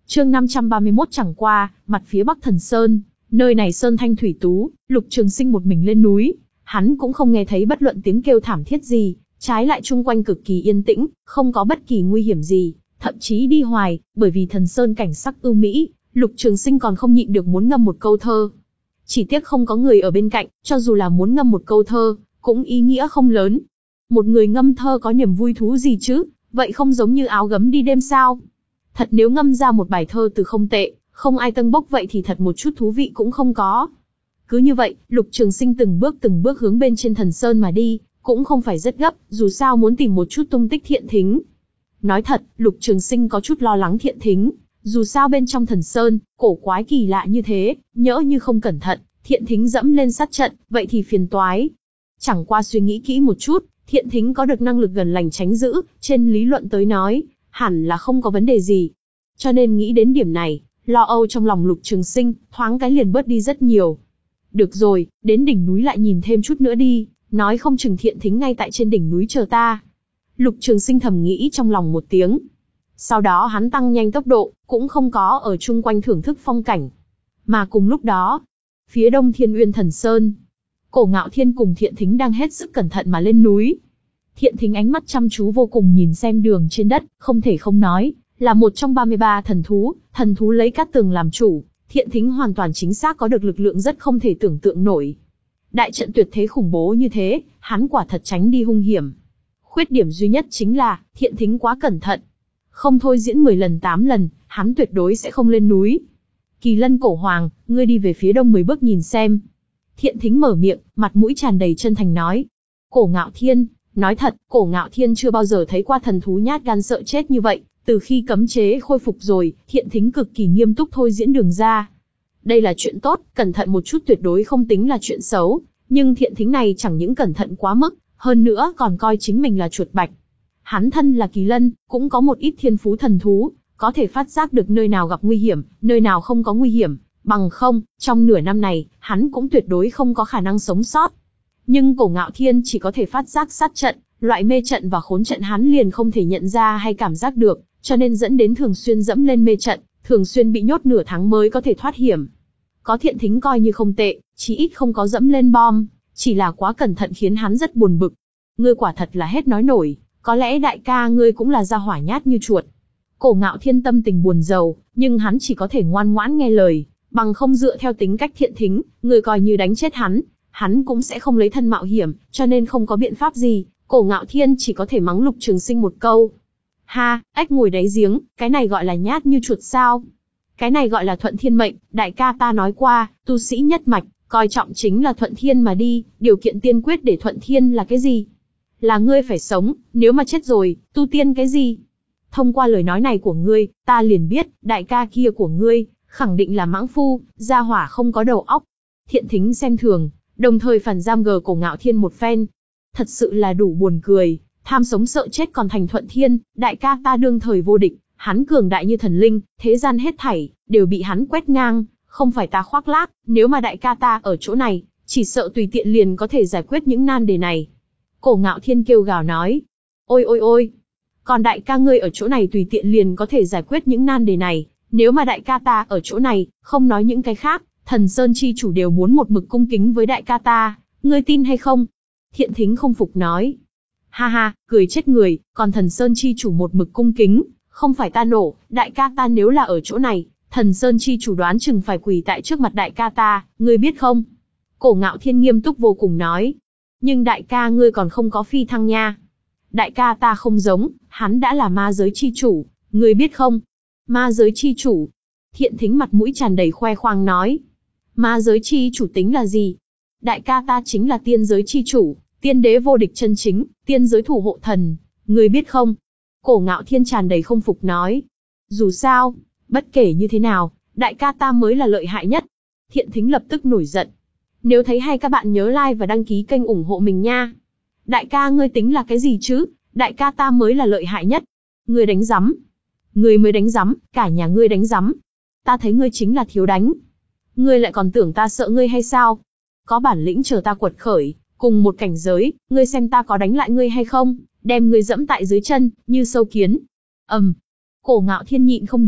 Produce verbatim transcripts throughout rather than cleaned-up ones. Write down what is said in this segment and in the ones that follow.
Chương năm trăm ba mươi mốt chẳng qua, mặt phía Bắc Thần Sơn, nơi này sơn thanh thủy tú, Lục Trường Sinh một mình lên núi, hắn cũng không nghe thấy bất luận tiếng kêu thảm thiết gì, trái lại chung quanh cực kỳ yên tĩnh, không có bất kỳ nguy hiểm gì, thậm chí đi hoài, bởi vì Thần Sơn cảnh sắc ưu mỹ, Lục Trường Sinh còn không nhịn được muốn ngâm một câu thơ. Chỉ tiếc không có người ở bên cạnh, cho dù là muốn ngâm một câu thơ, cũng ý nghĩa không lớn. Một người ngâm thơ có niềm vui thú gì chứ, vậy không giống như áo gấm đi đêm sao? Thật nếu ngâm ra một bài thơ từ không tệ, không ai tâng bốc vậy thì thật một chút thú vị cũng không có. Cứ như vậy, Lục Trường Sinh từng bước từng bước hướng bên trên Thần Sơn mà đi, cũng không phải rất gấp, dù sao muốn tìm một chút tung tích Thiện Thính. Nói thật, Lục Trường Sinh có chút lo lắng Thiện Thính, dù sao bên trong Thần Sơn, cổ quái kỳ lạ như thế, nhỡ như không cẩn thận, Thiện Thính dẫm lên sát trận, vậy thì phiền toái. Chẳng qua suy nghĩ kỹ một chút, Thiện Thính có được năng lực gần lành tránh dữ, trên lý luận tới nói, hẳn là không có vấn đề gì. Cho nên nghĩ đến điểm này, lo âu trong lòng Lục Trường Sinh, thoáng cái liền bớt đi rất nhiều. Được rồi, đến đỉnh núi lại nhìn thêm chút nữa đi, nói không chừng Thiện Thính ngay tại trên đỉnh núi chờ ta. Lục Trường Sinh thầm nghĩ trong lòng một tiếng. Sau đó hắn tăng nhanh tốc độ, cũng không có ở chung quanh thưởng thức phong cảnh. Mà cùng lúc đó, phía đông Thiên Uyên Thần Sơn, Cổ Ngạo Thiên cùng Thiện Thính đang hết sức cẩn thận mà lên núi. Thiện Thính ánh mắt chăm chú vô cùng nhìn xem đường trên đất, không thể không nói, là một trong ba mươi ba thần thú, thần thú lấy cát tường làm chủ, Thiện Thính hoàn toàn chính xác có được lực lượng rất không thể tưởng tượng nổi. Đại trận tuyệt thế khủng bố như thế, hắn quả thật tránh đi hung hiểm. Khuyết điểm duy nhất chính là, Thiện Thính quá cẩn thận. Không thôi diễn mười lần tám lần, hắn tuyệt đối sẽ không lên núi. Kỳ Lân Cổ Hoàng, ngươi đi về phía đông mười bước nhìn xem. Thiện Thính mở miệng, mặt mũi tràn đầy chân thành nói. Cổ Ngạo Thiên, nói thật, Cổ Ngạo Thiên chưa bao giờ thấy qua thần thú nhát gan sợ chết như vậy. Từ khi cấm chế khôi phục rồi, Thiện Thính cực kỳ nghiêm túc thôi diễn đường ra. Đây là chuyện tốt, cẩn thận một chút tuyệt đối không tính là chuyện xấu. Nhưng Thiện Thính này chẳng những cẩn thận quá mức, hơn nữa còn coi chính mình là chuột bạch. Hắn thân là Kỳ Lân, cũng có một ít thiên phú thần thú, có thể phát giác được nơi nào gặp nguy hiểm, nơi nào không có nguy hiểm. Bằng không, trong nửa năm này, hắn cũng tuyệt đối không có khả năng sống sót. Nhưng Cổ Ngạo Thiên chỉ có thể phát giác sát trận, loại mê trận và khốn trận hắn liền không thể nhận ra hay cảm giác được, cho nên dẫn đến thường xuyên dẫm lên mê trận, thường xuyên bị nhốt nửa tháng mới có thể thoát hiểm. Có Thiện Thính coi như không tệ, chí ít không có dẫm lên bom, chỉ là quá cẩn thận khiến hắn rất buồn bực. Ngươi quả thật là hết nói nổi, có lẽ đại ca ngươi cũng là gia hỏa nhát như chuột. Cổ Ngạo Thiên tâm tình buồn rầu, nhưng hắn chỉ có thể ngoan ngoãn nghe lời, bằng không dựa theo tính cách Thiện Thính, ngươi coi như đánh chết hắn, hắn cũng sẽ không lấy thân mạo hiểm, cho nên không có biện pháp gì, Cổ Ngạo Thiên chỉ có thể mắng Lục Trường Sinh một câu. Ha, ếch ngồi đáy giếng, cái này gọi là nhát như chuột sao? Cái này gọi là thuận thiên mệnh, đại ca ta nói qua, tu sĩ nhất mạch, coi trọng chính là thuận thiên mà đi, điều kiện tiên quyết để thuận thiên là cái gì? Là ngươi phải sống, nếu mà chết rồi, tu tiên cái gì? Thông qua lời nói này của ngươi, ta liền biết, đại ca kia của ngươi, khẳng định là mãng phu, gia hỏa không có đầu óc. Thiện Thính xem thường, đồng thời phản giam gờ Cổ Ngạo Thiên một phen. Thật sự là đủ buồn cười, tham sống sợ chết còn thành thuận thiên, đại ca ta đương thời vô địch, hắn cường đại như thần linh, thế gian hết thảy, đều bị hắn quét ngang, không phải ta khoác lác, nếu mà đại ca ta ở chỗ này, chỉ sợ tùy tiện liền có thể giải quyết những nan đề này. Cổ Ngạo Thiên kêu gào nói, ôi ôi ôi, còn đại ca ngươi ở chỗ này tùy tiện liền có thể giải quyết những nan đề này, nếu mà đại ca ta ở chỗ này, không nói những cái khác, Thần Sơn chi chủ đều muốn một mực cung kính với đại ca ta, ngươi tin hay không? Thiện Thính không phục nói, ha ha, cười chết người, còn Thần Sơn chi chủ một mực cung kính, không phải ta nổ, đại ca ta nếu là ở chỗ này, Thần Sơn chi chủ đoán chừng phải quỳ tại trước mặt đại ca ta, ngươi biết không? Cổ Ngạo Thiên nghiêm túc vô cùng nói, nhưng đại ca ngươi còn không có phi thăng nha. Đại ca ta không giống, hắn đã là ma giới chi chủ, ngươi biết không? Ma giới chi chủ. Thiện Thính mặt mũi tràn đầy khoe khoang nói, ma giới chi chủ tính là gì? Đại ca ta chính là tiên giới chi chủ, tiên đế vô địch chân chính, tiên giới thủ hộ thần, ngươi biết không? Cổ Ngạo Thiên tràn đầy không phục nói, dù sao, bất kể như thế nào, đại ca ta mới là lợi hại nhất. Thiện Thính lập tức nổi giận. Nếu thấy hay các bạn nhớ like và đăng ký kênh ủng hộ mình nha. Đại ca ngươi tính là cái gì chứ? Đại ca ta mới là lợi hại nhất. Ngươi đánh rắm. Ngươi mới đánh rắm, cả nhà ngươi đánh rắm. Ta thấy ngươi chính là thiếu đánh. Ngươi lại còn tưởng ta sợ ngươi hay sao? Có bản lĩnh chờ ta quật khởi, cùng một cảnh giới, ngươi xem ta có đánh lại ngươi hay không? Đem ngươi dẫm tại dưới chân, như sâu kiến. Ầm. Um. Cổ Ngạo Thiên nhịn không được,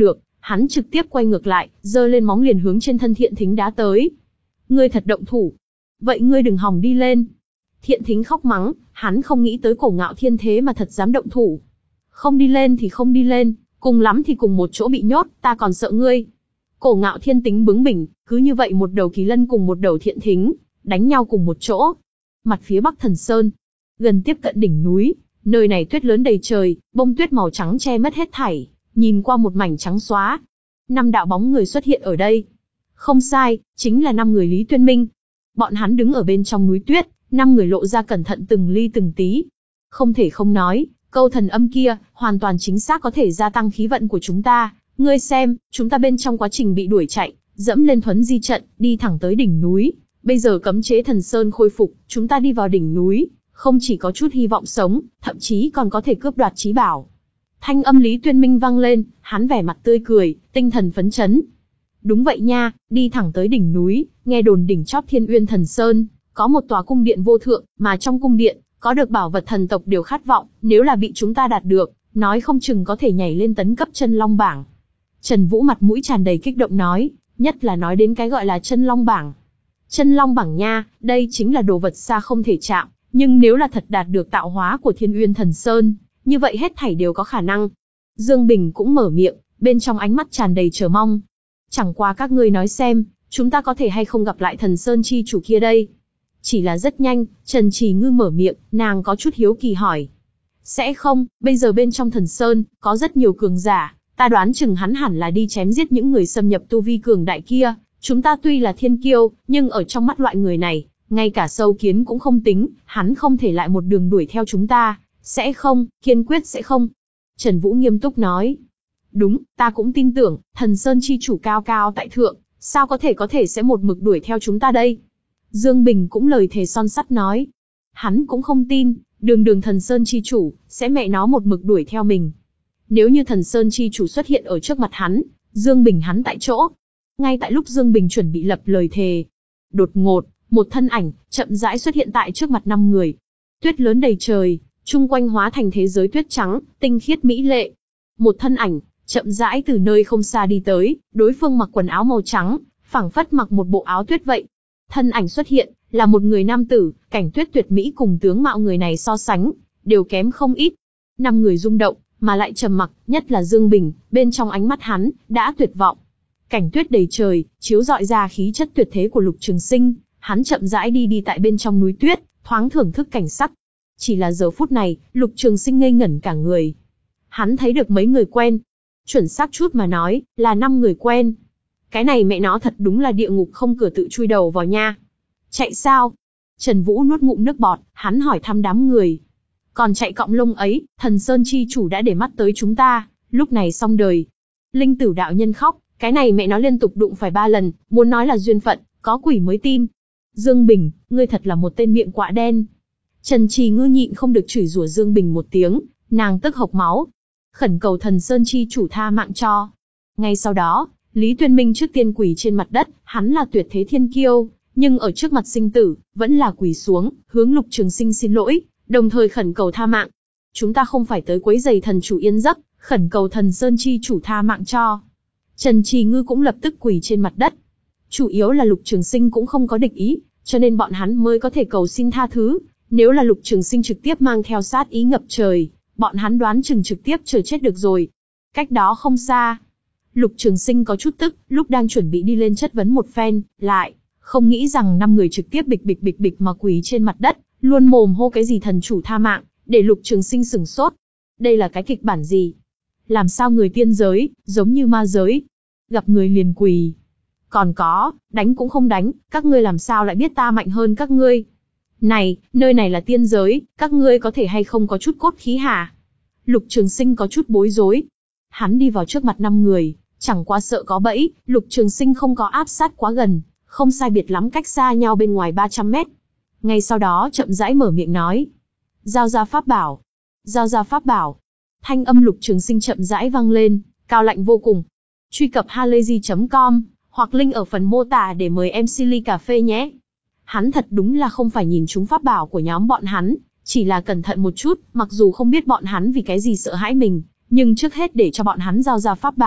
hắn trực tiếp quay ngược lại, giơ lên móng liền hướng trên thân Thiện Thính đá tới. Ngươi thật động thủ. Vậy ngươi đừng hòng đi lên. Thiện Thính khóc mắng, hắn không nghĩ tới Cổ Ngạo Thiên thế mà thật dám động thủ. Không đi lên thì không đi lên, cùng lắm thì cùng một chỗ bị nhốt, ta còn sợ ngươi. Cổ Ngạo Thiên tính bướng bỉnh, cứ như vậy một đầu Kỳ Lân cùng một đầu Thiện Thính, đánh nhau cùng một chỗ. Mặt phía Bắc Thần Sơn, gần tiếp cận đỉnh núi, nơi này tuyết lớn đầy trời, bông tuyết màu trắng che mất hết thảy, nhìn qua một mảnh trắng xóa. Năm đạo bóng người xuất hiện ở đây. Không sai, chính là năm người Lý Tuyên Minh. Bọn hắn đứng ở bên trong núi tuyết, năm người lộ ra cẩn thận từng ly từng tí. Không thể không nói, câu thần âm kia, hoàn toàn chính xác có thể gia tăng khí vận của chúng ta. Ngươi xem, chúng ta bên trong quá trình bị đuổi chạy, dẫm lên thuấn di trận, đi thẳng tới đỉnh núi. Bây giờ cấm chế thần sơn khôi phục, chúng ta đi vào đỉnh núi, không chỉ có chút hy vọng sống, thậm chí còn có thể cướp đoạt chí bảo. Thanh âm Lý Tuyên Minh vang lên, hắn vẻ mặt tươi cười, tinh thần phấn chấn. Đúng vậy nha, đi thẳng tới đỉnh núi, nghe đồn đỉnh chóp Thiên Uyên Thần Sơn, có một tòa cung điện vô thượng, mà trong cung điện, có được bảo vật thần tộc đều khát vọng, nếu là bị chúng ta đạt được, nói không chừng có thể nhảy lên tấn cấp chân long bảng. Trần Vũ mặt mũi tràn đầy kích động nói, nhất là nói đến cái gọi là chân long bảng. Chân long bảng nha, đây chính là đồ vật xa không thể chạm, nhưng nếu là thật đạt được tạo hóa của Thiên Uyên Thần Sơn, như vậy hết thảy đều có khả năng. Dương Bình cũng mở miệng, bên trong ánh mắt tràn đầy chờ mong. Chẳng qua các ngươi nói xem, chúng ta có thể hay không gặp lại Thần Sơn chi chủ kia đây? Chỉ là rất nhanh, Trần Trì Ngư mở miệng, nàng có chút hiếu kỳ hỏi. Sẽ không, bây giờ bên trong Thần Sơn, có rất nhiều cường giả, ta đoán chừng hắn hẳn là đi chém giết những người xâm nhập tu vi cường đại kia. Chúng ta tuy là thiên kiêu, nhưng ở trong mắt loại người này, ngay cả sâu kiến cũng không tính, hắn không thể lại một đường đuổi theo chúng ta. Sẽ không, kiên quyết sẽ không. Trần Vũ nghiêm túc nói. Đúng, ta cũng tin tưởng, Thần Sơn chi chủ cao cao tại thượng, sao có thể có thể sẽ một mực đuổi theo chúng ta đây? Dương Bình cũng lời thề son sắt nói. Hắn cũng không tin, đường đường Thần Sơn chi chủ, sẽ mẹ nó một mực đuổi theo mình. Nếu như Thần Sơn chi chủ xuất hiện ở trước mặt hắn, Dương Bình hắn tại chỗ. Ngay tại lúc Dương Bình chuẩn bị lập lời thề, đột ngột, một thân ảnh, chậm rãi xuất hiện tại trước mặt năm người. Tuyết lớn đầy trời, chung quanh hóa thành thế giới tuyết trắng, tinh khiết mỹ lệ. Một thân ảnh, chậm rãi từ nơi không xa đi tới, đối phương mặc quần áo màu trắng, phảng phất mặc một bộ áo tuyết vậy. Thân ảnh xuất hiện, là một người nam tử, cảnh tuyết tuyệt mỹ cùng tướng mạo người này so sánh, đều kém không ít. Năm người rung động, mà lại trầm mặc, nhất là Dương Bình, bên trong ánh mắt hắn, đã tuyệt vọng. Cảnh tuyết đầy trời, chiếu rọi ra khí chất tuyệt thế của Lục Trường Sinh, hắn chậm rãi đi đi tại bên trong núi tuyết, thoáng thưởng thức cảnh sắc. Chỉ là giờ phút này, Lục Trường Sinh ngây ngẩn cả người. Hắn thấy được mấy người quen. Chuẩn xác chút mà nói, là năm người quen. Cái này mẹ nó thật đúng là địa ngục không cửa tự chui đầu vào nha. Chạy sao? Trần Vũ nuốt ngụm nước bọt, hắn hỏi thăm đám người. Còn chạy cọng lông ấy, Thần Sơn chi chủ đã để mắt tới chúng ta, lúc này xong đời. Linh Tử đạo nhân khóc, cái này mẹ nó liên tục đụng phải ba lần, muốn nói là duyên phận, có quỷ mới tin. Dương Bình, ngươi thật là một tên miệng quạ đen. Trần Trì Ngư nhịn không được chửi rủa Dương Bình một tiếng, nàng tức hộc máu. Khẩn cầu Thần Sơn chi chủ tha mạng cho. Ngay sau đó, Lý Tuyên Minh trước tiên quỳ trên mặt đất, hắn là tuyệt thế thiên kiêu, nhưng ở trước mặt sinh tử, vẫn là quỳ xuống, hướng Lục Trường Sinh xin lỗi, đồng thời khẩn cầu tha mạng. Chúng ta không phải tới quấy rầy thần chủ yên giấc, khẩn cầu Thần Sơn chi chủ tha mạng cho. Trần Trì Ngư cũng lập tức quỳ trên mặt đất. Chủ yếu là Lục Trường Sinh cũng không có địch ý, cho nên bọn hắn mới có thể cầu xin tha thứ. Nếu là Lục Trường Sinh trực tiếp mang theo sát ý ngập trời, bọn hắn đoán chừng trực tiếp chờ chết được rồi. Cách đó không xa, Lục Trường Sinh có chút tức, lúc đang chuẩn bị đi lên chất vấn một phen, lại không nghĩ rằng năm người trực tiếp bịch bịch bịch bịch mà quỳ trên mặt đất, luôn mồm hô cái gì thần chủ tha mạng, để Lục Trường Sinh sửng sốt. Đây là cái kịch bản gì? Làm sao người tiên giới, giống như ma giới, gặp người liền quỳ. Còn có, đánh cũng không đánh, các ngươi làm sao lại biết ta mạnh hơn các ngươi? Này, nơi này là tiên giới, các ngươi có thể hay không có chút cốt khí hả? Lục Trường Sinh có chút bối rối. Hắn đi vào trước mặt năm người, chẳng qua sợ có bẫy, Lục Trường Sinh không có áp sát quá gần, không sai biệt lắm cách xa nhau bên ngoài ba trăm mét. Ngay sau đó chậm rãi mở miệng nói. Giao ra pháp bảo. Giao ra pháp bảo. Thanh âm Lục Trường Sinh chậm rãi vang lên, cao lạnh vô cùng. Truy cập halayzi chấm com, hoặc link ở phần mô tả để mời em xê ly cà phê nhé. Hắn thật đúng là không phải nhìn trúng pháp bảo của nhóm bọn hắn, chỉ là cẩn thận một chút, mặc dù không biết bọn hắn vì cái gì sợ hãi mình, nhưng trước hết để cho bọn hắn giao ra pháp bảo,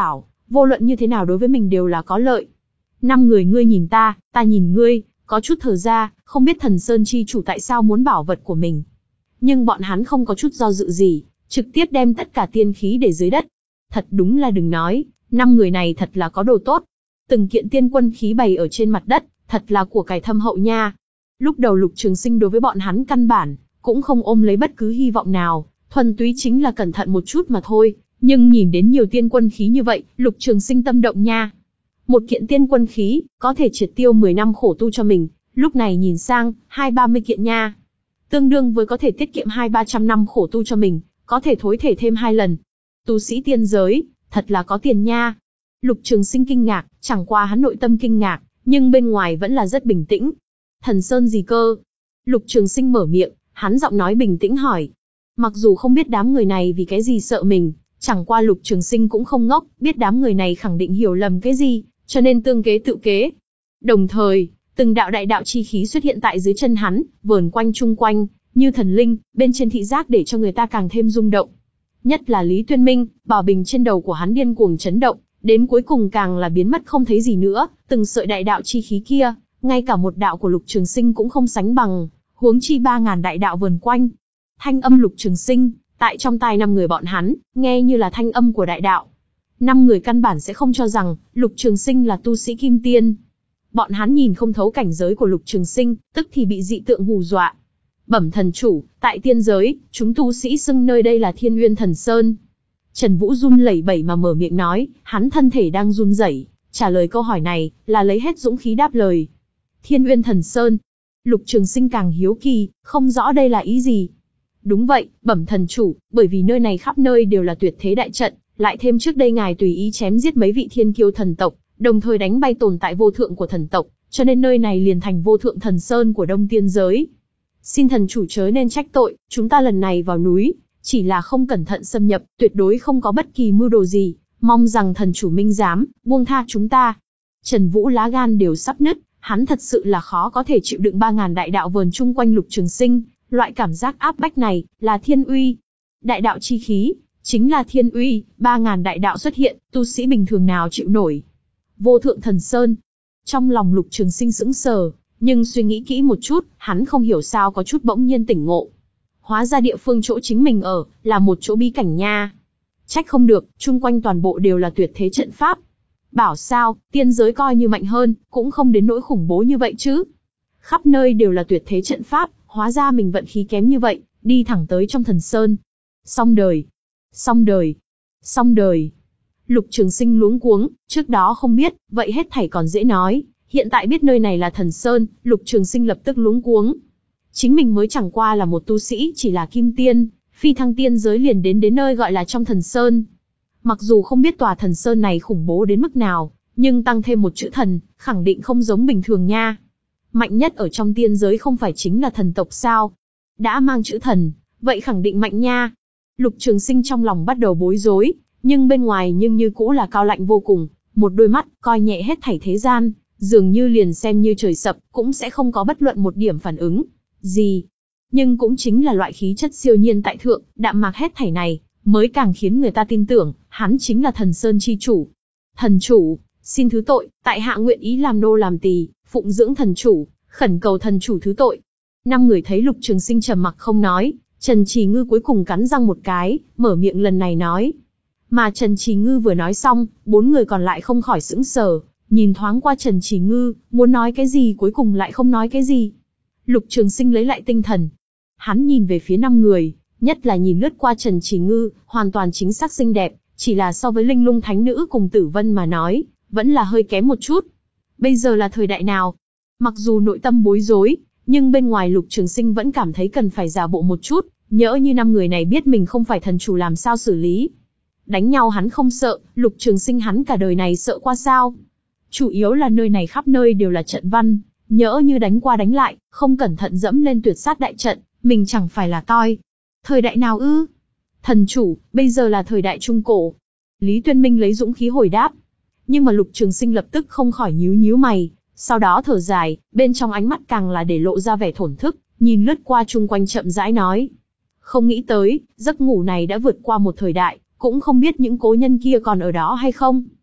vô luận như thế nào đối với mình đều là có lợi. Năm người ngươi nhìn ta, ta nhìn ngươi, có chút thở ra, không biết Thần Sơn chi chủ tại sao muốn bảo vật của mình. Nhưng bọn hắn không có chút do dự gì, trực tiếp đem tất cả tiên khí để dưới đất. Thật đúng là đừng nói, năm người này thật là có đồ tốt. Từng kiện tiên quân khí bày ở trên mặt đất, thật là của cải thâm hậu nha. Lúc đầu Lục Trường Sinh đối với bọn hắn căn bản cũng không ôm lấy bất cứ hy vọng nào, thuần túy chính là cẩn thận một chút mà thôi. Nhưng nhìn đến nhiều tiên quân khí như vậy, Lục Trường Sinh tâm động nha. Một kiện tiên quân khí, có thể triệt tiêu mười năm khổ tu cho mình, lúc này nhìn sang, hai ba mươi kiện nha. Tương đương với có thể tiết kiệm hai ba trăm năm khổ tu cho mình, có thể thối thể thêm hai lần. Tu sĩ tiên giới, thật là có tiền nha. Lục Trường Sinh kinh ngạc, chẳng qua hắn nội tâm kinh ngạc, nhưng bên ngoài vẫn là rất bình tĩnh. Thần Sơn gì cơ? Lục Trường Sinh mở miệng, hắn giọng nói bình tĩnh hỏi. Mặc dù không biết đám người này vì cái gì sợ mình, chẳng qua Lục Trường Sinh cũng không ngốc, biết đám người này khẳng định hiểu lầm cái gì, cho nên tương kế tự kế. Đồng thời, từng đạo đại đạo chi khí xuất hiện tại dưới chân hắn, vờn quanh chung quanh, như thần linh, bên trên thị giác để cho người ta càng thêm rung động. Nhất là Lý Tuyên Minh, bảo bình trên đầu của hắn điên cuồng chấn động, đến cuối cùng càng là biến mất không thấy gì nữa, từng sợi đại đạo chi khí kia, ngay cả một đạo của Lục Trường Sinh cũng không sánh bằng, huống chi ba ngàn đại đạo vờn quanh. Thanh âm Lục Trường Sinh, tại trong tai năm người bọn hắn, nghe như là thanh âm của đại đạo. Năm người căn bản sẽ không cho rằng Lục Trường Sinh là tu sĩ kim tiên. Bọn hắn nhìn không thấu cảnh giới của Lục Trường Sinh, tức thì bị dị tượng hù dọa. Bẩm thần chủ, tại tiên giới, chúng tu sĩ xưng nơi đây là Thiên Uyên Thần Sơn. Trần Vũ run lẩy bẩy mà mở miệng nói, hắn thân thể đang run rẩy, trả lời câu hỏi này, là lấy hết dũng khí đáp lời. Thiên Uyên Thần Sơn. Lục Trường Sinh càng hiếu kỳ, không rõ đây là ý gì. Đúng vậy, bẩm thần chủ, bởi vì nơi này khắp nơi đều là tuyệt thế đại trận, lại thêm trước đây ngài tùy ý chém giết mấy vị thiên kiêu thần tộc, đồng thời đánh bay tồn tại vô thượng của thần tộc, cho nên nơi này liền thành vô thượng thần sơn của Đông Tiên giới. Xin thần chủ chớ nên trách tội, chúng ta lần này vào núi, chỉ là không cẩn thận xâm nhập, tuyệt đối không có bất kỳ mưu đồ gì, mong rằng thần chủ minh giám, buông tha chúng ta. Trần Vũ lá gan đều sắp nứt, hắn thật sự là khó có thể chịu đựng ba ngàn đại đạo vờn chung quanh Lục Trường Sinh, loại cảm giác áp bách này, là thiên uy. Đại đạo chi khí, chính là thiên uy, ba ngàn đại đạo xuất hiện, tu sĩ bình thường nào chịu nổi. Vô thượng thần sơn. Trong lòng Lục Trường Sinh sững sờ, nhưng suy nghĩ kỹ một chút, hắn không hiểu sao có chút bỗng nhiên tỉnh ngộ. Hóa ra địa phương chỗ chính mình ở, là một chỗ bí cảnh nha. Trách không được, chung quanh toàn bộ đều là tuyệt thế trận pháp. Bảo sao, tiên giới coi như mạnh hơn, cũng không đến nỗi khủng bố như vậy chứ. Khắp nơi đều là tuyệt thế trận pháp, hóa ra mình vận khí kém như vậy, đi thẳng tới trong thần sơn. Xong đời. Xong đời. Xong đời. Lục Trường Sinh luống cuống, trước đó không biết, vậy hết thảy còn dễ nói. Hiện tại biết nơi này là thần sơn, Lục Trường Sinh lập tức luống cuống. Chính mình mới chẳng qua là một tu sĩ, chỉ là kim tiên, phi thăng tiên giới liền đến đến nơi gọi là trong thần sơn. Mặc dù không biết tòa thần sơn này khủng bố đến mức nào, nhưng tăng thêm một chữ thần, khẳng định không giống bình thường nha. Mạnh nhất ở trong tiên giới không phải chính là thần tộc sao? Đã mang chữ thần, vậy khẳng định mạnh nha. Lục Trường Sinh trong lòng bắt đầu bối rối, nhưng bên ngoài nhưng như cũ là cao lạnh vô cùng, một đôi mắt coi nhẹ hết thảy thế gian, dường như liền xem như trời sập cũng sẽ không có bất luận một điểm phản ứng gì. Nhưng cũng chính là loại khí chất siêu nhiên tại thượng, đạm mạc hết thảy này, mới càng khiến người ta tin tưởng, hắn chính là thần sơn chi chủ. Thần chủ, xin thứ tội, tại hạ nguyện ý làm nô làm tỳ, phụng dưỡng thần chủ, khẩn cầu thần chủ thứ tội. Năm người thấy Lục Trường Sinh trầm mặc không nói, Trần Trì Ngư cuối cùng cắn răng một cái, mở miệng lần này nói. Mà Trần Trì Ngư vừa nói xong, bốn người còn lại không khỏi sững sờ, nhìn thoáng qua Trần Trì Ngư, muốn nói cái gì cuối cùng lại không nói cái gì. Lục Trường Sinh lấy lại tinh thần. Hắn nhìn về phía năm người, nhất là nhìn lướt qua Trần Trì Ngư, hoàn toàn chính xác xinh đẹp, chỉ là so với Linh Lung Thánh Nữ cùng Tử Vân mà nói, vẫn là hơi kém một chút. Bây giờ là thời đại nào? Mặc dù nội tâm bối rối, nhưng bên ngoài Lục Trường Sinh vẫn cảm thấy cần phải giả bộ một chút, nhỡ như năm người này biết mình không phải thần chủ làm sao xử lý. Đánh nhau hắn không sợ, Lục Trường Sinh hắn cả đời này sợ qua sao? Chủ yếu là nơi này khắp nơi đều là trận văn, nhỡ như đánh qua đánh lại, không cẩn thận dẫm lên tuyệt sát đại trận, mình chẳng phải là toi. Thời đại nào ư? Thần chủ, bây giờ là thời đại trung cổ. Lý Tuyên Minh lấy dũng khí hồi đáp. Nhưng mà Lục Trường Sinh lập tức không khỏi nhíu nhíu mày, sau đó thở dài, bên trong ánh mắt càng là để lộ ra vẻ thổn thức, nhìn lướt qua chung quanh chậm rãi nói. Không nghĩ tới, giấc ngủ này đã vượt qua một thời đại, cũng không biết những cố nhân kia còn ở đó hay không.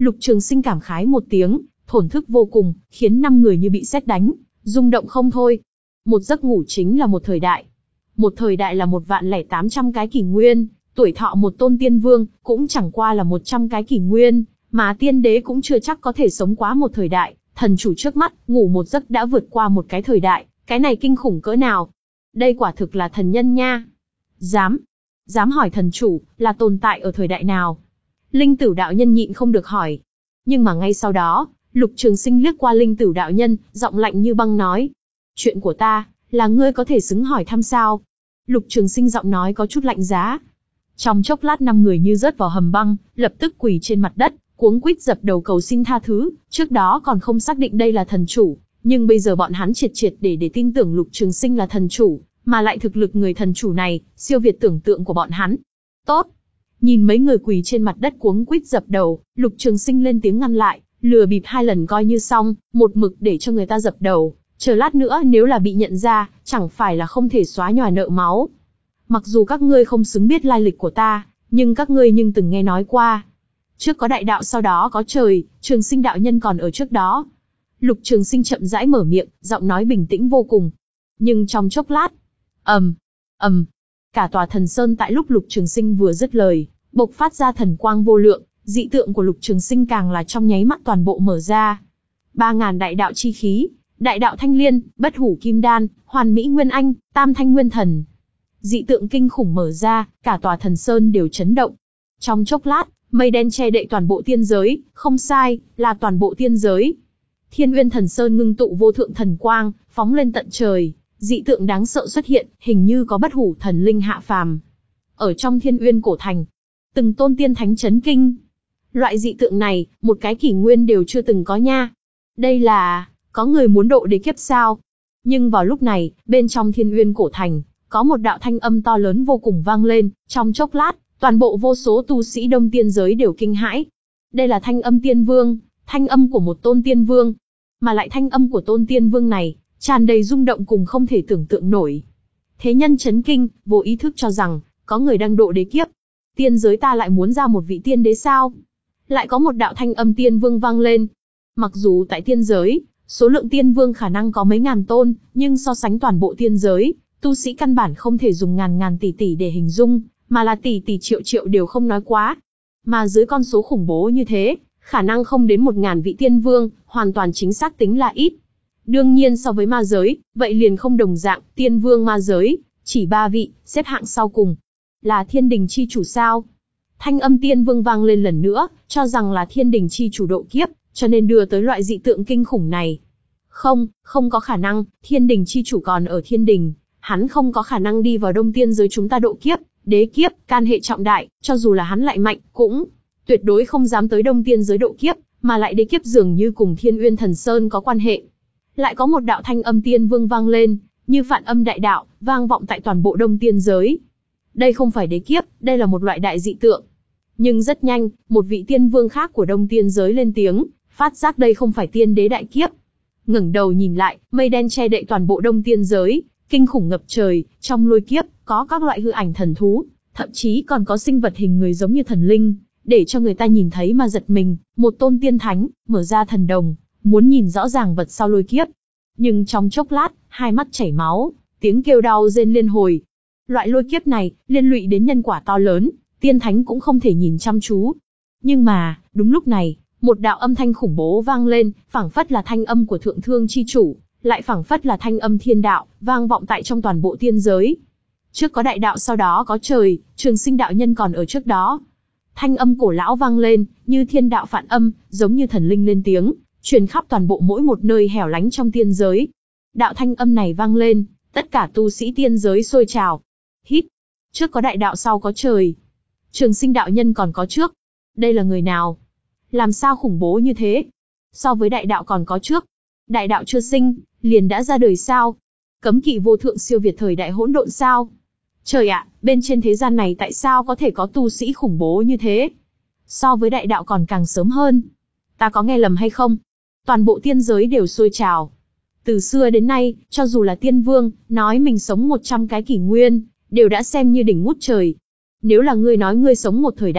Lục Trường Sinh cảm khái một tiếng, thổn thức vô cùng, khiến năm người như bị sét đánh, rung động không thôi. Một giấc ngủ chính là một thời đại. Một thời đại là một vạn lẻ tám trăm cái kỷ nguyên, tuổi thọ một tôn tiên vương, cũng chẳng qua là một trăm cái kỷ nguyên, mà tiên đế cũng chưa chắc có thể sống quá một thời đại, thần chủ trước mắt, ngủ một giấc đã vượt qua một cái thời đại, cái này kinh khủng cỡ nào. Đây quả thực là thần nhân nha. Dám, dám hỏi thần chủ, là tồn tại ở thời đại nào? Linh Tửu đạo nhân nhịn không được hỏi. Nhưng mà ngay sau đó, Lục Trường Sinh liếc qua Linh Tửu đạo nhân, giọng lạnh như băng nói. Chuyện của ta, là ngươi có thể xứng hỏi thăm sao? Lục Trường Sinh giọng nói có chút lạnh giá. Trong chốc lát năm người như rớt vào hầm băng, lập tức quỳ trên mặt đất, cuống quýt dập đầu cầu xin tha thứ, trước đó còn không xác định đây là thần chủ, nhưng bây giờ bọn hắn triệt triệt để để tin tưởng Lục Trường Sinh là thần chủ, mà lại thực lực người thần chủ này, siêu việt tưởng tượng của bọn hắn. Tốt! Nhìn mấy người quỳ trên mặt đất cuống quýt dập đầu, Lục Trường Sinh lên tiếng ngăn lại, lừa bịp hai lần coi như xong, một mực để cho người ta dập đầu, chờ lát nữa nếu là bị nhận ra, chẳng phải là không thể xóa nhòa nợ máu. Mặc dù các ngươi không xứng biết lai lịch của ta, nhưng các ngươi nhưng từng nghe nói qua. Trước có đại đạo sau đó có trời, Trường Sinh đạo nhân còn ở trước đó. Lục Trường Sinh chậm rãi mở miệng, giọng nói bình tĩnh vô cùng. Nhưng trong chốc lát, ầm, ầm, cả tòa thần sơn tại lúc Lục Trường Sinh vừa dứt lời, bộc phát ra thần quang vô lượng, dị tượng của Lục Trường Sinh càng là trong nháy mắt toàn bộ mở ra. Ba ngàn đại đạo chi khí, đại đạo thanh liên, bất hủ kim đan, hoàn mỹ nguyên anh, tam thanh nguyên thần. Dị tượng kinh khủng mở ra, cả tòa thần sơn đều chấn động. Trong chốc lát, mây đen che đậy toàn bộ tiên giới, không sai, là toàn bộ tiên giới. Thiên Uyên Thần Sơn ngưng tụ vô thượng thần quang, phóng lên tận trời, dị tượng đáng sợ xuất hiện, hình như có bất hủ thần linh hạ phàm. Ở trong Thiên Uyên cổ thành, từng tôn tiên thánh chấn kinh. Loại dị tượng này, một cái kỷ nguyên đều chưa từng có nha. Đây là, có người muốn độ đế kiếp sao? Nhưng vào lúc này, bên trong Thiên Uyên cổ thành, có một đạo thanh âm to lớn vô cùng vang lên, trong chốc lát, toàn bộ vô số tu sĩ Đông Tiên giới đều kinh hãi. Đây là thanh âm tiên vương, thanh âm của một tôn tiên vương. Mà lại thanh âm của tôn tiên vương này, tràn đầy rung động cùng không thể tưởng tượng nổi. Thế nhân chấn kinh, vô ý thức cho rằng, có người đang độ đế kiếp. Tiên giới ta lại muốn ra một vị tiên đế sao? Lại có một đạo thanh âm tiên vương vang lên. Mặc dù tại tiên giới, số lượng tiên vương khả năng có mấy ngàn tôn, nhưng so sánh toàn bộ tiên giới, tu sĩ căn bản không thể dùng ngàn ngàn tỷ tỷ để hình dung, mà là tỷ tỷ triệu triệu đều không nói quá. Mà dưới con số khủng bố như thế, khả năng không đến một ngàn vị tiên vương, hoàn toàn chính xác tính là ít. Đương nhiên so với ma giới, vậy liền không đồng dạng, tiên vương ma giới, chỉ ba vị, xếp hạng sau cùng. Là thiên đình chi chủ sao? Thanh âm tiên vương vang lên lần nữa, cho rằng là thiên đình chi chủ độ kiếp, cho nên đưa tới loại dị tượng kinh khủng này. Không, không có khả năng, thiên đình chi chủ còn ở thiên đình, hắn không có khả năng đi vào đông tiên giới chúng ta độ kiếp, đế kiếp, can hệ trọng đại, cho dù là hắn lại mạnh, cũng tuyệt đối không dám tới đông tiên giới độ kiếp, mà lại đế kiếp dường như cùng Thiên Uyên Thần Sơn có quan hệ. Lại có một đạo thanh âm tiên vương vang lên, như phản âm đại đạo, vang vọng tại toàn bộ đông tiên giới. Đây không phải đế kiếp, đây là một loại đại dị tượng. Nhưng rất nhanh, một vị tiên vương khác của đông tiên giới lên tiếng, phát giác đây không phải tiên đế đại kiếp. Ngẩng đầu nhìn lại, mây đen che đậy toàn bộ đông tiên giới, kinh khủng ngập trời, trong lôi kiếp, có các loại hư ảnh thần thú, thậm chí còn có sinh vật hình người giống như thần linh, để cho người ta nhìn thấy mà giật mình, một tôn tiên thánh, mở ra thần đồng, muốn nhìn rõ ràng vật sau lôi kiếp. Nhưng trong chốc lát, hai mắt chảy máu, tiếng kêu đau rên liên hồi. Loại lôi kiếp này, liên lụy đến nhân quả to lớn, tiên thánh cũng không thể nhìn chăm chú. Nhưng mà, đúng lúc này, một đạo âm thanh khủng bố vang lên, phảng phất là thanh âm của thượng thương chi chủ, lại phảng phất là thanh âm thiên đạo, vang vọng tại trong toàn bộ tiên giới. Trước có đại đạo sau đó có trời, Trường Sinh đạo nhân còn ở trước đó. Thanh âm cổ lão vang lên, như thiên đạo phản âm, giống như thần linh lên tiếng, truyền khắp toàn bộ mỗi một nơi hẻo lánh trong tiên giới. Đạo thanh âm này vang lên, tất cả tu sĩ tiên giới sôi trào. Hít, trước có đại đạo sau có trời. Trường Sinh đạo nhân còn có trước. Đây là người nào? Làm sao khủng bố như thế? So với đại đạo còn có trước. Đại đạo chưa sinh, liền đã ra đời sao? Cấm kỵ vô thượng siêu việt thời đại hỗn độn sao? Trời ạ, bên trên thế gian này tại sao có thể có tu sĩ khủng bố như thế? So với đại đạo còn càng sớm hơn. Ta có nghe lầm hay không? Toàn bộ tiên giới đều sôi trào. Từ xưa đến nay, cho dù là tiên vương, nói mình sống một trăm cái kỷ nguyên, đều đã xem như đỉnh ngút trời. Nếu là ngươi nói ngươi sống một thời đại,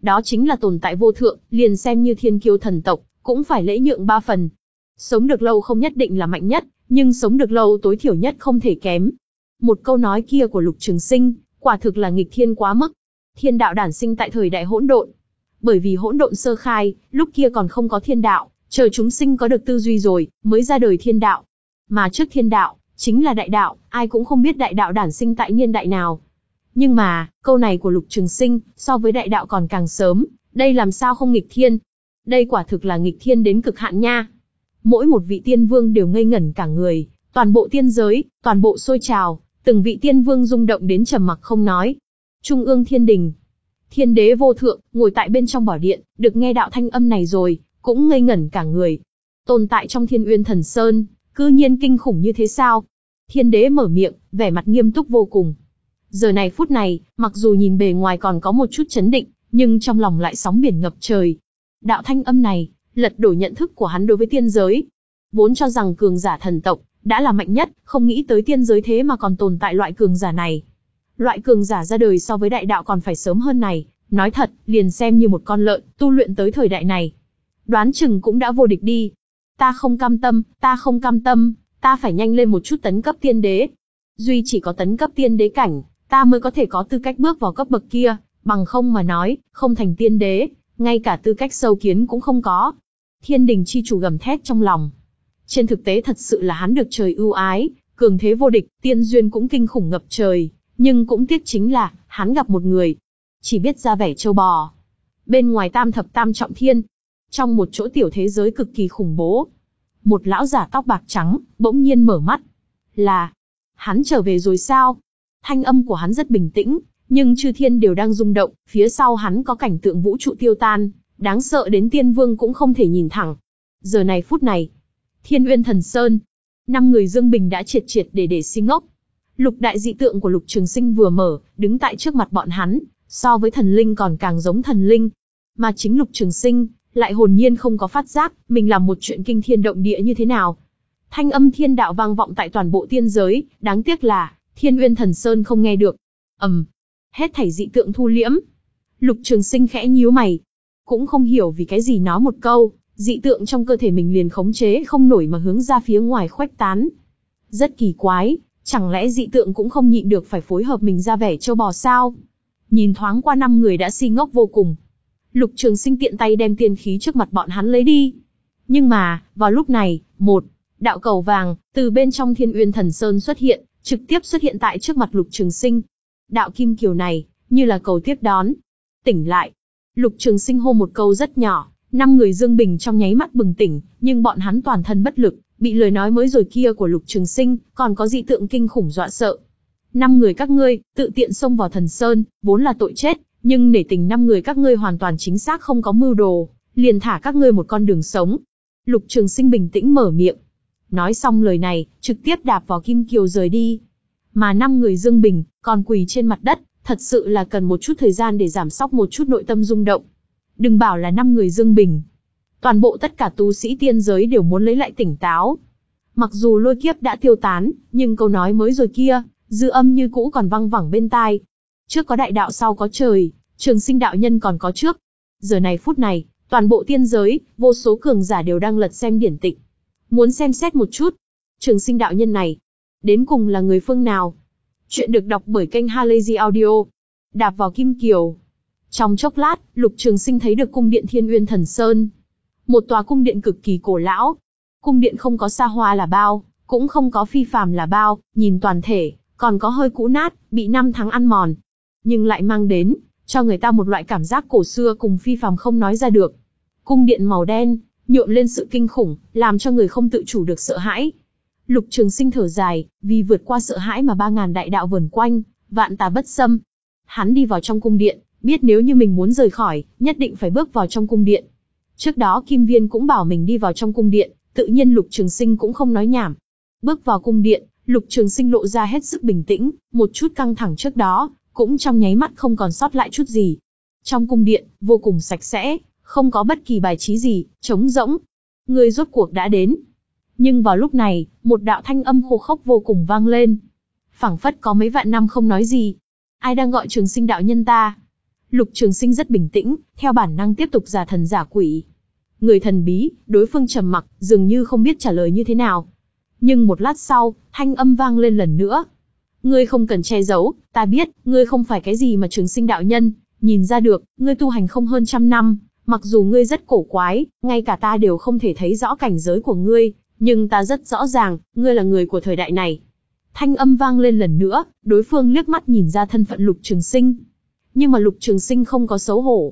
đó chính là tồn tại vô thượng, liền xem như thiên kiêu thần tộc, cũng phải lễ nhượng ba phần. Sống được lâu không nhất định là mạnh nhất, nhưng sống được lâu tối thiểu nhất không thể kém. Một câu nói kia của Lục Trường Sinh, quả thực là nghịch thiên quá mức. Thiên đạo đản sinh tại thời đại hỗn độn. Bởi vì hỗn độn sơ khai, lúc kia còn không có thiên đạo, chờ chúng sinh có được tư duy rồi, mới ra đời thiên đạo. Mà trước thiên đạo, chính là đại đạo, ai cũng không biết đại đạo đản sinh tại niên đại nào. Nhưng mà, câu này của Lục Trường Sinh, so với đại đạo còn càng sớm, đây làm sao không nghịch thiên? Đây quả thực là nghịch thiên đến cực hạn nha. Mỗi một vị tiên vương đều ngây ngẩn cả người, toàn bộ tiên giới, toàn bộ sôi trào, từng vị tiên vương rung động đến trầm mặc không nói. Trung ương thiên đình, thiên đế vô thượng, ngồi tại bên trong bảo điện, được nghe đạo thanh âm này rồi, cũng ngây ngẩn cả người. Tồn tại trong Thiên Uyên Thần Sơn, cư nhiên kinh khủng như thế sao? Thiên đế mở miệng, vẻ mặt nghiêm túc vô cùng. Giờ này phút này, mặc dù nhìn bề ngoài còn có một chút chấn định, nhưng trong lòng lại sóng biển ngập trời. Đạo thanh âm này, lật đổ nhận thức của hắn đối với tiên giới. Vốn cho rằng cường giả thần tộc, đã là mạnh nhất, không nghĩ tới tiên giới thế mà còn tồn tại loại cường giả này. Loại cường giả ra đời so với đại đạo còn phải sớm hơn này, nói thật, liền xem như một con lợn, tu luyện tới thời đại này. Đoán chừng cũng đã vô địch đi. Ta không cam tâm, ta không cam tâm, ta phải nhanh lên một chút tấn cấp tiên đế. Duy chỉ có tấn cấp tiên đế cảnh, ta mới có thể có tư cách bước vào cấp bậc kia, bằng không mà nói, không thành tiên đế, ngay cả tư cách sâu kiến cũng không có. Thiên đình chi chủ gầm thét trong lòng. Trên thực tế thật sự là hắn được trời ưu ái, cường thế vô địch, tiên duyên cũng kinh khủng ngập trời, nhưng cũng tiếc chính là, hắn gặp một người, chỉ biết ra vẻ trâu bò. Bên ngoài tam thập tam trọng thiên, trong một chỗ tiểu thế giới cực kỳ khủng bố, một lão giả tóc bạc trắng, bỗng nhiên mở mắt. Là, hắn trở về rồi sao? Thanh âm của hắn rất bình tĩnh, nhưng chư thiên đều đang rung động, phía sau hắn có cảnh tượng vũ trụ tiêu tan, đáng sợ đến tiên vương cũng không thể nhìn thẳng. Giờ này phút này, Thiên Uyên Thần Sơn, năm người Dương Bình đã triệt triệt để để si ngốc. Lục đại dị tượng của Lục Trường Sinh vừa mở, đứng tại trước mặt bọn hắn, so với thần linh còn càng giống thần linh. Mà chính Lục Trường Sinh, lại hồn nhiên không có phát giác, mình làm một chuyện kinh thiên động địa như thế nào. Thanh âm thiên đạo vang vọng tại toàn bộ tiên giới, đáng tiếc là, Thiên Uyên Thần Sơn không nghe được. ầm, um, hết thảy dị tượng thu liễm. Lục Trường Sinh khẽ nhíu mày, cũng không hiểu vì cái gì nói một câu, dị tượng trong cơ thể mình liền khống chế không nổi mà hướng ra phía ngoài khuếch tán. Rất kỳ quái, chẳng lẽ dị tượng cũng không nhịn được phải phối hợp mình ra vẻ trâu bò sao? Nhìn thoáng qua năm người đã si ngốc vô cùng. Lục Trường Sinh tiện tay đem tiên khí trước mặt bọn hắn lấy đi. Nhưng mà, vào lúc này, một đạo cầu vàng từ bên trong Thiên Uyên Thần Sơn xuất hiện, trực tiếp xuất hiện tại trước mặt Lục Trường Sinh. Đạo kim kiều này, như là cầu tiếp đón. Tỉnh lại. Lục Trường Sinh hô một câu rất nhỏ, năm người Dương Bình trong nháy mắt bừng tỉnh, nhưng bọn hắn toàn thân bất lực, bị lời nói mới rồi kia của Lục Trường Sinh, còn có dị tượng kinh khủng dọa sợ. Năm người các ngươi, tự tiện xông vào Thần Sơn, vốn là tội chết, nhưng nể tình năm người các ngươi hoàn toàn chính xác không có mưu đồ, liền thả các ngươi một con đường sống. Lục Trường Sinh bình tĩnh mở miệng. Nói xong lời này, trực tiếp đạp vào kim kiều rời đi. Mà năm người Dương Bình, còn quỳ trên mặt đất, thật sự là cần một chút thời gian để giảm sóc một chút nội tâm rung động. Đừng bảo là năm người Dương Bình. Toàn bộ tất cả tu sĩ tiên giới đều muốn lấy lại tỉnh táo. Mặc dù lôi kiếp đã tiêu tán, nhưng câu nói mới rồi kia, dư âm như cũ còn văng vẳng bên tai. Trước có đại đạo sau có trời, Trường Sinh đạo nhân còn có trước. Giờ này phút này, toàn bộ tiên giới, vô số cường giả đều đang lật xem điển tịch. Muốn xem xét một chút, Trường Sinh đạo nhân này, đến cùng là người phương nào? Chuyện được đọc bởi kênh Halazy Audio. Đạp vào kim kiều. Trong chốc lát, Lục Trường Sinh thấy được cung điện Thiên Uyên Thần Sơn. Một tòa cung điện cực kỳ cổ lão. Cung điện không có xa hoa là bao, cũng không có phi phàm là bao, nhìn toàn thể, còn có hơi cũ nát, bị năm tháng ăn mòn. Nhưng lại mang đến, cho người ta một loại cảm giác cổ xưa cùng phi phàm không nói ra được. Cung điện màu đen, nhuộm lên sự kinh khủng, làm cho người không tự chủ được sợ hãi. Lục Trường Sinh thở dài, vì vượt qua sợ hãi mà ba ngàn đại đạo vờn quanh, vạn tà bất xâm. Hắn đi vào trong cung điện, biết nếu như mình muốn rời khỏi, nhất định phải bước vào trong cung điện. Trước đó Kim Viên cũng bảo mình đi vào trong cung điện, tự nhiên Lục Trường Sinh cũng không nói nhảm. Bước vào cung điện, Lục Trường Sinh lộ ra hết sức bình tĩnh, một chút căng thẳng trước đó, cũng trong nháy mắt không còn sót lại chút gì. Trong cung điện, vô cùng sạch sẽ, không có bất kỳ bài trí gì, trống rỗng. Người rốt cuộc đã đến. Nhưng vào lúc này, một đạo thanh âm khô khốc vô cùng vang lên. Phảng phất có mấy vạn năm không nói gì. Ai đang gọi Trường Sinh đạo nhân ta? Lục Trường Sinh rất bình tĩnh, theo bản năng tiếp tục giả thần giả quỷ. Người thần bí, đối phương trầm mặc, dường như không biết trả lời như thế nào. Nhưng một lát sau, thanh âm vang lên lần nữa. Ngươi không cần che giấu, ta biết, ngươi không phải cái gì mà Trường Sinh đạo nhân, nhìn ra được, ngươi tu hành không hơn trăm năm, mặc dù ngươi rất cổ quái, ngay cả ta đều không thể thấy rõ cảnh giới của ngươi, nhưng ta rất rõ ràng, ngươi là người của thời đại này. Thanh âm vang lên lần nữa, đối phương liếc mắt nhìn ra thân phận Lục Trường Sinh. Nhưng mà Lục Trường Sinh không có xấu hổ.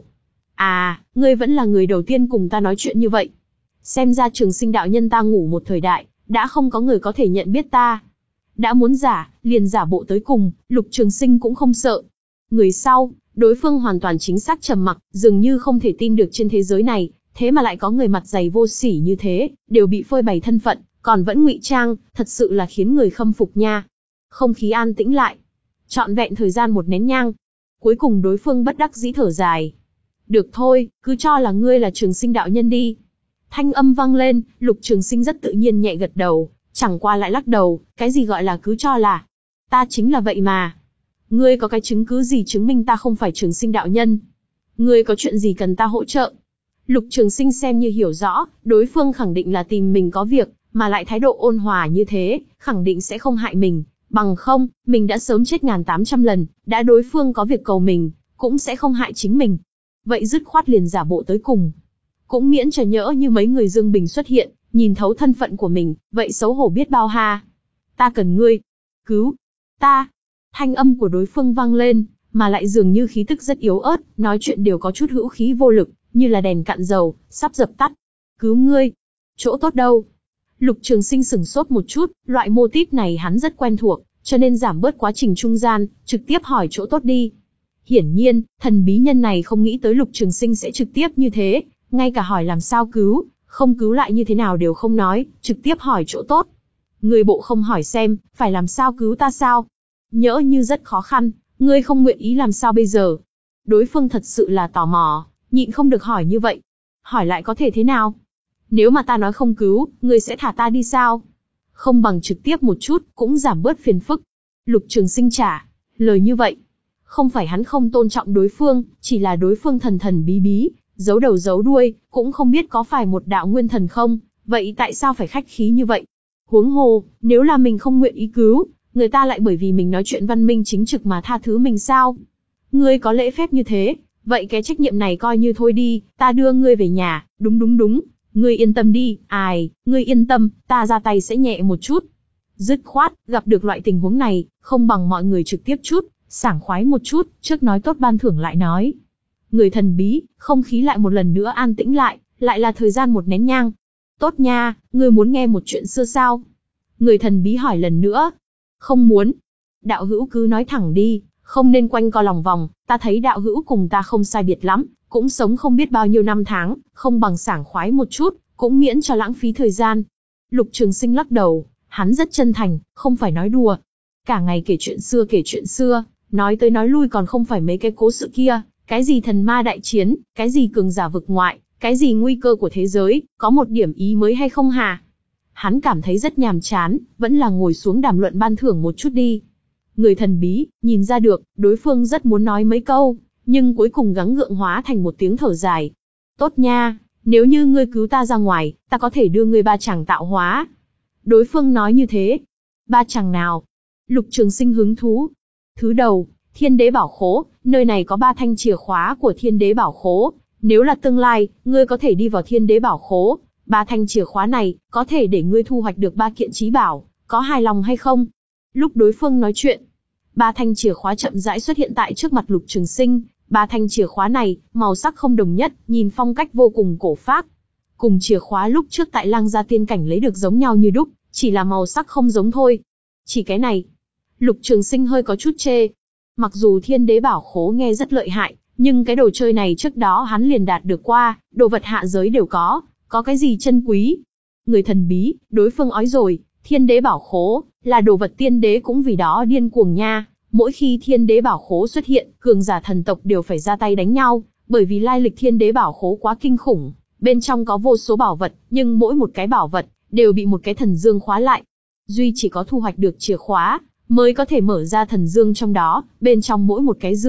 À, ngươi vẫn là người đầu tiên cùng ta nói chuyện như vậy. Xem ra Trường Sinh đạo nhân ta ngủ một thời đại, đã không có người có thể nhận biết ta. Đã muốn giả, liền giả bộ tới cùng, Lục Trường Sinh cũng không sợ. Người sau, đối phương hoàn toàn chính xác trầm mặc, dường như không thể tin được trên thế giới này, thế mà lại có người mặt dày vô sỉ như thế, đều bị phơi bày thân phận, còn vẫn ngụy trang, thật sự là khiến người khâm phục nha. Không khí an tĩnh lại. Trọn vẹn thời gian một nén nhang. Cuối cùng đối phương bất đắc dĩ thở dài. Được thôi, cứ cho là ngươi là Trường Sinh đạo nhân đi. Thanh âm vang lên, Lục Trường Sinh rất tự nhiên nhẹ gật đầu, chẳng qua lại lắc đầu, cái gì gọi là cứ cho là. Ta chính là vậy mà. Ngươi có cái chứng cứ gì chứng minh ta không phải Trường Sinh đạo nhân? Ngươi có chuyện gì cần ta hỗ trợ? Lục Trường Sinh xem như hiểu rõ, đối phương khẳng định là tìm mình có việc, mà lại thái độ ôn hòa như thế, khẳng định sẽ không hại mình. Bằng không, mình đã sớm chết ngàn tám trăm lần, đã đối phương có việc cầu mình, cũng sẽ không hại chính mình. Vậy dứt khoát liền giả bộ tới cùng. Cũng miễn cho nhỡ như mấy người Dương Bình xuất hiện, nhìn thấu thân phận của mình, vậy xấu hổ biết bao ha. Ta cần ngươi. Cứu. Ta. Thanh âm của đối phương vang lên, mà lại dường như khí tức rất yếu ớt, nói chuyện đều có chút hữu khí vô lực, như là đèn cạn dầu, sắp dập tắt. Cứu ngươi. Chỗ tốt đâu? Lục Trường Sinh sửng sốt một chút, loại mô típ này hắn rất quen thuộc, cho nên giảm bớt quá trình trung gian, trực tiếp hỏi chỗ tốt đi. Hiển nhiên, thần bí nhân này không nghĩ tới Lục Trường Sinh sẽ trực tiếp như thế, ngay cả hỏi làm sao cứu, không cứu lại như thế nào đều không nói, trực tiếp hỏi chỗ tốt. Người bộ không hỏi xem, phải làm sao cứu ta sao? Nhỡ như rất khó khăn, ngươi không nguyện ý làm sao bây giờ? Đối phương thật sự là tò mò, nhịn không được hỏi như vậy. Hỏi lại có thể thế nào? Nếu mà ta nói không cứu, ngươi sẽ thả ta đi sao? Không bằng trực tiếp một chút, cũng giảm bớt phiền phức. Lục Trường Sinh trả lời như vậy. Không phải hắn không tôn trọng đối phương, chỉ là đối phương thần thần bí bí, giấu đầu giấu đuôi, cũng không biết có phải một đạo nguyên thần không, vậy tại sao phải khách khí như vậy? Huống hồ, nếu là mình không nguyện ý cứu, người ta lại bởi vì mình nói chuyện văn minh chính trực mà tha thứ mình sao? Ngươi có lễ phép như thế, vậy cái trách nhiệm này coi như thôi đi, ta đưa ngươi về nhà, đúng đúng đúng, ngươi yên tâm đi, ai, ngươi yên tâm, ta ra tay sẽ nhẹ một chút. Dứt khoát, gặp được loại tình huống này, không bằng mọi người trực tiếp chút, sảng khoái một chút, trước nói tốt ban thưởng lại nói. Người thần bí, không khí lại một lần nữa an tĩnh lại, lại là thời gian một nén nhang. Tốt nha, ngươi muốn nghe một chuyện xưa sao? Người thần bí hỏi lần nữa. Không muốn. Đạo hữu cứ nói thẳng đi, không nên quanh co lòng vòng, ta thấy đạo hữu cùng ta không sai biệt lắm, cũng sống không biết bao nhiêu năm tháng, không bằng sảng khoái một chút, cũng miễn cho lãng phí thời gian. Lục Trường Sinh lắc đầu, hắn rất chân thành, không phải nói đùa. Cả ngày kể chuyện xưa kể chuyện xưa, nói tới nói lui còn không phải mấy cái cố sự kia, cái gì thần ma đại chiến, cái gì cường giả vực ngoại, cái gì nguy cơ của thế giới, có một điểm ý mới hay không hả? Hắn cảm thấy rất nhàm chán, vẫn là ngồi xuống đàm luận ban thưởng một chút đi. Người thần bí, nhìn ra được, đối phương rất muốn nói mấy câu, nhưng cuối cùng gắng gượng hóa thành một tiếng thở dài. Tốt nha, nếu như ngươi cứu ta ra ngoài, ta có thể đưa ngươi ba chàng tạo hóa. Đối phương nói như thế. Ba chàng nào? Lục Trường Sinh hứng thú. Thứ đầu, Thiên Đế Bảo Khố, nơi này có ba thanh chìa khóa của Thiên Đế Bảo Khố. Nếu là tương lai, ngươi có thể đi vào Thiên Đế Bảo Khố. Ba thanh chìa khóa này, có thể để ngươi thu hoạch được ba kiện chí bảo, có hài lòng hay không? Lúc đối phương nói chuyện, ba thanh chìa khóa chậm rãi xuất hiện tại trước mặt Lục Trường Sinh. Ba thanh chìa khóa này, màu sắc không đồng nhất, nhìn phong cách vô cùng cổ phác. Cùng chìa khóa lúc trước tại Lang Gia Tiên Cảnh lấy được giống nhau như đúc, chỉ là màu sắc không giống thôi. Chỉ cái này. Lục Trường Sinh hơi có chút chê. Mặc dù Thiên Đế Bảo Khố nghe rất lợi hại, nhưng cái đồ chơi này trước đó hắn liền đạt được qua, đồ vật hạ giới đều có, có cái gì chân quý. Người thần bí, đối phương ói rồi, Thiên Đế Bảo Khố, là đồ vật tiên đế cũng vì đó điên cuồng nha. Mỗi khi Thiên Đế Bảo Khố xuất hiện, cường giả thần tộc đều phải ra tay đánh nhau, bởi vì lai lịch Thiên Đế Bảo Khố quá kinh khủng. Bên trong có vô số bảo vật, nhưng mỗi một cái bảo vật, đều bị một cái thần dương khóa lại. Duy chỉ có thu hoạch được chìa khóa, mới có thể mở ra thần dương trong đó, bên trong mỗi một cái dương,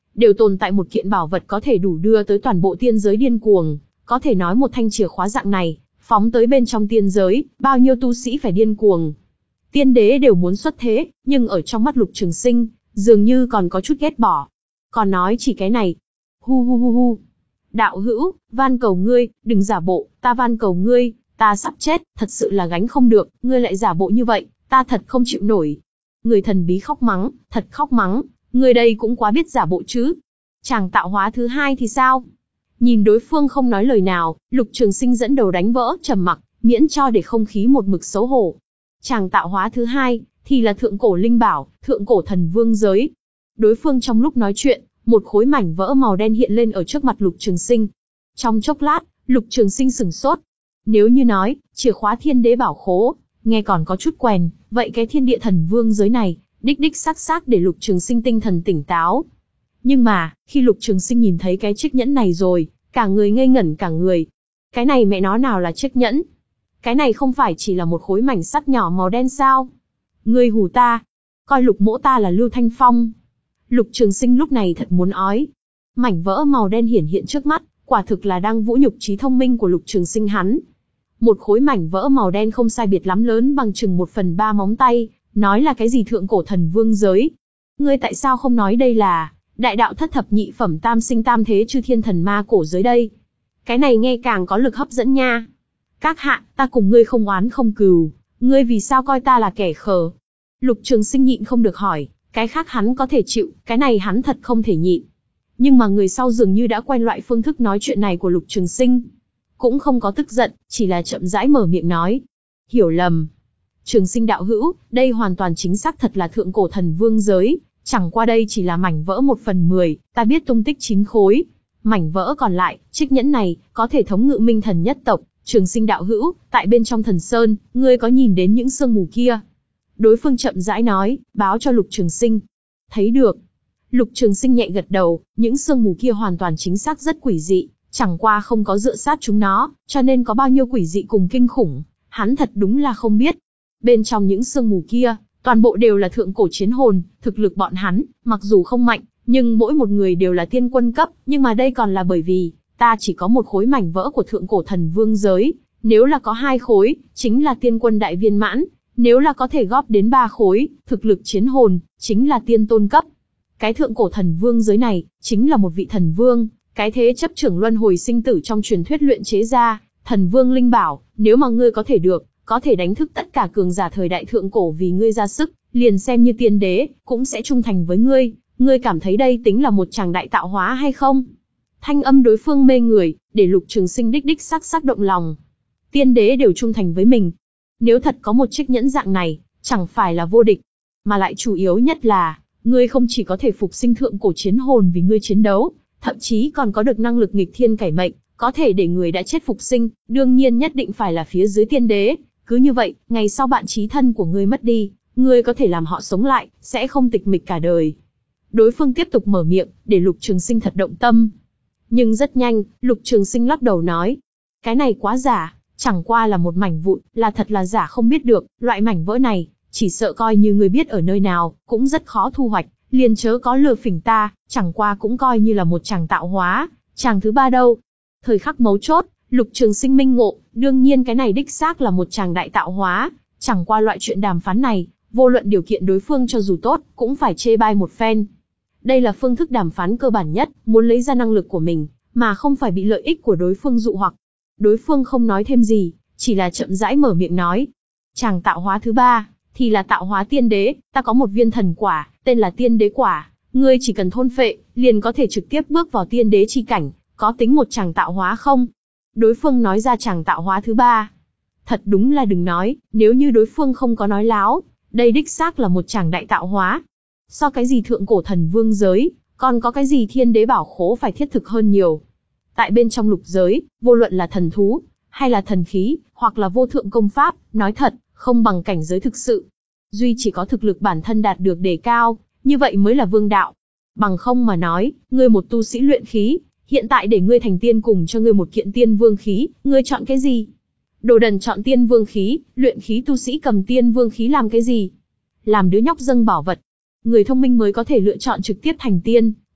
đều tồn tại một kiện bảo vật có thể đủ đưa tới toàn bộ tiên giới điên cuồng, có thể nói một thanh chìa khóa dạng này, phóng tới bên trong tiên giới, bao nhiêu tu sĩ phải điên cuồng. Tiên đế đều muốn xuất thế, nhưng ở trong mắt Lục Trường Sinh, dường như còn có chút ghét bỏ. Còn nói chỉ cái này. Hu hu hu hu. Đạo hữu, van cầu ngươi, đừng giả bộ, ta van cầu ngươi, ta sắp chết, thật sự là gánh không được, ngươi lại giả bộ như vậy, ta thật không chịu nổi. Người thần bí khóc mắng, thật khóc mắng, ngươi đây cũng quá biết giả bộ chứ. Chàng tạo hóa thứ hai thì sao? Nhìn đối phương không nói lời nào, Lục Trường Sinh dẫn đầu đánh vỡ trầm mặc, miễn cho để không khí một mực xấu hổ. Chàng tạo hóa thứ hai, thì là thượng cổ linh bảo, thượng cổ thần vương giới. Đối phương trong lúc nói chuyện, một khối mảnh vỡ màu đen hiện lên ở trước mặt Lục Trường Sinh. Trong chốc lát, Lục Trường Sinh sửng sốt. Nếu như nói, chìa khóa thiên đế bảo khố, nghe còn có chút quen, vậy cái thiên địa thần vương giới này, đích đích xác xác để Lục Trường Sinh tinh thần tỉnh táo. Nhưng mà, khi Lục Trường Sinh nhìn thấy cái chiếc nhẫn này rồi, cả người ngây ngẩn cả người. Cái này mẹ nó nào là chiếc nhẫn? Cái này không phải chỉ là một khối mảnh sắt nhỏ màu đen sao? Ngươi hù ta, coi Lục mỗ ta là Lưu Thanh Phong. Lục Trường Sinh lúc này thật muốn ói. Mảnh vỡ màu đen hiển hiện trước mắt, quả thực là đang vũ nhục trí thông minh của Lục Trường Sinh hắn. Một khối mảnh vỡ màu đen không sai biệt lắm lớn bằng chừng một phần ba móng tay, nói là cái gì thượng cổ thần vương giới. Ngươi tại sao không nói đây là đại đạo thất thập nhị phẩm tam sinh tam thế chư thiên thần ma cổ giới đây? Cái này nghe càng có lực hấp dẫn nha. Các hạ, ta cùng ngươi không oán không cừu, ngươi vì sao coi ta là kẻ khờ? Lục Trường Sinh nhịn không được hỏi, cái khác hắn có thể chịu, cái này hắn thật không thể nhịn. Nhưng mà người sau dường như đã quen loại phương thức nói chuyện này của Lục Trường Sinh. Cũng không có tức giận, chỉ là chậm rãi mở miệng nói. Hiểu lầm. Trường Sinh đạo hữu, đây hoàn toàn chính xác thật là thượng cổ thần vương giới, chẳng qua đây chỉ là mảnh vỡ một phần mười, ta biết tung tích chín khối. Mảnh vỡ còn lại, chiếc nhẫn này, có thể thống ngự minh thần nhất tộc. Trường Sinh đạo hữu, tại bên trong thần sơn, ngươi có nhìn đến những sương mù kia? Đối phương chậm rãi nói, báo cho Lục Trường Sinh. Thấy được. Lục Trường Sinh nhẹ gật đầu, những sương mù kia hoàn toàn chính xác rất quỷ dị, chẳng qua không có dựa sát chúng nó, cho nên có bao nhiêu quỷ dị cùng kinh khủng, hắn thật đúng là không biết. Bên trong những sương mù kia, toàn bộ đều là thượng cổ chiến hồn, thực lực bọn hắn, mặc dù không mạnh, nhưng mỗi một người đều là tiên quân cấp, nhưng mà đây còn là bởi vì, ta chỉ có một khối mảnh vỡ của thượng cổ thần vương giới, nếu là có hai khối, chính là tiên quân đại viên mãn, nếu là có thể góp đến ba khối, thực lực chiến hồn, chính là tiên tôn cấp. Cái thượng cổ thần vương giới này, chính là một vị thần vương, cái thế chấp trưởng luân hồi sinh tử trong truyền thuyết luyện chế ra, thần vương linh bảo, nếu mà ngươi có thể được, có thể đánh thức tất cả cường giả thời đại thượng cổ vì ngươi ra sức, liền xem như tiên đế, cũng sẽ trung thành với ngươi, ngươi cảm thấy đây tính là một tràng đại tạo hóa hay không? Thanh âm đối phương mê người, để Lục Trường Sinh đích đích sắc sắc động lòng. Tiên đế đều trung thành với mình. Nếu thật có một chiếc nhẫn dạng này, chẳng phải là vô địch, mà lại chủ yếu nhất là, ngươi không chỉ có thể phục sinh thượng cổ chiến hồn vì ngươi chiến đấu, thậm chí còn có được năng lực nghịch thiên cải mệnh, có thể để người đã chết phục sinh, đương nhiên nhất định phải là phía dưới tiên đế, cứ như vậy, ngày sau bạn chí thân của ngươi mất đi, ngươi có thể làm họ sống lại, sẽ không tịch mịch cả đời. Đối phương tiếp tục mở miệng, để Lục Trường Sinh thật động tâm. Nhưng rất nhanh, Lục Trường Sinh lắc đầu nói, cái này quá giả, chẳng qua là một mảnh vụn, là thật là giả không biết được, loại mảnh vỡ này, chỉ sợ coi như người biết ở nơi nào, cũng rất khó thu hoạch, liền chớ có lừa phỉnh ta, chẳng qua cũng coi như là một chàng tạo hóa, chàng thứ ba đâu. Thời khắc mấu chốt, Lục Trường Sinh minh ngộ, đương nhiên cái này đích xác là một chàng đại tạo hóa, chẳng qua loại chuyện đàm phán này, vô luận điều kiện đối phương cho dù tốt, cũng phải chê bai một phen. Đây là phương thức đàm phán cơ bản nhất, muốn lấy ra năng lực của mình, mà không phải bị lợi ích của đối phương dụ hoặc. Đối phương không nói thêm gì, chỉ là chậm rãi mở miệng nói. Chàng tạo hóa thứ ba, thì là tạo hóa tiên đế, ta có một viên thần quả, tên là tiên đế quả, ngươi chỉ cần thôn phệ, liền có thể trực tiếp bước vào tiên đế chi cảnh, có tính một chàng tạo hóa không? Đối phương nói ra chàng tạo hóa thứ ba. Thật đúng là đừng nói, nếu như đối phương không có nói láo, đây đích xác là một chàng đại tạo hóa. So cái gì thượng cổ thần vương giới, còn có cái gì thiên đế bảo khố phải thiết thực hơn nhiều. Tại bên trong lục giới, vô luận là thần thú, hay là thần khí, hoặc là vô thượng công pháp, nói thật, không bằng cảnh giới thực sự. Duy chỉ có thực lực bản thân đạt được đề cao, như vậy mới là vương đạo. Bằng không mà nói, ngươi một tu sĩ luyện khí, hiện tại để ngươi thành tiên cùng cho ngươi một kiện tiên vương khí, ngươi chọn cái gì? Đồ đần chọn tiên vương khí, luyện khí tu sĩ cầm tiên vương khí làm cái gì? Làm đứa nhóc dâng bảo vật. Người thông minh mới có thể lựa chọn trực tiếp thành tiên,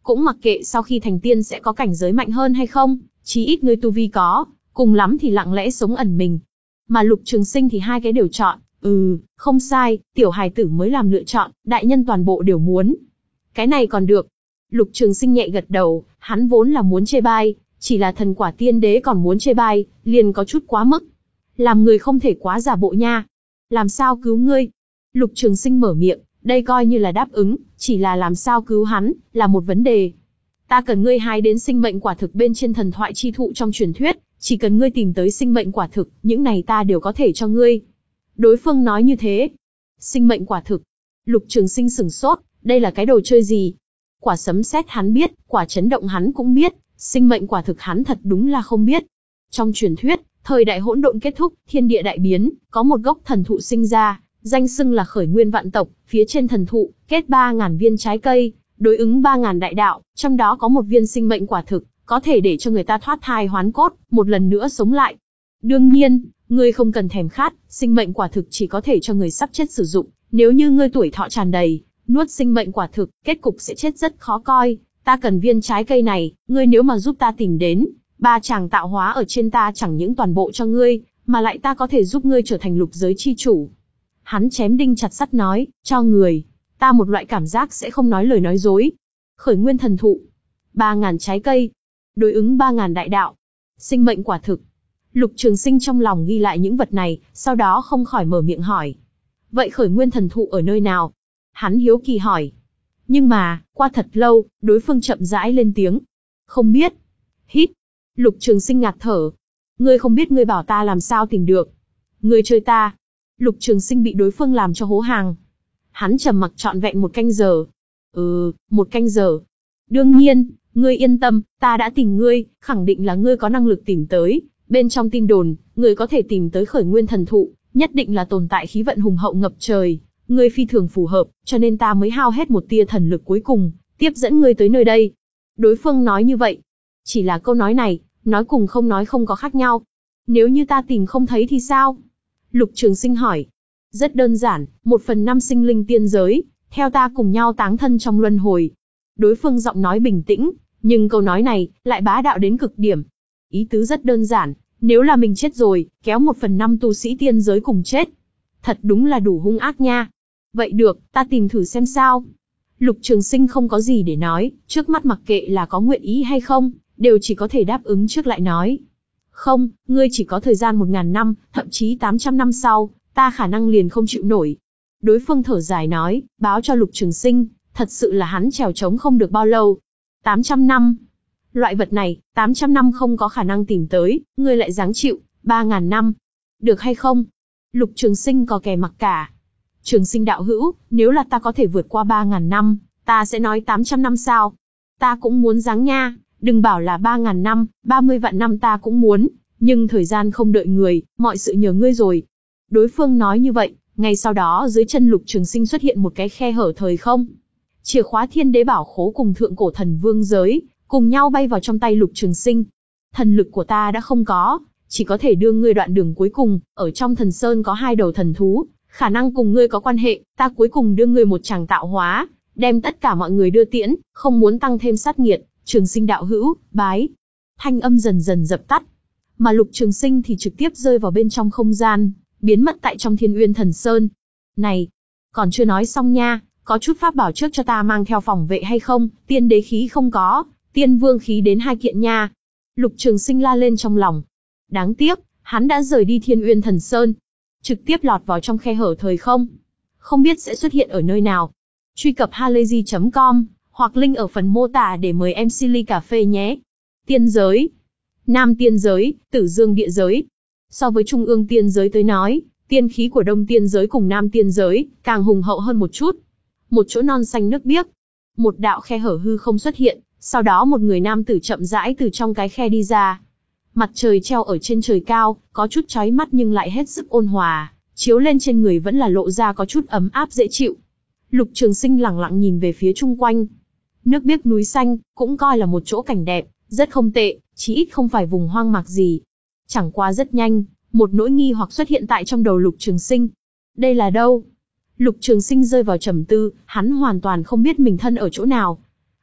cũng mặc kệ sau khi thành tiên sẽ có cảnh giới mạnh hơn hay không, chí ít ngươi tu vi có, cùng lắm thì lặng lẽ sống ẩn mình. Mà Lục Trường Sinh thì hai cái đều chọn, ừ, không sai, tiểu hài tử mới làm lựa chọn, đại nhân toàn bộ đều muốn. Cái này còn được. Lục Trường Sinh nhẹ gật đầu, hắn vốn là muốn chê bai, chỉ là thần quả tiên đế còn muốn chê bai, liền có chút quá mức. Làm người không thể quá giả bộ nha. Làm sao cứu ngươi? Lục Trường Sinh mở miệng, đây coi như là đáp ứng, chỉ là làm sao cứu hắn, là một vấn đề. Ta cần ngươi hái đến sinh mệnh quả thực bên trên thần thoại chi thụ trong truyền thuyết, chỉ cần ngươi tìm tới sinh mệnh quả thực, những này ta đều có thể cho ngươi. Đối phương nói như thế. Sinh mệnh quả thực. Lục Trường Sinh sửng sốt, đây là cái đồ chơi gì? Quả sấm sét hắn biết, quả chấn động hắn cũng biết, sinh mệnh quả thực hắn thật đúng là không biết. Trong truyền thuyết, thời đại hỗn độn kết thúc, thiên địa đại biến, có một gốc thần thụ sinh ra, danh xưng là khởi nguyên vạn tộc, phía trên thần thụ, kết ba ngàn viên trái cây, đối ứng ba ngàn đại đạo, trong đó có một viên sinh mệnh quả thực, có thể để cho người ta thoát thai hoán cốt, một lần nữa sống lại. Đương nhiên, ngươi không cần thèm khát, sinh mệnh quả thực chỉ có thể cho người sắp chết sử dụng, nếu như ngươi tuổi thọ tràn đầy, nuốt sinh mệnh quả thực, kết cục sẽ chết rất khó coi, ta cần viên trái cây này, ngươi nếu mà giúp ta tìm đến, ba chàng tạo hóa ở trên ta chẳng những toàn bộ cho ngươi, mà lại ta có thể giúp ngươi trở thành lục giới chi chủ. Hắn chém đinh chặt sắt nói, cho người, ta một loại cảm giác sẽ không nói lời nói dối. Khởi nguyên thần thụ, ba ngàn trái cây, đối ứng ba ngàn đại đạo, sinh mệnh quả thực. Lục Trường Sinh trong lòng ghi lại những vật này, sau đó không khỏi mở miệng hỏi. Vậy khởi nguyên thần thụ ở nơi nào? Hắn hiếu kỳ hỏi. Nhưng mà, qua thật lâu, đối phương chậm rãi lên tiếng. Không biết. Hít. Lục Trường Sinh ngạt thở. Ngươi không biết ngươi bảo ta làm sao tìm được. Ngươi chơi ta. Lục Trường Sinh bị đối phương làm cho hố hàng. Hắn trầm mặc trọn vẹn một canh giờ. Ừ, một canh giờ. Đương nhiên, ngươi yên tâm, ta đã tìm ngươi, khẳng định là ngươi có năng lực tìm tới. Bên trong tin đồn, ngươi có thể tìm tới khởi nguyên thần thụ, nhất định là tồn tại khí vận hùng hậu ngập trời. Ngươi phi thường phù hợp, cho nên ta mới hao hết một tia thần lực cuối cùng, tiếp dẫn ngươi tới nơi đây. Đối phương nói như vậy. Chỉ là câu nói này, nói cùng không nói không có khác nhau. Nếu như ta tìm không thấy thì sao? Lục Trường Sinh hỏi. Rất đơn giản, một phần năm sinh linh tiên giới, theo ta cùng nhau táng thân trong luân hồi. Đối phương giọng nói bình tĩnh, nhưng câu nói này, lại bá đạo đến cực điểm. Ý tứ rất đơn giản, nếu là mình chết rồi, kéo một phần năm tu sĩ tiên giới cùng chết. Thật đúng là đủ hung ác nha. Vậy được, ta tìm thử xem sao. Lục Trường Sinh không có gì để nói, trước mắt mặc kệ là có nguyện ý hay không, đều chỉ có thể đáp ứng trước lại nói. Không, ngươi chỉ có thời gian một ngàn năm, thậm chí tám trăm năm sau, ta khả năng liền không chịu nổi. Đối phương thở dài nói, báo cho Lục Trường Sinh, thật sự là hắn trèo trống không được bao lâu. tám trăm năm. Loại vật này, tám trăm năm không có khả năng tìm tới, ngươi lại dáng chịu, ba ngàn năm. Được hay không? Lục Trường Sinh có kè mặc cả. Trường Sinh đạo hữu, nếu là ta có thể vượt qua ba ngàn năm, ta sẽ nói tám trăm năm sao? Ta cũng muốn dáng nha, đừng bảo là ba ngàn năm, ba mươi vạn năm ta cũng muốn, nhưng thời gian không đợi người, mọi sự nhờ ngươi rồi. Đối phương nói như vậy, ngay sau đó dưới chân Lục Trường Sinh xuất hiện một cái khe hở thời không. Chìa khóa thiên đế bảo khố cùng thượng cổ thần vương giới, cùng nhau bay vào trong tay Lục Trường Sinh. Thần lực của ta đã không có, chỉ có thể đưa ngươi đoạn đường cuối cùng, ở trong thần sơn có hai đầu thần thú, khả năng cùng ngươi có quan hệ, ta cuối cùng đưa ngươi một tràng tạo hóa, đem tất cả mọi người đưa tiễn, không muốn tăng thêm sát nghiệt, Trường Sinh đạo hữu, bái. Thanh âm dần dần dập tắt, mà Lục Trường Sinh thì trực tiếp rơi vào bên trong không gian, biến mất tại trong Thiên Uyên Thần Sơn. Này, còn chưa nói xong nha, có chút pháp bảo trước cho ta mang theo phòng vệ hay không, tiên đế khí không có, tiên vương khí đến hai kiện nha. Lục Trường Sinh la lên trong lòng. Đáng tiếc, hắn đã rời đi Thiên Uyên Thần Sơn, trực tiếp lọt vào trong khe hở thời không. Không biết sẽ xuất hiện ở nơi nào. Truy cập halayzi chấm com, hoặc link ở phần mô tả để mời em xê ly cà phê nhé. Tiên giới. Nam tiên giới, Tử Dương địa giới. So với Trung ương tiên giới tới nói, tiên khí của Đông tiên giới cùng Nam tiên giới, càng hùng hậu hơn một chút. Một chỗ non xanh nước biếc. Một đạo khe hở hư không xuất hiện, sau đó một người nam tử chậm rãi từ trong cái khe đi ra. Mặt trời treo ở trên trời cao, có chút chói mắt nhưng lại hết sức ôn hòa, chiếu lên trên người vẫn là lộ ra có chút ấm áp dễ chịu. Lục Trường Sinh lẳng lặng nhìn về phía chung quanh. Nước biếc núi xanh, cũng coi là một chỗ cảnh đẹp, rất không tệ, chí ít không phải vùng hoang mạc gì. Chẳng qua rất nhanh, một nỗi nghi hoặc xuất hiện tại trong đầu Lục Trường Sinh. Đây là đâu? Lục Trường Sinh rơi vào trầm tư, hắn hoàn toàn không biết mình thân ở chỗ nào.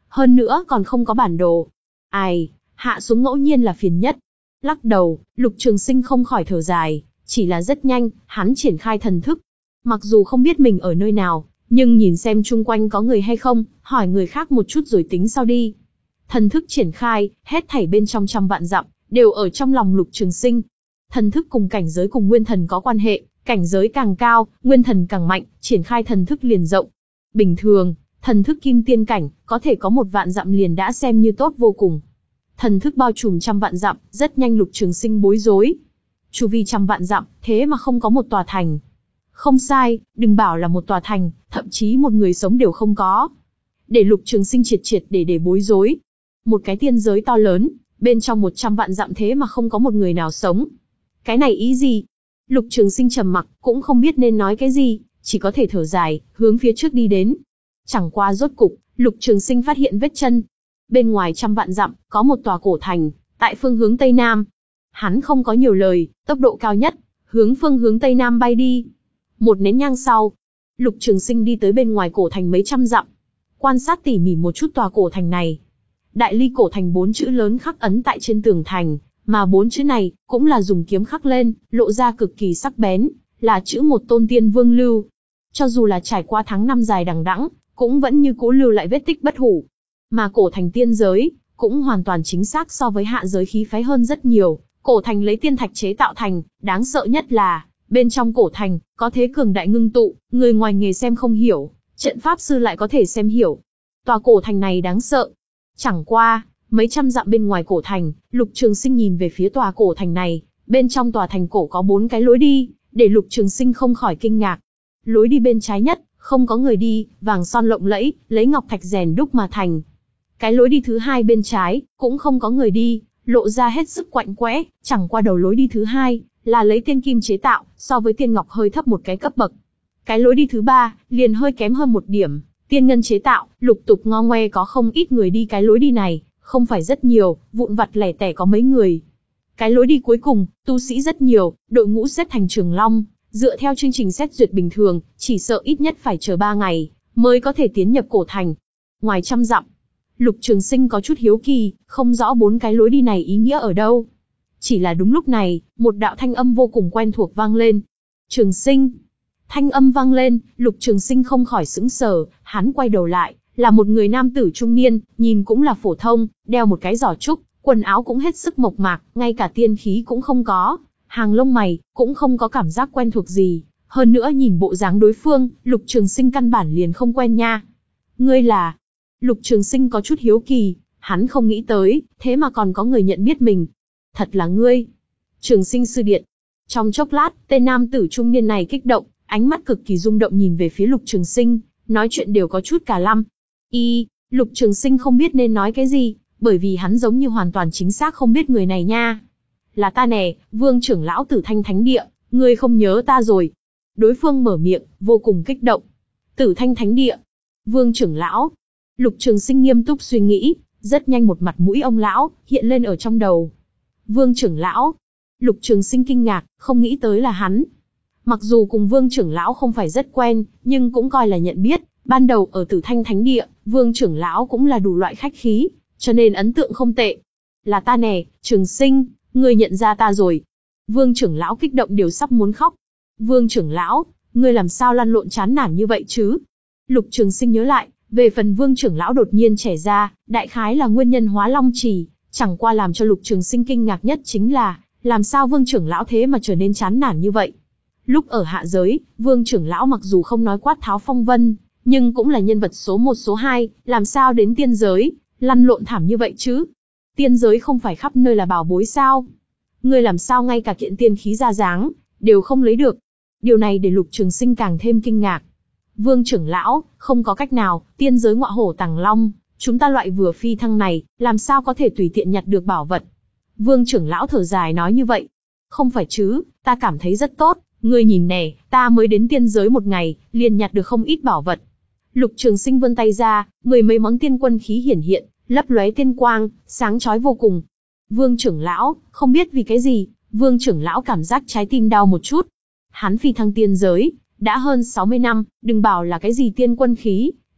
hơn nữa còn không có bản đồ. Ai, hạ xuống ngẫu nhiên là phiền nhất. Lắc đầu, Lục Trường Sinh không khỏi thở dài, chỉ là rất nhanh, hắn triển khai thần thức. Mặc dù không biết mình ở nơi nào, nhưng nhìn xem chung quanh có người hay không, hỏi người khác một chút rồi tính sau đi. Thần thức triển khai, hết thảy bên trong trăm vạn dặm, đều ở trong lòng Lục Trường Sinh. Thần thức cùng cảnh giới cùng nguyên thần có quan hệ, cảnh giới càng cao, nguyên thần càng mạnh, triển khai thần thức liền rộng. Bình thường, thần thức kim tiên cảnh, có thể có một vạn dặm liền đã xem như tốt vô cùng. Thần thức bao trùm trăm vạn dặm, rất nhanh Lục Trường Sinh bối rối. Chu vi trăm vạn dặm, thế mà không có một tòa thành. Không sai, đừng bảo là một tòa thành, thậm chí một người sống đều không có. Để Lục Trường Sinh triệt triệt để để bối rối. Một cái tiên giới to lớn, bên trong một trăm vạn dặm thế mà không có một người nào sống. Cái này ý gì? Lục Trường Sinh trầm mặc, cũng không biết nên nói cái gì, chỉ có thể thở dài, hướng phía trước đi đến. Chẳng qua rốt cục, Lục Trường Sinh phát hiện vết chân. Bên ngoài trăm vạn dặm, có một tòa cổ thành, tại phương hướng Tây Nam. Hắn không có nhiều lời, tốc độ cao nhất, hướng phương hướng Tây Nam bay đi. Một nén nhang sau, Lục Trường Sinh đi tới bên ngoài cổ thành mấy trăm dặm. Quan sát tỉ mỉ một chút tòa cổ thành này. Đại Ly cổ thành bốn chữ lớn khắc ấn tại trên tường thành, mà bốn chữ này cũng là dùng kiếm khắc lên, lộ ra cực kỳ sắc bén, là chữ một tôn tiên vương lưu. Cho dù là trải qua tháng năm dài đằng đẵng, cũng vẫn như cũ lưu lại vết tích bất hủ. Mà cổ thành tiên giới, cũng hoàn toàn chính xác so với hạ giới khí phái hơn rất nhiều. Cổ thành lấy tiên thạch chế tạo thành, đáng sợ nhất là, bên trong cổ thành, có thế cường đại ngưng tụ, người ngoài nghề xem không hiểu, trận pháp sư lại có thể xem hiểu. Tòa cổ thành này đáng sợ. Chẳng qua, mấy trăm dặm bên ngoài cổ thành, Lục Trường Sinh nhìn về phía tòa cổ thành này, bên trong tòa thành cổ có bốn cái lối đi, để Lục Trường Sinh không khỏi kinh ngạc. Lối đi bên trái nhất, không có người đi, vàng son lộng lẫy, lấy ngọc thạch rèn đúc mà thành. Cái lối đi thứ hai bên trái, cũng không có người đi, lộ ra hết sức quạnh quẽ, chẳng qua đầu lối đi thứ hai, là lấy tiên kim chế tạo, so với tiên ngọc hơi thấp một cái cấp bậc. Cái lối đi thứ ba, liền hơi kém hơn một điểm, tiên ngân chế tạo, lục tục ngo ngoe có không ít người đi cái lối đi này, không phải rất nhiều, vụn vặt lẻ tẻ có mấy người. Cái lối đi cuối cùng, tu sĩ rất nhiều, đội ngũ xếp thành trường long, dựa theo chương trình xét duyệt bình thường, chỉ sợ ít nhất phải chờ ba ngày, mới có thể tiến nhập cổ thành. Ngoài trăm dặm, Lục Trường Sinh có chút hiếu kỳ, không rõ bốn cái lối đi này ý nghĩa ở đâu. Chỉ là đúng lúc này, một đạo thanh âm vô cùng quen thuộc vang lên. Trường Sinh. Thanh âm vang lên, Lục Trường Sinh không khỏi sững sờ, hắn quay đầu lại, là một người nam tử trung niên, nhìn cũng là phổ thông, đeo một cái giỏ trúc, quần áo cũng hết sức mộc mạc, ngay cả tiên khí cũng không có, hàng lông mày, cũng không có cảm giác quen thuộc gì. Hơn nữa nhìn bộ dáng đối phương, Lục Trường Sinh căn bản liền không quen nha. Ngươi là... Lục Trường Sinh có chút hiếu kỳ, hắn không nghĩ tới, thế mà còn có người nhận biết mình. Thật là ngươi. Trường Sinh sư điện. Trong chốc lát, tên nam tử trung niên này kích động, ánh mắt cực kỳ rung động nhìn về phía Lục Trường Sinh, nói chuyện đều có chút cả lăm. Y, Lục Trường Sinh không biết nên nói cái gì, bởi vì hắn giống như hoàn toàn chính xác không biết người này nha. Là ta nè, Vương trưởng lão Tử Thanh Thánh Địa, ngươi không nhớ ta rồi. Đối phương mở miệng, vô cùng kích động. Tử Thanh Thánh Địa. Vương trưởng lão. Lục Trường Sinh nghiêm túc suy nghĩ, rất nhanh một mặt mũi ông lão hiện lên ở trong đầu. Vương trưởng lão. Lục Trường Sinh kinh ngạc, không nghĩ tới là hắn. Mặc dù cùng Vương trưởng lão không phải rất quen, nhưng cũng coi là nhận biết. Ban đầu ở Tử Thanh Thánh Địa, Vương trưởng lão cũng là đủ loại khách khí, cho nên ấn tượng không tệ. Là ta nè, Trường Sinh, ngươi nhận ra ta rồi. Vương trưởng lão kích động đều sắp muốn khóc. Vương trưởng lão, ngươi làm sao lăn lộn chán nản như vậy chứ? Lục Trường Sinh nhớ lại, về phần Vương trưởng lão đột nhiên trẻ ra, đại khái là nguyên nhân Hóa Long Trì, chẳng qua làm cho Lục Trường Sinh kinh ngạc nhất chính là, làm sao Vương trưởng lão thế mà trở nên chán nản như vậy? Lúc ở hạ giới, Vương trưởng lão mặc dù không nói quát tháo phong vân, nhưng cũng là nhân vật số một số hai, làm sao đến tiên giới, lăn lộn thảm như vậy chứ? Tiên giới không phải khắp nơi là bảo bối sao? Ngươi làm sao ngay cả kiện tiên khí ra dáng, đều không lấy được? Điều này để Lục Trường Sinh càng thêm kinh ngạc. Vương trưởng lão, không có cách nào, tiên giới ngọa hổ tàng long, chúng ta loại vừa phi thăng này, làm sao có thể tùy tiện nhặt được bảo vật? Vương trưởng lão thở dài nói như vậy. Không phải chứ, ta cảm thấy rất tốt, ngươi nhìn nè, ta mới đến tiên giới một ngày, liền nhặt được không ít bảo vật. Lục Trường Sinh vươn tay ra, mười mấy món tiên quân khí hiển hiện, lấp lóe tiên quang, sáng chói vô cùng. Vương trưởng lão, không biết vì cái gì, Vương trưởng lão cảm giác trái tim đau một chút. Hắn phi thăng tiên giới, đã hơn sáu mươi năm, đừng bảo là cái gì tiên quân khí,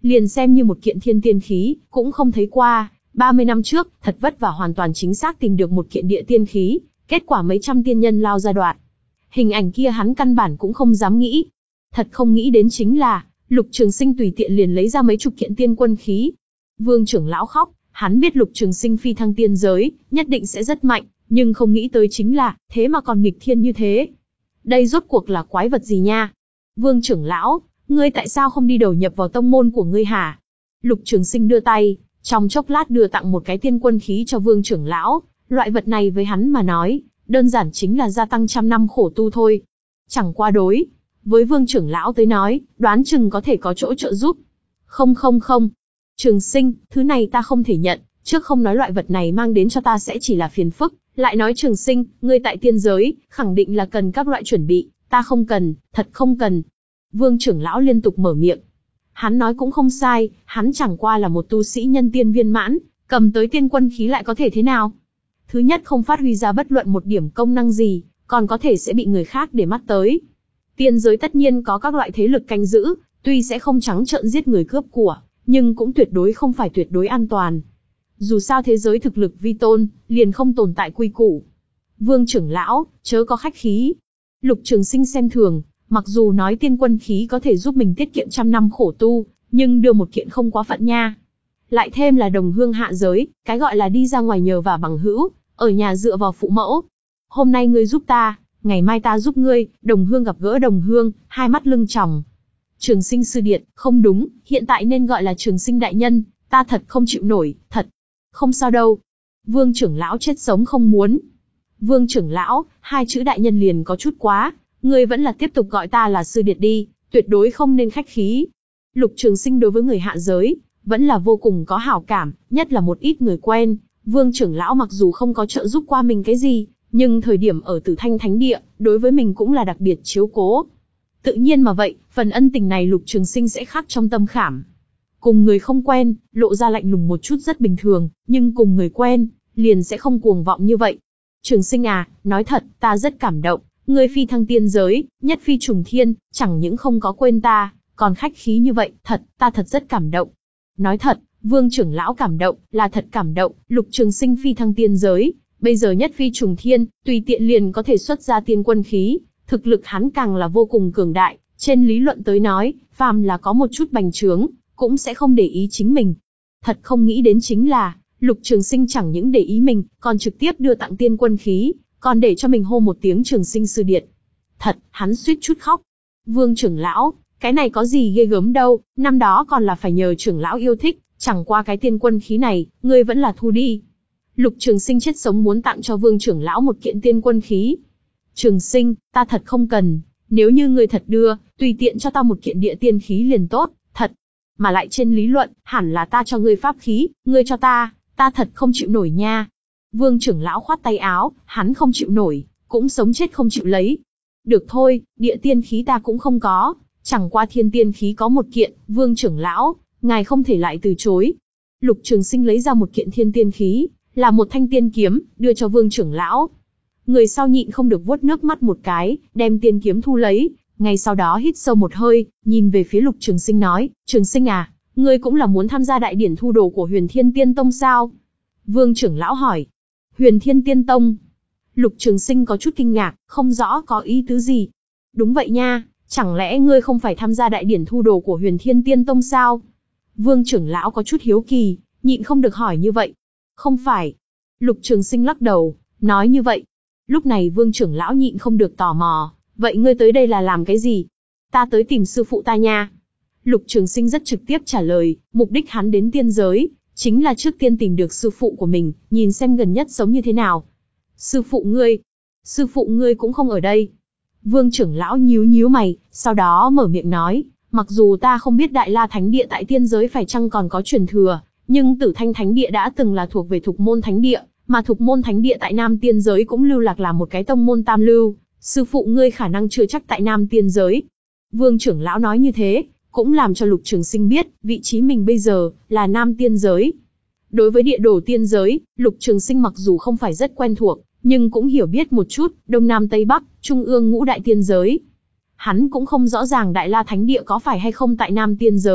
liền xem như một kiện thiên tiên khí, cũng không thấy qua. ba mươi năm trước, thật vất vả hoàn toàn chính xác tìm được một kiện địa tiên khí, kết quả mấy trăm tiên nhân lao ra đoạt. Hình ảnh kia hắn căn bản cũng không dám nghĩ. Thật không nghĩ đến chính là, Lục Trường Sinh tùy tiện liền lấy ra mấy chục kiện tiên quân khí. Vương trưởng lão khóc, hắn biết Lục Trường Sinh phi thăng tiên giới, nhất định sẽ rất mạnh, nhưng không nghĩ tới chính là, thế mà còn nghịch thiên như thế. Đây rốt cuộc là quái vật gì nha? Vương trưởng lão, ngươi tại sao không đi đầu nhập vào tông môn của ngươi hả? Lục Trường Sinh đưa tay, trong chốc lát đưa tặng một cái tiên quân khí cho Vương trưởng lão, loại vật này với hắn mà nói, đơn giản chính là gia tăng trăm năm khổ tu thôi. Chẳng qua đối với Vương trưởng lão tới nói, đoán chừng có thể có chỗ trợ giúp. Không không không, Trường Sinh, thứ này ta không thể nhận, trước không nói loại vật này mang đến cho ta sẽ chỉ là phiền phức, lại nói Trường Sinh, ngươi tại tiên giới, khẳng định là cần các loại chuẩn bị, ta không cần, thật không cần. Vương trưởng lão liên tục mở miệng. Hắn nói cũng không sai, hắn chẳng qua là một tu sĩ nhân tiên viên mãn, cầm tới tiên quân khí lại có thể thế nào? Thứ nhất không phát huy ra bất luận một điểm công năng gì, còn có thể sẽ bị người khác để mắt tới. Tiên giới tất nhiên có các loại thế lực canh giữ, tuy sẽ không trắng trợn giết người cướp của, nhưng cũng tuyệt đối không phải tuyệt đối an toàn. Dù sao thế giới thực lực vi tôn, liền không tồn tại quy củ. Vương trưởng lão, chớ có khách khí. Lục Trường Sinh xem thường, mặc dù nói tiên quân khí có thể giúp mình tiết kiệm trăm năm khổ tu, nhưng đưa một kiện không quá phận nha. Lại thêm là đồng hương hạ giới, cái gọi là đi ra ngoài nhờ vả bằng hữu, ở nhà dựa vào phụ mẫu. Hôm nay ngươi giúp ta, ngày mai ta giúp ngươi, đồng hương gặp gỡ đồng hương, hai mắt lưng tròng. Trường Sinh sư điện, không đúng, hiện tại nên gọi là Trường Sinh đại nhân, ta thật không chịu nổi, thật. Không sao đâu. Vương trưởng lão chết sống không muốn. Vương trưởng lão, hai chữ đại nhân liền có chút quá, ngươi vẫn là tiếp tục gọi ta là sư điệt đi, tuyệt đối không nên khách khí. Lục Trường Sinh đối với người hạ giới, vẫn là vô cùng có hảo cảm, nhất là một ít người quen. Vương trưởng lão mặc dù không có trợ giúp qua mình cái gì, nhưng thời điểm ở Tử Thanh Thánh Địa, đối với mình cũng là đặc biệt chiếu cố. Tự nhiên mà vậy, phần ân tình này Lục Trường Sinh sẽ khắc trong tâm khảm. Cùng người không quen, lộ ra lạnh lùng một chút rất bình thường, nhưng cùng người quen, liền sẽ không cuồng vọng như vậy. Trường Sinh à, nói thật, ta rất cảm động, ngươi phi thăng tiên giới, nhất phi trùng thiên, chẳng những không có quên ta, còn khách khí như vậy, thật, ta thật rất cảm động. Nói thật, Vương trưởng lão cảm động, là thật cảm động, Lục Trường Sinh phi thăng tiên giới, bây giờ nhất phi trùng thiên, tùy tiện liền có thể xuất ra tiên quân khí, thực lực hắn càng là vô cùng cường đại, trên lý luận tới nói, phàm là có một chút bành trướng, cũng sẽ không để ý chính mình. Thật không nghĩ đến chính là, Lục Trường Sinh chẳng những để ý mình, còn trực tiếp đưa tặng tiên quân khí, còn để cho mình hô một tiếng Trường Sinh sư điện. Thật, hắn suýt chút khóc. Vương trưởng lão, cái này có gì ghê gớm đâu, năm đó còn là phải nhờ trưởng lão yêu thích, chẳng qua cái tiên quân khí này, ngươi vẫn là thu đi. Lục Trường Sinh chết sống muốn tặng cho Vương trưởng lão một kiện tiên quân khí. Trường Sinh, ta thật không cần, nếu như ngươi thật đưa, tùy tiện cho ta một kiện địa tiên khí liền tốt, thật. Mà lại trên lý luận, hẳn là ta cho ngươi pháp khí, ngươi cho ta, ta thật không chịu nổi nha. Vương trưởng lão khoát tay áo, hắn không chịu nổi, cũng sống chết không chịu lấy. Được thôi, địa tiên khí ta cũng không có, chẳng qua thiên tiên khí có một kiện, Vương trưởng lão, ngài không thể lại từ chối. Lục Trường Sinh lấy ra một kiện thiên tiên khí, là một thanh tiên kiếm, đưa cho Vương trưởng lão. Người sau nhịn không được vuốt nước mắt một cái, đem tiên kiếm thu lấy, ngay sau đó hít sâu một hơi, nhìn về phía Lục Trường Sinh nói, Trường Sinh à, ngươi cũng là muốn tham gia đại điển thu đồ của Huyền Thiên Tiên Tông sao? Vương trưởng lão hỏi. Huyền Thiên Tiên Tông? Lục Trường Sinh có chút kinh ngạc, không rõ có ý tứ gì. Đúng vậy nha, chẳng lẽ ngươi không phải tham gia đại điển thu đồ của Huyền Thiên Tiên Tông sao? Vương trưởng lão có chút hiếu kỳ, nhịn không được hỏi như vậy. Không phải. Lục Trường Sinh lắc đầu, nói như vậy. Lúc này Vương trưởng lão nhịn không được tò mò, vậy ngươi tới đây là làm cái gì? Ta tới tìm sư phụ ta nha. Lục Trường Sinh rất trực tiếp trả lời, mục đích hắn đến tiên giới, chính là trước tiên tìm được sư phụ của mình, nhìn xem gần nhất sống như thế nào. Sư phụ ngươi? Sư phụ ngươi cũng không ở đây. Vương trưởng lão nhíu nhíu mày, sau đó mở miệng nói, mặc dù ta không biết Đại La Thánh Địa tại tiên giới phải chăng còn có truyền thừa, nhưng Tử Thanh Thánh Địa đã từng là thuộc về Thục Môn Thánh Địa, mà Thục Môn Thánh Địa tại Nam tiên giới cũng lưu lạc là một cái tông môn tam lưu, sư phụ ngươi khả năng chưa chắc tại Nam tiên giới. Vương trưởng lão nói như thế, cũng làm cho Lục Trường Sinh biết, vị trí mình bây giờ, là Nam tiên giới. Đối với địa đồ tiên giới, Lục Trường Sinh mặc dù không phải rất quen thuộc, nhưng cũng hiểu biết một chút, Đông Nam Tây Bắc, Trung ương ngũ đại tiên giới. Hắn cũng không rõ ràng Đại La Thánh Địa có phải hay không tại Nam tiên giới,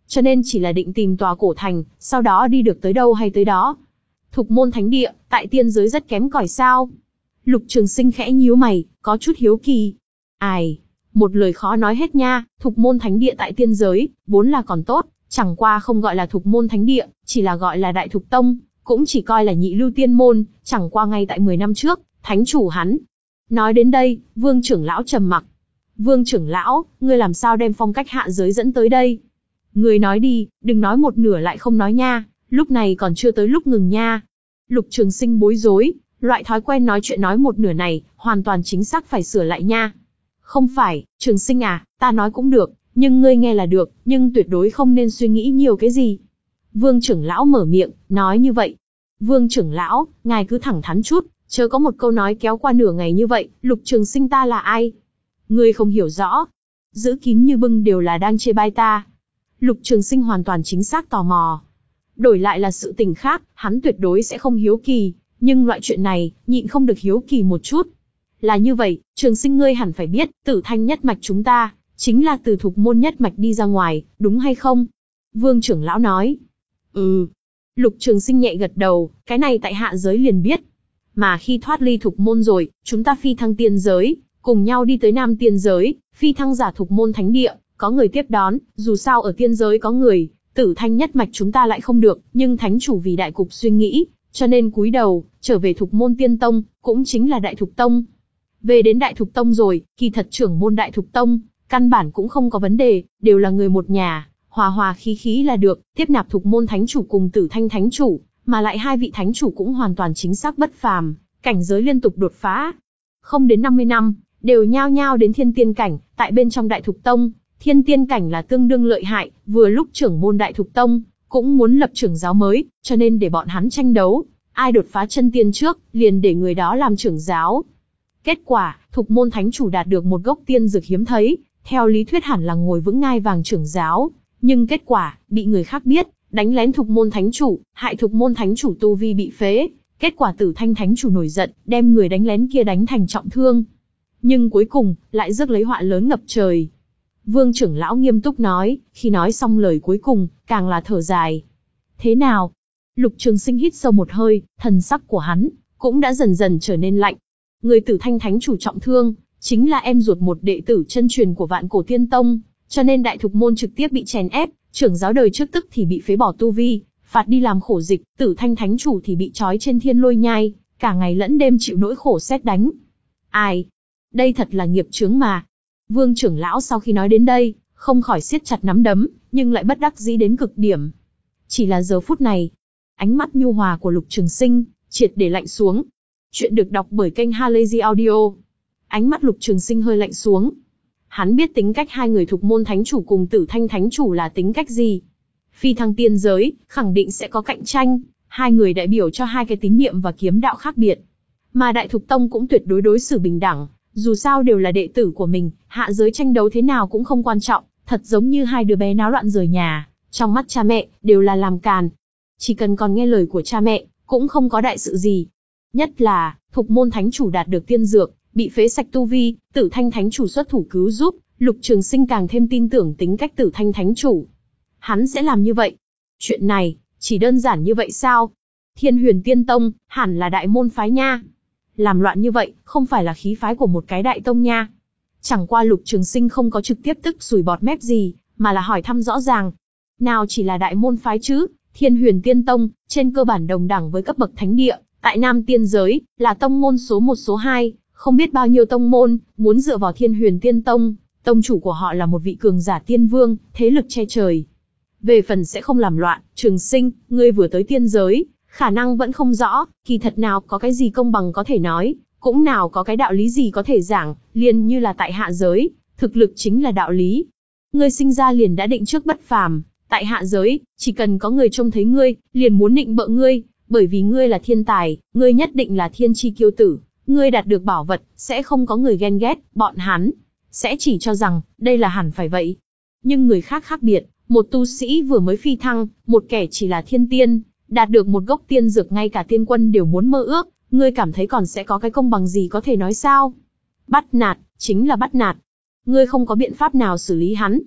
cho nên chỉ là định tìm tòa cổ thành, sau đó đi được tới đâu hay tới đó. Thục Môn Thánh Địa, tại tiên giới rất kém cỏi sao? Lục Trường Sinh khẽ nhíu mày, có chút hiếu kỳ. Ai, một lời khó nói hết nha, Thục Môn Thánh Địa tại tiên giới, vốn là còn tốt, chẳng qua không gọi là Thục Môn Thánh Địa, chỉ là gọi là Đại Thục Tông, cũng chỉ coi là nhị lưu tiên môn, chẳng qua ngay tại mười năm trước, thánh chủ hắn. Nói đến đây, Vương trưởng lão trầm mặc. Vương trưởng lão, ngươi làm sao đem phong cách hạ giới dẫn tới đây? Ngươi nói đi, đừng nói một nửa lại không nói nha, lúc này còn chưa tới lúc ngừng nha. Lục Trường Sinh bối rối, loại thói quen nói chuyện nói một nửa này, hoàn toàn chính xác phải sửa lại nha. Không phải, Trường Sinh à, ta nói cũng được, nhưng ngươi nghe là được, nhưng tuyệt đối không nên suy nghĩ nhiều cái gì. Vương trưởng lão mở miệng, nói như vậy. Vương trưởng lão, ngài cứ thẳng thắn chút, chớ có một câu nói kéo qua nửa ngày như vậy, Lục Trường Sinh ta là ai? Ngươi không hiểu rõ. Giữ kín như bưng đều là đang chê bai ta. Lục Trường Sinh hoàn toàn chính xác tò mò. Đổi lại là sự tình khác, hắn tuyệt đối sẽ không hiếu kỳ, nhưng loại chuyện này, nhịn không được hiếu kỳ một chút. Là như vậy, Trường Sinh ngươi hẳn phải biết, Tử Thanh nhất mạch chúng ta, chính là từ Thục Môn nhất mạch đi ra ngoài, đúng hay không? Vương trưởng lão nói. Ừ. Lục Trường Sinh nhẹ gật đầu, cái này tại hạ giới liền biết. Mà khi thoát ly Thục Môn rồi, chúng ta phi thăng tiên giới, cùng nhau đi tới Nam tiên giới, phi thăng giả Thục Môn Thánh Địa, có người tiếp đón, dù sao ở tiên giới có người, Tử Thanh nhất mạch chúng ta lại không được, nhưng thánh chủ vì đại cục suy nghĩ, cho nên cúi đầu, trở về Thục Môn Tiên Tông, cũng chính là Đại Thục Tông. Về đến Đại Thục Tông rồi, kỳ thật trưởng môn Đại Thục Tông, căn bản cũng không có vấn đề, đều là người một nhà, hòa hòa khí khí là được, tiếp nạp Thục Môn Thánh chủ cùng Tử Thanh Thánh chủ, mà lại hai vị thánh chủ cũng hoàn toàn chính xác bất phàm, cảnh giới liên tục đột phá. Không đến năm mươi năm, đều nhao nhao đến thiên tiên cảnh, tại bên trong Đại Thục Tông, thiên tiên cảnh là tương đương lợi hại, vừa lúc trưởng môn Đại Thục Tông cũng muốn lập trưởng giáo mới, cho nên để bọn hắn tranh đấu, ai đột phá chân tiên trước, liền để người đó làm trưởng giáo. Kết quả, Thục Môn Thánh chủ đạt được một gốc tiên dược hiếm thấy, theo lý thuyết hẳn là ngồi vững ngai vàng trưởng giáo, nhưng kết quả, bị người khác biết, đánh lén Thục Môn Thánh chủ, hại Thục Môn Thánh chủ tu vi bị phế. Kết quả Tử Thanh Thánh chủ nổi giận, đem người đánh lén kia đánh thành trọng thương. Nhưng cuối cùng, lại rước lấy họa lớn ngập trời. Vương trưởng lão nghiêm túc nói, khi nói xong lời cuối cùng, càng là thở dài. Thế nào? Lục Trường Sinh hít sâu một hơi, thần sắc của hắn cũng đã dần dần trở nên lạnh. Người Tử Thanh Thánh chủ trọng thương, chính là em ruột một đệ tử chân truyền của Vạn Cổ Tiên Tông, cho nên Đại Thục Môn trực tiếp bị chèn ép, trưởng giáo đời trước tức thì bị phế bỏ tu vi, phạt đi làm khổ dịch, Tử Thanh Thánh chủ thì bị trói trên thiên lôi nhai, cả ngày lẫn đêm chịu nỗi khổ sét đánh. Ai? Đây thật là nghiệp chướng mà. Vương trưởng lão sau khi nói đến đây, không khỏi siết chặt nắm đấm, nhưng lại bất đắc dĩ đến cực điểm. Chỉ là giờ phút này, ánh mắt nhu hòa của Lục Trường Sinh triệt để lạnh xuống. Chuyện được đọc bởi kênh Halazy Audio. Ánh mắt Lục Trường Sinh hơi lạnh xuống. Hắn biết tính cách hai người Thục Môn Thánh chủ cùng Tử Thanh Thánh chủ là tính cách gì. Phi thăng tiên giới, khẳng định sẽ có cạnh tranh, hai người đại biểu cho hai cái tín niệm và kiếm đạo khác biệt. Mà Đại Thục Tông cũng tuyệt đối đối xử bình đẳng, dù sao đều là đệ tử của mình, hạ giới tranh đấu thế nào cũng không quan trọng, thật giống như hai đứa bé náo loạn rời nhà, trong mắt cha mẹ, đều là làm càn. Chỉ cần còn nghe lời của cha mẹ, cũng không có đại sự gì. Nhất là, Thục Môn Thánh chủ đạt được tiên dược, bị phế sạch tu vi, Tử Thanh Thánh chủ xuất thủ cứu giúp, Lục Trường Sinh càng thêm tin tưởng tính cách Tử Thanh Thánh chủ. Hắn sẽ làm như vậy. Chuyện này, chỉ đơn giản như vậy sao? Thiên Huyền Tiên Tông, hẳn là đại môn phái nha. Làm loạn như vậy, không phải là khí phái của một cái đại tông nha. Chẳng qua Lục Trường Sinh không có trực tiếp tức sùi bọt mép gì, mà là hỏi thăm rõ ràng. Nào chỉ là đại môn phái chứ, Thiên Huyền Tiên Tông, trên cơ bản đồng đẳng với cấp bậc thánh địa, tại Nam tiên giới, là tông môn số một số hai, không biết bao nhiêu tông môn, muốn dựa vào Thiên Huyền Tiên Tông, tông chủ của họ là một vị cường giả tiên vương, thế lực che trời. Về phần sẽ không làm loạn, Trường Sinh, ngươi vừa tới tiên giới, khả năng vẫn không rõ, kỳ thật nào có cái gì công bằng có thể nói, cũng nào có cái đạo lý gì có thể giảng, liền như là tại hạ giới, thực lực chính là đạo lý. Ngươi sinh ra liền đã định trước bất phàm, tại hạ giới, chỉ cần có người trông thấy ngươi, liền muốn định bợ ngươi, bởi vì ngươi là thiên tài, ngươi nhất định là thiên chi kiêu tử, ngươi đạt được bảo vật, sẽ không có người ghen ghét, bọn hắn sẽ chỉ cho rằng, đây là hẳn phải vậy. Nhưng người khác khác biệt, một tu sĩ vừa mới phi thăng, một kẻ chỉ là thiên tiên, đạt được một gốc tiên dược ngay cả tiên quân đều muốn mơ ước, ngươi cảm thấy còn sẽ có cái công bằng gì có thể nói sao? Bắt nạt, chính là bắt nạt. Ngươi không có biện pháp nào xử lý hắn.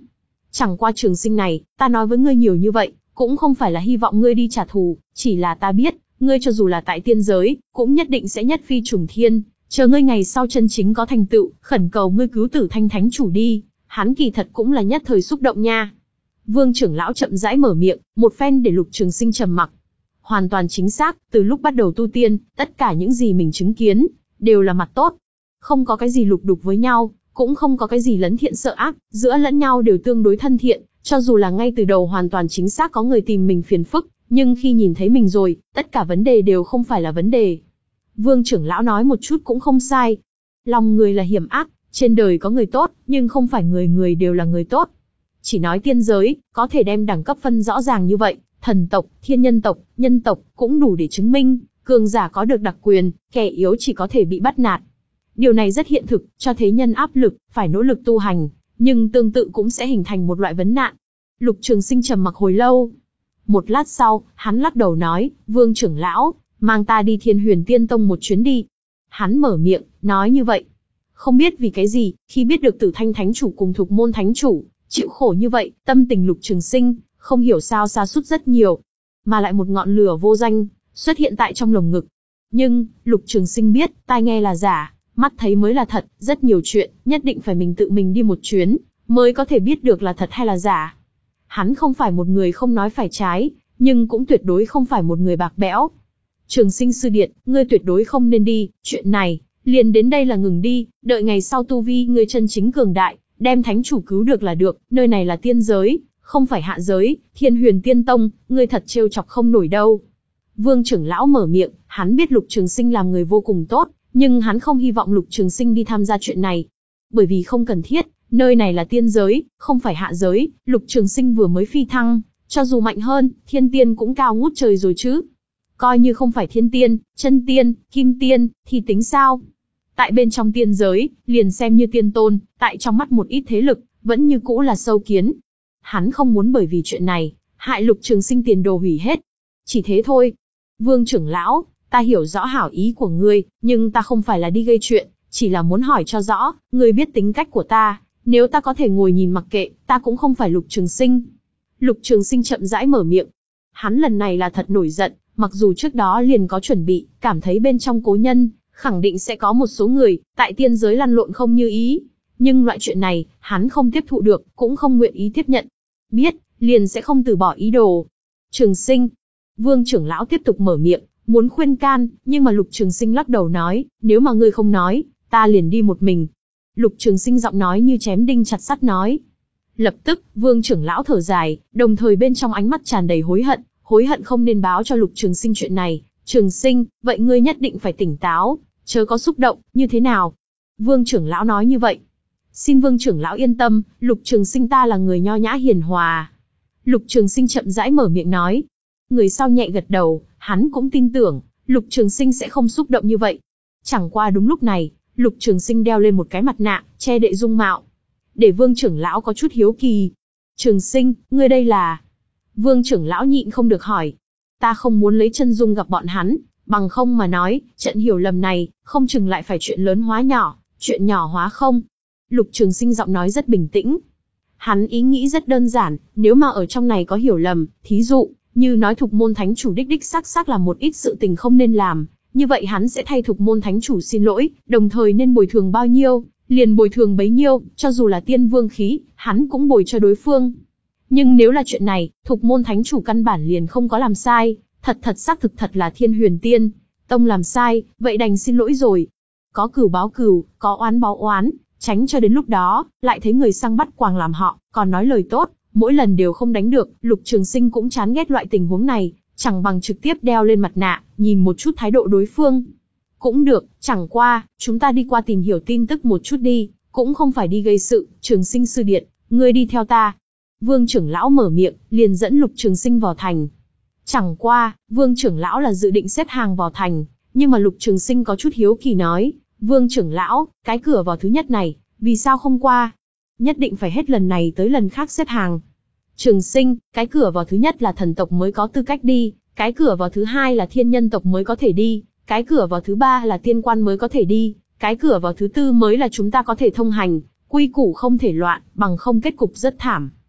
Chẳng qua Trường Sinh này, ta nói với ngươi nhiều như vậy, cũng không phải là hy vọng ngươi đi trả thù, chỉ là ta biết, ngươi cho dù là tại tiên giới, cũng nhất định sẽ nhất phi trùng thiên, chờ ngươi ngày sau chân chính có thành tựu, khẩn cầu ngươi cứu Tử Thanh Thánh Chủ đi, hắn kỳ thật cũng là nhất thời xúc động nha. Vương trưởng lão chậm rãi mở miệng, một phen để Lục Trường Sinh trầm mặc. Hoàn toàn chính xác, từ lúc bắt đầu tu tiên, tất cả những gì mình chứng kiến, đều là mặt tốt. Không có cái gì lục đục với nhau, cũng không có cái gì lấn thiện sợ ác, giữa lẫn nhau đều tương đối thân thiện, cho dù là ngay từ đầu hoàn toàn chính xác có người tìm mình phiền phức, nhưng khi nhìn thấy mình rồi, tất cả vấn đề đều không phải là vấn đề. Vương trưởng lão nói một chút cũng không sai. Lòng người là hiểm ác, trên đời có người tốt, nhưng không phải người người đều là người tốt. Chỉ nói tiên giới, có thể đem đẳng cấp phân rõ ràng như vậy, thần tộc, thiên nhân tộc, nhân tộc, cũng đủ để chứng minh, cường giả có được đặc quyền, kẻ yếu chỉ có thể bị bắt nạt. Điều này rất hiện thực, cho thế nhân áp lực, phải nỗ lực tu hành, nhưng tương tự cũng sẽ hình thành một loại vấn nạn. Lục Trường Sinh trầm mặc hồi lâu. Một lát sau, hắn lắc đầu nói, Vương trưởng lão, mang ta đi Thiên Huyền Tiên Tông một chuyến đi. Hắn mở miệng, nói như vậy. Không biết vì cái gì, khi biết được Tử Thanh Thánh Chủ cùng Thục Môn Thánh Chủ chịu khổ như vậy, tâm tình Lục Trường Sinh không hiểu sao sa sút rất nhiều, mà lại một ngọn lửa vô danh xuất hiện tại trong lồng ngực. Nhưng Lục Trường Sinh biết, tai nghe là giả, mắt thấy mới là thật, rất nhiều chuyện nhất định phải mình tự mình đi một chuyến mới có thể biết được là thật hay là giả. Hắn không phải một người không nói phải trái, nhưng cũng tuyệt đối không phải một người bạc bẽo. Trường Sinh sư điện, ngươi tuyệt đối không nên đi, chuyện này liền đến đây là ngừng đi, đợi ngày sau tu vi ngươi chân chính cường đại, đem Thánh Chủ cứu được là được, nơi này là tiên giới, không phải hạ giới, Thiên Huyền Tiên Tông, ngươi thật trêu chọc không nổi đâu. Vương trưởng lão mở miệng, hắn biết Lục Trường Sinh làm người vô cùng tốt, nhưng hắn không hy vọng Lục Trường Sinh đi tham gia chuyện này, bởi vì không cần thiết, nơi này là tiên giới, không phải hạ giới, Lục Trường Sinh vừa mới phi thăng, cho dù mạnh hơn, thiên tiên cũng cao ngút trời rồi chứ. Coi như không phải thiên tiên, chân tiên, kim tiên, thì tính sao? Tại bên trong tiên giới, liền xem như tiên tôn, tại trong mắt một ít thế lực, vẫn như cũ là sâu kiến. Hắn không muốn bởi vì chuyện này, hại Lục Trường Sinh tiền đồ hủy hết. Chỉ thế thôi. Vương trưởng lão, ta hiểu rõ hảo ý của ngươi, nhưng ta không phải là đi gây chuyện, chỉ là muốn hỏi cho rõ, ngươi biết tính cách của ta, nếu ta có thể ngồi nhìn mặc kệ, ta cũng không phải Lục Trường Sinh. Lục Trường Sinh chậm rãi mở miệng. Hắn lần này là thật nổi giận, mặc dù trước đó liền có chuẩn bị, cảm thấy bên trong cố nhân, khẳng định sẽ có một số người, tại tiên giới lăn lộn không như ý. Nhưng loại chuyện này, hắn không tiếp thụ được, cũng không nguyện ý tiếp nhận. Biết, liền sẽ không từ bỏ ý đồ. Trường Sinh. Vương trưởng lão tiếp tục mở miệng, muốn khuyên can, nhưng mà Lục Trường Sinh lắc đầu nói, nếu mà ngươi không nói, ta liền đi một mình. Lục Trường Sinh giọng nói như chém đinh chặt sắt nói. Lập tức, Vương trưởng lão thở dài, đồng thời bên trong ánh mắt tràn đầy hối hận, hối hận không nên báo cho Lục Trường Sinh chuyện này. Trường Sinh, vậy ngươi nhất định phải tỉnh táo, chớ có xúc động, như thế nào? Vương trưởng lão nói như vậy. Xin Vương trưởng lão yên tâm, Lục Trường Sinh ta là người nho nhã hiền hòa. Lục Trường Sinh chậm rãi mở miệng nói. Người sau nhẹ gật đầu, hắn cũng tin tưởng, Lục Trường Sinh sẽ không xúc động như vậy. Chẳng qua đúng lúc này, Lục Trường Sinh đeo lên một cái mặt nạ, che đậy dung mạo. Để Vương trưởng lão có chút hiếu kỳ. Trường Sinh, ngươi đây là... Vương trưởng lão nhịn không được hỏi. Ta không muốn lấy chân dung gặp bọn hắn, bằng không mà nói, trận hiểu lầm này, không chừng lại phải chuyện lớn hóa nhỏ, chuyện nhỏ hóa không. Lục Trường Sinh giọng nói rất bình tĩnh. Hắn ý nghĩ rất đơn giản, nếu mà ở trong này có hiểu lầm, thí dụ, như nói Thục Môn Thánh Chủ đích đích xác xác là một ít sự tình không nên làm, như vậy hắn sẽ thay Thục Môn Thánh Chủ xin lỗi, đồng thời nên bồi thường bao nhiêu, liền bồi thường bấy nhiêu, cho dù là tiên vương khí, hắn cũng bồi cho đối phương. Nhưng nếu là chuyện này, Thục Môn Thánh Chủ căn bản liền không có làm sai, thật thật xác thực thật là Thiên Huyền Tiên Tông làm sai, vậy đành xin lỗi rồi. Có cừu báo cừu, có oán báo oán, tránh cho đến lúc đó, lại thấy người sang bắt quàng làm họ, còn nói lời tốt, mỗi lần đều không đánh được. Lục Trường Sinh cũng chán ghét loại tình huống này, chẳng bằng trực tiếp đeo lên mặt nạ, nhìn một chút thái độ đối phương. Cũng được, chẳng qua, chúng ta đi qua tìm hiểu tin tức một chút đi, cũng không phải đi gây sự. Trường Sinh sư điện, ngươi đi theo ta. Vương trưởng lão mở miệng, liền dẫn Lục Trường Sinh vào thành. Chẳng qua, Vương trưởng lão là dự định xếp hàng vào thành, nhưng mà Lục Trường Sinh có chút hiếu kỳ nói, Vương trưởng lão, cái cửa vào thứ nhất này, vì sao không qua? Nhất định phải hết lần này tới lần khác xếp hàng. Trường Sinh, cái cửa vào thứ nhất là thần tộc mới có tư cách đi, cái cửa vào thứ hai là thiên nhân tộc mới có thể đi, cái cửa vào thứ ba là tiên quan mới có thể đi, cái cửa vào thứ tư mới là chúng ta có thể thông hành, quy củ không thể loạn, bằng không kết cục rất thảm.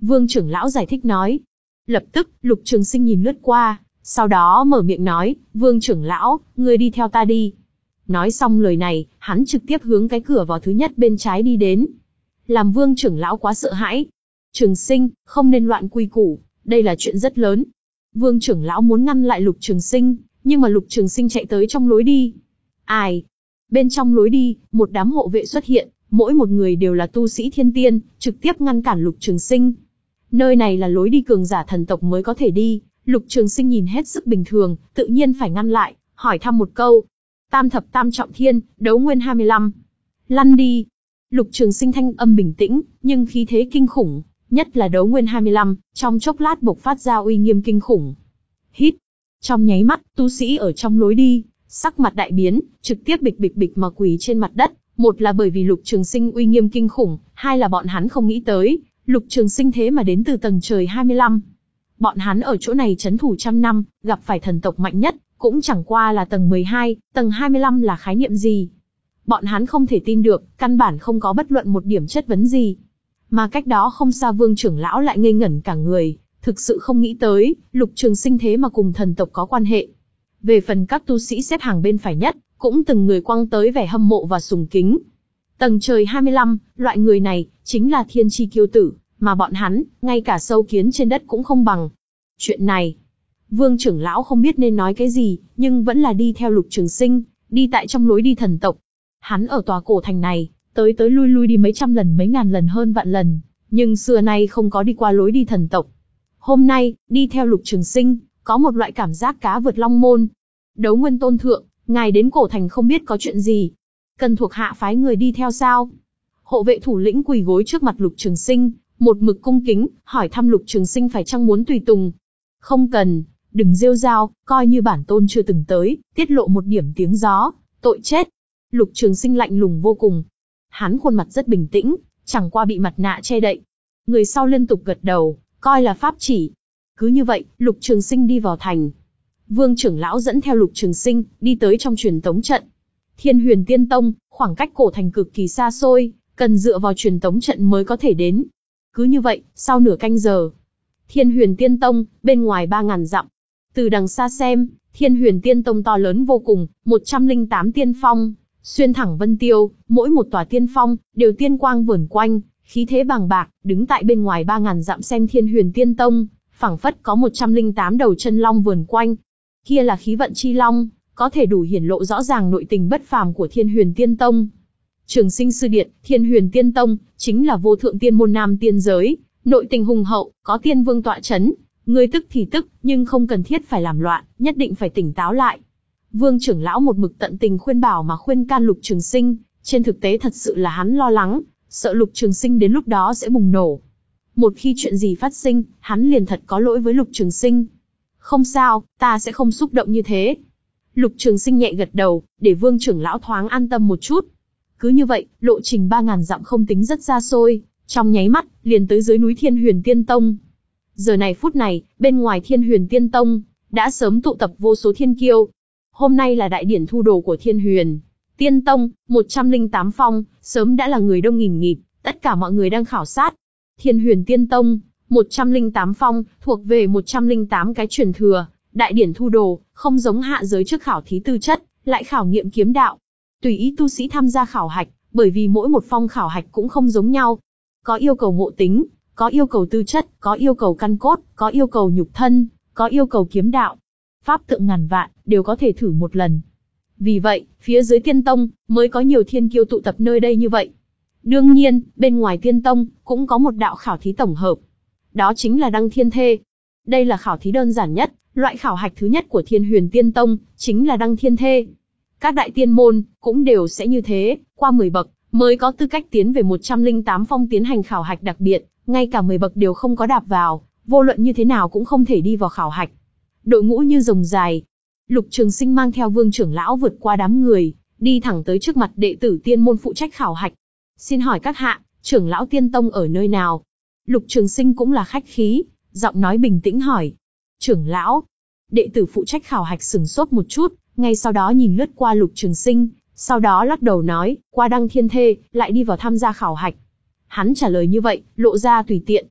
Vương trưởng lão giải thích nói. Lập tức, Lục Trường Sinh nhìn lướt qua, sau đó mở miệng nói, Vương trưởng lão, ngươi đi theo ta đi. Nói xong lời này, hắn trực tiếp hướng cái cửa vào thứ nhất bên trái đi đến. Làm Vương trưởng lão quá sợ hãi. Trường Sinh, không nên loạn quy củ, đây là chuyện rất lớn. Vương trưởng lão muốn ngăn lại Lục Trường Sinh, nhưng mà Lục Trường Sinh chạy tới trong lối đi. Ai? Bên trong lối đi, một đám hộ vệ xuất hiện, mỗi một người đều là tu sĩ thiên tiên, trực tiếp ngăn cản Lục Trường Sinh. Nơi này là lối đi cường giả thần tộc mới có thể đi, Lục Trường Sinh nhìn hết sức bình thường, tự nhiên phải ngăn lại, hỏi thăm một câu. Tam thập tam trọng thiên, đấu nguyên hai mươi lăm. Lăn đi. Lục Trường Sinh thanh âm bình tĩnh, nhưng khí thế kinh khủng, nhất là đấu nguyên hai mươi lăm, trong chốc lát bộc phát ra uy nghiêm kinh khủng. Hít. Trong nháy mắt, tu sĩ ở trong lối đi, sắc mặt đại biến, trực tiếp bịch bịch bịch mà quỳ trên mặt đất. Một là bởi vì Lục Trường Sinh uy nghiêm kinh khủng, hai là bọn hắn không nghĩ tới, Lục Trường Sinh thế mà đến từ tầng trời hai mươi lăm. Bọn hắn ở chỗ này trấn thủ trăm năm, gặp phải thần tộc mạnh nhất, cũng chẳng qua là tầng mười hai, tầng hai mươi lăm là khái niệm gì. Bọn hắn không thể tin được, căn bản không có bất luận một điểm chất vấn gì. Mà cách đó không xa Vương trưởng lão lại ngây ngẩn cả người, thực sự không nghĩ tới, Lục Trường Sinh thế mà cùng thần tộc có quan hệ. Về phần các tu sĩ xếp hàng bên phải nhất, cũng từng người quăng tới vẻ hâm mộ và sùng kính. Tầng trời hai mươi lăm, loại người này, chính là thiên chi kiêu tử, mà bọn hắn, ngay cả sâu kiến trên đất cũng không bằng. Chuyện này, Vương trưởng lão không biết nên nói cái gì, nhưng vẫn là đi theo Lục Trường Sinh, đi tại trong lối đi thần tộc. Hắn ở tòa cổ thành này, tới tới lui lui đi mấy trăm lần mấy ngàn lần hơn vạn lần, nhưng xưa nay không có đi qua lối đi thần tộc. Hôm nay, đi theo Lục Trường Sinh, có một loại cảm giác cá vượt long môn. Đấu Nguyên Tôn Thượng, ngài đến cổ thành không biết có chuyện gì. Cần thuộc hạ phái người đi theo sao? Hộ vệ thủ lĩnh quỳ gối trước mặt Lục Trường Sinh, một mực cung kính, hỏi thăm Lục Trường Sinh phải chăng muốn tùy tùng. Không cần, đừng rêu rao, coi như bản tôn chưa từng tới, tiết lộ một điểm tiếng gió, tội chết. Lục Trường Sinh lạnh lùng vô cùng. Hắn khuôn mặt rất bình tĩnh, chẳng qua bị mặt nạ che đậy. Người sau liên tục gật đầu, coi là pháp chỉ. Cứ như vậy, Lục Trường Sinh đi vào thành. Vương trưởng lão dẫn theo Lục Trường Sinh, đi tới trong truyền tống trận. Thiên Huyền Tiên Tông, khoảng cách cổ thành cực kỳ xa xôi, cần dựa vào truyền tống trận mới có thể đến. Cứ như vậy, sau nửa canh giờ, Thiên Huyền Tiên Tông, bên ngoài ba ngàn dặm. Từ đằng xa xem, Thiên Huyền Tiên Tông to lớn vô cùng, một trăm lẻ tám tiên phong, xuyên thẳng vân tiêu, mỗi một tòa tiên phong, đều tiên quang vờn quanh, khí thế bàng bạc, đứng tại bên ngoài ba ngàn dặm xem Thiên Huyền Tiên Tông, phảng phất có một trăm lẻ tám đầu chân long vờn quanh. Kia là khí vận chi long, có thể đủ hiển lộ rõ ràng nội tình bất phàm của Thiên Huyền Tiên Tông. Trường Sinh sư điện, Thiên Huyền Tiên Tông, chính là vô thượng tiên môn nam tiên giới, nội tình hùng hậu, có tiên vương tọa chấn. Ngươi tức thì tức, nhưng không cần thiết phải làm loạn, nhất định phải tỉnh táo lại. Vương trưởng lão một mực tận tình khuyên bảo mà khuyên can Lục Trường Sinh, trên thực tế thật sự là hắn lo lắng, sợ Lục Trường Sinh đến lúc đó sẽ bùng nổ. Một khi chuyện gì phát sinh, hắn liền thật có lỗi với Lục Trường Sinh. Không sao, ta sẽ không xúc động như thế. Lục Trường Sinh nhẹ gật đầu, để Vương trưởng lão thoáng an tâm một chút. Cứ như vậy, lộ trình ba ngàn dặm không tính rất xa xôi, trong nháy mắt, liền tới dưới núi Thiên Huyền Tiên Tông. Giờ này phút này, bên ngoài Thiên Huyền Tiên Tông, đã sớm tụ tập vô số thiên kiêu. Hôm nay là đại điển thu đồ của Thiên Huyền Tiên Tông, một trăm lẻ tám phong, sớm đã là người đông nghìn nghịt, tất cả mọi người đang khảo sát. Thiên Huyền Tiên Tông, một trăm lẻ tám phong, thuộc về một trăm lẻ tám cái truyền thừa, đại điển thu đồ, không giống hạ giới trước khảo thí tư chất, lại khảo nghiệm kiếm đạo. Tùy ý tu sĩ tham gia khảo hạch, bởi vì mỗi một phong khảo hạch cũng không giống nhau. Có yêu cầu ngộ tính, có yêu cầu tư chất, có yêu cầu căn cốt, có yêu cầu nhục thân, có yêu cầu kiếm đạo. Pháp tượng ngàn vạn, đều có thể thử một lần. Vì vậy, phía dưới Tiên Tông, mới có nhiều thiên kiêu tụ tập nơi đây như vậy. Đương nhiên, bên ngoài Tiên Tông, cũng có một đạo khảo thí tổng hợp. Đó chính là Đăng Thiên Thê. Đây là khảo thí đơn giản nhất, loại khảo hạch thứ nhất của Thiên Huyền Tiên Tông, chính là Đăng Thiên Thê. Các đại tiên môn, cũng đều sẽ như thế, qua mười bậc, mới có tư cách tiến về một trăm lẻ tám phong tiến hành khảo hạch đặc biệt, ngay cả mười bậc đều không có đạp vào, vô luận như thế nào cũng không thể đi vào khảo hạch. Đội ngũ như rồng dài. Lục Trường Sinh mang theo Vương trưởng lão vượt qua đám người, đi thẳng tới trước mặt đệ tử tiên môn phụ trách khảo hạch. Xin hỏi các hạ, trưởng lão Tiên Tông ở nơi nào? Lục Trường Sinh cũng là khách khí, giọng nói bình tĩnh hỏi. Trưởng lão. Đệ tử phụ trách khảo hạch sừng sốt một chút, ngay sau đó nhìn lướt qua Lục Trường Sinh, sau đó lắc đầu nói, qua Đăng Thiên Thê, lại đi vào tham gia khảo hạch. Hắn trả lời như vậy, lộ ra tùy tiện.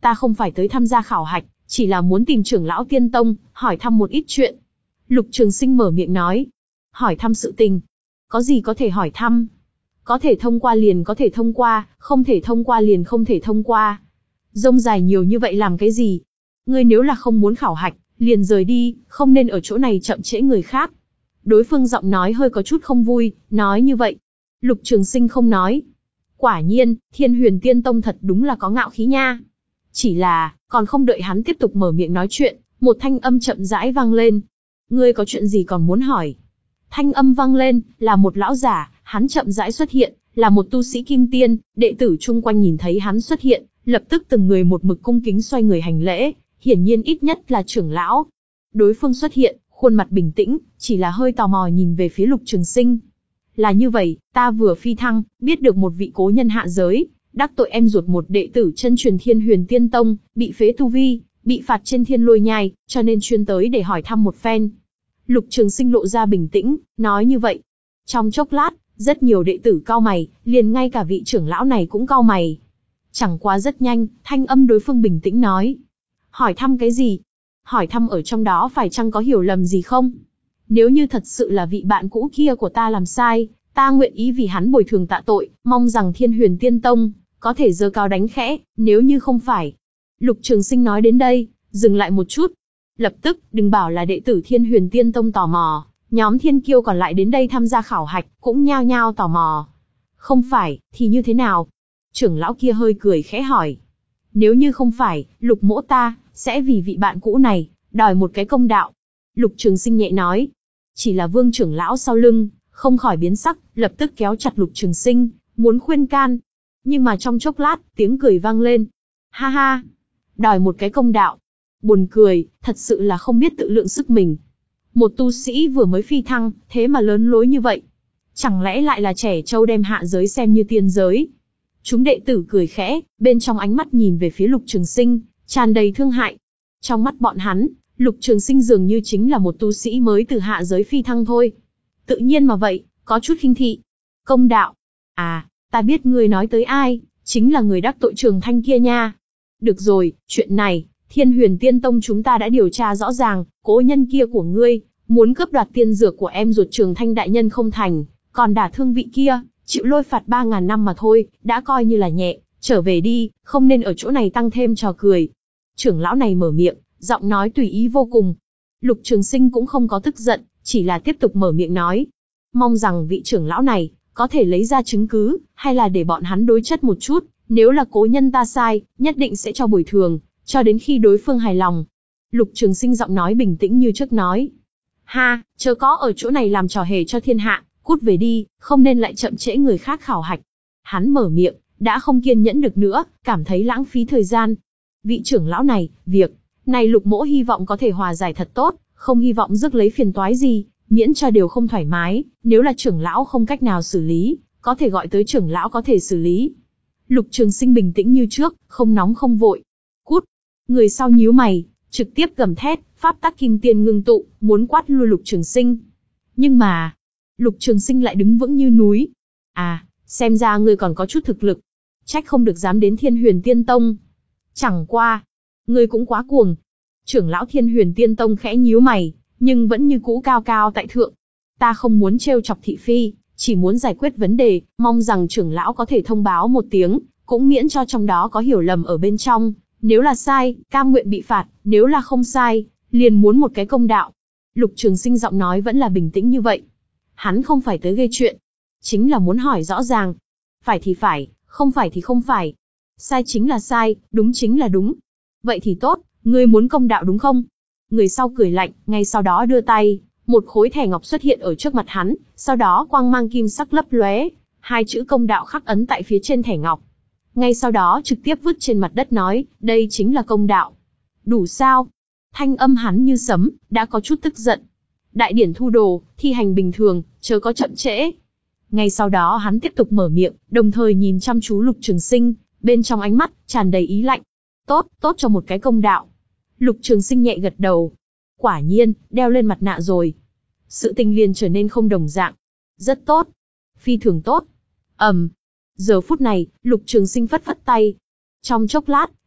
ta không phải tới tham gia khảo hạch, chỉ là muốn tìm trưởng lão Tiên Tông, hỏi thăm một ít chuyện. Lục Trường Sinh mở miệng nói. Hỏi thăm sự tình. Có gì có thể hỏi thăm? Có thể thông qua liền có thể thông qua, không thể thông qua liền không thể thông qua. Rông dài nhiều như vậy làm cái gì? Ngươi nếu là không muốn khảo hạch, liền rời đi, không nên ở chỗ này chậm trễ người khác. Đối phương giọng nói hơi có chút không vui, nói như vậy. Lục Trường Sinh không nói. Quả nhiên, Thiên Huyền Tiên Tông thật đúng là có ngạo khí nha. Chỉ là, còn không đợi hắn tiếp tục mở miệng nói chuyện, một thanh âm chậm rãi vang lên. Ngươi có chuyện gì còn muốn hỏi? Thanh âm vang lên, là một lão giả, hắn chậm rãi xuất hiện, là một tu sĩ kim tiên, đệ tử chung quanh nhìn thấy hắn xuất hiện, lập tức từng người một mực cung kính xoay người hành lễ, hiển nhiên ít nhất là trưởng lão. Đối phương xuất hiện, khuôn mặt bình tĩnh, chỉ là hơi tò mò nhìn về phía Lục Trường Sinh. Là như vậy, ta vừa phi thăng, biết được một vị cố nhân hạ giới, đắc tội em ruột một đệ tử chân truyền Thiên Huyền Tiên Tông, bị phế tu vi, bị phạt trên Thiên Lôi Nhai, cho nên chuyên tới để hỏi thăm một phen. Lục Trường Sinh lộ ra bình tĩnh, nói như vậy. Trong chốc lát, rất nhiều đệ tử cau mày, liền ngay cả vị trưởng lão này cũng cau mày. Chẳng qua rất nhanh, thanh âm đối phương bình tĩnh nói. Hỏi thăm cái gì? Hỏi thăm ở trong đó phải chăng có hiểu lầm gì không? Nếu như thật sự là vị bạn cũ kia của ta làm sai, ta nguyện ý vì hắn bồi thường tạ tội, mong rằng Thiên Huyền Tiên Tông có thể giơ cao đánh khẽ, nếu như không phải. Lục Trường Sinh nói đến đây, dừng lại một chút. Lập tức, đừng bảo là đệ tử Thiên Huyền Tiên Tông tò mò, nhóm thiên kiêu còn lại đến đây tham gia khảo hạch, cũng nhao nhao tò mò. Không phải, thì như thế nào? Trưởng lão kia hơi cười khẽ hỏi. Nếu như không phải, Lục mỗ ta, sẽ vì vị bạn cũ này, đòi một cái công đạo. Lục Trường Sinh nhẹ nói. Chỉ là Vương trưởng lão sau lưng, không khỏi biến sắc, lập tức kéo chặt Lục Trường Sinh, muốn khuyên can. Nhưng mà trong chốc lát, tiếng cười vang lên. Ha ha! Đòi một cái công đạo. Buồn cười, thật sự là không biết tự lượng sức mình. Một tu sĩ vừa mới phi thăng, thế mà lớn lối như vậy. Chẳng lẽ lại là trẻ trâu đem hạ giới xem như tiên giới? Chúng đệ tử cười khẽ, bên trong ánh mắt nhìn về phía Lục Trường Sinh, tràn đầy thương hại. Trong mắt bọn hắn, Lục Trường Sinh dường như chính là một tu sĩ mới từ hạ giới phi thăng thôi. Tự nhiên mà vậy, có chút khinh thị. Công đạo. À, ta biết ngươi nói tới ai, chính là người đắc tội Trường Thanh kia nha. Được rồi, chuyện này, Thiên Huyền Tiên Tông chúng ta đã điều tra rõ ràng, cố nhân kia của ngươi, muốn cướp đoạt tiên dược của em ruột Trường Thanh đại nhân không thành, còn đả thương vị kia, chịu lôi phạt ba ngàn năm mà thôi, đã coi như là nhẹ, trở về đi, không nên ở chỗ này tăng thêm trò cười. Trưởng lão này mở miệng, giọng nói tùy ý vô cùng. Lục Trường Sinh cũng không có tức giận, chỉ là tiếp tục mở miệng nói. Mong rằng vị trưởng lão này, có thể lấy ra chứng cứ, hay là để bọn hắn đối chất một chút, nếu là cố nhân ta sai, nhất định sẽ cho bồi thường, cho đến khi đối phương hài lòng. Lục Trường Sinh giọng nói bình tĩnh như trước nói. Ha, chớ có ở chỗ này làm trò hề cho thiên hạ, cút về đi, không nên lại chậm trễ người khác khảo hạch. Hắn mở miệng, đã không kiên nhẫn được nữa, cảm thấy lãng phí thời gian. Vị trưởng lão này, việc này Lục mỗ hy vọng có thể hòa giải thật tốt, không hy vọng rước lấy phiền toái gì, miễn cho đều không thoải mái, nếu là trưởng lão không cách nào xử lý, có thể gọi tới trưởng lão có thể xử lý. Lục Trường Sinh bình tĩnh như trước, không nóng không vội. Cút! Người sau nhíu mày, trực tiếp gầm thét, pháp tắc kim tiên ngưng tụ, muốn quát lui Lục Trường Sinh. Nhưng mà, Lục Trường Sinh lại đứng vững như núi. À, xem ra ngươi còn có chút thực lực. Trách không được dám đến Thiên Huyền Tiên Tông. Chẳng qua, ngươi cũng quá cuồng. Trưởng lão Thiên Huyền Tiên Tông khẽ nhíu mày, nhưng vẫn như cũ cao cao tại thượng. Ta không muốn trêu chọc thị phi, chỉ muốn giải quyết vấn đề, mong rằng trưởng lão có thể thông báo một tiếng, cũng miễn cho trong đó có hiểu lầm ở bên trong. Nếu là sai, cam nguyện bị phạt, nếu là không sai, liền muốn một cái công đạo. Lục Trường Sinh giọng nói vẫn là bình tĩnh như vậy. Hắn không phải tới gây chuyện, chính là muốn hỏi rõ ràng. Phải thì phải, không phải thì không phải. Sai chính là sai, đúng chính là đúng. Vậy thì tốt, ngươi muốn công đạo đúng không? Người sau cười lạnh, ngay sau đó đưa tay, một khối thẻ ngọc xuất hiện ở trước mặt hắn, sau đó quang mang kim sắc lấp lóe, hai chữ công đạo khắc ấn tại phía trên thẻ ngọc. Ngay sau đó trực tiếp vứt trên mặt đất nói, đây chính là công đạo. Đủ sao? Thanh âm hắn như sấm, đã có chút tức giận. Đại điển thu đồ, thi hành bình thường, chớ có chậm trễ. Ngay sau đó hắn tiếp tục mở miệng, đồng thời nhìn chăm chú Lục Trường Sinh, bên trong ánh mắt tràn đầy ý lạnh. Tốt, tốt cho một cái công đạo. Lục Trường Sinh nhẹ gật đầu. Quả nhiên, đeo lên mặt nạ rồi. Sự tình liền trở nên không đồng dạng. Rất tốt. Phi thường tốt. Ầm. Um. Giờ phút này, Lục Trường Sinh phất phất tay. Trong chốc lát,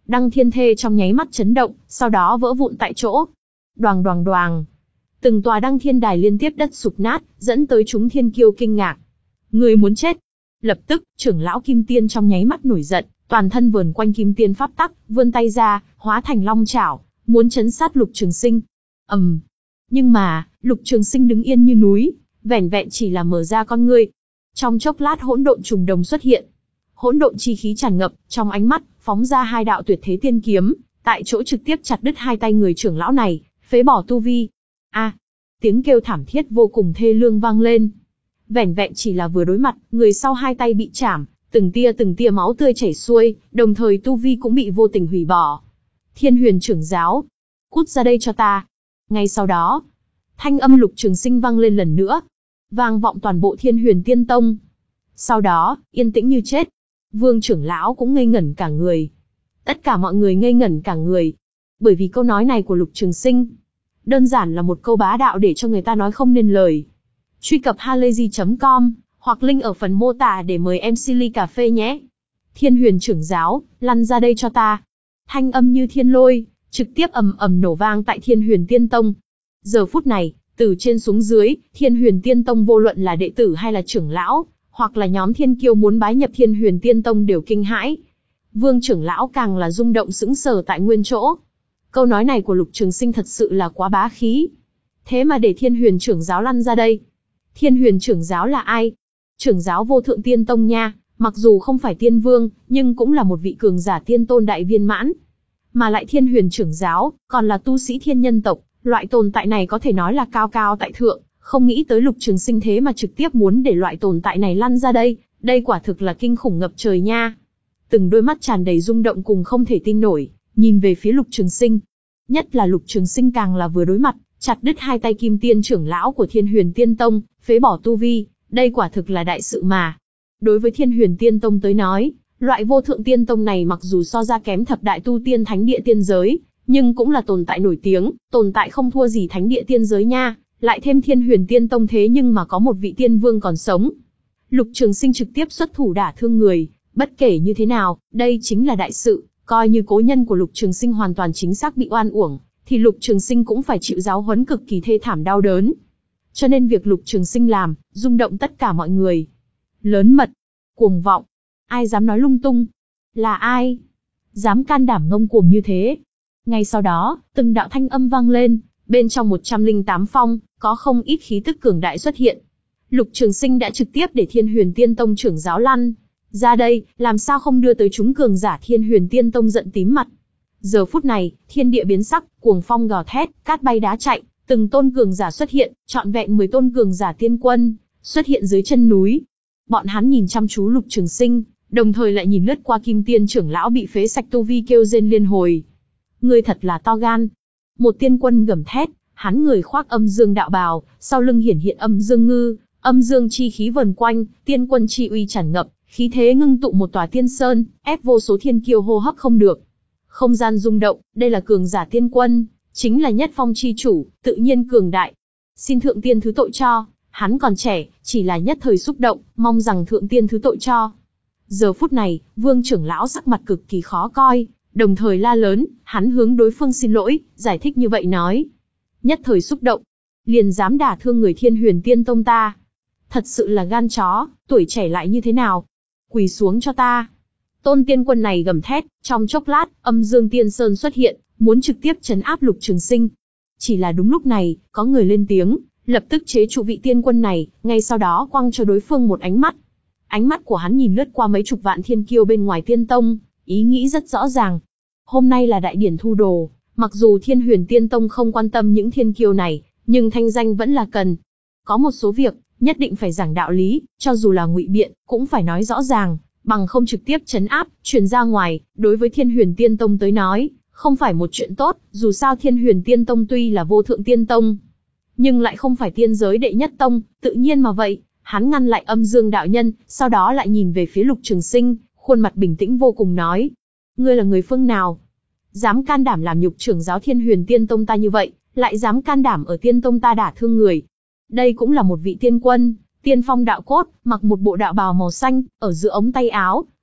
Đăng Thiên Thê trong nháy mắt chấn động, sau đó vỡ vụn tại chỗ. Đoàng đoàng đoàng. Từng tòa đăng thiên đài liên tiếp đất sụp nát, dẫn tới chúng thiên kiêu kinh ngạc. Người muốn chết. Lập tức, trưởng lão Kim Tiên trong nháy mắt nổi giận, toàn thân vờn quanh Kim Tiên pháp tắc, vươn tay ra, hóa thành long chảo, muốn chấn sát Lục Trường Sinh. ầm, um. Nhưng mà, Lục Trường Sinh đứng yên như núi, vẻn vẹn chỉ là mở ra con ngươi. Trong chốc lát hỗn độn trùng đồng xuất hiện. Hỗn độn chi khí tràn ngập, trong ánh mắt, phóng ra hai đạo tuyệt thế tiên kiếm, tại chỗ trực tiếp chặt đứt hai tay người trưởng lão này, phế bỏ tu vi. A, tiếng kêu thảm thiết vô cùng thê lương vang lên. Vẻn vẹn chỉ là vừa đối mặt, người sau hai tay bị chảm, từng tia từng tia máu tươi chảy xuôi, đồng thời tu vi cũng bị vô tình hủy bỏ. Thiên Huyền trưởng giáo, cút ra đây cho ta. Ngay sau đó, thanh âm Lục Trường Sinh vang lên lần nữa, vang vọng toàn bộ Thiên Huyền Tiên Tông. Sau đó, yên tĩnh như chết. Vương trưởng lão cũng ngây ngẩn cả người. Tất cả mọi người ngây ngẩn cả người. Bởi vì câu nói này của Lục Trường Sinh, đơn giản là một câu bá đạo để cho người ta nói không nên lời. Truy cập halayzi chấm com, hoặc link ở phần mô tả để mời em xê ly cà phê nhé. Thiên Huyền trưởng giáo, lăn ra đây cho ta. Thanh âm như thiên lôi, trực tiếp ầm ầm nổ vang tại Thiên Huyền Tiên Tông. Giờ phút này, từ trên xuống dưới, Thiên Huyền Tiên Tông vô luận là đệ tử hay là trưởng lão, hoặc là nhóm thiên kiêu muốn bái nhập Thiên Huyền Tiên Tông đều kinh hãi. Vương trưởng lão càng là rung động sững sờ tại nguyên chỗ. Câu nói này của Lục Trường Sinh thật sự là quá bá khí. Thế mà để Thiên Huyền trưởng giáo lăn ra đây. Thiên Huyền trưởng giáo là ai? Trưởng giáo Vô Thượng Tiên Tông nha, mặc dù không phải tiên vương, nhưng cũng là một vị cường giả tiên tôn đại viên mãn. Mà lại Thiên Huyền trưởng giáo, còn là tu sĩ thiên nhân tộc, loại tồn tại này có thể nói là cao cao tại thượng, không nghĩ tới Lục Trường Sinh thế mà trực tiếp muốn để loại tồn tại này lăn ra đây, đây quả thực là kinh khủng ngập trời nha. Từng đôi mắt tràn đầy rung động cùng không thể tin nổi, nhìn về phía Lục Trường Sinh. Nhất là Lục Trường Sinh càng là vừa đối mặt, chặt đứt hai tay Kim Tiên trưởng lão của Thiên Huyền Tiên Tông, phế bỏ tu vi, đây quả thực là đại sự mà. Đối với Thiên Huyền Tiên Tông tới nói, loại Vô Thượng Tiên Tông này mặc dù so ra kém thập đại tu tiên thánh địa tiên giới, nhưng cũng là tồn tại nổi tiếng, tồn tại không thua gì thánh địa tiên giới nha, lại thêm Thiên Huyền Tiên Tông thế nhưng mà có một vị tiên vương còn sống. Lục Trường Sinh trực tiếp xuất thủ đả thương người, bất kể như thế nào, đây chính là đại sự, coi như cố nhân của Lục Trường Sinh hoàn toàn chính xác bị oan uổng, thì Lục Trường Sinh cũng phải chịu giáo huấn cực kỳ thê thảm đau đớn. Cho nên việc Lục Trường Sinh làm, rung động tất cả mọi người. Lớn mật, cuồng vọng, ai dám nói lung tung? Là ai? Dám can đảm ngông cuồng như thế? Ngay sau đó, từng đạo thanh âm vang lên, bên trong một trăm lẻ tám phong, có không ít khí tức cường đại xuất hiện. Lục Trường Sinh đã trực tiếp để Thiên Huyền Tiên Tông trưởng giáo lăn ra đây, làm sao không đưa tới chúng cường giả Thiên Huyền Tiên Tông giận tím mặt. Giờ phút này, thiên địa biến sắc, cuồng phong gào thét, cát bay đá chạy, từng tôn cường giả xuất hiện, trọn vẹn mười tôn cường giả tiên quân xuất hiện dưới chân núi. Bọn hắn nhìn chăm chú Lục Trường Sinh, đồng thời lại nhìn lướt qua Kim Tiên trưởng lão bị phế sạch tu vi kêu rên liên hồi. Ngươi thật là to gan. Một tiên quân gầm thét, hắn người khoác âm dương đạo bào, sau lưng hiển hiện âm dương ngư, âm dương chi khí vần quanh, tiên quân chi uy tràn ngập, khí thế ngưng tụ một tòa tiên sơn, ép vô số thiên kiêu hô hấp không được. Không gian rung động, đây là cường giả tiên quân, chính là nhất phong chi chủ, tự nhiên cường đại. Xin thượng tiên thứ tội cho, hắn còn trẻ, chỉ là nhất thời xúc động, mong rằng thượng tiên thứ tội cho. Giờ phút này, Vương trưởng lão sắc mặt cực kỳ khó coi, đồng thời la lớn, hắn hướng đối phương xin lỗi, giải thích như vậy nói. Nhất thời xúc động, liền dám đả thương người Thiên Huyền Tiên Tông ta. Thật sự là gan chó, tuổi trẻ lại như thế nào? Quỳ xuống cho ta. Tôn tiên quân này gầm thét, trong chốc lát, âm dương tiên sơn xuất hiện, muốn trực tiếp trấn áp Lục Trường Sinh. Chỉ là đúng lúc này, có người lên tiếng, lập tức chế trụ vị tiên quân này, ngay sau đó quăng cho đối phương một ánh mắt. Ánh mắt của hắn nhìn lướt qua mấy chục vạn thiên kiêu bên ngoài tiên tông, ý nghĩ rất rõ ràng. Hôm nay là đại điển thu đồ, mặc dù Thiên Huyền Tiên Tông không quan tâm những thiên kiêu này, nhưng thanh danh vẫn là cần. Có một số việc, nhất định phải giảng đạo lý, cho dù là ngụy biện, cũng phải nói rõ ràng, bằng không trực tiếp trấn áp, truyền ra ngoài, đối với Thiên Huyền Tiên Tông tới nói, không phải một chuyện tốt, dù sao Thiên Huyền Tiên Tông tuy là vô thượng tiên tông, nhưng lại không phải tiên giới đệ nhất tông, tự nhiên mà vậy, hắn ngăn lại âm dương đạo nhân, sau đó lại nhìn về phía Lục Trường Sinh, khuôn mặt bình tĩnh vô cùng nói. Ngươi là người phương nào? Dám can đảm làm nhục trưởng giáo Thiên Huyền Tiên Tông ta như vậy, lại dám can đảm ở tiên tông ta đả thương người. Đây cũng là một vị tiên quân, tiên phong đạo cốt, mặc một bộ đạo bào màu xanh, ở giữa ống tay áo,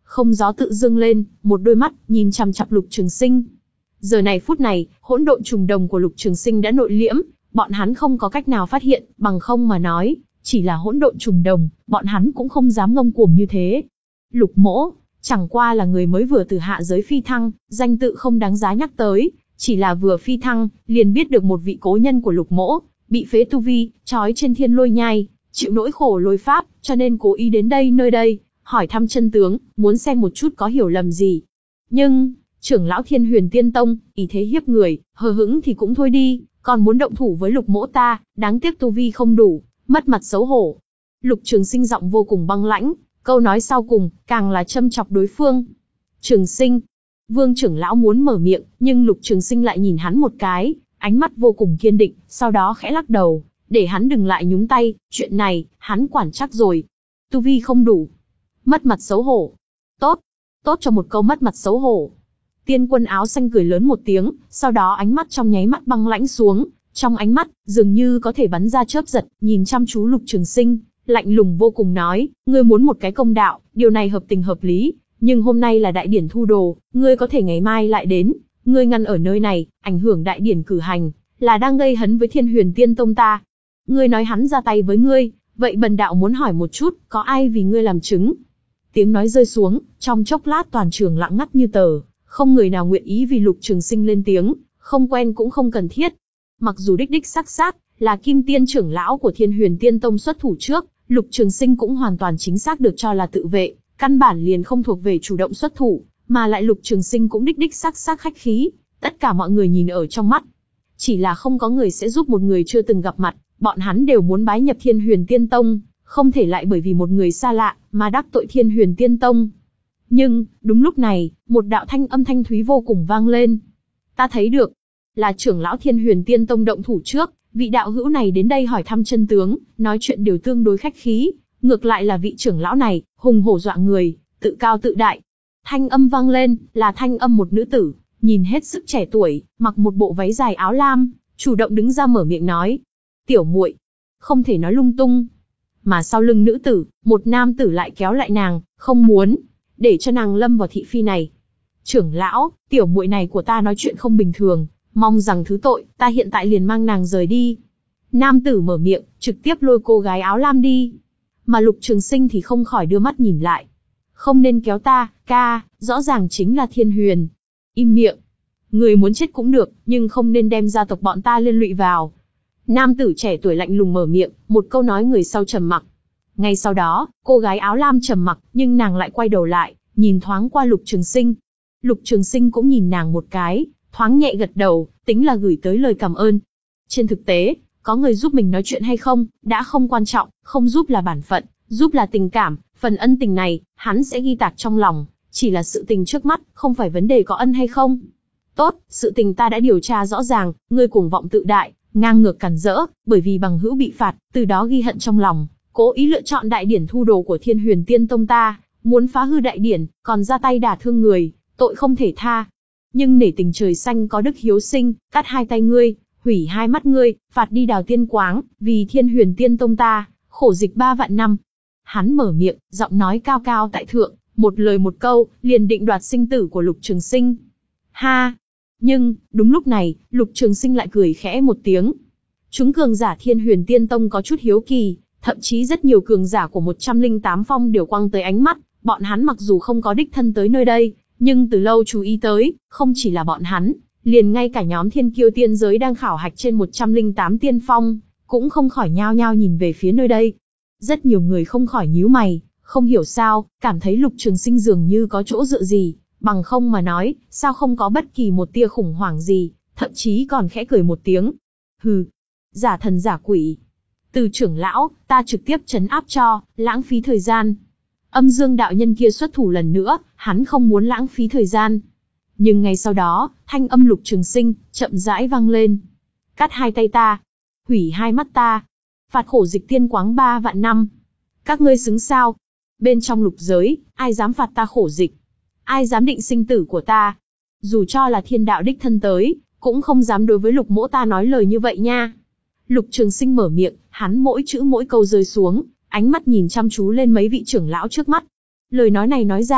không gió tự dưng lên, một đôi mắt nhìn chằm chằm Lục Trường Sinh. Giờ này phút này, hỗn độn trùng đồng của Lục Trường Sinh đã nội liễm, bọn hắn không có cách nào phát hiện, bằng không mà nói, chỉ là hỗn độn trùng đồng, bọn hắn cũng không dám ngông cuồng như thế. Lục Mỗ, chẳng qua là người mới vừa từ hạ giới phi thăng, danh tự không đáng giá nhắc tới, chỉ là vừa phi thăng, liền biết được một vị cố nhân của Lục Mỗ, bị phế tu vi, trói trên thiên lôi nhai, chịu nỗi khổ lôi pháp, cho nên cố ý đến đây nơi đây, hỏi thăm chân tướng, muốn xem một chút có hiểu lầm gì. Nhưng, trưởng lão Thiên Huyền Tiên Tông, ý thế hiếp người, hờ hững thì cũng thôi đi, còn muốn động thủ với Lục Mỗ ta, đáng tiếc tu vi không đủ, mất mặt xấu hổ. Lục Trường Sinh giọng vô cùng băng lãnh, câu nói sau cùng, càng là châm chọc đối phương. Trường Sinh, Vương trưởng lão muốn mở miệng, nhưng Lục Trường Sinh lại nhìn hắn một cái, ánh mắt vô cùng kiên định, sau đó khẽ lắc đầu, để hắn đừng lại nhúng tay, chuyện này, hắn quản chắc rồi. Tu vi không đủ, mất mặt xấu hổ. Tốt, tốt cho một câu mất mặt xấu hổ. Tiên quân áo xanh cười lớn một tiếng, sau đó ánh mắt trong nháy mắt băng lãnh xuống, trong ánh mắt, dường như có thể bắn ra chớp giật, nhìn chăm chú Lục Trường Sinh, lạnh lùng vô cùng nói, ngươi muốn một cái công đạo, điều này hợp tình hợp lý, nhưng hôm nay là đại điển thu đồ, ngươi có thể ngày mai lại đến, ngươi ngăn ở nơi này, ảnh hưởng đại điển cử hành, là đang gây hấn với Thiên Huyền Tiên Tông ta. Ngươi nói hắn ra tay với ngươi, vậy bần đạo muốn hỏi một chút, có ai vì ngươi làm chứng? Tiếng nói rơi xuống, trong chốc lát toàn trường lặng ngắt như tờ, không người nào nguyện ý vì Lục Trường Sinh lên tiếng, không quen cũng không cần thiết. Mặc dù đích đích xác xác là Kim Tiên trưởng lão của Thiên Huyền Tiên Tông xuất thủ trước, Lục Trường Sinh cũng hoàn toàn chính xác được cho là tự vệ, căn bản liền không thuộc về chủ động xuất thủ, mà lại Lục Trường Sinh cũng đích đích xác xác khách khí, tất cả mọi người nhìn ở trong mắt. Chỉ là không có người sẽ giúp một người chưa từng gặp mặt, bọn hắn đều muốn bái nhập Thiên Huyền Tiên Tông, không thể lại bởi vì một người xa lạ mà đắc tội Thiên Huyền Tiên Tông. Nhưng, đúng lúc này, một đạo thanh âm thanh thúy vô cùng vang lên. Ta thấy được, là trưởng lão Thiên Huyền Tiên Tông động thủ trước, vị đạo hữu này đến đây hỏi thăm chân tướng, nói chuyện đều tương đối khách khí, ngược lại là vị trưởng lão này, hùng hổ dọa người, tự cao tự đại. Thanh âm vang lên, là thanh âm một nữ tử, nhìn hết sức trẻ tuổi, mặc một bộ váy dài áo lam, chủ động đứng ra mở miệng nói. Tiểu muội, không thể nói lung tung. Mà sau lưng nữ tử, một nam tử lại kéo lại nàng, không muốn để cho nàng lâm vào thị phi này. Trưởng lão, tiểu muội này của ta nói chuyện không bình thường, mong rằng thứ tội, ta hiện tại liền mang nàng rời đi. Nam tử mở miệng, trực tiếp lôi cô gái áo lam đi. Mà Lục Trường Sinh thì không khỏi đưa mắt nhìn lại. Không nên kéo ta, ca, rõ ràng chính là Thiên Huyền. Im miệng. Người muốn chết cũng được, nhưng không nên đem gia tộc bọn ta liên lụy vào. Nam tử trẻ tuổi lạnh lùng mở miệng, một câu nói người sau trầm mặc. Ngay sau đó, cô gái áo lam trầm mặc, nhưng nàng lại quay đầu lại, nhìn thoáng qua Lục Trường Sinh. Lục Trường Sinh cũng nhìn nàng một cái, thoáng nhẹ gật đầu, tính là gửi tới lời cảm ơn. Trên thực tế, có người giúp mình nói chuyện hay không, đã không quan trọng, không giúp là bản phận, giúp là tình cảm, phần ân tình này, hắn sẽ ghi tạc trong lòng, chỉ là sự tình trước mắt, không phải vấn đề có ân hay không. Tốt, sự tình ta đã điều tra rõ ràng, ngươi cuồng vọng tự đại, ngang ngược cản rỡ, bởi vì bằng hữu bị phạt, từ đó ghi hận trong lòng, cố ý lựa chọn đại điển thu đồ của Thiên Huyền Tiên Tông ta, muốn phá hư đại điển, còn ra tay đả thương người, tội không thể tha. Nhưng nể tình trời xanh có đức hiếu sinh, cắt hai tay ngươi, hủy hai mắt ngươi, phạt đi Đào Tiên Quáng, vì Thiên Huyền Tiên Tông ta, khổ dịch ba vạn năm. Hắn mở miệng, giọng nói cao cao tại thượng, một lời một câu, liền định đoạt sinh tử của Lục Trường Sinh. Ha! Nhưng, đúng lúc này, Lục Trường Sinh lại cười khẽ một tiếng. Chúng cường giả Thiên Huyền Tiên Tông có chút hiếu kỳ, thậm chí rất nhiều cường giả của một trăm linh tám phong đều quăng tới ánh mắt, bọn hắn mặc dù không có đích thân tới nơi đây, nhưng từ lâu chú ý tới, không chỉ là bọn hắn, liền ngay cả nhóm thiên kiêu tiên giới đang khảo hạch trên một trăm linh tám tiên phong, cũng không khỏi nhao nhao nhìn về phía nơi đây. Rất nhiều người không khỏi nhíu mày, không hiểu sao, cảm thấy Lục Trường Sinh dường như có chỗ dựa gì, bằng không mà nói, sao không có bất kỳ một tia khủng hoảng gì, thậm chí còn khẽ cười một tiếng. Hừ, giả thần giả quỷ. Từ trưởng lão, ta trực tiếp trấn áp cho, lãng phí thời gian. Âm Dương đạo nhân kia xuất thủ lần nữa, hắn không muốn lãng phí thời gian. Nhưng ngay sau đó, thanh âm Lục Trường Sinh chậm rãi vang lên. Cắt hai tay ta, hủy hai mắt ta, phạt khổ dịch tiên quáng ba vạn năm. Các ngươi xứng sao? Bên trong lục giới, ai dám phạt ta khổ dịch? Ai dám định sinh tử của ta? Dù cho là thiên đạo đích thân tới, cũng không dám đối với Lục mỗ ta nói lời như vậy nha. Lục Trường Sinh mở miệng, hắn mỗi chữ mỗi câu rơi xuống, ánh mắt nhìn chăm chú lên mấy vị trưởng lão trước mắt. Lời nói này nói ra,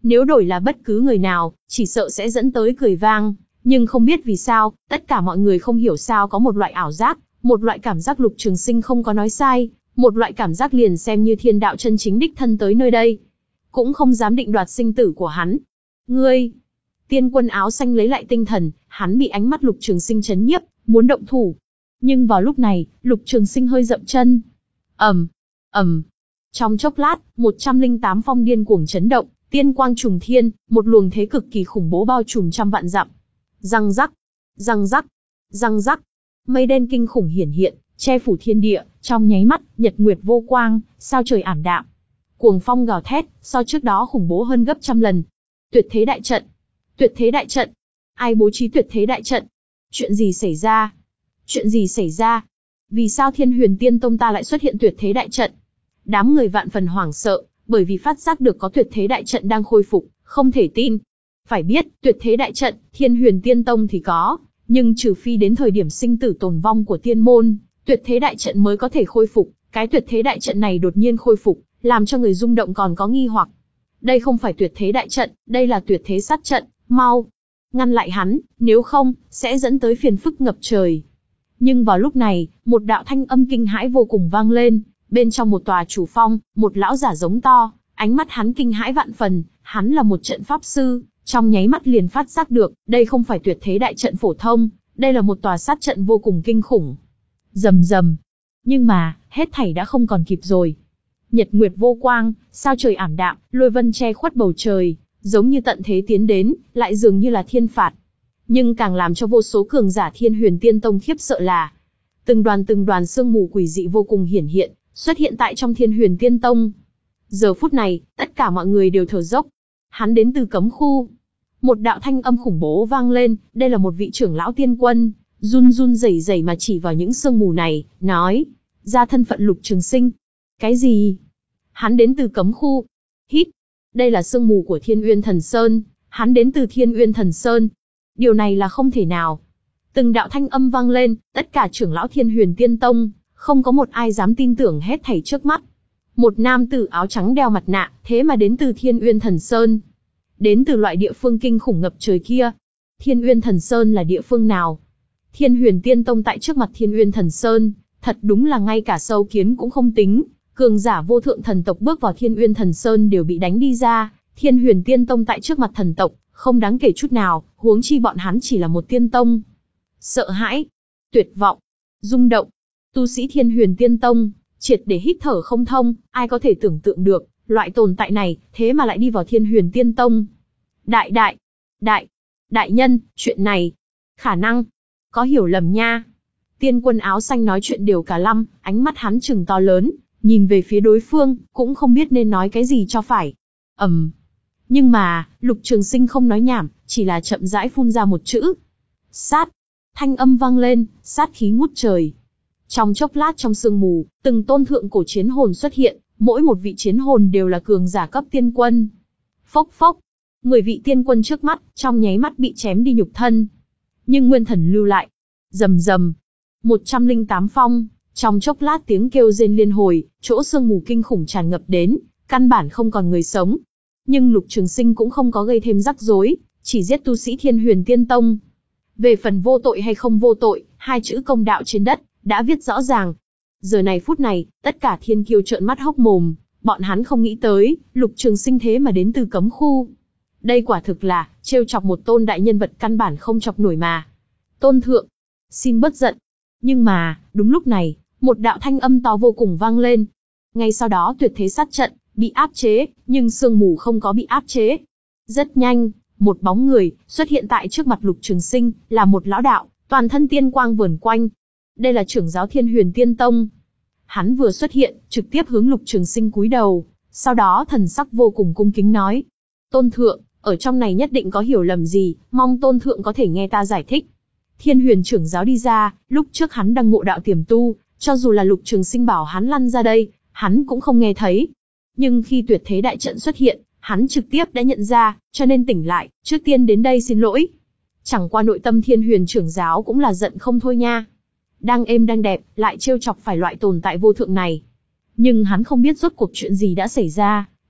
Nếu đổi là bất cứ người nào, chỉ sợ sẽ dẫn tới cười vang. Nhưng không biết vì sao, tất cả mọi người không hiểu sao có một loại ảo giác, một loại cảm giác Lục Trường Sinh không có nói sai, một loại cảm giác liền xem như thiên đạo chân chính đích thân tới nơi đây, cũng không dám định đoạt sinh tử của hắn. Ngươi! Tiên quân áo xanh lấy lại tinh thần, hắn bị ánh mắt Lục Trường Sinh chấn nhiếp, muốn động thủ. Nhưng vào lúc này, Lục Trường Sinh hơi dậm chân. ầm, ầm. Trong chốc lát, một trăm linh tám phong điên cuồng chấn động, tiên quang trùng thiên, một luồng thế cực kỳ khủng bố bao trùm trăm vạn dặm. Răng rắc, răng rắc, răng rắc. Mây đen kinh khủng hiển hiện, che phủ thiên địa, trong nháy mắt, nhật nguyệt vô quang, sao trời ảm đạm. Cuồng phong gào thét, so trước đó khủng bố hơn gấp trăm lần. Tuyệt thế đại trận, tuyệt thế đại trận. Ai bố trí tuyệt thế đại trận? Chuyện gì xảy ra? Chuyện gì xảy ra? Vì sao Thiên Huyền Tiên Tông ta lại xuất hiện tuyệt thế đại trận? Đám người vạn phần hoảng sợ, bởi vì phát giác được có tuyệt thế đại trận đang khôi phục, không thể tin. Phải biết, tuyệt thế đại trận, Thiên Huyền Tiên Tông thì có, nhưng trừ phi đến thời điểm sinh tử tồn vong của tiên môn, tuyệt thế đại trận mới có thể khôi phục. Cái tuyệt thế đại trận này đột nhiên khôi phục, làm cho người rung động còn có nghi hoặc. Đây không phải tuyệt thế đại trận, đây là tuyệt thế sát trận, mau ngăn lại hắn, nếu không, sẽ dẫn tới phiền phức ngập trời. Nhưng vào lúc này, một đạo thanh âm kinh hãi vô cùng vang lên, bên trong một tòa chủ phong, một lão giả giống to, ánh mắt hắn kinh hãi vạn phần, hắn là một trận pháp sư, trong nháy mắt liền phát giác được, đây không phải tuyệt thế đại trận phổ thông, đây là một tòa sát trận vô cùng kinh khủng. Rầm rầm. Nhưng mà, hết thảy đã không còn kịp rồi. Nhật nguyệt vô quang, sao trời ảm đạm, lôi vân che khuất bầu trời, giống như tận thế tiến đến, lại dường như là thiên phạt. Nhưng càng làm cho vô số cường giả Thiên Huyền Tiên Tông khiếp sợ là, từng đoàn từng đoàn sương mù quỷ dị vô cùng hiển hiện, xuất hiện tại trong Thiên Huyền Tiên Tông. Giờ phút này, tất cả mọi người đều thở dốc. Hắn đến từ cấm khu. Một đạo thanh âm khủng bố vang lên, đây là một vị trưởng lão tiên quân, run run rẩy rẩy mà chỉ vào những sương mù này, nói, ra thân phận Lục Trường Sinh. Cái gì? Hắn đến từ cấm khu. Hít. Đây là sương mù của Thiên Uyên Thần Sơn, hắn đến từ Thiên Uyên Thần Sơn. Điều này là không thể nào. Từng đạo thanh âm vang lên, tất cả trưởng lão Thiên Huyền Tiên Tông, không có một ai dám tin tưởng hết thảy trước mắt. Một nam tử áo trắng đeo mặt nạ, thế mà đến từ Thiên Uyên Thần Sơn. Đến từ loại địa phương kinh khủng ngập trời kia. Thiên Uyên Thần Sơn là địa phương nào? Thiên Huyền Tiên Tông tại trước mặt Thiên Uyên Thần Sơn, thật đúng là ngay cả sâu kiến cũng không tính. Cường giả vô thượng thần tộc bước vào Thiên Uyên Thần Sơn đều bị đánh đi ra. Thiên Huyền Tiên Tông tại trước mặt thần tộc, không đáng kể chút nào, huống chi bọn hắn chỉ là một tiên tông. Sợ hãi, tuyệt vọng, rung động. Tu sĩ Thiên Huyền Tiên Tông, triệt để hít thở không thông, ai có thể tưởng tượng được, loại tồn tại này, thế mà lại đi vào Thiên Huyền Tiên Tông. Đại đại, đại, đại nhân, chuyện này, khả năng, có hiểu lầm nha. Tiên quân áo xanh nói chuyện đều cả lăm, ánh mắt hắn trừng to lớn, nhìn về phía đối phương, cũng không biết nên nói cái gì cho phải. ầm, um. Nhưng mà, Lục Trường Sinh không nói nhảm, chỉ là chậm rãi phun ra một chữ. Sát. Thanh âm vang lên, sát khí ngút trời. Trong chốc lát trong sương mù, từng tôn thượng cổ chiến hồn xuất hiện, mỗi một vị chiến hồn đều là cường giả cấp tiên quân. Phốc phốc. Mười vị tiên quân trước mắt, trong nháy mắt bị chém đi nhục thân. Nhưng nguyên thần lưu lại. Rầm rầm. một trăm linh tám phong, trong chốc lát tiếng kêu rên liên hồi, chỗ sương mù kinh khủng tràn ngập đến, căn bản không còn người sống. Nhưng Lục Trường Sinh cũng không có gây thêm rắc rối, chỉ giết tu sĩ Thiên Huyền Tiên Tông. Về phần vô tội hay không vô tội, hai chữ công đạo trên đất, đã viết rõ ràng. Giờ này phút này, tất cả thiên kiêu trợn mắt hốc mồm, bọn hắn không nghĩ tới, Lục Trường Sinh thế mà đến từ cấm khu. Đây quả thực là, trêu chọc một tôn đại nhân vật căn bản không chọc nổi mà. Tôn thượng, xin bớt giận. Nhưng mà, đúng lúc này, một đạo thanh âm to vô cùng vang lên. Ngay sau đó tuyệt thế sát trận, bị áp chế, nhưng sương mù không có bị áp chế. Rất nhanh, một bóng người, xuất hiện tại trước mặt Lục Trường Sinh, là một lão đạo, toàn thân tiên quang vờn quanh. Đây là trưởng giáo Thiên Huyền Tiên Tông. Hắn vừa xuất hiện, trực tiếp hướng Lục Trường Sinh cúi đầu, sau đó thần sắc vô cùng cung kính nói. Tôn thượng, ở trong này nhất định có hiểu lầm gì, mong tôn thượng có thể nghe ta giải thích. Thiên Huyền trưởng giáo đi ra, lúc trước hắn đang ngộ đạo tiềm tu, cho dù là Lục Trường Sinh bảo hắn lăn ra đây, hắn cũng không nghe thấy. Nhưng khi tuyệt thế đại trận xuất hiện, hắn trực tiếp đã nhận ra, cho nên tỉnh lại, trước tiên đến đây xin lỗi. Chẳng qua nội tâm Thiên Huyền trưởng giáo cũng là giận không thôi nha. Đang êm đang đẹp, lại trêu chọc phải loại tồn tại vô thượng này. Nhưng hắn không biết rốt cuộc chuyện gì đã xảy ra,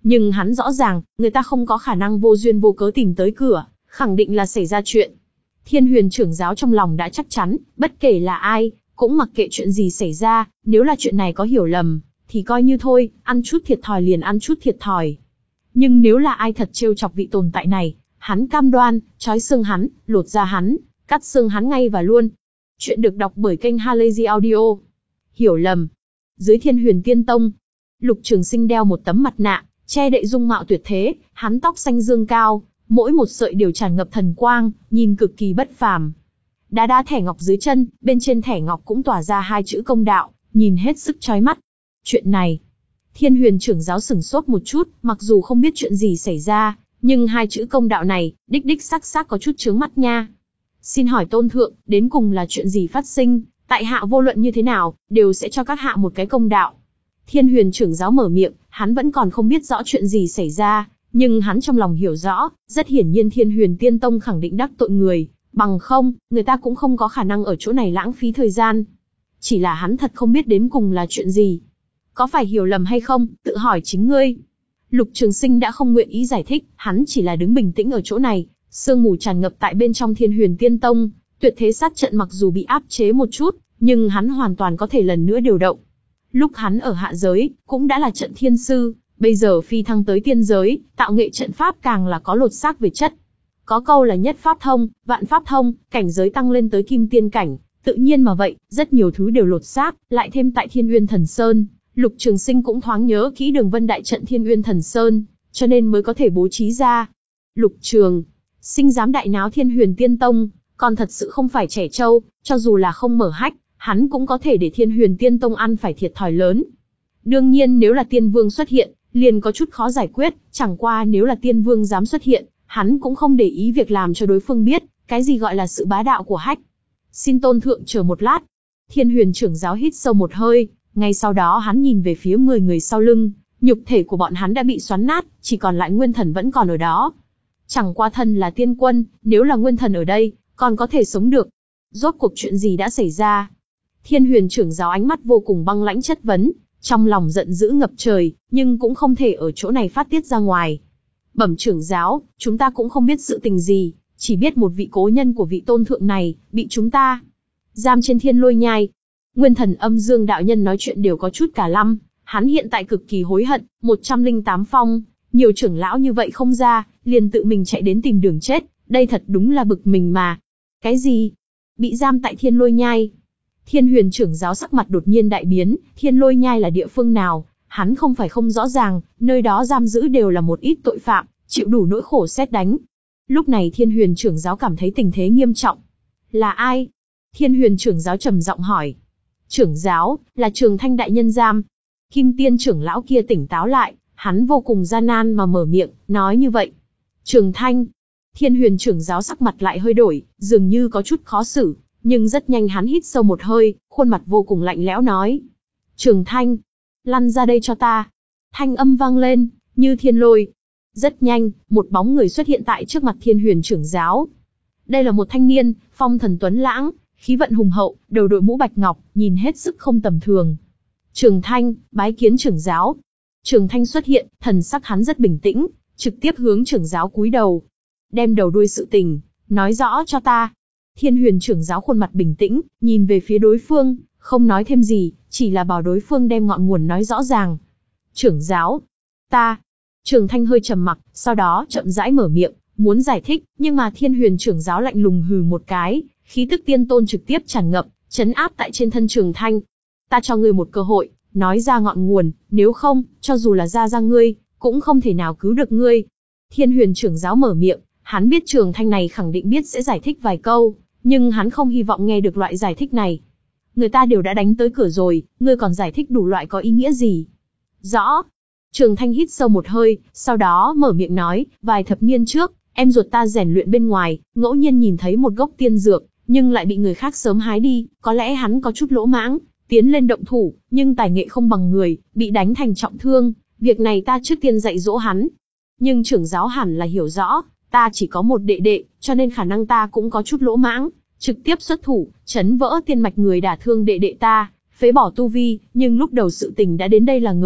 Nhưng hắn rõ ràng, người ta không có khả năng vô duyên vô cớ tìm tới cửa, khẳng định là xảy ra chuyện. Thiên Huyền trưởng giáo trong lòng đã chắc chắn, bất kể là ai, cũng mặc kệ chuyện gì xảy ra, nếu là chuyện này có hiểu lầm, thì coi như thôi, ăn chút thiệt thòi liền ăn chút thiệt thòi. Nhưng nếu là ai thật trêu chọc vị tồn tại này, hắn cam đoan, trói xương hắn, lột da hắn, cắt xương hắn ngay và luôn. Chuyện được đọc bởi kênh Halazy Audio. Hiểu lầm. Dưới Thiên Huyền Tiên Tông, Lục Trường Sinh đeo một tấm mặt nạ, che đậy dung mạo tuyệt thế, hắn tóc xanh dương cao, mỗi một sợi đều tràn ngập thần quang, nhìn cực kỳ bất phàm. Đá đá thẻ ngọc dưới chân, bên trên thẻ ngọc cũng tỏa ra hai chữ công đạo, nhìn hết sức chói mắt. Chuyện này, Thiên Huyền trưởng giáo sửng sốt một chút, mặc dù không biết chuyện gì xảy ra, nhưng hai chữ công đạo này, đích đích xác xác có chút chướng mắt nha. Xin hỏi tôn thượng, đến cùng là chuyện gì phát sinh, tại hạ vô luận như thế nào, đều sẽ cho các hạ một cái công đạo. Thiên Huyền trưởng giáo mở miệng, hắn vẫn còn không biết rõ chuyện gì xảy ra, nhưng hắn trong lòng hiểu rõ, rất hiển nhiên Thiên Huyền Tiên Tông khẳng định đắc tội người, bằng không, người ta cũng không có khả năng ở chỗ này lãng phí thời gian. Chỉ là hắn thật không biết đến cùng là chuyện gì. Có phải hiểu lầm hay không, tự hỏi chính ngươi. Lục Trường Sinh đã không nguyện ý giải thích, hắn chỉ là đứng bình tĩnh ở chỗ này, sương mù tràn ngập tại bên trong Thiên Huyền Tiên Tông, tuyệt thế sát trận mặc dù bị áp chế một chút, nhưng hắn hoàn toàn có thể lần nữa điều động. Lúc hắn ở hạ giới, cũng đã là trận thiên sư, bây giờ phi thăng tới tiên giới, tạo nghệ trận pháp càng là có lột xác về chất. Có câu là nhất pháp thông, vạn pháp thông, cảnh giới tăng lên tới kim tiên cảnh, tự nhiên mà vậy, rất nhiều thứ đều lột xác, lại thêm tại Thiên Uyên Thần Sơn, Lục Trường Sinh cũng thoáng nhớ kỹ đường vân đại trận Thiên Uyên Thần Sơn, cho nên mới có thể bố trí ra. Lục Trường Sinh dám đại náo Thiên Huyền Tiên Tông, còn thật sự không phải trẻ trâu, cho dù là không mở hách, hắn cũng có thể để Thiên Huyền Tiên Tông ăn phải thiệt thòi lớn. Đương nhiên nếu là Tiên Vương xuất hiện, liền có chút khó giải quyết, chẳng qua nếu là Tiên Vương dám xuất hiện, hắn cũng không để ý việc làm cho đối phương biết, cái gì gọi là sự bá đạo của hách. Xin tôn thượng chờ một lát. Thiên Huyền trưởng giáo hít sâu một hơi, ngay sau đó hắn nhìn về phía mười người sau lưng, nhục thể của bọn hắn đã bị xoắn nát, chỉ còn lại nguyên thần vẫn còn ở đó. Chẳng qua thân là tiên quân, nếu là nguyên thần ở đây, còn có thể sống được. Rốt cuộc chuyện gì đã xảy ra? Thiên Huyền trưởng giáo ánh mắt vô cùng băng lãnh chất vấn, trong lòng giận dữ ngập trời, nhưng cũng không thể ở chỗ này phát tiết ra ngoài. Bẩm trưởng giáo, chúng ta cũng không biết sự tình gì, chỉ biết một vị cố nhân của vị tôn thượng này, bị chúng ta giam trên Thiên Lôi Nhai. Nguyên thần âm dương đạo nhân nói chuyện đều có chút cả lăm, hắn hiện tại cực kỳ hối hận, một trăm lẻ tám phong, nhiều trưởng lão như vậy không ra, liền tự mình chạy đến tìm đường chết, đây thật đúng là bực mình mà. Cái gì? Bị giam tại Thiên Lôi Nhai? Thiên Huyền trưởng giáo sắc mặt đột nhiên đại biến, Thiên Lôi Nhai là địa phương nào? Hắn không phải không rõ ràng, nơi đó giam giữ đều là một ít tội phạm, chịu đủ nỗi khổ sét đánh. Lúc này Thiên Huyền trưởng giáo cảm thấy tình thế nghiêm trọng. Là ai? Thiên Huyền trưởng giáo trầm giọng hỏi. Trưởng giáo, là Trường Thanh đại nhân giam. Kim Tiên trưởng lão kia tỉnh táo lại, hắn vô cùng gian nan mà mở miệng, nói như vậy. Trường Thanh. Thiên Huyền trưởng giáo sắc mặt lại hơi đổi, dường như có chút khó xử, nhưng rất nhanh hắn hít sâu một hơi, khuôn mặt vô cùng lạnh lẽo nói. Trường Thanh, lăn ra đây cho ta. Thanh âm vang lên, như thiên lôi. Rất nhanh, một bóng người xuất hiện tại trước mặt Thiên Huyền trưởng giáo. Đây là một thanh niên, phong thần tuấn lãng, khí vận hùng hậu, đầu đội mũ bạch ngọc, nhìn hết sức không tầm thường. Trường Thanh, bái kiến trưởng giáo. Trường Thanh xuất hiện, thần sắc hắn rất bình tĩnh, trực tiếp hướng trưởng giáo cúi đầu. Đem đầu đuôi sự tình, nói rõ cho ta. Thiên Huyền trưởng giáo khuôn mặt bình tĩnh, nhìn về phía đối phương, không nói thêm gì, chỉ là bảo đối phương đem ngọn nguồn nói rõ ràng. Trưởng giáo, ta. Trường Thanh hơi trầm mặc, sau đó chậm rãi mở miệng, muốn giải thích, nhưng mà Thiên Huyền trưởng giáo lạnh lùng hừ một cái, khí tức tiên tôn trực tiếp tràn ngập, chấn áp tại trên thân Trường Thanh. Ta cho ngươi một cơ hội, nói ra ngọn nguồn, nếu không, cho dù là ra ra ngươi, cũng không thể nào cứu được ngươi. Thiên Huyền trưởng giáo mở miệng, hắn biết Trường Thanh này khẳng định biết sẽ giải thích vài câu, nhưng hắn không hy vọng nghe được loại giải thích này. Người ta đều đã đánh tới cửa rồi, ngươi còn giải thích đủ loại có ý nghĩa gì? Rõ. Trường Thanh hít sâu một hơi, sau đó mở miệng nói, vài thập niên trước, em ruột ta rèn luyện bên ngoài, ngẫu nhiên nhìn thấy một gốc tiên dược, nhưng lại bị người khác sớm hái đi, có lẽ hắn có chút lỗ mãng, tiến lên động thủ, nhưng tài nghệ không bằng người, bị đánh thành trọng thương, việc này ta trước tiên dạy dỗ hắn. Nhưng trưởng giáo hẳn là hiểu rõ, ta chỉ có một đệ đệ, cho nên khả năng ta cũng có chút lỗ mãng, trực tiếp xuất thủ, chấn vỡ tiên mạch người đả thương đệ đệ ta, phế bỏ tu vi, nhưng lúc đầu sự tình đã đến đây là ngừng,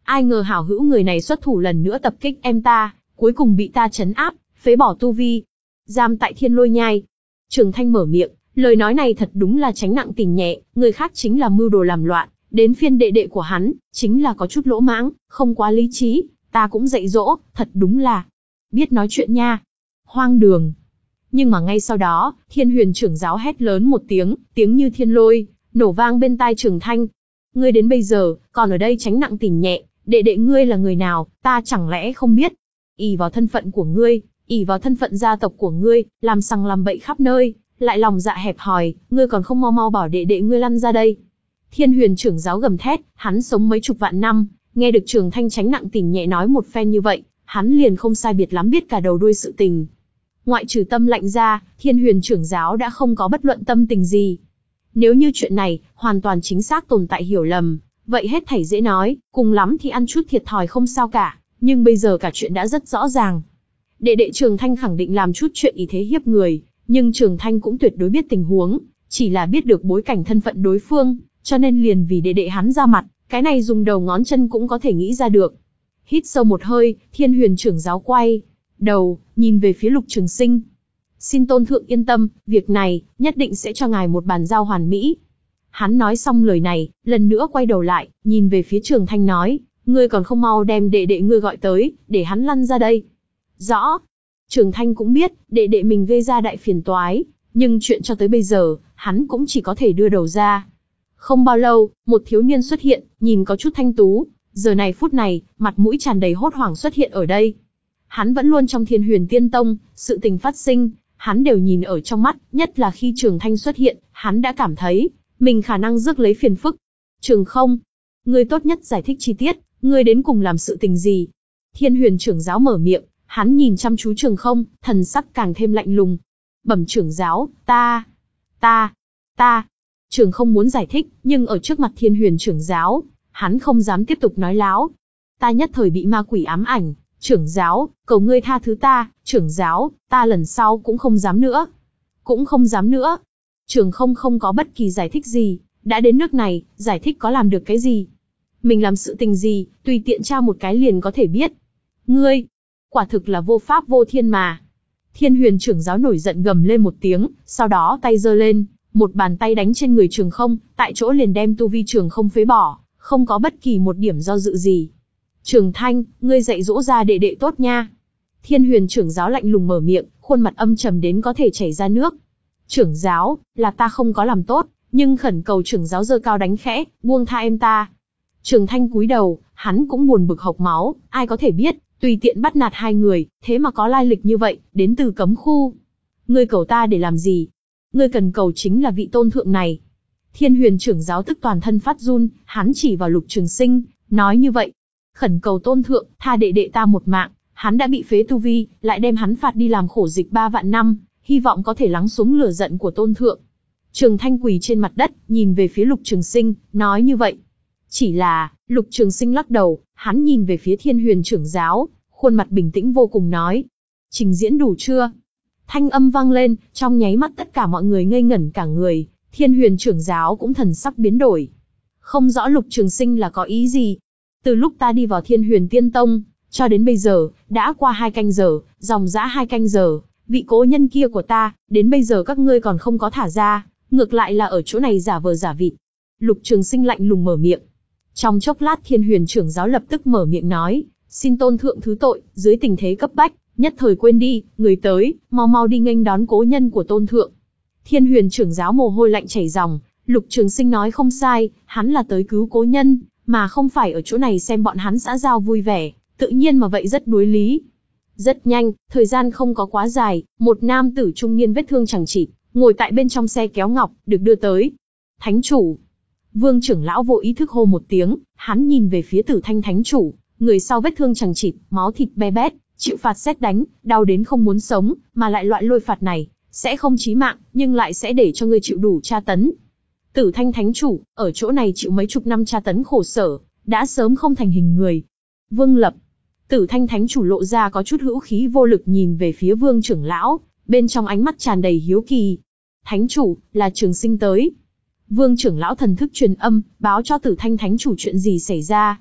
Ai ngờ hảo hữu người này xuất thủ lần nữa tập kích em ta, cuối cùng bị ta trấn áp, phế bỏ tu vi, giam tại Thiên Lôi Nhai. Trường Thanh mở miệng, lời nói này thật đúng là tránh nặng tình nhẹ, người khác chính là mưu đồ làm loạn, đến phiên đệ đệ của hắn, chính là có chút lỗ mãng, không quá lý trí, ta cũng dạy dỗ, thật đúng là biết nói chuyện nha. Hoang đường. Nhưng mà ngay sau đó, Thiên Huyền trưởng giáo hét lớn một tiếng, tiếng như thiên lôi, nổ vang bên tai Trường Thanh. Ngươi đến bây giờ, còn ở đây tránh nặng tình nhẹ, đệ đệ ngươi là người nào, ta chẳng lẽ không biết? Ỷ vào thân phận của ngươi, ỷ vào thân phận gia tộc của ngươi, làm sằng làm bậy khắp nơi, lại lòng dạ hẹp hòi, ngươi còn không mau mau bảo đệ đệ ngươi lăn ra đây. Thiên Huyền trưởng giáo gầm thét, hắn sống mấy chục vạn năm, nghe được Trường Thanh tránh nặng tình nhẹ nói một phen như vậy, hắn liền không sai biệt lắm biết cả đầu đuôi sự tình. Ngoại trừ tâm lạnh ra, Thiên Huyền trưởng giáo đã không có bất luận tâm tình gì. Nếu như chuyện này, hoàn toàn chính xác tồn tại hiểu lầm, vậy hết thảy dễ nói, cùng lắm thì ăn chút thiệt thòi không sao cả, nhưng bây giờ cả chuyện đã rất rõ ràng. Đệ đệ Trường Thanh khẳng định làm chút chuyện ý thế hiếp người, nhưng Trường Thanh cũng tuyệt đối biết tình huống, chỉ là biết được bối cảnh thân phận đối phương, cho nên liền vì đệ đệ hắn ra mặt, cái này dùng đầu ngón chân cũng có thể nghĩ ra được. Hít sâu một hơi, Thiên Huyền trưởng giáo quay đầu, nhìn về phía Lục Trường Sinh. Xin tôn thượng yên tâm, việc này, nhất định sẽ cho ngài một bàn giao hoàn mỹ. Hắn nói xong lời này, lần nữa quay đầu lại, nhìn về phía Trường Thanh nói, ngươi còn không mau đem đệ đệ ngươi gọi tới, để hắn lăn ra đây. Rõ. Trường Thanh cũng biết, đệ đệ mình gây ra đại phiền toái, nhưng chuyện cho tới bây giờ, hắn cũng chỉ có thể đưa đầu ra. Không bao lâu, một thiếu niên xuất hiện, nhìn có chút thanh tú, giờ này phút này, mặt mũi tràn đầy hốt hoảng xuất hiện ở đây. Hắn vẫn luôn trong Thiên Huyền Tiên Tông, sự tình phát sinh, hắn đều nhìn ở trong mắt, nhất là khi Trường Thanh xuất hiện, hắn đã cảm thấy, mình khả năng rước lấy phiền phức. Trường Không, ngươi tốt nhất giải thích chi tiết, ngươi đến cùng làm sự tình gì? Thiên Huyền trưởng giáo mở miệng, hắn nhìn chăm chú Trường Không, thần sắc càng thêm lạnh lùng. Bẩm trưởng giáo, ta, ta, ta. Trường Không muốn giải thích, nhưng ở trước mặt Thiên Huyền trưởng giáo, hắn không dám tiếp tục nói láo. Ta nhất thời bị ma quỷ ám ảnh, trưởng giáo, cầu ngươi tha thứ ta, trưởng giáo, ta lần sau cũng không dám nữa. Cũng không dám nữa. Trường Không không có bất kỳ giải thích gì, đã đến nước này, giải thích có làm được cái gì? Mình làm sự tình gì, tùy tiện tra một cái liền có thể biết. Ngươi, quả thực là vô pháp vô thiên mà. Thiên Huyền trưởng giáo nổi giận gầm lên một tiếng, sau đó tay giơ lên, một bàn tay đánh trên người Trường Không, tại chỗ liền đem tu vi Trường Không phế bỏ, không có bất kỳ một điểm do dự gì. Trường Thanh, ngươi dạy dỗ ra đệ đệ tốt nha. Thiên Huyền trưởng giáo lạnh lùng mở miệng, khuôn mặt âm trầm đến có thể chảy ra nước. Trưởng giáo, là ta không có làm tốt, nhưng khẩn cầu trưởng giáo giơ cao đánh khẽ, buông tha em ta. Trường Thanh cúi đầu, hắn cũng buồn bực hộc máu, ai có thể biết, tùy tiện bắt nạt hai người, thế mà có lai lịch như vậy, đến từ cấm khu. Ngươi cầu ta để làm gì? Ngươi cần cầu chính là vị tôn thượng này. Thiên Huyền trưởng giáo tức toàn thân phát run, hắn chỉ vào Lục Trường Sinh, nói như vậy. Khẩn cầu tôn thượng, tha đệ đệ ta một mạng, hắn đã bị phế tu vi, lại đem hắn phạt đi làm khổ dịch ba vạn năm, hy vọng có thể lắng xuống lửa giận của tôn thượng. Trường Thanh quỳ trên mặt đất, nhìn về phía Lục Trường Sinh, nói như vậy. Chỉ là, Lục Trường Sinh lắc đầu, hắn nhìn về phía Thiên Huyền trưởng giáo, khuôn mặt bình tĩnh vô cùng nói. Trình diễn đủ chưa? Thanh âm vang lên, trong nháy mắt tất cả mọi người ngây ngẩn cả người, Thiên Huyền trưởng giáo cũng thần sắc biến đổi. Không rõ Lục Trường Sinh là có ý gì. Từ lúc ta đi vào Thiên Huyền Tiên Tông, cho đến bây giờ, đã qua hai canh giờ, dòng dã hai canh giờ, vị cố nhân kia của ta, đến bây giờ các ngươi còn không có thả ra, ngược lại là ở chỗ này giả vờ giả vịt. Lục Trường Sinh lạnh lùng mở miệng. Trong chốc lát Thiên Huyền trưởng giáo lập tức mở miệng nói, xin tôn thượng thứ tội, dưới tình thế cấp bách, nhất thời quên đi, người tới, mau mau đi nghênh đón cố nhân của tôn thượng. Thiên Huyền trưởng giáo mồ hôi lạnh chảy ròng, Lục Trường Sinh nói không sai, hắn là tới cứu cố nhân, mà không phải ở chỗ này xem bọn hắn xã giao vui vẻ, tự nhiên mà vậy rất đối lý. Rất nhanh, thời gian không có quá dài, một nam tử trung niên vết thương chằng chịt, ngồi tại bên trong xe kéo ngọc, được đưa tới. Thánh chủ. Vương trưởng lão vô ý thức hô một tiếng, hắn nhìn về phía Tử Thanh thánh chủ, người sau vết thương chằng chịt, máu thịt be bét, chịu phạt sét đánh, đau đến không muốn sống, mà lại loại lôi phạt này, sẽ không chí mạng, nhưng lại sẽ để cho ngươi chịu đủ tra tấn. Tử Thanh thánh chủ, ở chỗ này chịu mấy chục năm tra tấn khổ sở, đã sớm không thành hình người. Vương Lập. Tử Thanh thánh chủ lộ ra có chút hữu khí vô lực nhìn về phía Vương trưởng lão, bên trong ánh mắt tràn đầy hiếu kỳ. Thánh chủ, là Trường Sinh tới. Vương trưởng lão thần thức truyền âm, báo cho Tử Thanh thánh chủ chuyện gì xảy ra.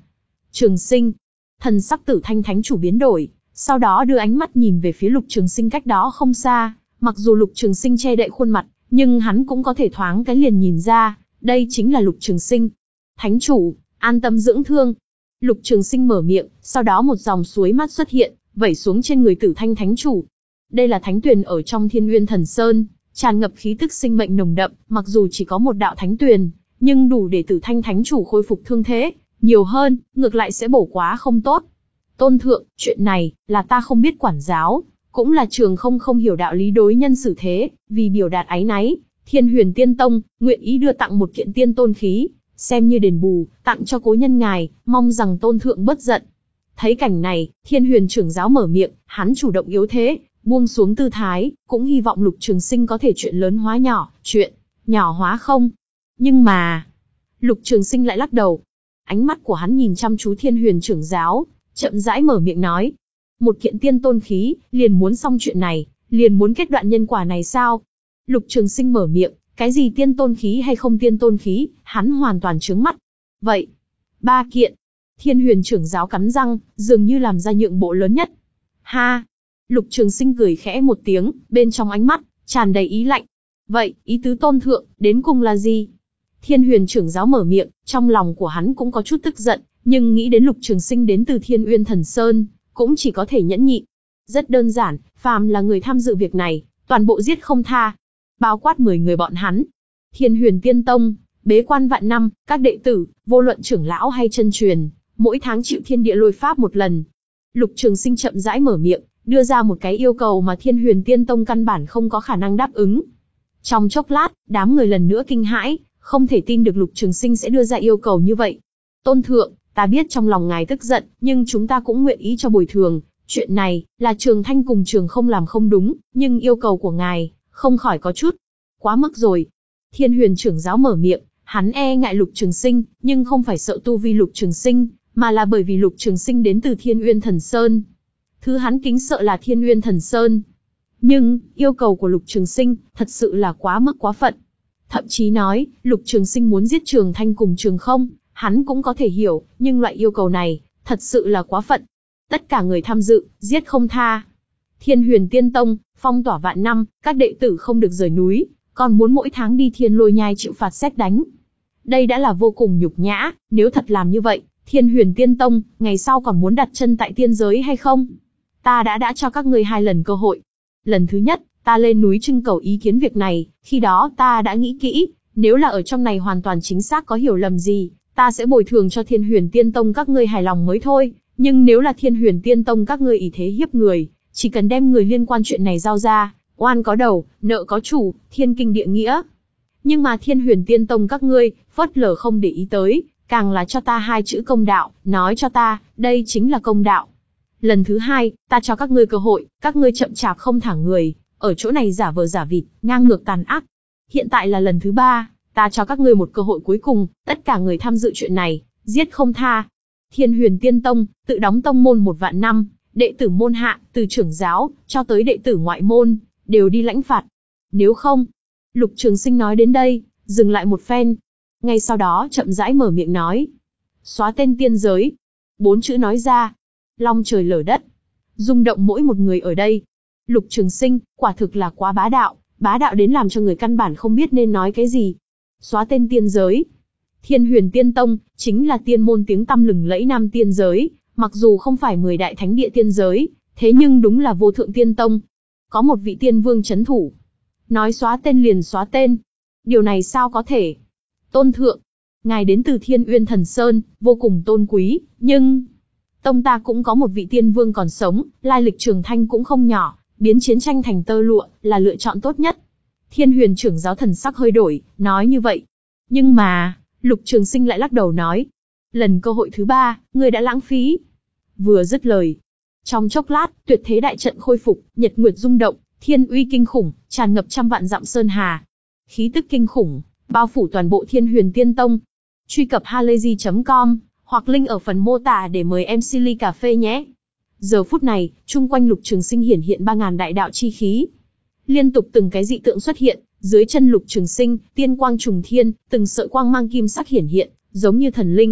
Trường Sinh. Thần sắc Tử Thanh Thánh chủ biến đổi, sau đó đưa ánh mắt nhìn về phía Lục Trường Sinh cách đó không xa. Mặc dù Lục Trường Sinh che đậy khuôn mặt, nhưng hắn cũng có thể thoáng cái liền nhìn ra, đây chính là Lục Trường Sinh. Thánh chủ, an tâm dưỡng thương. Lục Trường Sinh mở miệng, sau đó một dòng suối mát xuất hiện, vẩy xuống trên người Tử Thanh Thánh chủ. Đây là thánh tuyền ở trong Thiên Uyên Thần Sơn, tràn ngập khí tức sinh mệnh nồng đậm, mặc dù chỉ có một đạo thánh tuyền, nhưng đủ để Tử Thanh Thánh chủ khôi phục thương thế, nhiều hơn, ngược lại sẽ bổ quá không tốt. Tôn thượng, chuyện này, là ta không biết quản giáo, cũng là Trường Không không hiểu đạo lý đối nhân xử thế, vì biểu đạt áy náy, Thiên Huyền Tiên Tông, nguyện ý đưa tặng một kiện tiên tôn khí, xem như đền bù, tặng cho cố nhân ngài, mong rằng tôn thượng bớt giận. Thấy cảnh này, Thiên Huyền trưởng giáo mở miệng, hắn chủ động yếu thế, buông xuống tư thái, cũng hy vọng Lục Trường Sinh có thể chuyện lớn hóa nhỏ, chuyện nhỏ hóa không. Nhưng mà, Lục Trường Sinh lại lắc đầu. Ánh mắt của hắn nhìn chăm chú Thiên Huyền trưởng giáo, chậm rãi mở miệng nói. Một kiện tiên tôn khí, liền muốn xong chuyện này, liền muốn kết đoạn nhân quả này sao? Lục Trường Sinh mở miệng, cái gì tiên tôn khí hay không tiên tôn khí, hắn hoàn toàn trướng mắt. Vậy, ba kiện. Thiên Huyền trưởng giáo cắn răng, dường như làm ra nhượng bộ lớn nhất. Ha! Lục Trường Sinh cười khẽ một tiếng, bên trong ánh mắt tràn đầy ý lạnh. Vậy, ý tứ tôn thượng, đến cùng là gì? Thiên Huyền trưởng giáo mở miệng, trong lòng của hắn cũng có chút tức giận, nhưng nghĩ đến Lục Trường Sinh đến từ Thiên Uyên Thần Sơn, cũng chỉ có thể nhẫn nhịn. Rất đơn giản, phàm là người tham dự việc này, toàn bộ giết không tha. Bao quát mười người bọn hắn. Thiên Huyền Tiên Tông, bế quan vạn năm, các đệ tử, vô luận trưởng lão hay chân truyền, mỗi tháng chịu thiên địa lôi pháp một lần. Lục Trường Sinh chậm rãi mở miệng, đưa ra một cái yêu cầu mà Thiên Huyền Tiên Tông căn bản không có khả năng đáp ứng. Trong chốc lát, đám người lần nữa kinh hãi, không thể tin được Lục Trường Sinh sẽ đưa ra yêu cầu như vậy. Tôn thượng, ta biết trong lòng ngài tức giận, nhưng chúng ta cũng nguyện ý cho bồi thường. Chuyện này, là Trường Thanh cùng Trường Không làm không đúng, nhưng yêu cầu của ngài, không khỏi có chút quá mức rồi. Thiên Huyền trưởng giáo mở miệng, hắn e ngại Lục Trường Sinh, nhưng không phải sợ tu vi Lục Trường Sinh, mà là bởi vì Lục Trường Sinh đến từ Thiên Uyên Thần Sơn. Thứ hắn kính sợ là Thiên Uyên Thần Sơn. Nhưng, yêu cầu của Lục Trường Sinh, thật sự là quá mức quá phận. Thậm chí nói, Lục Trường Sinh muốn giết Trường Thanh cùng Trường Không, hắn cũng có thể hiểu, nhưng loại yêu cầu này, thật sự là quá phận. Tất cả người tham dự, giết không tha. Thiên Huyền Tiên Tông, phong tỏa vạn năm, các đệ tử không được rời núi, còn muốn mỗi tháng đi Thiên Lôi Nhai chịu phạt sét đánh. Đây đã là vô cùng nhục nhã, nếu thật làm như vậy, Thiên Huyền Tiên Tông, ngày sau còn muốn đặt chân tại tiên giới hay không? Ta đã đã cho các ngươi hai lần cơ hội. Lần thứ nhất, ta lên núi trưng cầu ý kiến việc này, khi đó ta đã nghĩ kỹ, nếu là ở trong này hoàn toàn chính xác có hiểu lầm gì, ta sẽ bồi thường cho Thiên Huyền Tiên Tông các ngươi hài lòng mới thôi, nhưng nếu là Thiên Huyền Tiên Tông các ngươi ý thế hiếp người, chỉ cần đem người liên quan chuyện này giao ra, oan có đầu, nợ có chủ, thiên kinh địa nghĩa. Nhưng mà Thiên Huyền Tiên Tông các ngươi, phớt lờ không để ý tới, càng là cho ta hai chữ công đạo, nói cho ta, đây chính là công đạo. Lần thứ hai, ta cho các ngươi cơ hội, các ngươi chậm chạp không thả người, ở chỗ này giả vờ giả vịt, ngang ngược tàn ác. Hiện tại là lần thứ ba, ta cho các ngươi một cơ hội cuối cùng, tất cả người tham dự chuyện này, giết không tha. Thiên Huyền Tiên Tông, tự đóng tông môn một vạn năm, đệ tử môn hạ, từ trưởng giáo, cho tới đệ tử ngoại môn, đều đi lãnh phạt. Nếu không, Lục Trường Sinh nói đến đây, dừng lại một phen. Ngay sau đó chậm rãi mở miệng nói. Xóa tên tiên giới. Bốn chữ nói ra. Long trời lở đất. Rung động mỗi một người ở đây. Lục Trường Sinh, quả thực là quá bá đạo, bá đạo đến làm cho người căn bản không biết nên nói cái gì. Xóa tên tiên giới. Thiên Huyền Tiên Tông, chính là tiên môn tiếng tăm lừng lẫy nam tiên giới, mặc dù không phải mười đại thánh địa tiên giới, thế nhưng đúng là vô thượng tiên tông. Có một vị tiên vương chấn thủ. Nói xóa tên liền xóa tên. Điều này sao có thể? Tôn thượng, ngài đến từ Thiên Uyên Thần Sơn, vô cùng tôn quý, nhưng tông ta cũng có một vị tiên vương còn sống, lai lịch Trường Thanh cũng không nhỏ, biến chiến tranh thành tơ lụa, là lựa chọn tốt nhất. Thiên Huyền trưởng giáo thần sắc hơi đổi, nói như vậy. Nhưng mà, Lục Trường Sinh lại lắc đầu nói, lần cơ hội thứ ba, ngươi đã lãng phí. Vừa dứt lời, trong chốc lát, tuyệt thế đại trận khôi phục, nhật nguyệt rung động, thiên uy kinh khủng, tràn ngập trăm vạn dặm sơn hà. Khí tức kinh khủng, bao phủ toàn bộ Thiên Huyền Tiên Tông. Truy cập halayzi chấm com, hoặc link ở phần mô tả để mời em xê ly cà phê nhé. Giờ phút này, chung quanh Lục Trường Sinh hiển hiện ba ngàn đại đạo chi khí. Liên tục từng cái dị tượng xuất hiện, dưới chân Lục Trường Sinh, tiên quang trùng thiên, từng sợi quang mang kim sắc hiển hiện, giống như thần linh.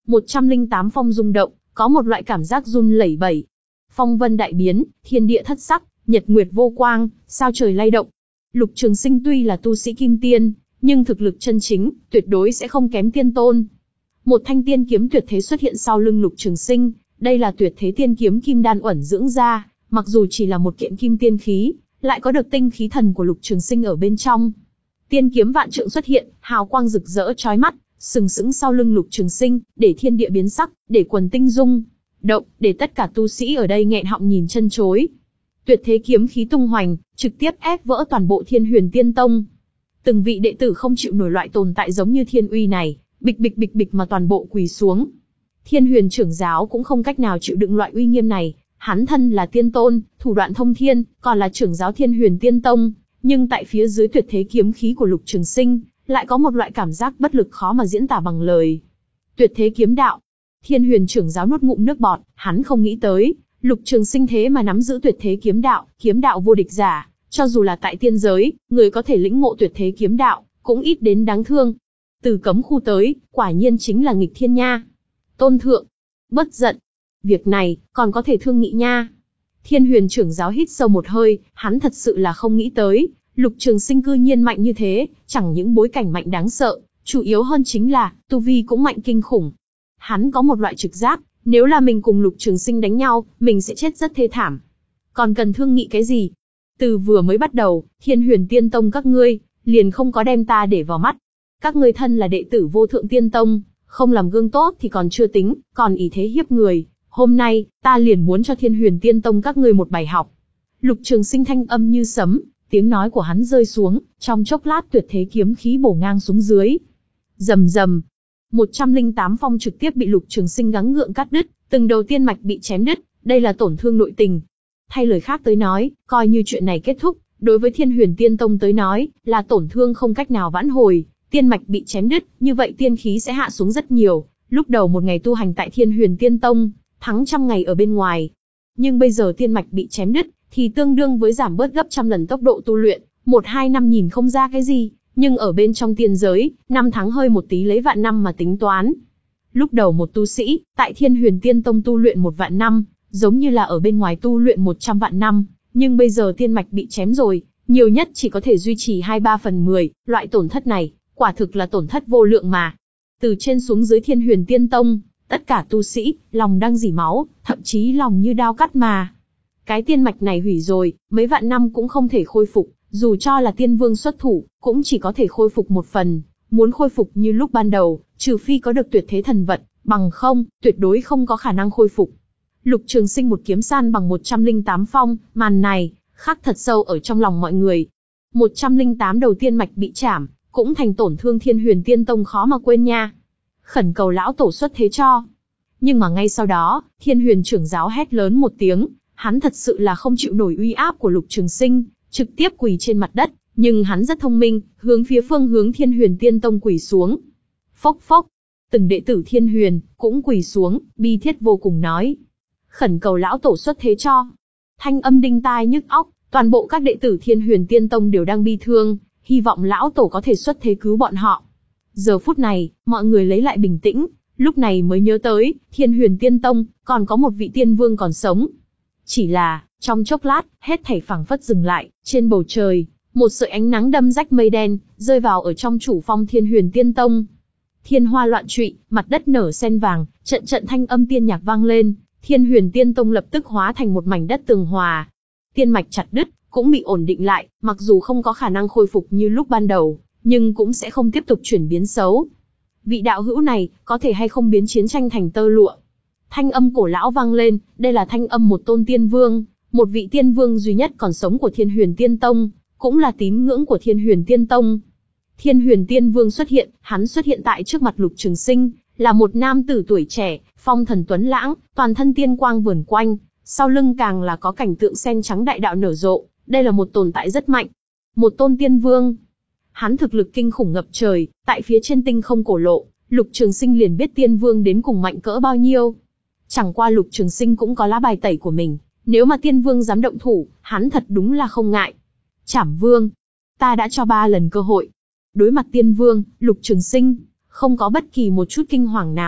một trăm linh tám phong rung động, có một loại cảm giác run lẩy bẩy. Phong vân đại biến, thiên địa thất sắc, nhật nguyệt vô quang, sao trời lay động. Lục Trường Sinh tuy là tu sĩ kim tiên, nhưng thực lực chân chính, tuyệt đối sẽ không kém tiên tôn. Một thanh tiên kiếm tuyệt thế xuất hiện sau lưng Lục Trường Sinh, đây là tuyệt thế tiên kiếm kim đan uẩn dưỡng ra, mặc dù chỉ là một kiện kim tiên khí, lại có được tinh khí thần của Lục Trường Sinh ở bên trong. Tiên kiếm vạn trượng xuất hiện, hào quang rực rỡ chói mắt, sừng sững sau lưng Lục Trường Sinh, để thiên địa biến sắc, để quần tinh rung động, để tất cả tu sĩ ở đây nghẹn họng nhìn chân chối. Tuyệt thế kiếm khí tung hoành, trực tiếp ép vỡ toàn bộ Thiên Huyền Tiên Tông. Từng vị đệ tử không chịu nổi loại tồn tại giống như thiên uy này, bịch bịch bịch bịch mà toàn bộ quỳ xuống. Thiên Huyền trưởng giáo cũng không cách nào chịu đựng loại uy nghiêm này, hắn thân là tiên tôn, thủ đoạn thông thiên, còn là trưởng giáo Thiên Huyền Tiên Tông, nhưng tại phía dưới tuyệt thế kiếm khí của Lục Trường Sinh, lại có một loại cảm giác bất lực khó mà diễn tả bằng lời. Tuyệt thế kiếm đạo. Thiên Huyền trưởng giáo nuốt ngụm nước bọt, hắn không nghĩ tới, Lục Trường Sinh thế mà nắm giữ tuyệt thế kiếm đạo, kiếm đạo vô địch giả, cho dù là tại tiên giới, người có thể lĩnh ngộ tuyệt thế kiếm đạo, cũng ít đến đáng thương. Từ cấm khu tới, quả nhiên chính là nghịch thiên nha. Tôn thượng, bất giận. Việc này, còn có thể thương nghị nha. Thiên Huyền trưởng giáo hít sâu một hơi, hắn thật sự là không nghĩ tới, Lục Trường Sinh cư nhiên mạnh như thế, chẳng những bối cảnh mạnh đáng sợ, chủ yếu hơn chính là, tu vi cũng mạnh kinh khủng. Hắn có một loại trực giác, nếu là mình cùng Lục Trường Sinh đánh nhau, mình sẽ chết rất thê thảm. Còn cần thương nghị cái gì? Từ vừa mới bắt đầu, Thiên Huyền Tiên Tông các ngươi, liền không có đem ta để vào mắt. Các ngươi thân là đệ tử Vô Thượng Tiên Tông, không làm gương tốt thì còn chưa tính, còn ý thế hiếp người. Hôm nay, ta liền muốn cho Thiên Huyền Tiên Tông các ngươi một bài học. Lục Trường Sinh thanh âm như sấm, tiếng nói của hắn rơi xuống, trong chốc lát tuyệt thế kiếm khí bổ ngang xuống dưới. Rầm rầm, một trăm linh tám phong trực tiếp bị Lục Trường Sinh gắng gượng cắt đứt, từng đầu tiên mạch bị chém đứt, đây là tổn thương nội tình. Thay lời khác tới nói, coi như chuyện này kết thúc, đối với Thiên Huyền Tiên Tông tới nói, là tổn thương không cách nào vãn hồi, tiên mạch bị chém đứt, như vậy tiên khí sẽ hạ xuống rất nhiều. Lúc đầu một ngày tu hành tại Thiên Huyền Tiên Tông, thắng trăm ngày ở bên ngoài. Nhưng bây giờ tiên mạch bị chém đứt, thì tương đương với giảm bớt gấp trăm lần tốc độ tu luyện, một hai năm nhìn không ra cái gì, nhưng ở bên trong tiên giới, năm tháng hơi một tí lấy vạn năm mà tính toán. Lúc đầu một tu sĩ, tại Thiên Huyền Tiên Tông tu luyện một vạn năm, giống như là ở bên ngoài tu luyện một trăm vạn năm, nhưng bây giờ tiên mạch bị chém rồi, nhiều nhất chỉ có thể duy trì hai ba phần mười, loại tổn thất này, quả thực là tổn thất vô lượng mà. Từ trên xuống dưới Thiên Huyền Tiên Tông, tất cả tu sĩ, lòng đang dỉ máu, thậm chí lòng như đao cắt mà. Cái tiên mạch này hủy rồi, mấy vạn năm cũng không thể khôi phục, dù cho là tiên vương xuất thủ, cũng chỉ có thể khôi phục một phần. Muốn khôi phục như lúc ban đầu, trừ phi có được tuyệt thế thần vật, bằng không, tuyệt đối không có khả năng khôi phục. Lục Trường Sinh một kiếm san bằng một trăm linh tám phong, màn này, khắc thật sâu ở trong lòng mọi người. một trăm linh tám đầu tiên mạch bị chảm, cũng thành tổn thương Thiên Huyền Tiên Tông khó mà quên nha. Khẩn cầu lão tổ xuất thế cho. Nhưng mà ngay sau đó, Thiên Huyền trưởng giáo hét lớn một tiếng, hắn thật sự là không chịu nổi uy áp của Lục Trường Sinh, trực tiếp quỳ trên mặt đất, nhưng hắn rất thông minh, hướng phía phương hướng Thiên Huyền Tiên Tông quỳ xuống. Phốc phốc, từng đệ tử Thiên Huyền cũng quỳ xuống, bi thiết vô cùng nói: khẩn cầu lão tổ xuất thế cho. Thanh âm đinh tai nhức óc, toàn bộ các đệ tử Thiên Huyền Tiên Tông đều đang bi thương, hy vọng lão tổ có thể xuất thế cứu bọn họ. Giờ phút này, mọi người lấy lại bình tĩnh, lúc này mới nhớ tới, Thiên Huyền Tiên Tông, còn có một vị tiên vương còn sống. Chỉ là, trong chốc lát, hết thảy phảng phất dừng lại, trên bầu trời, một sợi ánh nắng đâm rách mây đen, rơi vào ở trong chủ phong Thiên Huyền Tiên Tông. Thiên hoa loạn trụy, mặt đất nở sen vàng, trận trận thanh âm tiên nhạc vang lên, Thiên Huyền Tiên Tông lập tức hóa thành một mảnh đất tường hòa. Tiên mạch chặt đứt, cũng bị ổn định lại, mặc dù không có khả năng khôi phục như lúc ban đầu, nhưng cũng sẽ không tiếp tục chuyển biến xấu. Vị đạo hữu này, có thể hay không biến chiến tranh thành tơ lụa? Thanh âm cổ lão vang lên, đây là thanh âm một tôn tiên vương, một vị tiên vương duy nhất còn sống của Thiên Huyền Tiên Tông, cũng là tín ngưỡng của Thiên Huyền Tiên Tông. Thiên Huyền Tiên Vương xuất hiện, hắn xuất hiện tại trước mặt Lục Trường Sinh, là một nam tử tuổi trẻ, phong thần tuấn lãng, toàn thân tiên quang vờn quanh, sau lưng càng là có cảnh tượng sen trắng đại đạo nở rộ, đây là một tồn tại rất mạnh. Một tôn tiên vương. Hắn thực lực kinh khủng ngập trời, tại phía trên tinh không cổ lộ, Lục Trường Sinh liền biết tiên vương đến cùng mạnh cỡ bao nhiêu. Chẳng qua Lục Trường Sinh cũng có lá bài tẩy của mình, nếu mà tiên vương dám động thủ, hắn thật đúng là không ngại. Trảm vương, ta đã cho ba lần cơ hội. Đối mặt tiên vương, Lục Trường Sinh không có bất kỳ một chút kinh hoàng nào,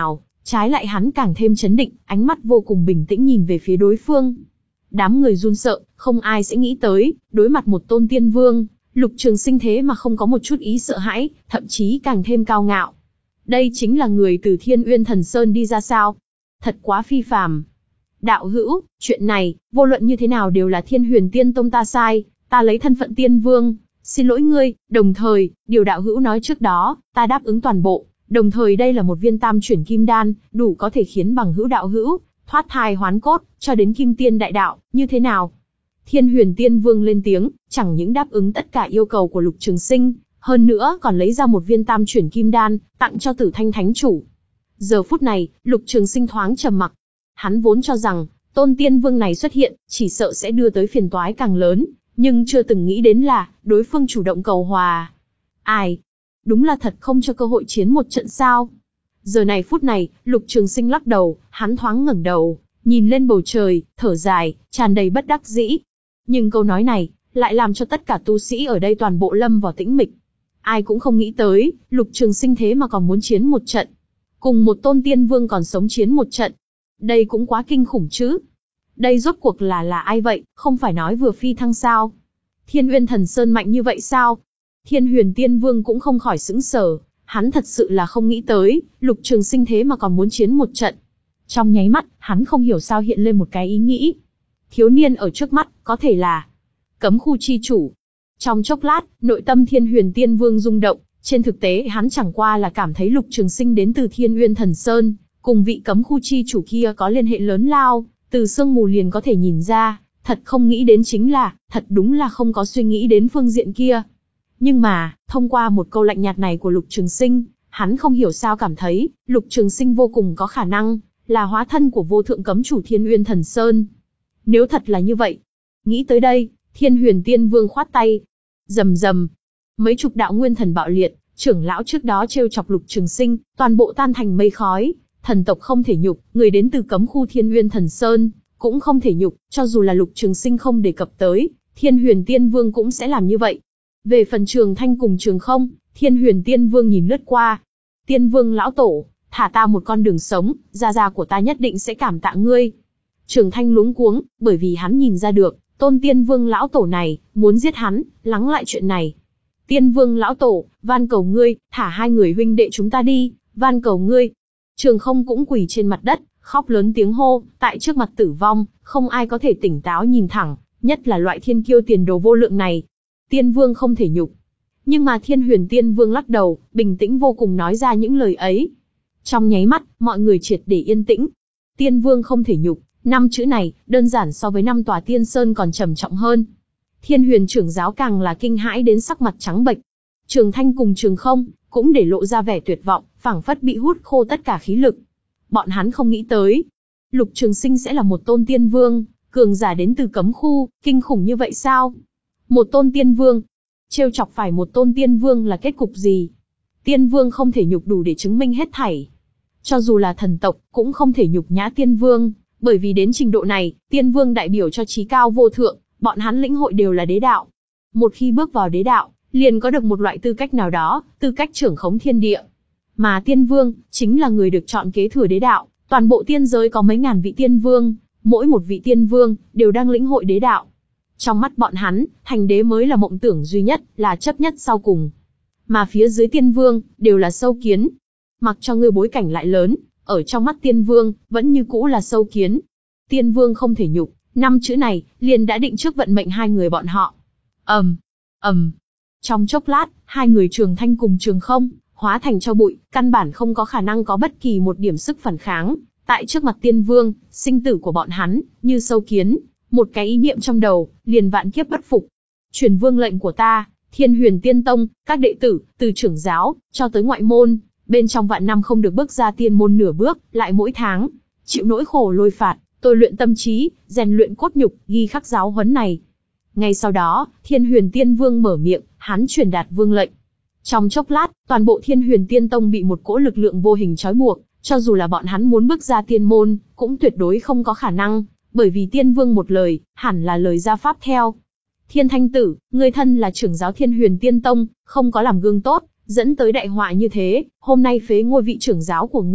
Trái lại hắn càng thêm chấn định, ánh mắt vô cùng bình tĩnh nhìn về phía đối phương. Đám người run sợ, không ai sẽ nghĩ tới, đối mặt một tôn tiên vương, Lục Trường Sinh thế mà không có một chút ý sợ hãi, thậm chí càng thêm cao ngạo. Đây chính là người từ Thiên Uyên Thần Sơn đi ra sao? Thật quá phi phàm. Đạo hữu, chuyện này, vô luận như thế nào đều là Thiên Huyền Tiên Tông ta sai, ta lấy thân phận tiên vương, xin lỗi ngươi, đồng thời, điều đạo hữu nói trước đó, ta đáp ứng toàn bộ, đồng thời đây là một viên tam chuyển kim đan, đủ có thể khiến bằng hữu đạo hữu, thoát thai hoán cốt, cho đến kim tiên đại đạo, như thế nào? Thiên Huyền Tiên Vương lên tiếng, chẳng những đáp ứng tất cả yêu cầu của Lục Trường Sinh, hơn nữa còn lấy ra một viên tam chuyển kim đan, tặng cho Tử Thanh Thánh Chủ. Giờ phút này, Lục Trường Sinh thoáng trầm mặc. Hắn vốn cho rằng, tôn tiên vương này xuất hiện, chỉ sợ sẽ đưa tới phiền toái càng lớn, nhưng chưa từng nghĩ đến là, đối phương chủ động cầu hòa. Ai? Đúng là thật không cho cơ hội chiến một trận sao? Giờ này phút này, Lục Trường Sinh lắc đầu, hắn thoáng ngẩng đầu, nhìn lên bầu trời, thở dài, tràn đầy bất đắc dĩ. Nhưng câu nói này, lại làm cho tất cả tu sĩ ở đây toàn bộ lâm vào tĩnh mịch. Ai cũng không nghĩ tới, Lục Trường Sinh thế mà còn muốn chiến một trận. Cùng một tôn tiên vương còn sống chiến một trận. Đây cũng quá kinh khủng chứ. Đây rốt cuộc là là ai vậy, không phải nói vừa phi thăng sao? Thiên Uyên Thần Sơn mạnh như vậy sao? Thiên Huyền Tiên Vương cũng không khỏi sững sờ, hắn thật sự là không nghĩ tới, Lục Trường Sinh thế mà còn muốn chiến một trận. Trong nháy mắt, hắn không hiểu sao hiện lên một cái ý nghĩ. Thiếu niên ở trước mắt, có thể là Cấm Khu chi chủ. Trong chốc lát, nội tâm Thiên Huyền Tiên Vương rung động, trên thực tế hắn chẳng qua là cảm thấy Lục Trường Sinh đến từ Thiên Uyên Thần Sơn, cùng vị Cấm Khu chi chủ kia có liên hệ lớn lao, từ sương mù liền có thể nhìn ra, thật không nghĩ đến chính là, thật đúng là không có suy nghĩ đến phương diện kia. Nhưng mà, thông qua một câu lạnh nhạt này của Lục Trường Sinh, hắn không hiểu sao cảm thấy, Lục Trường Sinh vô cùng có khả năng là hóa thân của vô thượng cấm chủ Thiên Uyên Thần Sơn. Nếu thật là như vậy, nghĩ tới đây, Thiên Huyền Tiên Vương khoát tay, rầm rầm, mấy chục đạo nguyên thần bạo liệt, trưởng lão trước đó trêu chọc Lục Trường Sinh, toàn bộ tan thành mây khói. Thần tộc không thể nhục, người đến từ cấm khu Thiên Uyên Thần Sơn cũng không thể nhục, cho dù là Lục Trường Sinh không đề cập tới, Thiên Huyền Tiên Vương cũng sẽ làm như vậy. Về phần Trường Thanh cùng Trường Không, Thiên Huyền Tiên Vương nhìn lướt qua. Tiên Vương lão tổ, thả ta một con đường sống, gia gia của ta nhất định sẽ cảm tạ ngươi. Trường Thanh luống cuống, bởi vì hắn nhìn ra được, tôn Tiên Vương lão tổ này, muốn giết hắn, lắng lại chuyện này. Tiên Vương lão tổ, van cầu ngươi, thả hai người huynh đệ chúng ta đi, van cầu ngươi. Trường Không cũng quỳ trên mặt đất, khóc lớn tiếng hô, tại trước mặt tử vong, không ai có thể tỉnh táo nhìn thẳng, nhất là loại thiên kiêu tiền đồ vô lượng này. Tiên Vương không thể nhục. Nhưng mà Thiên Huyền Tiên Vương lắc đầu, bình tĩnh vô cùng nói ra những lời ấy. Trong nháy mắt, mọi người triệt để yên tĩnh. Tiên Vương không thể nhục, năm chữ này, đơn giản so với năm tòa tiên sơn còn trầm trọng hơn. Thiên Huyền trưởng giáo càng là kinh hãi đến sắc mặt trắng bệch. Trường Thanh cùng Trường Không cũng để lộ ra vẻ tuyệt vọng, phảng phất bị hút khô tất cả khí lực. Bọn hắn không nghĩ tới, Lục Trường Sinh sẽ là một tôn tiên vương, cường giả đến từ cấm khu, kinh khủng như vậy sao? Một tôn tiên vương, trêu chọc phải một tôn tiên vương là kết cục gì? Tiên vương không thể nhục đủ để chứng minh hết thảy. Cho dù là thần tộc, cũng không thể nhục nhã tiên vương, bởi vì đến trình độ này, tiên vương đại biểu cho trí cao vô thượng, bọn hắn lĩnh hội đều là đế đạo. Một khi bước vào đế đạo, liền có được một loại tư cách nào đó, tư cách trưởng khống thiên địa. Mà tiên vương, chính là người được chọn kế thừa đế đạo, toàn bộ tiên giới có mấy ngàn vị tiên vương, mỗi một vị tiên vương, đều đang lĩnh hội đế đạo. Trong mắt bọn hắn, thành đế mới là mộng tưởng duy nhất, là chấp nhất sau cùng. Mà phía dưới tiên vương, đều là sâu kiến. Mặc cho ngươi bối cảnh lại lớn, ở trong mắt tiên vương, vẫn như cũ là sâu kiến. Tiên vương không thể nhục, năm chữ này, liền đã định trước vận mệnh hai người bọn họ. ầm, um, ầm. Um. Trong chốc lát, hai người Trường Thanh cùng Trường Không, hóa thành tro bụi, căn bản không có khả năng có bất kỳ một điểm sức phản kháng. Tại trước mặt tiên vương, sinh tử của bọn hắn, như sâu kiến, một cái ý niệm trong đầu, liền vạn kiếp bất phục. Truyền vương lệnh của ta, Thiên Huyền Tiên Tông, các đệ tử, từ trưởng giáo, cho tới ngoại môn, bên trong vạn năm không được bước ra tiên môn nửa bước, lại mỗi tháng, chịu nỗi khổ lôi phạt, tôi luyện tâm trí, rèn luyện cốt nhục, ghi khắc giáo huấn này. Ngay sau đó, Thiên Huyền Tiên Vương mở miệng, hắn truyền đạt vương lệnh. Trong chốc lát, toàn bộ Thiên Huyền Tiên Tông bị một cỗ lực lượng vô hình trói buộc, cho dù là bọn hắn muốn bước ra tiên môn, cũng tuyệt đối không có khả năng, bởi vì tiên vương một lời, hẳn là lời gia pháp theo. Thiên Thanh Tử, ngươi thân là trưởng giáo Thiên Huyền Tiên Tông, không có làm gương tốt, dẫn tới đại họa như thế, hôm nay phế ngôi vị trưởng giáo của ngươi,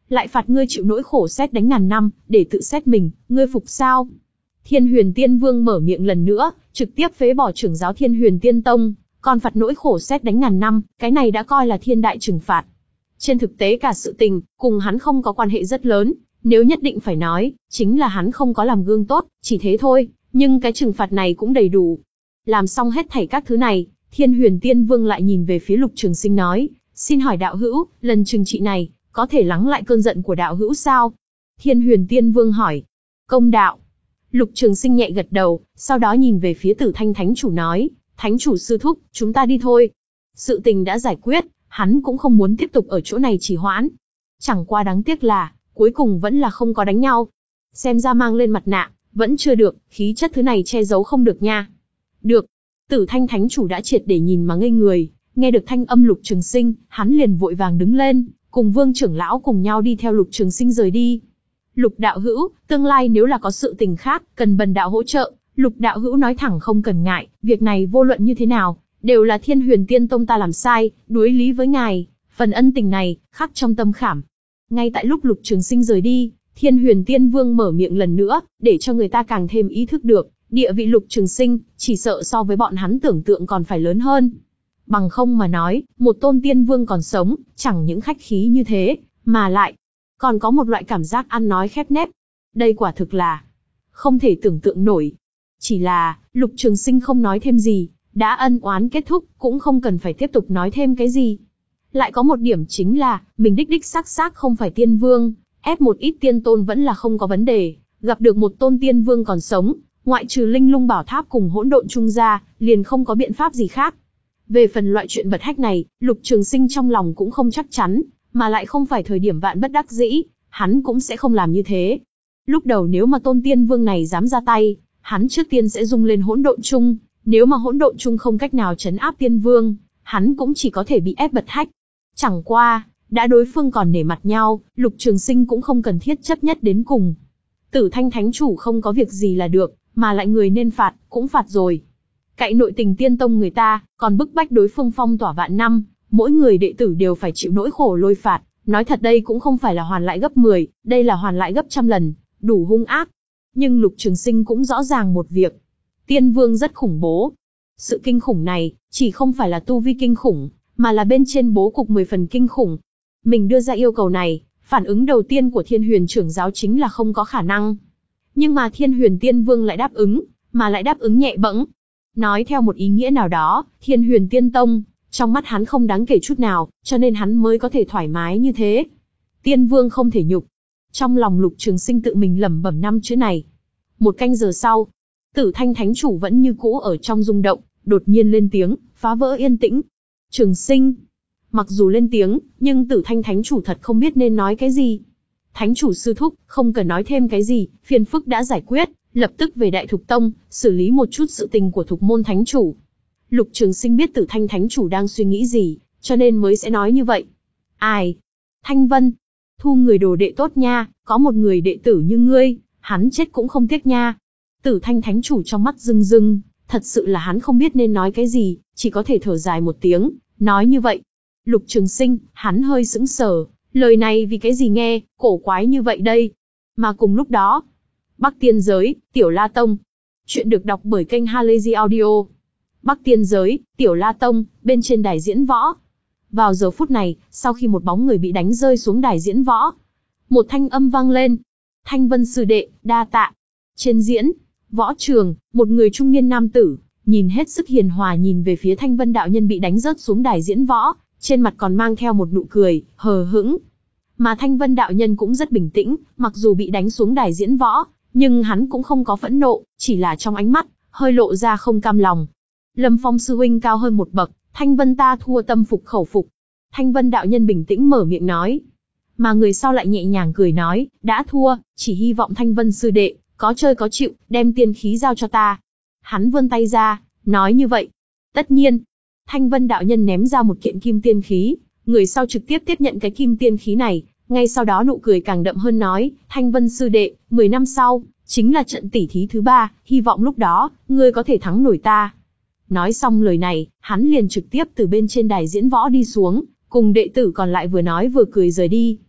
lại phạt ngươi chịu nỗi khổ sét đánh ngàn năm, để tự xét mình, ngươi phục sao? Thiên Huyền Tiên Vương mở miệng lần nữa, trực tiếp phế bỏ trưởng giáo Thiên Huyền Tiên Tông, còn phạt nỗi khổ sét đánh ngàn năm, cái này đã coi là thiên đại trừng phạt. Trên thực tế cả sự tình, cùng hắn không có quan hệ rất lớn, nếu nhất định phải nói, chính là hắn không có làm gương tốt, chỉ thế thôi, nhưng cái trừng phạt này cũng đầy đủ. Làm xong hết thảy các thứ này, Thiên Huyền Tiên Vương lại nhìn về phía Lục Trường Sinh nói, xin hỏi đạo hữu, lần trừng trị này, có thể lắng lại cơn giận của đạo hữu sao? Thiên Huyền Tiên Vương hỏi, công đạo. Lục Trường Sinh nhẹ gật đầu, sau đó nhìn về phía Tử Thanh Thánh Chủ nói, Thánh Chủ sư thúc, chúng ta đi thôi. Sự tình đã giải quyết, hắn cũng không muốn tiếp tục ở chỗ này trì hoãn. Chẳng qua đáng tiếc là, cuối cùng vẫn là không có đánh nhau. Xem ra mang lên mặt nạ, vẫn chưa được, khí chất thứ này che giấu không được nha. Được. Tử Thanh Thánh Chủ đã triệt để nhìn mà ngây người, nghe được thanh âm Lục Trường Sinh, hắn liền vội vàng đứng lên, cùng Vương trưởng lão cùng nhau đi theo Lục Trường Sinh rời đi. Lục đạo hữu, tương lai nếu là có sự tình khác, cần bần đạo hỗ trợ, Lục đạo hữu nói thẳng không cần ngại, việc này vô luận như thế nào, đều là Thiên Huyền Tiên Tông ta làm sai, đối lý với ngài, phần ân tình này, khắc trong tâm khảm. Ngay tại lúc Lục Trường Sinh rời đi, Thiên Huyền Tiên Vương mở miệng lần nữa, để cho người ta càng thêm ý thức được, địa vị Lục Trường Sinh, chỉ sợ so với bọn hắn tưởng tượng còn phải lớn hơn. Bằng không mà nói, một tôn tiên vương còn sống, chẳng những khách khí như thế, mà lại, còn có một loại cảm giác ăn nói khép nép. Đây quả thực là không thể tưởng tượng nổi. Chỉ là, Lục Trường Sinh không nói thêm gì, đã ân oán kết thúc, cũng không cần phải tiếp tục nói thêm cái gì. Lại có một điểm chính là, mình đích đích xác xác không phải tiên vương, ép một ít tiên tôn vẫn là không có vấn đề, gặp được một tôn tiên vương còn sống, ngoại trừ Linh Lung Bảo Tháp cùng Hỗn Độn Trung ra, liền không có biện pháp gì khác. Về phần loại chuyện bật hách này, Lục Trường Sinh trong lòng cũng không chắc chắn, mà lại không phải thời điểm vạn bất đắc dĩ, hắn cũng sẽ không làm như thế. Lúc đầu nếu mà tôn tiên vương này dám ra tay, hắn trước tiên sẽ dung lên Hỗn Độn Trung, nếu mà Hỗn Độn Trung không cách nào trấn áp tiên vương, hắn cũng chỉ có thể bị ép bật hách. Chẳng qua, đã đối phương còn nể mặt nhau, Lục Trường Sinh cũng không cần thiết chấp nhất đến cùng. Tử Thanh Thánh Chủ không có việc gì là được, mà lại người nên phạt, cũng phạt rồi. Cậy nội tình tiên tông người ta, còn bức bách đối phương phong tỏa vạn năm, mỗi người đệ tử đều phải chịu nỗi khổ lôi phạt, nói thật đây cũng không phải là hoàn lại gấp mười, đây là hoàn lại gấp trăm lần, đủ hung ác. Nhưng Lục Trường Sinh cũng rõ ràng một việc, tiên vương rất khủng bố. Sự kinh khủng này, chỉ không phải là tu vi kinh khủng, mà là bên trên bố cục mười phần kinh khủng. Mình đưa ra yêu cầu này, phản ứng đầu tiên của Thiên Huyền trưởng giáo chính là không có khả năng. Nhưng mà Thiên Huyền Tiên Vương lại đáp ứng, mà lại đáp ứng nhẹ bẫng. Nói theo một ý nghĩa nào đó, Thiên Huyền Tiên Tông, trong mắt hắn không đáng kể chút nào, cho nên hắn mới có thể thoải mái như thế. Tiên Vương không thể nhục. Trong lòng Lục Trường Sinh tự mình lẩm bẩm năm chữ này. Một canh giờ sau, Tử Thanh Thánh Chủ vẫn như cũ ở trong rung động, đột nhiên lên tiếng, phá vỡ yên tĩnh. Trường Sinh. Mặc dù lên tiếng, nhưng Tử Thanh Thánh Chủ thật không biết nên nói cái gì. Thánh Chủ sư thúc, không cần nói thêm cái gì, phiền phức đã giải quyết, lập tức về Đại Thục Tông, xử lý một chút sự tình của Thục Môn Thánh Chủ. Lục Trường Sinh biết Tử Thanh Thánh Chủ đang suy nghĩ gì, cho nên mới sẽ nói như vậy. Ai? Thanh Vân. Thu người đồ đệ tốt nha, có một người đệ tử như ngươi, hắn chết cũng không tiếc nha. Tử Thanh Thánh Chủ trong mắt rưng rưng, thật sự là hắn không biết nên nói cái gì, chỉ có thể thở dài một tiếng, nói như vậy. Lục Trường Sinh, hắn hơi sững sờ, lời này vì cái gì nghe, cổ quái như vậy đây. Mà cùng lúc đó, Bắc Tiên Giới, Tiểu La Tông. Chuyện được đọc bởi kênh Halazy Audio. Bắc Tiên Giới, Tiểu La Tông, bên trên đài diễn võ. Vào giờ phút này, sau khi một bóng người bị đánh rơi xuống đài diễn võ, một thanh âm vang lên. Thanh Vân sư đệ, đa tạ. Trên diễn võ trường, một người trung niên nam tử, nhìn hết sức hiền hòa nhìn về phía Thanh Vân đạo nhân bị đánh rớt xuống đài diễn võ, trên mặt còn mang theo một nụ cười, hờ hững. Mà Thanh Vân đạo nhân cũng rất bình tĩnh, mặc dù bị đánh xuống đài diễn võ, nhưng hắn cũng không có phẫn nộ, chỉ là trong ánh mắt, hơi lộ ra không cam lòng. Lâm Phong sư huynh cao hơn một bậc, Thanh Vân ta thua tâm phục khẩu phục. Thanh Vân đạo nhân bình tĩnh mở miệng nói. Mà người sau lại nhẹ nhàng cười nói, đã thua, chỉ hy vọng Thanh Vân sư đệ, có chơi có chịu, đem tiên khí giao cho ta. Hắn vươn tay ra, nói như vậy. Tất nhiên. Thanh Vân đạo nhân ném ra một kiện kim tiên khí, người sau trực tiếp tiếp nhận cái kim tiên khí này, ngay sau đó nụ cười càng đậm hơn nói, Thanh Vân sư đệ, mười năm sau, chính là trận tỷ thí thứ ba, hy vọng lúc đó, ngươi có thể thắng nổi ta. Nói xong lời này, hắn liền trực tiếp từ bên trên đài diễn võ đi xuống, cùng đệ tử còn lại vừa nói vừa cười rời đi.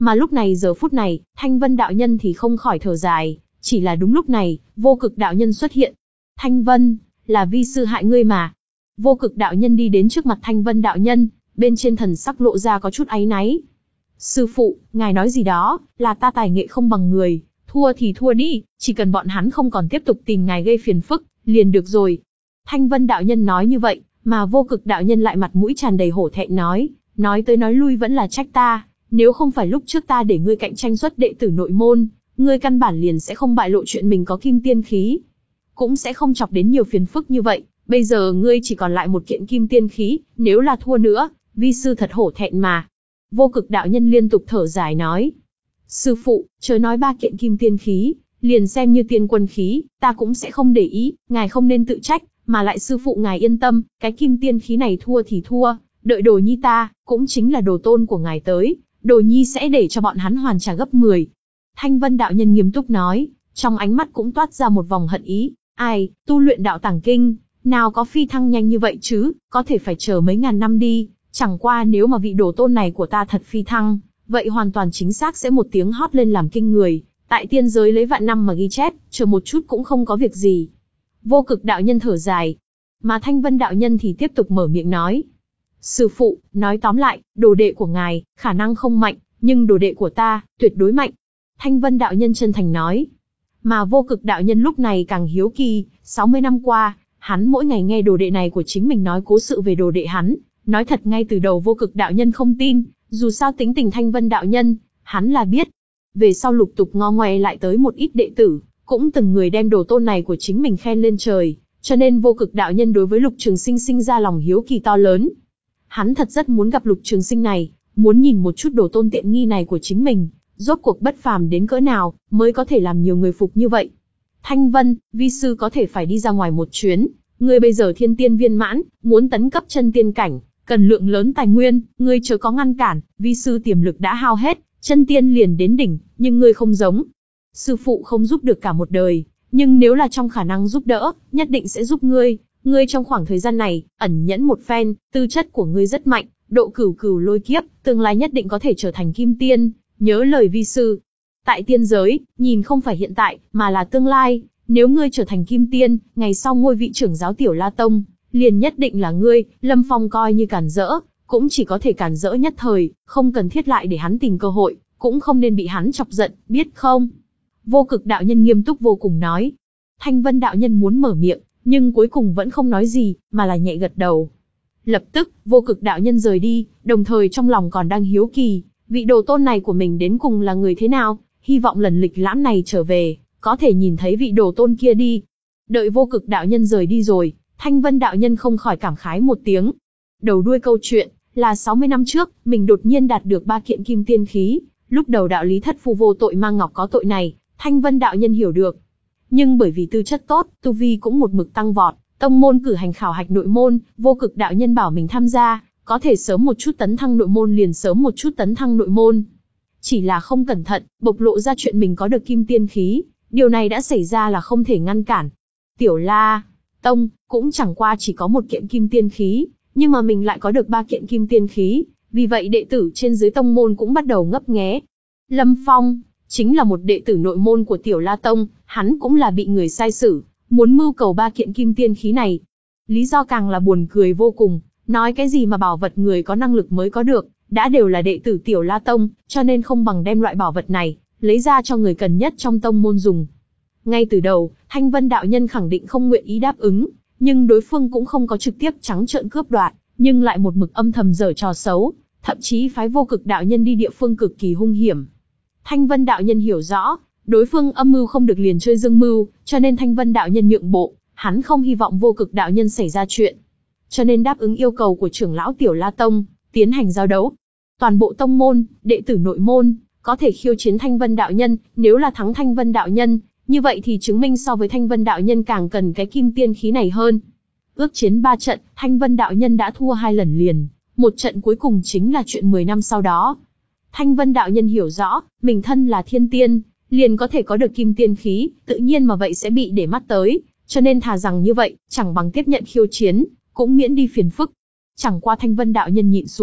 Mà lúc này giờ phút này, Thanh Vân đạo nhân thì không khỏi thở dài, chỉ là đúng lúc này, Vô Cực đạo nhân xuất hiện. Thanh Vân, là vi sư hại ngươi mà. Vô Cực đạo nhân đi đến trước mặt Thanh Vân đạo nhân, bên trên thần sắc lộ ra có chút áy náy. Sư phụ, ngài nói gì đó, là ta tài nghệ không bằng người, thua thì thua đi, chỉ cần bọn hắn không còn tiếp tục tìm ngài gây phiền phức, liền được rồi. Thanh Vân đạo nhân nói như vậy, mà Vô Cực đạo nhân lại mặt mũi tràn đầy hổ thẹn nói, nói tới nói lui vẫn là trách ta, nếu không phải lúc trước ta để ngươi cạnh tranh xuất đệ tử nội môn, ngươi căn bản liền sẽ không bại lộ chuyện mình có kim tiên khí, cũng sẽ không chọc đến nhiều phiền phức như vậy. Bây giờ ngươi chỉ còn lại một kiện kim tiên khí, nếu là thua nữa, vi sư thật hổ thẹn mà. Vô Cực đạo nhân liên tục thở dài nói, sư phụ, chớ nói ba kiện kim tiên khí, liền xem như tiên quân khí, ta cũng sẽ không để ý, ngài không nên tự trách, mà lại sư phụ ngài yên tâm, cái kim tiên khí này thua thì thua, đợi đồ nhi ta, cũng chính là đồ tôn của ngài tới, đồ nhi sẽ để cho bọn hắn hoàn trả gấp mười. Thanh Vân đạo nhân nghiêm túc nói, trong ánh mắt cũng toát ra một vòng hận ý, ai, tu luyện đạo tàng kinh, nào có phi thăng nhanh như vậy chứ, có thể phải chờ mấy ngàn năm đi, chẳng qua nếu mà vị đồ tôn này của ta thật phi thăng, vậy hoàn toàn chính xác sẽ một tiếng hót lên làm kinh người, tại tiên giới lấy vạn năm mà ghi chép, chờ một chút cũng không có việc gì. Vô Cực đạo nhân thở dài, mà Thanh Vân đạo nhân thì tiếp tục mở miệng nói. Sư phụ, nói tóm lại, đồ đệ của ngài, khả năng không mạnh, nhưng đồ đệ của ta, tuyệt đối mạnh. Thanh Vân đạo nhân chân thành nói. Mà Vô Cực đạo nhân lúc này càng hiếu kỳ, sáu mươi năm qua, hắn mỗi ngày nghe đồ đệ này của chính mình nói cố sự về đồ đệ hắn, nói thật ngay từ đầu Vô Cực đạo nhân không tin, dù sao tính tình Thanh Vân đạo nhân, hắn là biết. Về sau lục tục ngo ngoe lại tới một ít đệ tử, cũng từng người đem đồ tôn này của chính mình khen lên trời, cho nên Vô Cực đạo nhân đối với Lục Trường Sinh sinh ra lòng hiếu kỳ to lớn. Hắn thật rất muốn gặp Lục Trường Sinh này, muốn nhìn một chút đồ tôn tiện nghi này của chính mình, rốt cuộc bất phàm đến cỡ nào, mới có thể làm nhiều người phục như vậy. Thanh Vân, vi sư có thể phải đi ra ngoài một chuyến, ngươi bây giờ thiên tiên viên mãn, muốn tấn cấp chân tiên cảnh, cần lượng lớn tài nguyên, ngươi chớ có ngăn cản, vi sư tiềm lực đã hao hết, chân tiên liền đến đỉnh, nhưng ngươi không giống. Sư phụ không giúp được cả một đời, nhưng nếu là trong khả năng giúp đỡ, nhất định sẽ giúp ngươi. Ngươi trong khoảng thời gian này, ẩn nhẫn một phen, tư chất của ngươi rất mạnh, độ cửu cửu lôi kiếp, tương lai nhất định có thể trở thành kim tiên, nhớ lời vi sư. Tại tiên giới, nhìn không phải hiện tại, mà là tương lai, nếu ngươi trở thành kim tiên, ngày sau ngôi vị trưởng giáo Tiểu La Tông, liền nhất định là ngươi. Lâm Phong coi như cản rỡ, cũng chỉ có thể cản rỡ nhất thời, không cần thiết lại để hắn tìm cơ hội, cũng không nên bị hắn chọc giận, biết không? Vô Cực đạo nhân nghiêm túc vô cùng nói. Thanh Vân đạo nhân muốn mở miệng, nhưng cuối cùng vẫn không nói gì, mà là nhẹ gật đầu. Lập tức, Vô Cực đạo nhân rời đi, đồng thời trong lòng còn đang hiếu kỳ, vị đồ tôn này của mình đến cùng là người thế nào, hy vọng lần lịch lãm này trở về, có thể nhìn thấy vị đồ tôn kia đi. Đợi Vô Cực đạo nhân rời đi rồi, Thanh Vân đạo nhân không khỏi cảm khái một tiếng. Đầu đuôi câu chuyện, là sáu mươi năm trước, mình đột nhiên đạt được ba kiện kim tiên khí, lúc đầu đạo lý thất phu vô tội mang ngọc có tội này, Thanh Vân đạo nhân hiểu được. Nhưng bởi vì tư chất tốt, tu vi cũng một mực tăng vọt, tông môn cử hành khảo hạch nội môn, Vô Cực đạo nhân bảo mình tham gia, có thể sớm một chút tấn thăng nội môn liền sớm một chút tấn thăng nội môn. Chỉ là không cẩn thận, bộc lộ ra chuyện mình có được kim tiên khí, điều này đã xảy ra là không thể ngăn cản. Tiểu La Tông cũng chẳng qua chỉ có một kiện kim tiên khí, nhưng mà mình lại có được ba kiện kim tiên khí, vì vậy đệ tử trên dưới tông môn cũng bắt đầu ngấp nghé. Lâm Phong chính là một đệ tử nội môn của Tiểu La Tông, hắn cũng là bị người sai xử, muốn mưu cầu ba kiện kim tiên khí này. Lý do càng là buồn cười vô cùng, nói cái gì mà bảo vật người có năng lực mới có được, đã đều là đệ tử Tiểu La Tông, cho nên không bằng đem loại bảo vật này, lấy ra cho người cần nhất trong tông môn dùng. Ngay từ đầu, Thanh Vân đạo nhân khẳng định không nguyện ý đáp ứng, nhưng đối phương cũng không có trực tiếp trắng trợn cướp đoạt, nhưng lại một mực âm thầm giở trò xấu, thậm chí phái Vô Cực đạo nhân đi địa phương cực kỳ hung hiểm. Thanh Vân đạo nhân hiểu rõ, đối phương âm mưu không được liền chơi dương mưu, cho nên Thanh Vân đạo nhân nhượng bộ, hắn không hy vọng Vô Cực đạo nhân xảy ra chuyện, cho nên đáp ứng yêu cầu của trưởng lão Tiểu La Tông, tiến hành giao đấu. Toàn bộ tông môn, đệ tử nội môn, có thể khiêu chiến Thanh Vân đạo nhân, nếu là thắng Thanh Vân đạo nhân, như vậy thì chứng minh so với Thanh Vân đạo nhân càng cần cái kim tiên khí này hơn. Ước chiến ba trận, Thanh Vân đạo nhân đã thua hai lần liền, một trận cuối cùng chính là chuyện mười năm sau đó. Thanh Vân đạo nhân hiểu rõ, mình thân là thiên tiên, liền có thể có được kim tiên khí, tự nhiên mà vậy sẽ bị để mắt tới, cho nên thà rằng như vậy, chẳng bằng tiếp nhận khiêu chiến, cũng miễn đi phiền phức. Chẳng qua Thanh Vân đạo nhân nhịn xuống,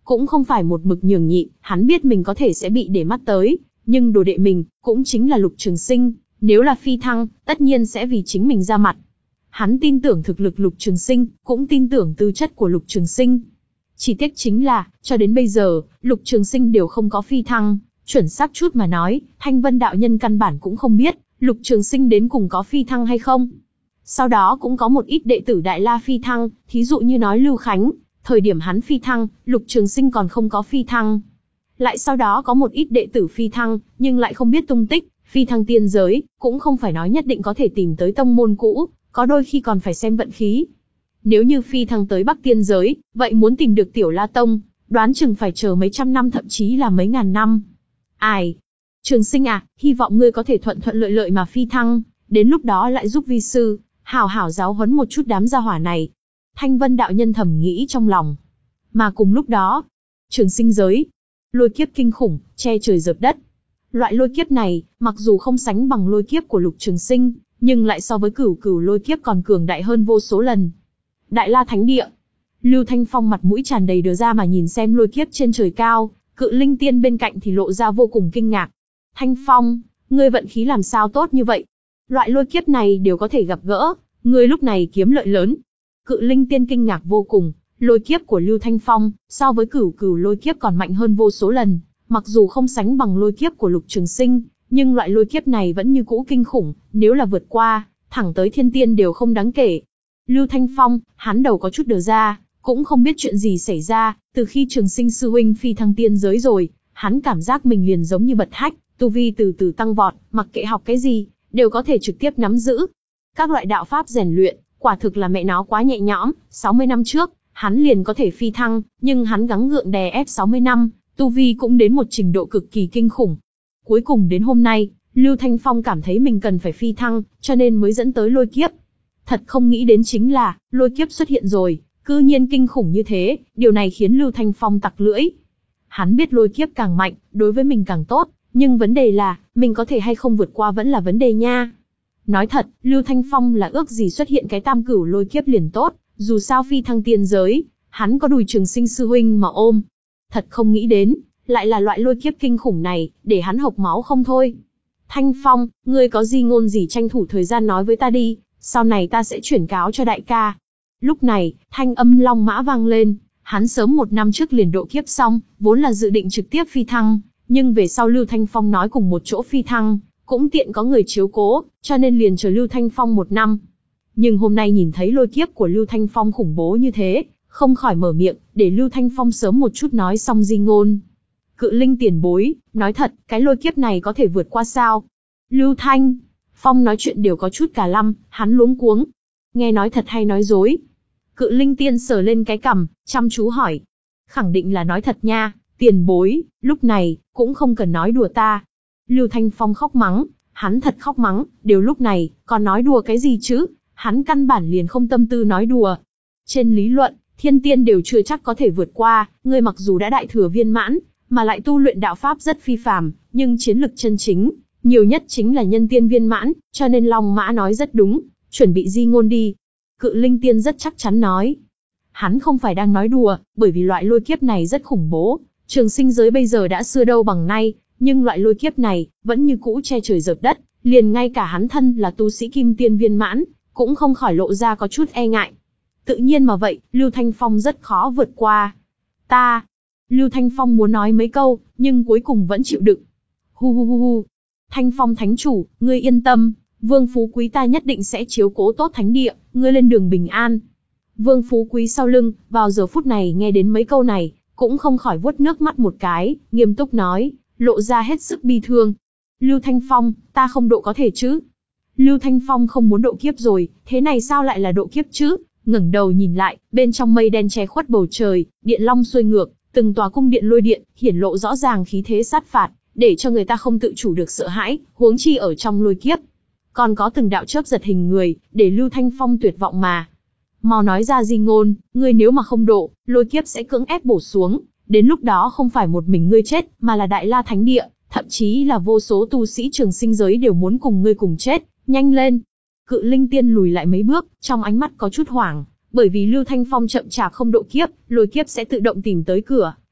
cũng không phải một mực nhường nhịn, hắn biết mình có thể sẽ bị để mắt tới, nhưng đồ đệ mình, cũng chính là Lục Trường Sinh, nếu là phi thăng, tất nhiên sẽ vì chính mình ra mặt. Hắn tin tưởng thực lực Lục Trường Sinh, cũng tin tưởng tư chất của Lục Trường Sinh. Chỉ tiếc chính là, cho đến bây giờ, Lục Trường Sinh đều không có phi thăng, chuẩn xác chút mà nói, Thanh Vân đạo nhân căn bản cũng không biết, Lục Trường Sinh đến cùng có phi thăng hay không. Sau đó cũng có một ít đệ tử Đại La phi thăng, thí dụ như nói Lưu Khánh, thời điểm hắn phi thăng, Lục Trường Sinh còn không có phi thăng. Lại sau đó có một ít đệ tử phi thăng, nhưng lại không biết tung tích, phi thăng tiên giới, cũng không phải nói nhất định có thể tìm tới tông môn cũ, có đôi khi còn phải xem vận khí. Nếu như phi thăng tới Bắc tiên giới, vậy muốn tìm được Tiểu La Tông, đoán chừng phải chờ mấy trăm năm thậm chí là mấy ngàn năm. Ai? Trường Sinh à, hy vọng ngươi có thể thuận thuận lợi lợi mà phi thăng, đến lúc đó lại giúp vi sư, hảo hảo giáo huấn một chút đám gia hỏa này. Thanh Vân đạo nhân thầm nghĩ trong lòng. Mà cùng lúc đó, Trường Sinh giới, lôi kiếp kinh khủng, che trời dợp đất. Loại lôi kiếp này, mặc dù không sánh bằng lôi kiếp của Lục Trường Sinh, nhưng lại so với cửu cửu lôi kiếp còn cường đại hơn vô số lần. Đại La Thánh Địa. Lưu Thanh Phong mặt mũi tràn đầy đờ ra mà nhìn xem lôi kiếp trên trời cao, Cự Linh Tiên bên cạnh thì lộ ra vô cùng kinh ngạc. Thanh Phong, ngươi vận khí làm sao tốt như vậy? Loại lôi kiếp này đều có thể gặp gỡ, ngươi lúc này kiếm lợi lớn. Cự Linh Tiên kinh ngạc vô cùng, lôi kiếp của Lưu Thanh Phong, so với cửu cửu lôi kiếp còn mạnh hơn vô số lần, mặc dù không sánh bằng lôi kiếp của Lục Trường Sinh, nhưng loại lôi kiếp này vẫn như cũ kinh khủng, nếu là vượt qua, thẳng tới thiên tiên đều không đáng kể. Lưu Thanh Phong, hắn đầu có chút đờ ra, cũng không biết chuyện gì xảy ra, từ khi Trường Sinh sư huynh phi thăng tiên giới rồi, hắn cảm giác mình liền giống như bật hách, tu vi từ từ tăng vọt, mặc kệ học cái gì, đều có thể trực tiếp nắm giữ. Các loại đạo pháp rèn luyện, quả thực là mẹ nó quá nhẹ nhõm, sáu mươi năm trước, hắn liền có thể phi thăng, nhưng hắn gắng gượng đè ép sáu mươi năm, tu vi cũng đến một trình độ cực kỳ kinh khủng. Cuối cùng đến hôm nay, Lưu Thanh Phong cảm thấy mình cần phải phi thăng, cho nên mới dẫn tới lôi kiếp. Thật không nghĩ đến chính là, lôi kiếp xuất hiện rồi, cư nhiên kinh khủng như thế, điều này khiến Lưu Thanh Phong tặc lưỡi. Hắn biết lôi kiếp càng mạnh, đối với mình càng tốt, nhưng vấn đề là, mình có thể hay không vượt qua vẫn là vấn đề nha. Nói thật, Lưu Thanh Phong là ước gì xuất hiện cái tam cửu lôi kiếp liền tốt, dù sao phi thăng tiên giới, hắn có đùi Trường Sinh sư huynh mà ôm. Thật không nghĩ đến, lại là loại lôi kiếp kinh khủng này, để hắn hộc máu không thôi. Thanh Phong, ngươi có gì ngôn gì tranh thủ thời gian nói với ta đi, sau này ta sẽ chuyển cáo cho đại ca. Lúc này, thanh âm Long Mã vang lên, hắn sớm một năm trước liền độ kiếp xong, vốn là dự định trực tiếp phi thăng, nhưng về sau Lưu Thanh Phong nói cùng một chỗ phi thăng, cũng tiện có người chiếu cố, cho nên liền chờ Lưu Thanh Phong một năm. Nhưng hôm nay nhìn thấy lôi kiếp của Lưu Thanh Phong khủng bố như thế, không khỏi mở miệng, để Lưu Thanh Phong sớm một chút nói xong di ngôn. Cự Linh tiền bối, nói thật, cái lôi kiếp này có thể vượt qua sao? Lưu Thanh Phong nói chuyện đều có chút cả lăm, hắn luống cuống. Nghe nói thật hay nói dối? Cự Linh tiên sờ lên cái cằm, chăm chú hỏi. Khẳng định là nói thật nha, tiền bối, lúc này, cũng không cần nói đùa ta. Lưu Thanh Phong khóc mắng, hắn thật khóc mắng, đều lúc này, còn nói đùa cái gì chứ? Hắn căn bản liền không tâm tư nói đùa. Trên lý luận, thiên tiên đều chưa chắc có thể vượt qua, ngươi mặc dù đã đại thừa viên mãn, mà lại tu luyện đạo pháp rất phi phàm, nhưng chiến lực chân chính, nhiều nhất chính là nhân tiên viên mãn, cho nên Long Mã nói rất đúng, chuẩn bị di ngôn đi. Cự Linh tiên rất chắc chắn nói. Hắn không phải đang nói đùa, bởi vì loại lôi kiếp này rất khủng bố, Trường Sinh giới bây giờ đã xưa đâu bằng nay, nhưng loại lôi kiếp này, vẫn như cũ che trời dợp đất, liền ngay cả hắn thân là tu sĩ kim tiên viên mãn, cũng không khỏi lộ ra có chút e ngại. Tự nhiên mà vậy, Lưu Thanh Phong rất khó vượt qua. Ta, Lưu Thanh Phong muốn nói mấy câu, nhưng cuối cùng vẫn chịu đựng. Hu hu hu hu. Thanh Phong thánh chủ, ngươi yên tâm, Vương Phú Quý ta nhất định sẽ chiếu cố tốt thánh địa, ngươi lên đường bình an. Vương Phú Quý sau lưng, vào giờ phút này nghe đến mấy câu này, cũng không khỏi vuốt nước mắt một cái, nghiêm túc nói, lộ ra hết sức bi thương. Lưu Thanh Phong, ta không độ có thể chứ? Lưu Thanh Phong không muốn độ kiếp rồi, thế này sao lại là độ kiếp chứ? Ngẩng đầu nhìn lại, bên trong mây đen che khuất bầu trời, điện long xuôi ngược, từng tòa cung điện lôi điện, hiển lộ rõ ràng khí thế sát phạt, để cho người ta không tự chủ được sợ hãi, huống chi ở trong lôi kiếp. Còn có từng đạo chớp giật hình người, để Lưu Thanh Phong tuyệt vọng mà. Mau nói ra di ngôn, ngươi nếu mà không độ, lôi kiếp sẽ cưỡng ép bổ xuống, đến lúc đó không phải một mình ngươi chết, mà là Đại La Thánh Địa, thậm chí là vô số tu sĩ Trường Sinh giới đều muốn cùng ngươi cùng chết, nhanh lên. Cự Linh tiên lùi lại mấy bước, trong ánh mắt có chút hoảng, bởi vì Lưu Thanh Phong chậm chạp không độ kiếp, lôi kiếp sẽ tự động tìm tới cửa,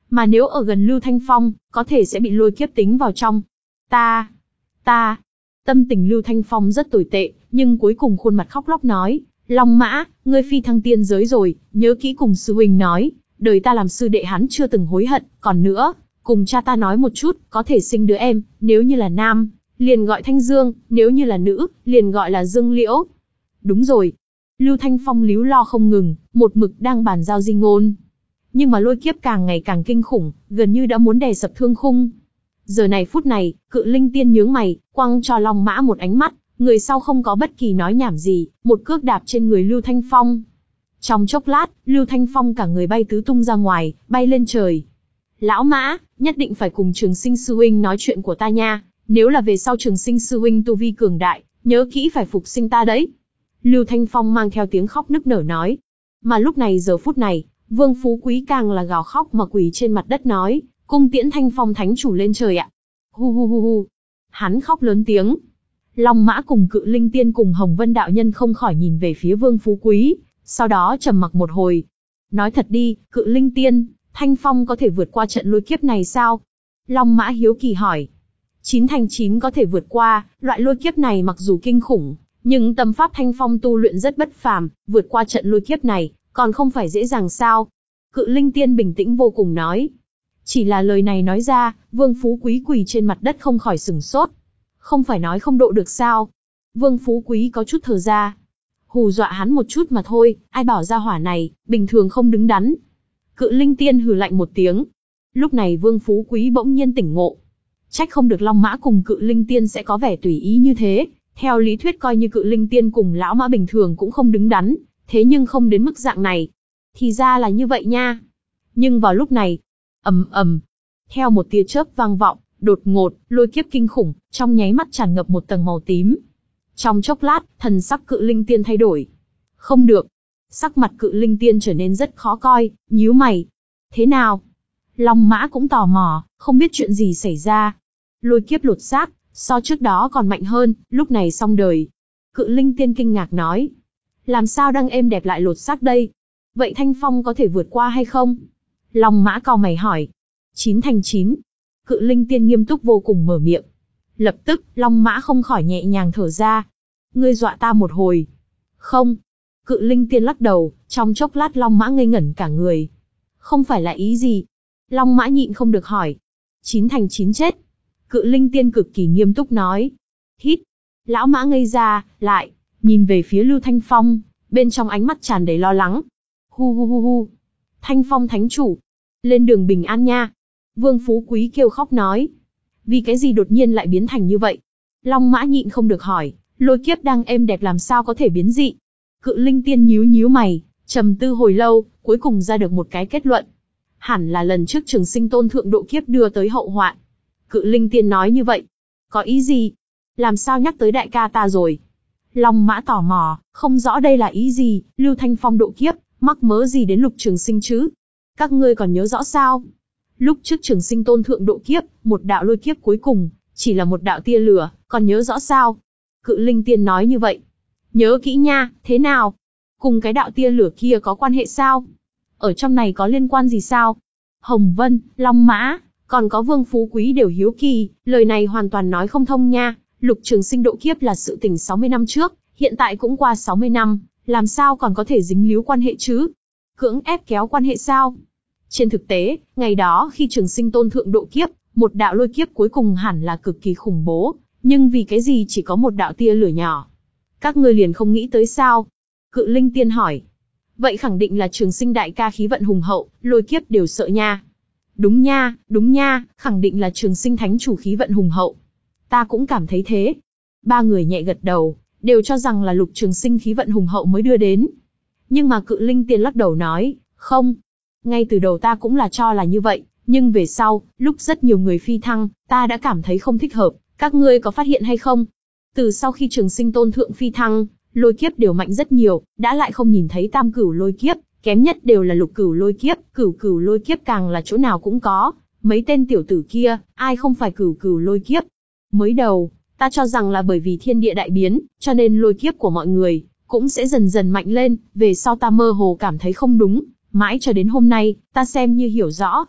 Mà nếu ở gần Lưu Thanh Phong, có thể sẽ bị lôi kiếp tính vào trong. Ta, ta, tâm tình Lưu Thanh Phong rất tồi tệ, nhưng cuối cùng khuôn mặt khóc lóc nói, Long Mã, ngươi phi thăng tiên giới rồi, nhớ kỹ cùng sư huynh nói, đời ta làm sư đệ hắn chưa từng hối hận, còn nữa, cùng cha ta nói một chút, có thể sinh đứa em, nếu như là nam, liền gọi Thanh Dương, nếu như là nữ, liền gọi là Dương Liễu. Đúng rồi. Lưu Thanh Phong líu lo không ngừng, một mực đang bàn giao di ngôn. Nhưng mà lôi kiếp càng ngày càng kinh khủng, gần như đã muốn đè sập thương khung. Giờ này phút này, Cự Linh Tiên nhướng mày, quăng cho Long Mã một ánh mắt, người sau không có bất kỳ nói nhảm gì, một cước đạp trên người Lưu Thanh Phong. Trong chốc lát, Lưu Thanh Phong cả người bay tứ tung ra ngoài, bay lên trời. Lão Mã, nhất định phải cùng Trường Sinh sư huynh nói chuyện của ta nha, nếu là về sau Trường Sinh sư huynh tu vi cường đại, nhớ kỹ phải phục sinh ta đấy. Lưu Thanh Phong mang theo tiếng khóc nức nở nói. Mà lúc này giờ phút này, Vương Phú Quý càng là gào khóc mà quỳ trên mặt đất nói, cung tiễn Thanh Phong thánh chủ lên trời ạ. Hu hu hu hu. Hắn khóc lớn tiếng. Long Mã cùng Cự Linh Tiên cùng Hồng Vân đạo nhân không khỏi nhìn về phía Vương Phú Quý, sau đó trầm mặc một hồi. Nói thật đi, Cự Linh Tiên, Thanh Phong có thể vượt qua trận lôi kiếp này sao? Long Mã hiếu kỳ hỏi. Chín thành chín có thể vượt qua, loại lôi kiếp này mặc dù kinh khủng, nhưng tâm pháp Thanh Phong tu luyện rất bất phàm, vượt qua trận lôi kiếp này, còn không phải dễ dàng sao? Cự Linh Tiên bình tĩnh vô cùng nói. Chỉ là lời này nói ra, Vương Phú Quý quỳ trên mặt đất không khỏi sửng sốt. Không phải nói không độ được sao? Vương Phú Quý có chút thở ra. Hù dọa hắn một chút mà thôi, ai bảo ra hỏa này, bình thường không đứng đắn. Cự Linh Tiên hừ lạnh một tiếng. Lúc này Vương Phú Quý bỗng nhiên tỉnh ngộ. Trách không được Long Mã cùng Cự Linh Tiên sẽ có vẻ tùy ý như thế. Theo lý thuyết coi như Cự Linh Tiên cùng lão Mã bình thường cũng không đứng đắn, thế nhưng không đến mức dạng này. Thì ra là như vậy nha. Nhưng vào lúc này, ầm ầm, theo một tia chớp vang vọng, đột ngột, lôi kiếp kinh khủng, trong nháy mắt tràn ngập một tầng màu tím. Trong chốc lát, thần sắc Cự Linh Tiên thay đổi. Không được. Sắc mặt Cự Linh Tiên trở nên rất khó coi, nhíu mày. Thế nào? Long Mã cũng tò mò, không biết chuyện gì xảy ra. Lôi kiếp lột xác, so trước đó còn mạnh hơn, lúc này xong đời. Cự Linh Tiên kinh ngạc nói. Làm sao đang êm đẹp lại lột xác đây? Vậy Thanh Phong có thể vượt qua hay không? Long Mã cau mày hỏi. Chín thành chín. Cự Linh Tiên nghiêm túc vô cùng mở miệng. Lập tức, Long Mã không khỏi nhẹ nhàng thở ra. Ngươi dọa ta một hồi. Không. Cự Linh Tiên lắc đầu, trong chốc lát Long Mã ngây ngẩn cả người. Không phải là ý gì? Long Mã nhịn không được hỏi. Chín thành chín chết. Cự Linh Tiên cực kỳ nghiêm túc nói. Hít. Lão Mã ngây ra, lại, nhìn về phía Lưu Thanh Phong, bên trong ánh mắt tràn đầy lo lắng. Hu hu hu hu. Thanh Phong thánh chủ. Lên đường bình an nha. Vương Phú Quý kêu khóc nói. Vì cái gì đột nhiên lại biến thành như vậy? Long Mã nhịn không được hỏi, lôi kiếp đang êm đẹp làm sao có thể biến dị? Cự Linh Tiên nhíu nhíu mày, trầm tư hồi lâu, cuối cùng ra được một cái kết luận. Hẳn là lần trước Trường Sinh Tôn thượng độ kiếp đưa tới hậu hoạn. Cự Linh Tiên nói như vậy. Có ý gì? Làm sao nhắc tới đại ca ta rồi? Long Mã tò mò, không rõ đây là ý gì, Lưu Thanh Phong độ kiếp, mắc mớ gì đến Lục Trường Sinh chứ? Các ngươi còn nhớ rõ sao? Lúc trước Trường Sinh Tôn thượng độ kiếp, một đạo lôi kiếp cuối cùng, chỉ là một đạo tia lửa, còn nhớ rõ sao? Cự Linh Tiên nói như vậy. Nhớ kỹ nha, thế nào? Cùng cái đạo tia lửa kia có quan hệ sao? Ở trong này có liên quan gì sao? Hồng Vân, Long Mã, còn có Vương Phú Quý đều hiếu kỳ, lời này hoàn toàn nói không thông nha. Lục Trường Sinh độ kiếp là sự tình sáu mươi năm trước, hiện tại cũng qua sáu mươi năm, làm sao còn có thể dính líu quan hệ chứ? Cưỡng ép kéo quan hệ sao? Trên thực tế, ngày đó khi Trường Sinh Tôn thượng độ kiếp, một đạo lôi kiếp cuối cùng hẳn là cực kỳ khủng bố, nhưng vì cái gì chỉ có một đạo tia lửa nhỏ? Các ngươi liền không nghĩ tới sao? Cự Linh Tiên hỏi. Vậy khẳng định là Trường Sinh đại ca khí vận hùng hậu, lôi kiếp đều sợ nha. Đúng nha, đúng nha, khẳng định là Trường Sinh thánh chủ khí vận hùng hậu. Ta cũng cảm thấy thế. Ba người nhẹ gật đầu, đều cho rằng là Lục Trường Sinh khí vận hùng hậu mới đưa đến. Nhưng mà Cự Linh Tiên lắc đầu nói, không. Ngay từ đầu ta cũng là cho là như vậy, nhưng về sau, lúc rất nhiều người phi thăng, ta đã cảm thấy không thích hợp, các ngươi có phát hiện hay không? Từ sau khi Trường Sinh Tôn thượng phi thăng, lôi kiếp đều mạnh rất nhiều, đã lại không nhìn thấy tam cửu lôi kiếp, kém nhất đều là lục cửu lôi kiếp, cửu cửu lôi kiếp càng là chỗ nào cũng có, mấy tên tiểu tử kia, ai không phải cửu cửu lôi kiếp. Mới đầu, ta cho rằng là bởi vì thiên địa đại biến, cho nên lôi kiếp của mọi người cũng sẽ dần dần mạnh lên, về sau ta mơ hồ cảm thấy không đúng, mãi cho đến hôm nay, ta xem như hiểu rõ.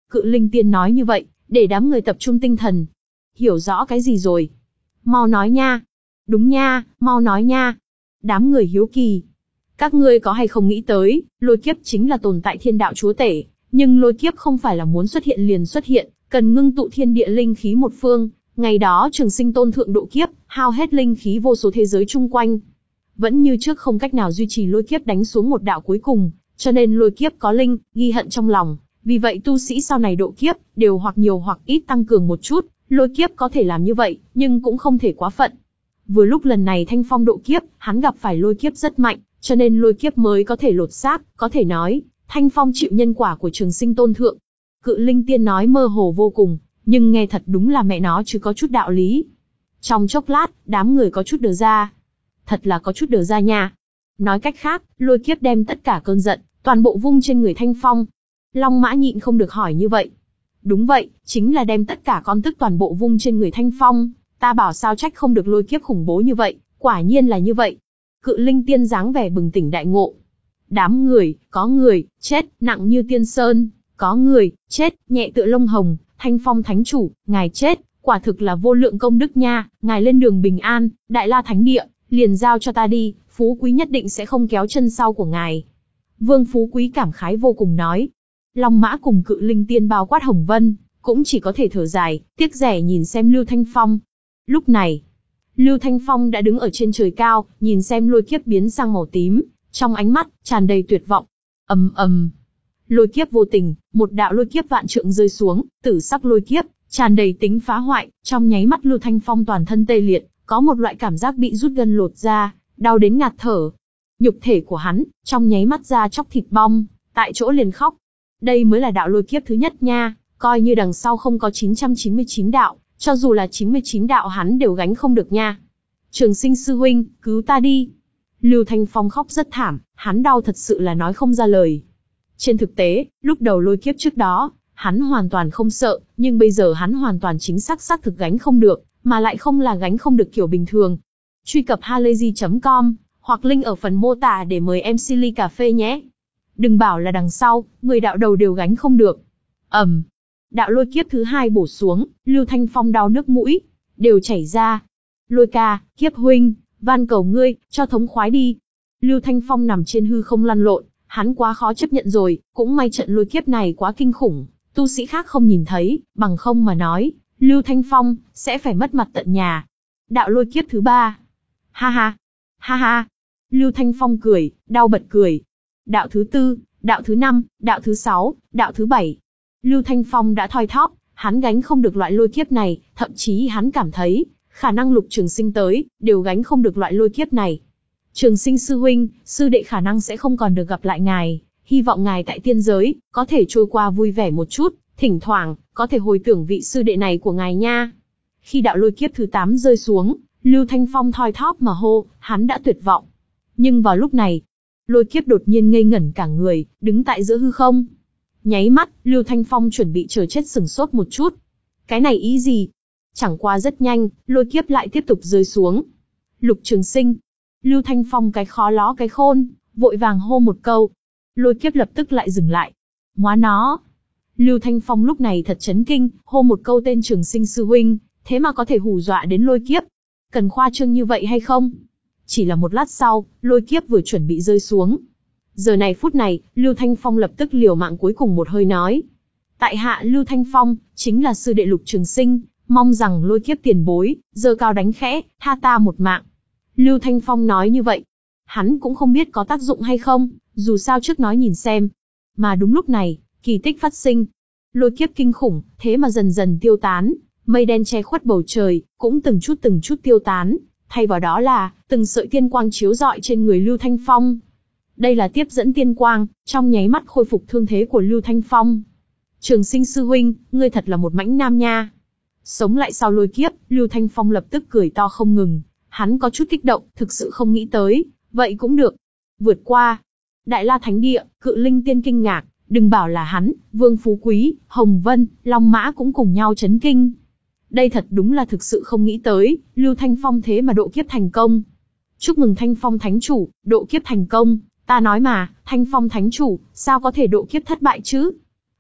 Cự linh tiên nói như vậy, để đám người tập trung tinh thần. Hiểu rõ cái gì rồi? Mau nói nha. Đúng nha, mau nói nha. Đám người hiếu kỳ. Các ngươi có hay không nghĩ tới, lôi kiếp chính là tồn tại thiên đạo chúa tể, nhưng lôi kiếp không phải là muốn xuất hiện liền xuất hiện, cần ngưng tụ thiên địa linh khí một phương. Ngày đó Trường Sinh Tôn thượng độ kiếp, hao hết linh khí vô số thế giới chung quanh. Vẫn như trước không cách nào duy trì lôi kiếp đánh xuống một đạo cuối cùng, cho nên lôi kiếp có linh, ghi hận trong lòng. Vì vậy tu sĩ sau này độ kiếp, đều hoặc nhiều hoặc ít tăng cường một chút, lôi kiếp có thể làm như vậy, nhưng cũng không thể quá phận. Vừa lúc lần này Thanh Phong độ kiếp, hắn gặp phải lôi kiếp rất mạnh, cho nên lôi kiếp mới có thể lột xác, có thể nói, Thanh Phong chịu nhân quả của Trường Sinh Tôn thượng. Cự linh tiên nói mơ hồ vô cùng, nhưng nghe thật đúng là mẹ nó chứ có chút đạo lý. Trong chốc lát, đám người có chút đờ ra. Thật là có chút đờ ra nha. Nói cách khác, lôi kiếp đem tất cả cơn giận, toàn bộ vung trên người Thanh Phong. Long Mã nhịn không được hỏi như vậy. Đúng vậy, chính là đem tất cả con tức toàn bộ vung trên người Thanh Phong. Ta bảo sao trách không được lôi kiếp khủng bố như vậy, quả nhiên là như vậy. Cự linh tiên dáng vẻ bừng tỉnh đại ngộ. Đám người, có người, chết, nặng như tiên sơn, có người, chết, nhẹ tựa lông hồng. Thanh Phong thánh chủ, ngài chết, quả thực là vô lượng công đức nha, ngài lên đường bình an, Đại La Thánh Địa, liền giao cho ta đi, Phú Quý nhất định sẽ không kéo chân sau của ngài. Vương Phú Quý cảm khái vô cùng nói. Long Mã cùng Cự linh tiên bao quát Hồng Vân, cũng chỉ có thể thở dài, tiếc rẻ nhìn xem Lưu Thanh Phong. Lúc này, Lưu Thanh Phong đã đứng ở trên trời cao, nhìn xem lôi kiếp biến sang màu tím, trong ánh mắt tràn đầy tuyệt vọng. Ầm ầm, lôi kiếp vô tình, một đạo lôi kiếp vạn trượng rơi xuống, tử sắc lôi kiếp, tràn đầy tính phá hoại, trong nháy mắt Lưu Thanh Phong toàn thân tê liệt, có một loại cảm giác bị rút gân lột ra, đau đến ngạt thở. Nhục thể của hắn, trong nháy mắt ra chóc thịt bong, tại chỗ liền khóc. Đây mới là đạo lôi kiếp thứ nhất nha, coi như đằng sau không có chín trăm chín mươi chín đạo, cho dù là chín mươi chín đạo hắn đều gánh không được nha. Trường Sinh sư huynh, cứu ta đi. Lưu Thanh Phong khóc rất thảm, hắn đau thật sự là nói không ra lời. Trên thực tế, lúc đầu lôi kiếp trước đó, hắn hoàn toàn không sợ, nhưng bây giờ hắn hoàn toàn chính xác xác thực gánh không được, mà lại không là gánh không được kiểu bình thường. Truy cập halayzi chấm com, hoặc link ở phần mô tả để mời em xê ly cà phê nhé. Đừng bảo là đằng sau, mười đạo đầu đều gánh không được. ầm, um, đạo lôi kiếp thứ hai bổ xuống, Lưu Thanh Phong đau nước mũi, đều chảy ra. Lôi ca, kiếp huynh, van cầu ngươi, cho thống khoái đi. Lưu Thanh Phong nằm trên hư không lăn lộn, hắn quá khó chấp nhận rồi, cũng may trận lôi kiếp này quá kinh khủng, tu sĩ khác không nhìn thấy, bằng không mà nói, Lưu Thanh Phong sẽ phải mất mặt tận nhà. Đạo lôi kiếp thứ ba. Ha ha, ha ha. Lưu Thanh Phong cười, đau bật cười. Đạo thứ tư, đạo thứ năm, đạo thứ sáu, đạo thứ bảy. Lưu Thanh Phong đã thoi thóp, hắn gánh không được loại lôi kiếp này, thậm chí hắn cảm thấy, khả năng Lục Trường Sinh tới, đều gánh không được loại lôi kiếp này. Trường Sinh sư huynh, sư đệ khả năng sẽ không còn được gặp lại ngài, hy vọng ngài tại tiên giới, có thể trôi qua vui vẻ một chút, thỉnh thoảng, có thể hồi tưởng vị sư đệ này của ngài nha. Khi đạo lôi kiếp thứ tám rơi xuống, Lưu Thanh Phong thoi thóp mà hô, hắn đã tuyệt vọng. Nhưng vào lúc này, lôi kiếp đột nhiên ngây ngẩn cả người, đứng tại giữa hư không. Nháy mắt, Lưu Thanh Phong chuẩn bị chờ chết sừng sốt một chút. Cái này ý gì? Chẳng qua rất nhanh, lôi kiếp lại tiếp tục rơi xuống. Lục Trường Sinh. Lưu Thanh Phong cái khó ló cái khôn, vội vàng hô một câu. Lôi kiếp lập tức lại dừng lại. Móa nó. Lưu Thanh Phong lúc này thật chấn kinh, hô một câu tên Trường Sinh sư huynh, thế mà có thể hù dọa đến lôi kiếp. Cần khoa trương như vậy hay không? Chỉ là một lát sau, lôi kiếp vừa chuẩn bị rơi xuống. Giờ này phút này, Lưu Thanh Phong lập tức liều mạng cuối cùng một hơi nói. Tại hạ Lưu Thanh Phong, chính là sư đệ Lục Trường Sinh, mong rằng lôi kiếp tiền bối, giơ cao đánh khẽ, tha ta một mạng. Lưu Thanh Phong nói như vậy. Hắn cũng không biết có tác dụng hay không, dù sao trước nói nhìn xem. Mà đúng lúc này, kỳ tích phát sinh. Lôi kiếp kinh khủng, thế mà dần dần tiêu tán, mây đen che khuất bầu trời, cũng từng chút từng chút tiêu tán. Thay vào đó là, từng sợi tiên quang chiếu rọi trên người Lưu Thanh Phong. Đây là tiếp dẫn tiên quang, trong nháy mắt khôi phục thương thế của Lưu Thanh Phong. Trường Sinh sư huynh, ngươi thật là một mãnh nam nha. Sống lại sau lôi kiếp, Lưu Thanh Phong lập tức cười to không ngừng. Hắn có chút kích động, thực sự không nghĩ tới. Vậy cũng được. Vượt qua. Đại La Thánh Địa, Cự linh tiên kinh ngạc, đừng bảo là hắn, Vương Phú Quý, Hồng Vân, Long Mã cũng cùng nhau chấn kinh. Đây thật đúng là thực sự không nghĩ tới, Lưu Thanh Phong thế mà độ kiếp thành công. Chúc mừng Thanh Phong Thánh Chủ, độ kiếp thành công. Ta nói mà, Thanh Phong Thánh Chủ, sao có thể độ kiếp thất bại chứ?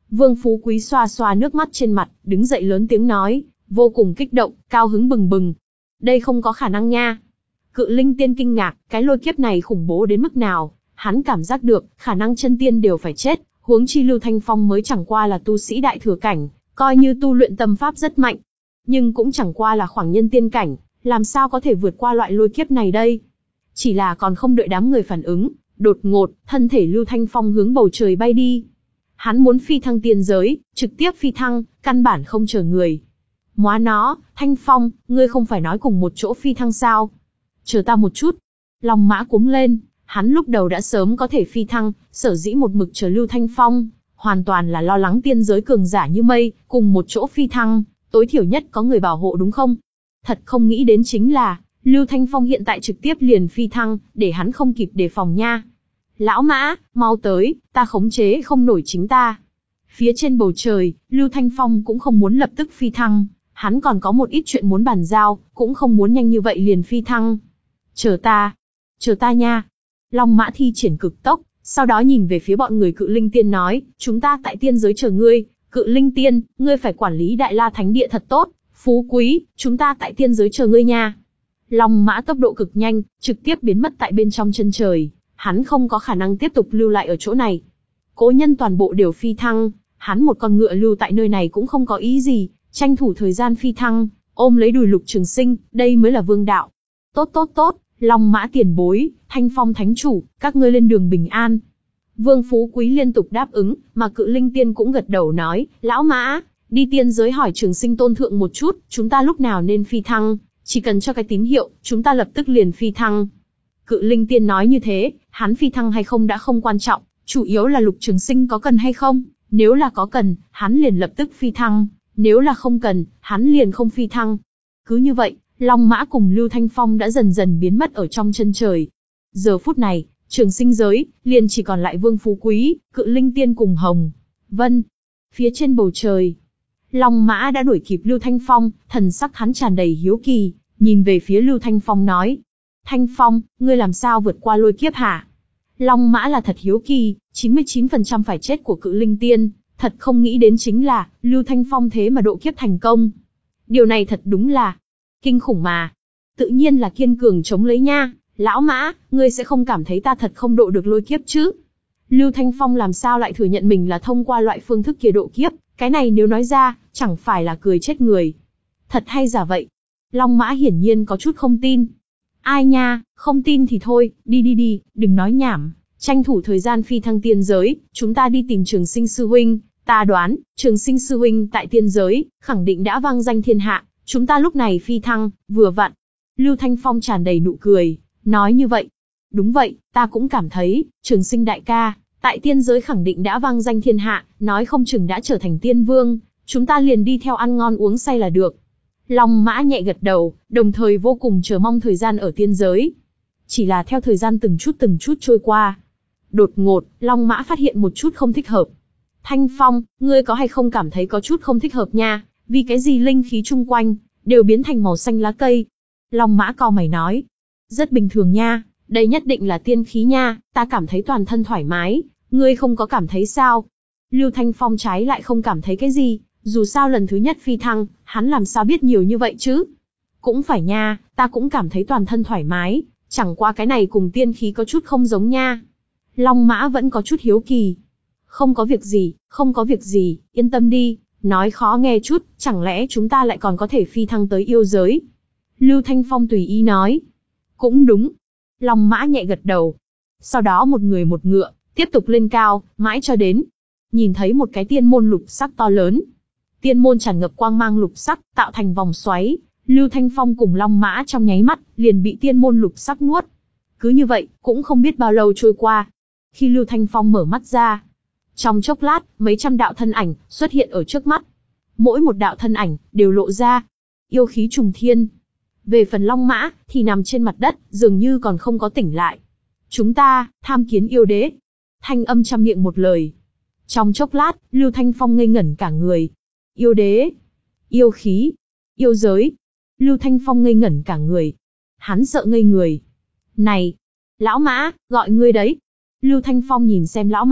Vương Phú Quý xoa xoa nước mắt trên mặt, đứng dậy lớn tiếng nói, vô cùng kích động, cao hứng bừng bừng. Đây không có khả năng nha. Cự linh tiên kinh ngạc, cái lôi kiếp này khủng bố đến mức nào, hắn cảm giác được, khả năng chân tiên đều phải chết, huống chi Lưu Thanh Phong mới chẳng qua là tu sĩ đại thừa cảnh, coi như tu luyện tâm pháp rất mạnh, nhưng cũng chẳng qua là khoảng nhân tiên cảnh, làm sao có thể vượt qua loại lôi kiếp này đây? Chỉ là còn không đợi đám người phản ứng, đột ngột, thân thể Lưu Thanh Phong hướng bầu trời bay đi. Hắn muốn phi thăng tiên giới, trực tiếp phi thăng, căn bản không chờ người. Móa nó, Thanh Phong, ngươi không phải nói cùng một chỗ phi thăng sao? Chờ ta một chút. Long Mã cuống lên, hắn lúc đầu đã sớm có thể phi thăng, sở dĩ một mực chờ Lưu Thanh Phong, hoàn toàn là lo lắng tiên giới cường giả như mây, cùng một chỗ phi thăng, tối thiểu nhất có người bảo hộ đúng không? Thật không nghĩ đến chính là, Lưu Thanh Phong hiện tại trực tiếp liền phi thăng, để hắn không kịp đề phòng nha. Lão Mã, mau tới, ta khống chế không nổi chính ta. Phía trên bầu trời, Lưu Thanh Phong cũng không muốn lập tức phi thăng, hắn còn có một ít chuyện muốn bàn giao, cũng không muốn nhanh như vậy liền phi thăng. Chờ ta, chờ ta nha. Long Mã thi triển cực tốc, sau đó nhìn về phía bọn người Cự Linh Tiên nói, chúng ta tại tiên giới chờ ngươi, Cự Linh Tiên, ngươi phải quản lý Đại La Thánh Địa thật tốt, Phú Quý, chúng ta tại tiên giới chờ ngươi nha. Long Mã tốc độ cực nhanh, trực tiếp biến mất tại bên trong chân trời, hắn không có khả năng tiếp tục lưu lại ở chỗ này. Cố nhân toàn bộ đều phi thăng, hắn một con ngựa lưu tại nơi này cũng không có ý gì, tranh thủ thời gian phi thăng, ôm lấy đùi Lục Trường Sinh, đây mới là vương đạo. Tốt tốt tốt, Long Mã tiền bối, Thanh Phong thánh chủ, các ngươi lên đường bình an. Vương Phú Quý liên tục đáp ứng, mà Cự Linh Tiên cũng gật đầu nói, Lão Mã, đi tiên giới hỏi Trường Sinh tôn thượng một chút, chúng ta lúc nào nên phi thăng, chỉ cần cho cái tín hiệu, chúng ta lập tức liền phi thăng. Cự Linh Tiên nói như thế, hắn phi thăng hay không đã không quan trọng, chủ yếu là Lục Trường Sinh có cần hay không, nếu là có cần, hắn liền lập tức phi thăng, nếu là không cần, hắn liền không phi thăng. Cứ như vậy, Long Mã cùng Lưu Thanh Phong đã dần dần biến mất ở trong chân trời. Giờ phút này, Trường Sinh giới, liền chỉ còn lại Vương Phú Quý, Cự Linh Tiên cùng Hồng Vân. Phía trên bầu trời, Long Mã đã đuổi kịp Lưu Thanh Phong, thần sắc hắn tràn đầy hiếu kỳ, nhìn về phía Lưu Thanh Phong nói. Thanh Phong, ngươi làm sao vượt qua lôi kiếp hả? Long Mã là thật hiếu kỳ, chín mươi chín phần trăm phải chết của Cự Linh Tiên, thật không nghĩ đến chính là, Lưu Thanh Phong thế mà độ kiếp thành công. Điều này thật đúng là kinh khủng mà. Tự nhiên là kiên cường chống lấy nha, Lão Mã, ngươi sẽ không cảm thấy ta thật không độ được lôi kiếp chứ? Lưu Thanh Phong làm sao lại thừa nhận mình là thông qua loại phương thức kia độ kiếp, cái này nếu nói ra, chẳng phải là cười chết người. Thật hay giả vậy? Long Mã hiển nhiên có chút không tin. Ai nha, không tin thì thôi, đi đi đi, đừng nói nhảm, tranh thủ thời gian phi thăng tiên giới, chúng ta đi tìm Trường Sinh sư huynh, ta đoán, Trường Sinh sư huynh tại tiên giới, khẳng định đã vang danh thiên hạ, chúng ta lúc này phi thăng, vừa vặn. Lưu Thanh Phong tràn đầy nụ cười, nói như vậy. Đúng vậy, ta cũng cảm thấy, Trường Sinh đại ca, tại tiên giới khẳng định đã vang danh thiên hạ, nói không chừng đã trở thành tiên vương, chúng ta liền đi theo ăn ngon uống say là được. Long Mã nhẹ gật đầu, đồng thời vô cùng chờ mong thời gian ở tiên giới. Chỉ là theo thời gian từng chút từng chút trôi qua. Đột ngột, Long Mã phát hiện một chút không thích hợp. Thanh Phong, ngươi có hay không cảm thấy có chút không thích hợp nha, vì cái gì linh khí chung quanh, đều biến thành màu xanh lá cây. Long Mã cau mày nói. Rất bình thường nha, đây nhất định là tiên khí nha, ta cảm thấy toàn thân thoải mái, ngươi không có cảm thấy sao? Lưu Thanh Phong trái lại không cảm thấy cái gì. Dù sao lần thứ nhất phi thăng, hắn làm sao biết nhiều như vậy chứ? Cũng phải nha, ta cũng cảm thấy toàn thân thoải mái, chẳng qua cái này cùng tiên khí có chút không giống nha. Long Mã vẫn có chút hiếu kỳ. Không có việc gì, không có việc gì, yên tâm đi, nói khó nghe chút, chẳng lẽ chúng ta lại còn có thể phi thăng tới yêu giới? Lưu Thanh Phong tùy ý nói. Cũng đúng. Long Mã nhẹ gật đầu. Sau đó một người một ngựa, tiếp tục lên cao, mãi cho đến. Nhìn thấy một cái tiên môn lục sắc to lớn. Tiên môn tràn ngập quang mang lục sắc, tạo thành vòng xoáy, Lưu Thanh Phong cùng Long Mã trong nháy mắt, liền bị tiên môn lục sắc nuốt. Cứ như vậy, cũng không biết bao lâu trôi qua. Khi Lưu Thanh Phong mở mắt ra, trong chốc lát, mấy trăm đạo thân ảnh xuất hiện ở trước mắt. Mỗi một đạo thân ảnh đều lộ ra yêu khí trùng thiên. Về phần Long Mã, thì nằm trên mặt đất, dường như còn không có tỉnh lại. Chúng ta, tham kiến yêu đế. Thanh âm trăm miệng một lời. Trong chốc lát, Lưu Thanh Phong ngây ngẩn cả người. Yêu đế, yêu khí, yêu giới. Lưu Thanh Phong ngây ngẩn cả người. Hắn sợ ngây người. Này, Lão Mã, gọi ngươi đấy. Lưu Thanh Phong nhìn xem Lão Mã,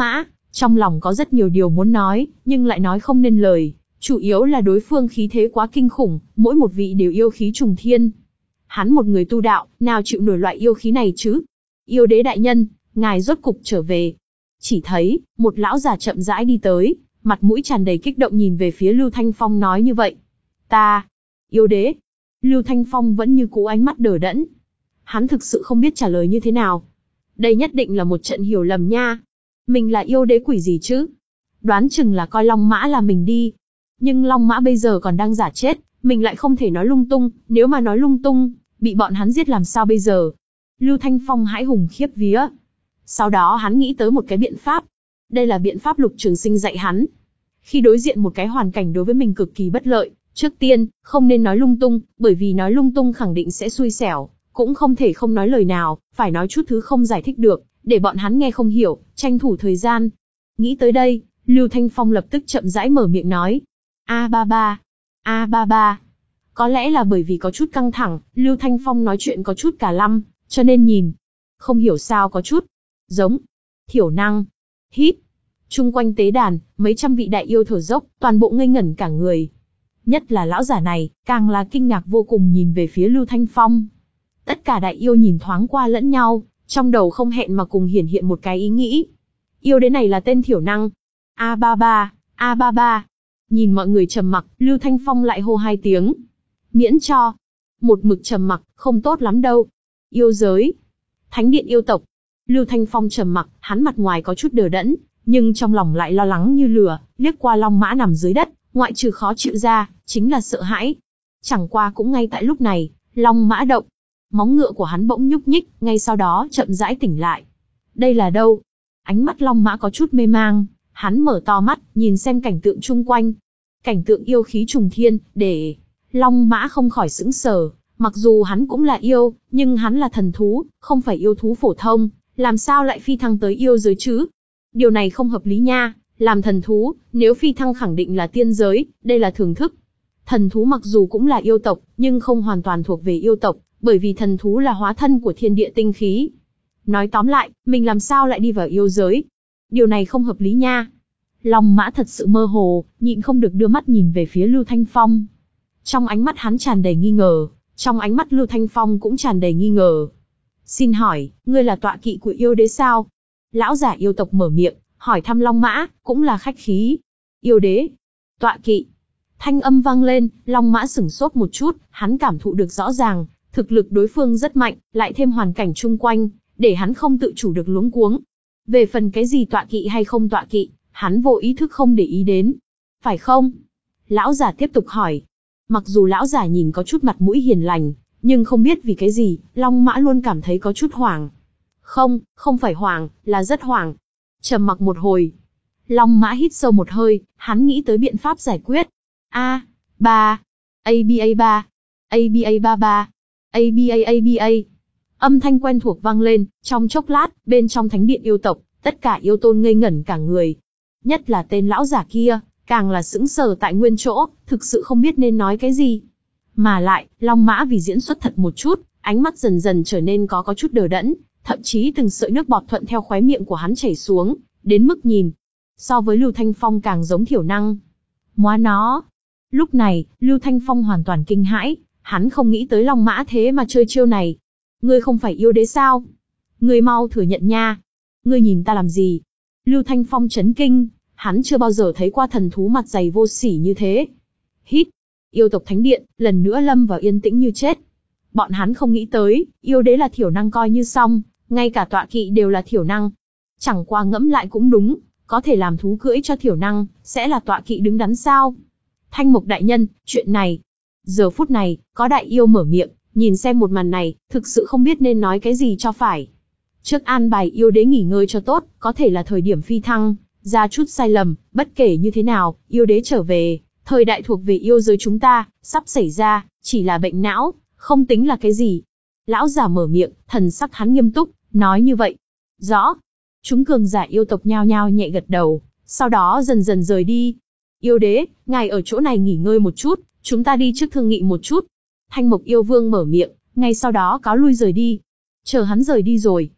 Trong lòng có rất nhiều điều muốn nói, nhưng lại nói không nên lời, chủ yếu là đối phương khí thế quá kinh khủng, mỗi một vị đều yêu khí trùng thiên. Hắn một người tu đạo, nào chịu nổi loại yêu khí này chứ? Yêu đế đại nhân, ngài rốt cục trở về. Chỉ thấy, một lão già chậm rãi đi tới, mặt mũi tràn đầy kích động nhìn về phía Lưu Thanh Phong nói như vậy. Ta, yêu đế. Lưu Thanh Phong vẫn như cũ ánh mắt đờ đẫn. Hắn thực sự không biết trả lời như thế nào. Đây nhất định là một trận hiểu lầm nha. Mình là yêu đế quỷ gì chứ? Đoán chừng là coi Long Mã là mình đi. Nhưng Long Mã bây giờ còn đang giả chết, mình lại không thể nói lung tung, nếu mà nói lung tung, bị bọn hắn giết làm sao bây giờ? Lưu Thanh Phong hãi hùng khiếp vía. Sau đó hắn nghĩ tới một cái biện pháp. Đây là biện pháp Lục Trường Sinh dạy hắn. Khi đối diện một cái hoàn cảnh đối với mình cực kỳ bất lợi, trước tiên, không nên nói lung tung, bởi vì nói lung tung khẳng định sẽ xui xẻo, cũng không thể không nói lời nào, phải nói chút thứ không giải thích được, để bọn hắn nghe không hiểu, tranh thủ thời gian. Nghĩ tới đây, Lưu Thanh Phong lập tức chậm rãi mở miệng nói. A ba ba, A ba ba. Có lẽ là bởi vì có chút căng thẳng, Lưu Thanh Phong nói chuyện có chút cả lăm, cho nên nhìn. Không hiểu sao có chút giống thiểu năng. Hít. Trung quanh tế đàn, mấy trăm vị đại yêu thở dốc, toàn bộ ngây ngẩn cả người. Nhất là lão giả này, càng là kinh ngạc vô cùng nhìn về phía Lưu Thanh Phong. Tất cả đại yêu nhìn thoáng qua lẫn nhau, trong đầu không hẹn mà cùng hiển hiện một cái ý nghĩ. Yêu đế này là tên thiểu năng. A ba ba, A ba ba. Nhìn mọi người trầm mặc, Lưu Thanh Phong lại hô hai tiếng. Miễn cho. Một mực trầm mặc, không tốt lắm đâu. Yêu giới. Thánh điện yêu tộc. Lưu Thanh Phong trầm mặc, hắn mặt ngoài có chút đờ đẫn, nhưng trong lòng lại lo lắng như lửa, liếc qua Long Mã nằm dưới đất, ngoại trừ khó chịu ra, chính là sợ hãi. Chẳng qua cũng ngay tại lúc này, Long Mã động. Móng ngựa của hắn bỗng nhúc nhích, ngay sau đó chậm rãi tỉnh lại. Đây là đâu? Ánh mắt Long Mã có chút mê mang, hắn mở to mắt, nhìn xem cảnh tượng chung quanh. Cảnh tượng yêu khí trùng thiên, để Long Mã không khỏi sững sờ. Mặc dù hắn cũng là yêu, nhưng hắn là thần thú, không phải yêu thú phổ thông, làm sao lại phi thăng tới yêu giới chứ? Điều này không hợp lý nha, làm thần thú, nếu phi thăng khẳng định là tiên giới, đây là thường thức. Thần thú mặc dù cũng là yêu tộc, nhưng không hoàn toàn thuộc về yêu tộc, bởi vì thần thú là hóa thân của thiên địa tinh khí. Nói tóm lại, mình làm sao lại đi vào yêu giới? Điều này không hợp lý nha. Long Mã thật sự mơ hồ, nhịn không được đưa mắt nhìn về phía Lưu Thanh Phong. Trong ánh mắt hắn tràn đầy nghi ngờ, trong ánh mắt Lưu Thanh Phong cũng tràn đầy nghi ngờ. Xin hỏi, ngươi là tọa kỵ của yêu đế sao? Lão giả yêu tộc mở miệng, hỏi thăm Long Mã, cũng là khách khí. Yêu đế? Tọa kỵ? Thanh âm vang lên, Long Mã sửng sốt một chút, hắn cảm thụ được rõ ràng, thực lực đối phương rất mạnh, lại thêm hoàn cảnh chung quanh, để hắn không tự chủ được luống cuống. Về phần cái gì tọa kỵ hay không tọa kỵ, hắn vô ý thức không để ý đến. Phải không? Lão giả tiếp tục hỏi. Mặc dù lão giả nhìn có chút mặt mũi hiền lành, nhưng không biết vì cái gì, Long Mã luôn cảm thấy có chút hoảng. Không, không phải hoảng, là rất hoảng. Trầm mặc một hồi. Long Mã hít sâu một hơi, hắn nghĩ tới biện pháp giải quyết. A, ba, A B A ba, A B A ba ba, A B A A B A. Âm thanh quen thuộc vang lên, trong chốc lát, bên trong thánh điện yêu tộc, tất cả yêu tôn ngây ngẩn cả người. Nhất là tên lão giả kia, càng là sững sờ tại nguyên chỗ, thực sự không biết nên nói cái gì. Mà lại, Long Mã vì diễn xuất thật một chút, ánh mắt dần dần trở nên có có chút đờ đẫn, thậm chí từng sợi nước bọt thuận theo khóe miệng của hắn chảy xuống, đến mức nhìn. So với Lưu Thanh Phong càng giống thiểu năng. Móa nó. Lúc này, Lưu Thanh Phong hoàn toàn kinh hãi, hắn không nghĩ tới Long Mã thế mà chơi chiêu này. Ngươi không phải yêu đế sao? Ngươi mau thừa nhận nha. Ngươi nhìn ta làm gì? Lưu Thanh Phong chấn kinh, hắn chưa bao giờ thấy qua thần thú mặt dày vô sỉ như thế. Hít. Yêu tộc thánh điện, lần nữa lâm vào yên tĩnh như chết. Bọn hắn không nghĩ tới, yêu đế là thiểu năng coi như xong, ngay cả tọa kỵ đều là thiểu năng. Chẳng qua ngẫm lại cũng đúng, có thể làm thú cưỡi cho thiểu năng, sẽ là tọa kỵ đứng đắn sao? Thanh Mục đại nhân, chuyện này. Giờ phút này, có đại yêu mở miệng, nhìn xem một màn này, thực sự không biết nên nói cái gì cho phải. Trước an bài yêu đế nghỉ ngơi cho tốt, có thể là thời điểm phi thăng, ra chút sai lầm, bất kể như thế nào, yêu đế trở về, thời đại thuộc về yêu giới chúng ta, sắp xảy ra, chỉ là bệnh não, không tính là cái gì. Lão giả mở miệng, thần sắc hắn nghiêm túc, nói như vậy. Rõ. Chúng cường giả yêu tộc nhao nhao nhẹ gật đầu, sau đó dần dần rời đi. Yêu đế, ngài ở chỗ này nghỉ ngơi một chút, chúng ta đi trước thương nghị một chút. Thanh Mộc yêu vương mở miệng, ngay sau đó cáo lui rời đi. Chờ hắn rời đi rồi,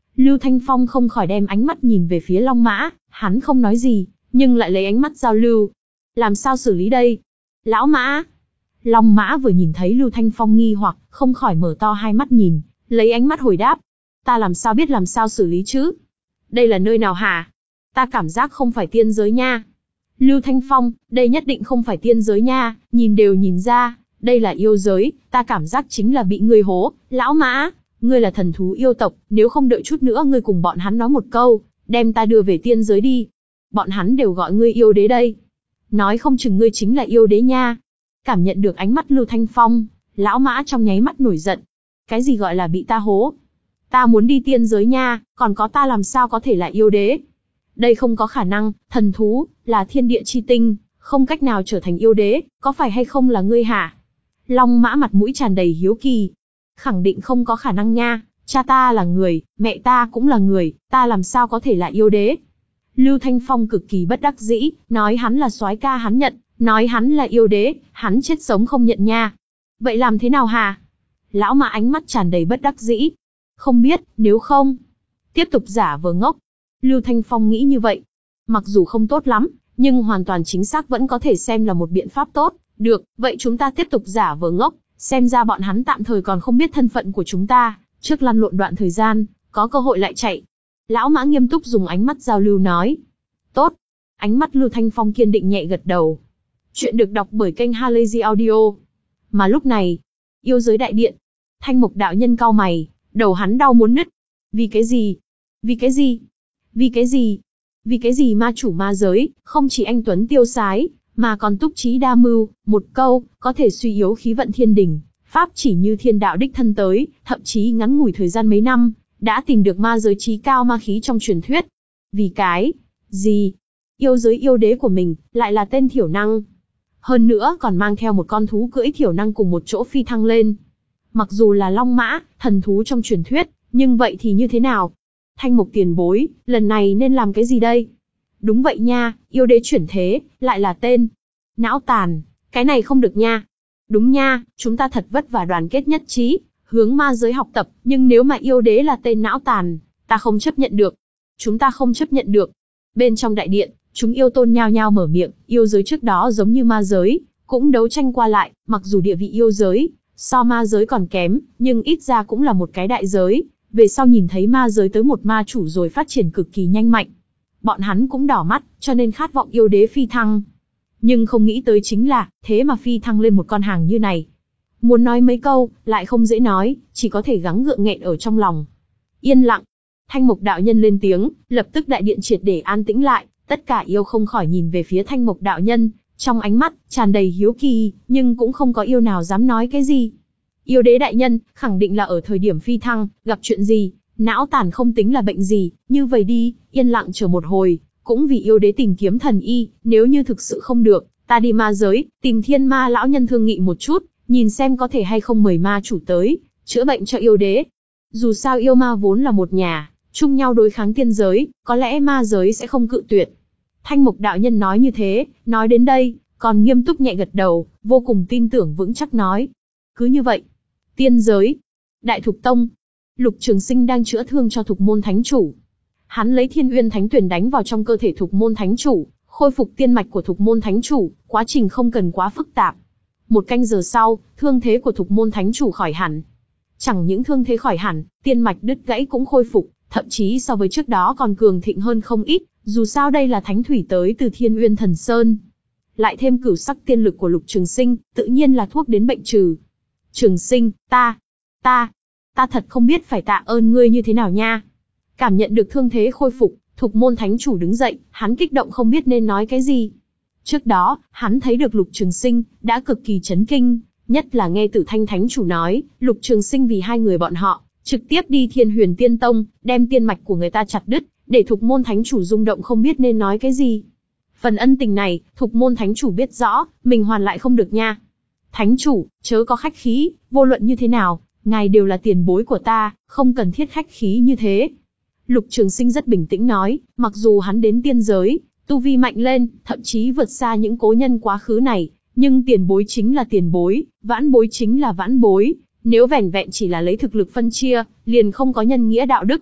Lưu Thanh Phong không khỏi đem ánh mắt nhìn về phía Long Mã, hắn không nói gì, nhưng lại lấy ánh mắt giao lưu. Làm sao xử lý đây? Lão Mã. Long Mã vừa nhìn thấy Lưu Thanh Phong nghi hoặc, không khỏi mở to hai mắt nhìn, lấy ánh mắt hồi đáp. Ta làm sao biết làm sao xử lý chứ? Đây là nơi nào hả? Ta cảm giác không phải tiên giới nha. Lưu Thanh Phong, đây nhất định không phải tiên giới nha, nhìn đều nhìn ra, đây là yêu giới, ta cảm giác chính là bị ngươi hố. Lão Mã, ngươi là thần thú yêu tộc, nếu không đợi chút nữa ngươi cùng bọn hắn nói một câu, đem ta đưa về tiên giới đi. Bọn hắn đều gọi ngươi yêu đế đây. Nói không chừng ngươi chính là yêu đế nha. Cảm nhận được ánh mắt Lưu Thanh Phong, Lão Mã trong nháy mắt nổi giận. Cái gì gọi là bị ta hố? Ta muốn đi tiên giới nha, còn có ta làm sao có thể là yêu đế? Đây không có khả năng, thần thú, là thiên địa chi tinh, không cách nào trở thành yêu đế, có phải hay không là ngươi hả? Long Mã mặt mũi tràn đầy hiếu kỳ. Khẳng định không có khả năng nha, cha ta là người, mẹ ta cũng là người, ta làm sao có thể là yêu đế? Lưu Thanh Phong cực kỳ bất đắc dĩ, nói hắn là soái ca hắn nhận, nói hắn là yêu đế, hắn chết sống không nhận nha. Vậy làm thế nào hả? Lão Mã ánh mắt tràn đầy bất đắc dĩ. Không biết, nếu không, tiếp tục giả vờ ngốc. Lưu Thanh Phong nghĩ như vậy. Mặc dù không tốt lắm, nhưng hoàn toàn chính xác vẫn có thể xem là một biện pháp tốt. Được, vậy chúng ta tiếp tục giả vờ ngốc, xem ra bọn hắn tạm thời còn không biết thân phận của chúng ta, trước lăn lộn đoạn thời gian, có cơ hội lại chạy. Lão Mã nghiêm túc dùng ánh mắt giao lưu nói. Tốt. Ánh mắt Lưu Thanh Phong kiên định nhẹ gật đầu. Chuyện được đọc bởi kênh Halazy Audio. Mà lúc này, yêu giới đại điện, Thanh Mục đạo nhân cau mày, đầu hắn đau muốn nứt. Vì cái gì? Vì cái gì? Vì cái gì? Vì cái gì ma chủ ma giới, không chỉ anh tuấn tiêu sái, mà còn túc trí đa mưu, một câu, có thể suy yếu khí vận thiên đình, pháp chỉ như thiên đạo đích thân tới, thậm chí ngắn ngủi thời gian mấy năm, đã tìm được ma giới trí cao ma khí trong truyền thuyết. Vì cái gì? Yêu giới yêu đế của mình, lại là tên thiểu năng. Hơn nữa còn mang theo một con thú cưỡi thiểu năng cùng một chỗ phi thăng lên. Mặc dù là Long Mã, thần thú trong truyền thuyết, nhưng vậy thì như thế nào? Thanh Mục tiền bối, lần này nên làm cái gì đây? Đúng vậy nha, yêu đế chuyển thế, lại là tên Não Tàn, cái này không được nha. Đúng nha, chúng ta thật vất vả đoàn kết nhất trí, hướng ma giới học tập, nhưng nếu mà yêu đế là tên Não Tàn, ta không chấp nhận được. Chúng ta không chấp nhận được. Bên trong đại điện, chúng yêu tôn nhao nhao mở miệng, yêu giới trước đó giống như ma giới, cũng đấu tranh qua lại, mặc dù địa vị yêu giới so ma giới còn kém, nhưng ít ra cũng là một cái đại giới. Về sau nhìn thấy ma giới tới một ma chủ rồi phát triển cực kỳ nhanh mạnh, bọn hắn cũng đỏ mắt, cho nên khát vọng yêu đế phi thăng. Nhưng không nghĩ tới chính là, thế mà phi thăng lên một con hàng như này. Muốn nói mấy câu, lại không dễ nói, chỉ có thể gắng gượng nghẹn ở trong lòng. Yên lặng. Thanh Mục đạo nhân lên tiếng, lập tức đại điện triệt để an tĩnh lại, tất cả yêu không khỏi nhìn về phía Thanh Mục đạo nhân, trong ánh mắt tràn đầy hiếu kỳ, nhưng cũng không có yêu nào dám nói cái gì. Yêu đế đại nhân, khẳng định là ở thời điểm phi thăng, gặp chuyện gì, Não Tàn không tính là bệnh gì, như vậy đi, yên lặng chờ một hồi, cũng vì yêu đế tìm kiếm thần y, nếu như thực sự không được, ta đi ma giới, tìm thiên ma lão nhân thương nghị một chút, nhìn xem có thể hay không mời ma chủ tới, chữa bệnh cho yêu đế. Dù sao yêu ma vốn là một nhà, chung nhau đối kháng tiên giới, có lẽ ma giới sẽ không cự tuyệt. Thanh Mục đạo nhân nói như thế, nói đến đây, còn nghiêm túc nhẹ gật đầu, vô cùng tin tưởng vững chắc nói. Cứ như vậy, tiên giới, Đại Thục Tông, Lục Trường Sinh đang chữa thương cho Thục Môn Thánh Chủ. Hắn lấy Thiên Uyên Thánh Tuyển đánh vào trong cơ thể Thục Môn Thánh Chủ, khôi phục tiên mạch của Thục Môn Thánh Chủ, quá trình không cần quá phức tạp. Một canh giờ sau, thương thế của Thục Môn Thánh Chủ khỏi hẳn. Chẳng những thương thế khỏi hẳn, tiên mạch đứt gãy cũng khôi phục, thậm chí so với trước đó còn cường thịnh hơn không ít, dù sao đây là thánh thủy tới từ Thiên Uyên Thần Sơn. Lại thêm cửu sắc tiên lực của Lục Trường Sinh, tự nhiên là thuốc đến bệnh trừ. Trường Sinh, ta, ta, ta thật không biết phải tạ ơn ngươi như thế nào nha. Cảm nhận được thương thế khôi phục, Thục Môn Thánh Chủ đứng dậy, hắn kích động không biết nên nói cái gì. Trước đó, hắn thấy được Lục Trường Sinh, đã cực kỳ chấn kinh, nhất là nghe Tử Thanh Thánh Chủ nói, Lục Trường Sinh vì hai người bọn họ, trực tiếp đi Thiên Huyền Tiên Tông, đem tiên mạch của người ta chặt đứt, để Thục Môn Thánh Chủ rung động không biết nên nói cái gì. Phần ân tình này, Thục Môn Thánh Chủ biết rõ, mình hoàn lại không được nha. Thánh Chủ, chớ có khách khí, vô luận như thế nào, ngài đều là tiền bối của ta, không cần thiết khách khí như thế. Lục Trường Sinh rất bình tĩnh nói, mặc dù hắn đến tiên giới, tu vi mạnh lên, thậm chí vượt xa những cố nhân quá khứ này, nhưng tiền bối chính là tiền bối, vãn bối chính là vãn bối, nếu vẻn vẹn chỉ là lấy thực lực phân chia, liền không có nhân nghĩa đạo đức.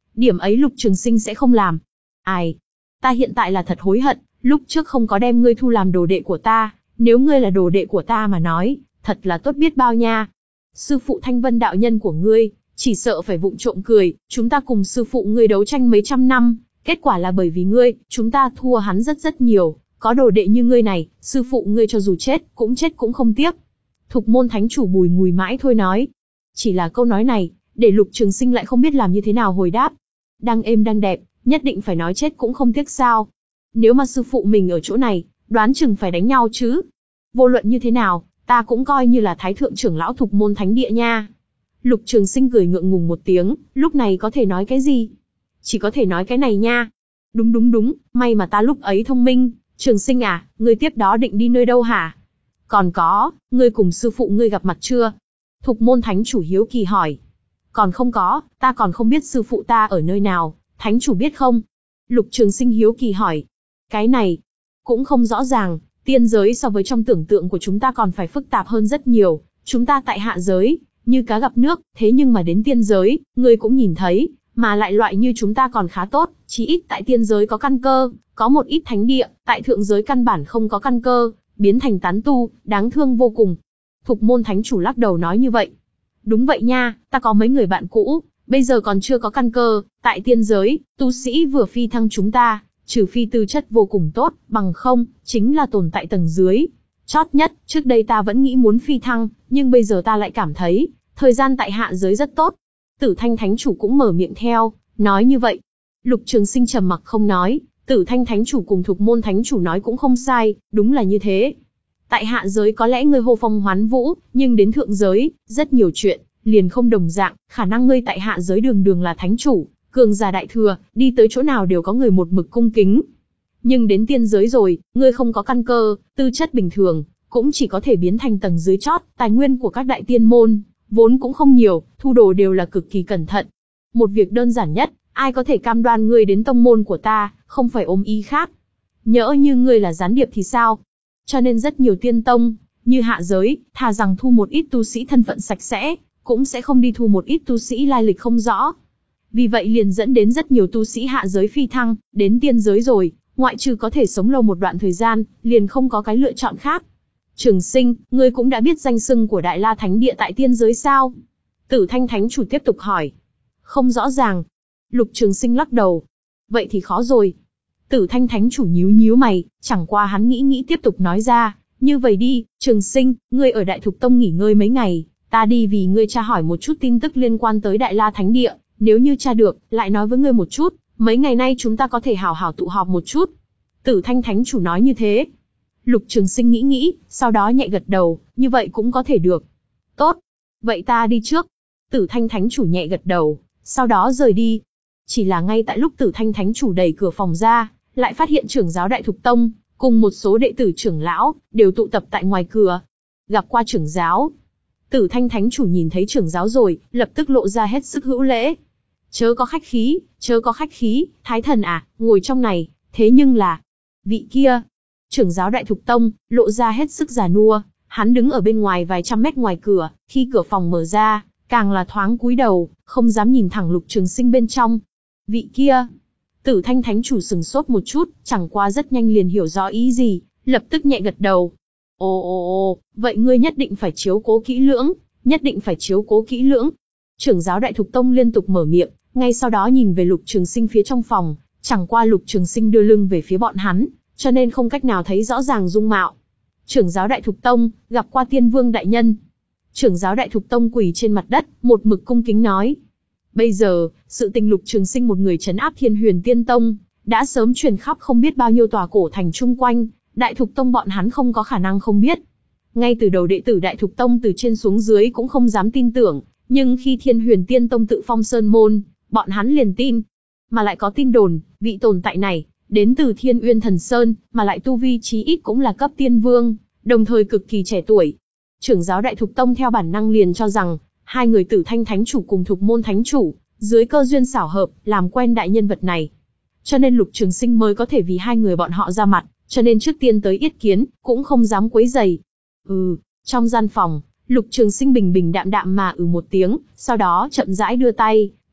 điểm ấy Lục Trường Sinh sẽ không làm. Ai, ta hiện tại là thật hối hận, lúc trước không có đem ngươi thu làm đồ đệ của ta, nếu ngươi là đồ đệ của ta mà nói, thật là tốt biết bao nha. Sư phụ Thanh Vân đạo nhân của ngươi, chỉ sợ phải vụng trộm cười, chúng ta cùng sư phụ ngươi đấu tranh mấy trăm năm, kết quả là bởi vì ngươi, chúng ta thua hắn rất rất nhiều, có đồ đệ như ngươi này, sư phụ ngươi cho dù chết, cũng chết cũng không tiếc. Thục môn thánh chủ bùi ngùi mãi thôi nói. Chỉ là câu nói này, để Lục Trường Sinh lại không biết làm như thế nào hồi đáp. Đang êm đang đẹp, nhất định phải nói chết cũng không tiếc sao. Nếu mà sư phụ mình ở chỗ này, đoán chừng phải đánh nhau chứ. Vô luận như thế nào, ta cũng coi như là thái thượng trưởng lão Thục môn thánh địa nha. Lục Trường Sinh cười ngượng ngùng một tiếng, lúc này có thể nói cái gì? Chỉ có thể nói cái này nha. Đúng đúng đúng, may mà ta lúc ấy thông minh. Trường Sinh à, ngươi tiếp đó định đi nơi đâu hả? Còn có, ngươi cùng sư phụ ngươi gặp mặt chưa? Thục môn thánh chủ hiếu kỳ hỏi. Còn không có, ta còn không biết sư phụ ta ở nơi nào, thánh chủ biết không? Lục Trường Sinh hiếu kỳ hỏi. Cái này, cũng không rõ ràng, tiên giới so với trong tưởng tượng của chúng ta còn phải phức tạp hơn rất nhiều. Chúng ta tại hạ giới, như cá gặp nước, thế nhưng mà đến tiên giới, ngươi cũng nhìn thấy, mà lại loại như chúng ta còn khá tốt, chí ít tại tiên giới có căn cơ, có một ít thánh địa, tại thượng giới căn bản không có căn cơ, biến thành tán tu, đáng thương vô cùng. Thục môn thánh chủ lắc đầu nói như vậy. Đúng vậy nha, ta có mấy người bạn cũ, bây giờ còn chưa có căn cơ, tại tiên giới, tu sĩ vừa phi thăng chúng ta, trừ phi tư chất vô cùng tốt, bằng không, chính là tồn tại tầng dưới. Chót nhất, trước đây ta vẫn nghĩ muốn phi thăng, nhưng bây giờ ta lại cảm thấy, thời gian tại hạ giới rất tốt. Tử Thanh Thánh Chủ cũng mở miệng theo, nói như vậy. Lục Trường Sinh trầm mặc không nói, Tử Thanh Thánh Chủ cùng Thục Môn Thánh Chủ nói cũng không sai, đúng là như thế. Tại hạ giới có lẽ ngươi hô phong hoán vũ, nhưng đến thượng giới, rất nhiều chuyện, liền không đồng dạng, khả năng ngươi tại hạ giới đường đường là Thánh Chủ, cường giả đại thừa, đi tới chỗ nào đều có người một mực cung kính. Nhưng đến tiên giới rồi, ngươi không có căn cơ, tư chất bình thường, cũng chỉ có thể biến thành tầng dưới chót, tài nguyên của các đại tiên môn, vốn cũng không nhiều, thu đồ đều là cực kỳ cẩn thận. Một việc đơn giản nhất, ai có thể cam đoan ngươi đến tông môn của ta, không phải ôm ý khác. Nhỡ như ngươi là gián điệp thì sao? Cho nên rất nhiều tiên tông, như hạ giới, thà rằng thu một ít tu sĩ thân phận sạch sẽ, cũng sẽ không đi thu một ít tu sĩ lai lịch không rõ. Vì vậy liền dẫn đến rất nhiều tu sĩ hạ giới phi thăng, đến tiên giới rồi, ngoại trừ có thể sống lâu một đoạn thời gian, liền không có cái lựa chọn khác. Trường Sinh, ngươi cũng đã biết danh xưng của Đại La Thánh Địa tại tiên giới sao? Tử Thanh Thánh Chủ tiếp tục hỏi. Không rõ ràng. Lục Trường Sinh lắc đầu. Vậy thì khó rồi. Tử Thanh Thánh Chủ nhíu nhíu mày, chẳng qua hắn nghĩ nghĩ tiếp tục nói ra. Như vậy đi, Trường Sinh, ngươi ở Đại Thục Tông nghỉ ngơi mấy ngày, ta đi vì ngươi tra hỏi một chút tin tức liên quan tới Đại La Thánh Địa, nếu như tra được, lại nói với ngươi một chút, mấy ngày nay chúng ta có thể hảo hảo tụ họp một chút. Tử Thanh Thánh Chủ nói như thế. Lục Trường Sinh nghĩ nghĩ, sau đó nhẹ gật đầu, như vậy cũng có thể được. Tốt, vậy ta đi trước. Tử Thanh Thánh Chủ nhẹ gật đầu, sau đó rời đi. Chỉ là ngay tại lúc Tử Thanh Thánh Chủ đẩy cửa phòng ra, lại phát hiện trưởng giáo Đại Thục Tông, cùng một số đệ tử trưởng lão, đều tụ tập tại ngoài cửa. Gặp qua trưởng giáo. Tử Thanh Thánh Chủ nhìn thấy trưởng giáo rồi, lập tức lộ ra hết sức hữu lễ. Chớ có khách khí, chớ có khách khí, Thái Thần à, ngồi trong này, thế nhưng là... Vị kia... Trưởng giáo Đại Thục Tông, lộ ra hết sức già nua, hắn đứng ở bên ngoài vài trăm mét ngoài cửa, khi cửa phòng mở ra, càng là thoáng cúi đầu, không dám nhìn thẳng Lục Trường Sinh bên trong. Vị kia... Tử Thanh Thánh Chủ sừng sốt một chút, chẳng qua rất nhanh liền hiểu rõ ý gì, lập tức nhẹ gật đầu. Ồ ồ ồ, vậy ngươi nhất định phải chiếu cố kỹ lưỡng, nhất định phải chiếu cố kỹ lưỡng. Trưởng giáo Đại Thục Tông liên tục mở miệng, ngay sau đó nhìn về Lục Trường Sinh phía trong phòng, chẳng qua Lục Trường Sinh đưa lưng về phía bọn hắn, cho nên không cách nào thấy rõ ràng dung mạo. Trưởng giáo Đại Thục Tông, gặp qua Tiên Vương đại nhân. Trưởng giáo Đại Thục Tông quỳ trên mặt đất, một mực cung kính nói. Bây giờ, sự tình Lục Trường Sinh một người trấn áp Thiên Huyền Tiên Tông, đã sớm truyền khắp không biết bao nhiêu tòa cổ thành chung quanh, Đại Thục Tông bọn hắn không có khả năng không biết. Ngay từ đầu đệ tử Đại Thục Tông từ trên xuống dưới cũng không dám tin tưởng, nhưng khi Thiên Huyền Tiên Tông tự phong sơn môn, bọn hắn liền tin. Mà lại có tin đồn, vị tồn tại này, đến từ Thiên Uyên Thần Sơn, mà lại tu vi chí ít cũng là cấp tiên vương, đồng thời cực kỳ trẻ tuổi. Trưởng giáo Đại Thục Tông theo bản năng liền cho rằng, hai người Tử Thanh Thánh Chủ cùng Thục Môn Thánh Chủ, dưới cơ duyên xảo hợp, làm quen đại nhân vật này. Cho nên Lục Trường Sinh mới có thể vì hai người bọn họ ra mặt, cho nên trước tiên tới yết kiến, cũng không dám quấy rầy. Ừ, trong gian phòng, Lục Trường Sinh bình bình đạm đạm mà ừ một tiếng, sau đó chậm rãi đưa tay,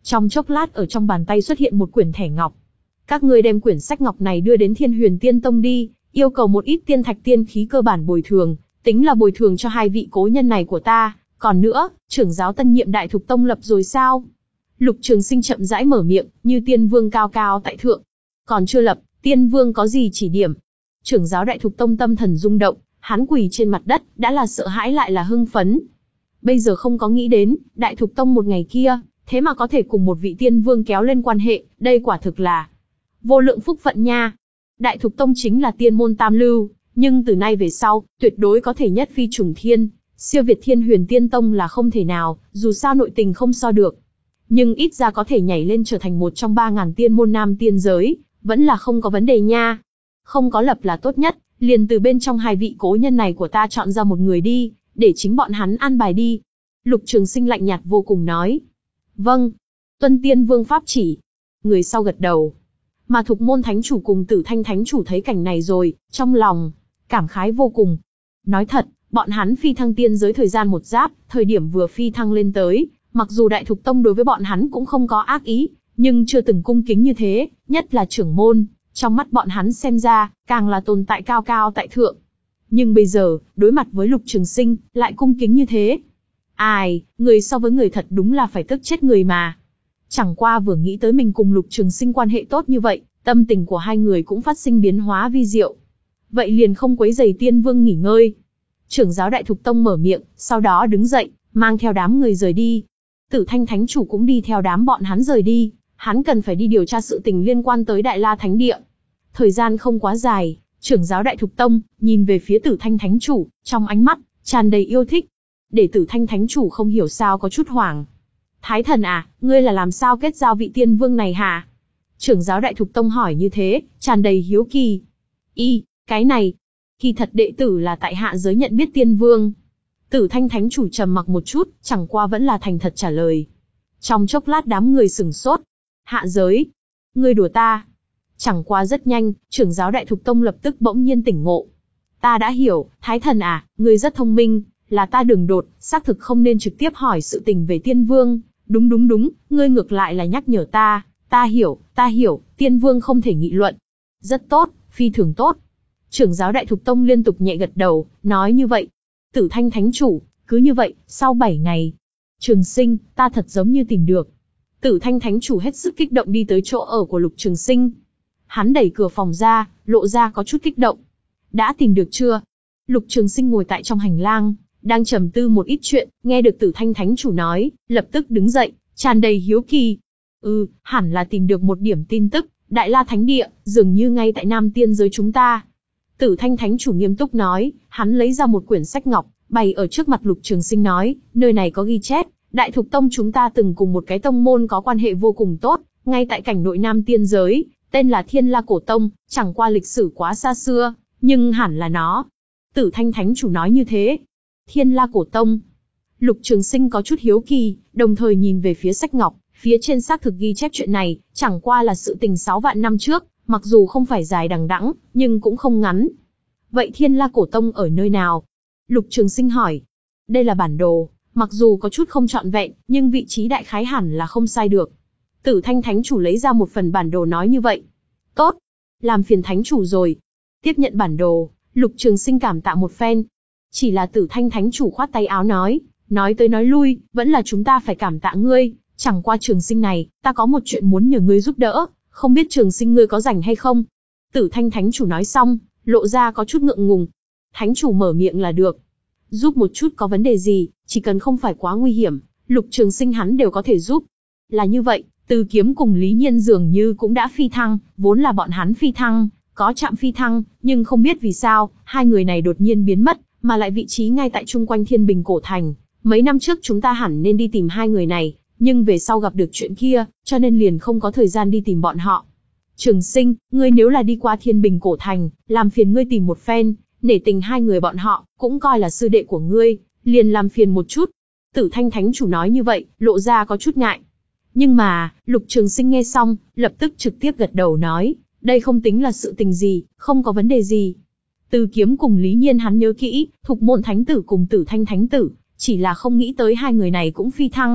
Trong chốc lát ở trong bàn tay xuất hiện một quyển thẻ ngọc. Các ngươi đem quyển sách ngọc này đưa đến Thiên Huyền Tiên Tông đi, yêu cầu một ít tiên thạch tiên khí cơ bản bồi thường, tính là bồi thường cho hai vị cố nhân này của ta. Còn nữa, trưởng giáo tân nhiệm Đại Thục Tông lập rồi sao? Lục Trường Sinh chậm rãi mở miệng, như tiên vương cao cao tại thượng. Còn chưa lập, tiên vương có gì chỉ điểm? Trưởng giáo Đại Thục Tông tâm thần rung động, hắn quỳ trên mặt đất, đã là sợ hãi lại là hưng phấn. Bây giờ không có nghĩ đến, Đại Thục Tông một ngày kia, thế mà có thể cùng một vị tiên vương kéo lên quan hệ, đây quả thực là vô lượng phúc phận nha. Đại Thục Tông chính là tiên môn tam lưu, nhưng từ nay về sau, tuyệt đối có thể nhất phi trùng thiên, siêu việt Thiên Huyền Tiên Tông là không thể nào, dù sao nội tình không so được. Nhưng ít ra có thể nhảy lên trở thành một trong ba ngàn tiên môn nam tiên giới, vẫn là không có vấn đề nha. Không có lập là tốt nhất, liền từ bên trong hai vị cố nhân này của ta chọn ra một người đi, để chính bọn hắn an bài đi. Lục Trường Sinh lạnh nhạt vô cùng nói. Vâng, tuân tiên vương pháp chỉ. Người sau gật đầu. Mà Thục Môn Thánh Chủ cùng Tử Thanh Thánh Chủ thấy cảnh này rồi, trong lòng cảm khái vô cùng. Nói thật, bọn hắn phi thăng tiên giới thời gian một giáp, thời điểm vừa phi thăng lên tới, mặc dù Đại Thục Tông đối với bọn hắn cũng không có ác ý, nhưng chưa từng cung kính như thế, nhất là trưởng môn, trong mắt bọn hắn xem ra, càng là tồn tại cao cao tại thượng. Nhưng bây giờ, đối mặt với Lục Trường Sinh, lại cung kính như thế. Ai, người so với người thật đúng là phải tức chết người mà. Chẳng qua vừa nghĩ tới mình cùng Lục Trường Sinh quan hệ tốt như vậy, tâm tình của hai người cũng phát sinh biến hóa vi diệu. Vậy liền không quấy rầy tiên vương nghỉ ngơi. Trưởng giáo Đại Thục Tông mở miệng, sau đó đứng dậy, mang theo đám người rời đi. Tử Thanh Thánh Chủ cũng đi theo đám bọn hắn rời đi, hắn cần phải đi điều tra sự tình liên quan tới Đại La Thánh Địa. Thời gian không quá dài, trưởng giáo Đại Thục Tông nhìn về phía Tử Thanh Thánh Chủ, trong ánh mắt tràn đầy yêu thích. Để Tử Thanh Thánh Chủ không hiểu sao có chút hoảng. Thái thần à, ngươi là làm sao kết giao vị tiên vương này hả? Trưởng giáo Đại Thục Tông hỏi như thế, tràn đầy hiếu kỳ. Y, cái này, kỳ thật đệ tử là tại hạ giới nhận biết tiên vương. Tử Thanh Thánh Chủ trầm mặc một chút, chẳng qua vẫn là thành thật trả lời. Trong chốc lát đám người sửng sốt. Hạ giới? Ngươi đùa ta? Chẳng qua rất nhanh, trưởng giáo Đại Thục Tông lập tức bỗng nhiên tỉnh ngộ. Ta đã hiểu, Thái thần à, ngươi rất thông minh, là ta đường đột, xác thực không nên trực tiếp hỏi sự tình về tiên vương. Đúng đúng đúng, ngươi ngược lại là nhắc nhở ta, ta hiểu, ta hiểu, tiên vương không thể nghị luận. Rất tốt, phi thường tốt. Trưởng giáo Đại Thục Tông liên tục nhẹ gật đầu, nói như vậy. Tử Thanh Thánh Chủ, cứ như vậy, sau bảy ngày. Trường Sinh, ta thật giống như tìm được. Tử Thanh Thánh Chủ hết sức kích động đi tới chỗ ở của Lục Trường Sinh. Hắn đẩy cửa phòng ra, lộ ra có chút kích động. Đã tìm được chưa? Lục Trường Sinh ngồi tại trong hành lang, đang trầm tư một ít chuyện, nghe được Tử Thanh Thánh Chủ nói, lập tức đứng dậy, tràn đầy hiếu kỳ. Ừ, hẳn là tìm được một điểm tin tức, Đại La Thánh Địa, dường như ngay tại Nam Tiên giới chúng ta. Tử Thanh Thánh Chủ nghiêm túc nói, hắn lấy ra một quyển sách ngọc, bày ở trước mặt Lục Trường Sinh nói, nơi này có ghi chép, Đại Thục Tông chúng ta từng cùng một cái tông môn có quan hệ vô cùng tốt, ngay tại cảnh nội Nam Tiên giới, tên là Thiên La Cổ Tông, chẳng qua lịch sử quá xa xưa, nhưng hẳn là nó. Tử Thanh Thánh Chủ nói như thế. Thiên La Cổ Tông. Lục Trường Sinh có chút hiếu kỳ, đồng thời nhìn về phía sách ngọc, phía trên xác thực ghi chép chuyện này, chẳng qua là sự tình sáu vạn năm trước, mặc dù không phải dài đằng đẵng, nhưng cũng không ngắn. Vậy Thiên La Cổ Tông ở nơi nào? Lục Trường Sinh hỏi. Đây là bản đồ, mặc dù có chút không trọn vẹn, nhưng vị trí đại khái hẳn là không sai được. Tử Thanh Thánh Chủ lấy ra một phần bản đồ nói như vậy. Tốt, làm phiền Thánh Chủ rồi. Tiếp nhận bản đồ, Lục Trường Sinh cảm tạ một phen. Chỉ là Tử Thanh Thánh Chủ khoát tay áo nói, nói tới nói lui, vẫn là chúng ta phải cảm tạ ngươi, chẳng qua Trường Sinh này, ta có một chuyện muốn nhờ ngươi giúp đỡ, không biết Trường Sinh ngươi có rảnh hay không? Tử Thanh Thánh Chủ nói xong, lộ ra có chút ngượng ngùng. Thánh Chủ mở miệng là được. Giúp một chút có vấn đề gì, chỉ cần không phải quá nguy hiểm, Lục Trường Sinh hắn đều có thể giúp. Là như vậy, Từ Kiếm cùng Lý Nhiên dường như cũng đã phi thăng, vốn là bọn hắn phi thăng, có trạm phi thăng, nhưng không biết vì sao, hai người này đột nhiên biến mất, mà lại vị trí ngay tại chung quanh Thiên Bình Cổ Thành. Mấy năm trước chúng ta hẳn nên đi tìm hai người này, nhưng về sau gặp được chuyện kia, cho nên liền không có thời gian đi tìm bọn họ. Trường Sinh, ngươi nếu là đi qua Thiên Bình Cổ Thành, làm phiền ngươi tìm một phen, nể tình hai người bọn họ, cũng coi là sư đệ của ngươi, liền làm phiền một chút. Tử Thanh Thánh Chủ nói như vậy, lộ ra có chút ngại. Nhưng mà, Lục Trường Sinh nghe xong, lập tức trực tiếp gật đầu nói, đây không tính là sự tình gì, không có vấn đề gì. Từ Kiếm cùng Lý Nhiên hắn nhớ kỹ, Thục Môn Thánh Tử cùng Tử Thanh Thánh Tử, chỉ là không nghĩ tới hai người này cũng phi thăng,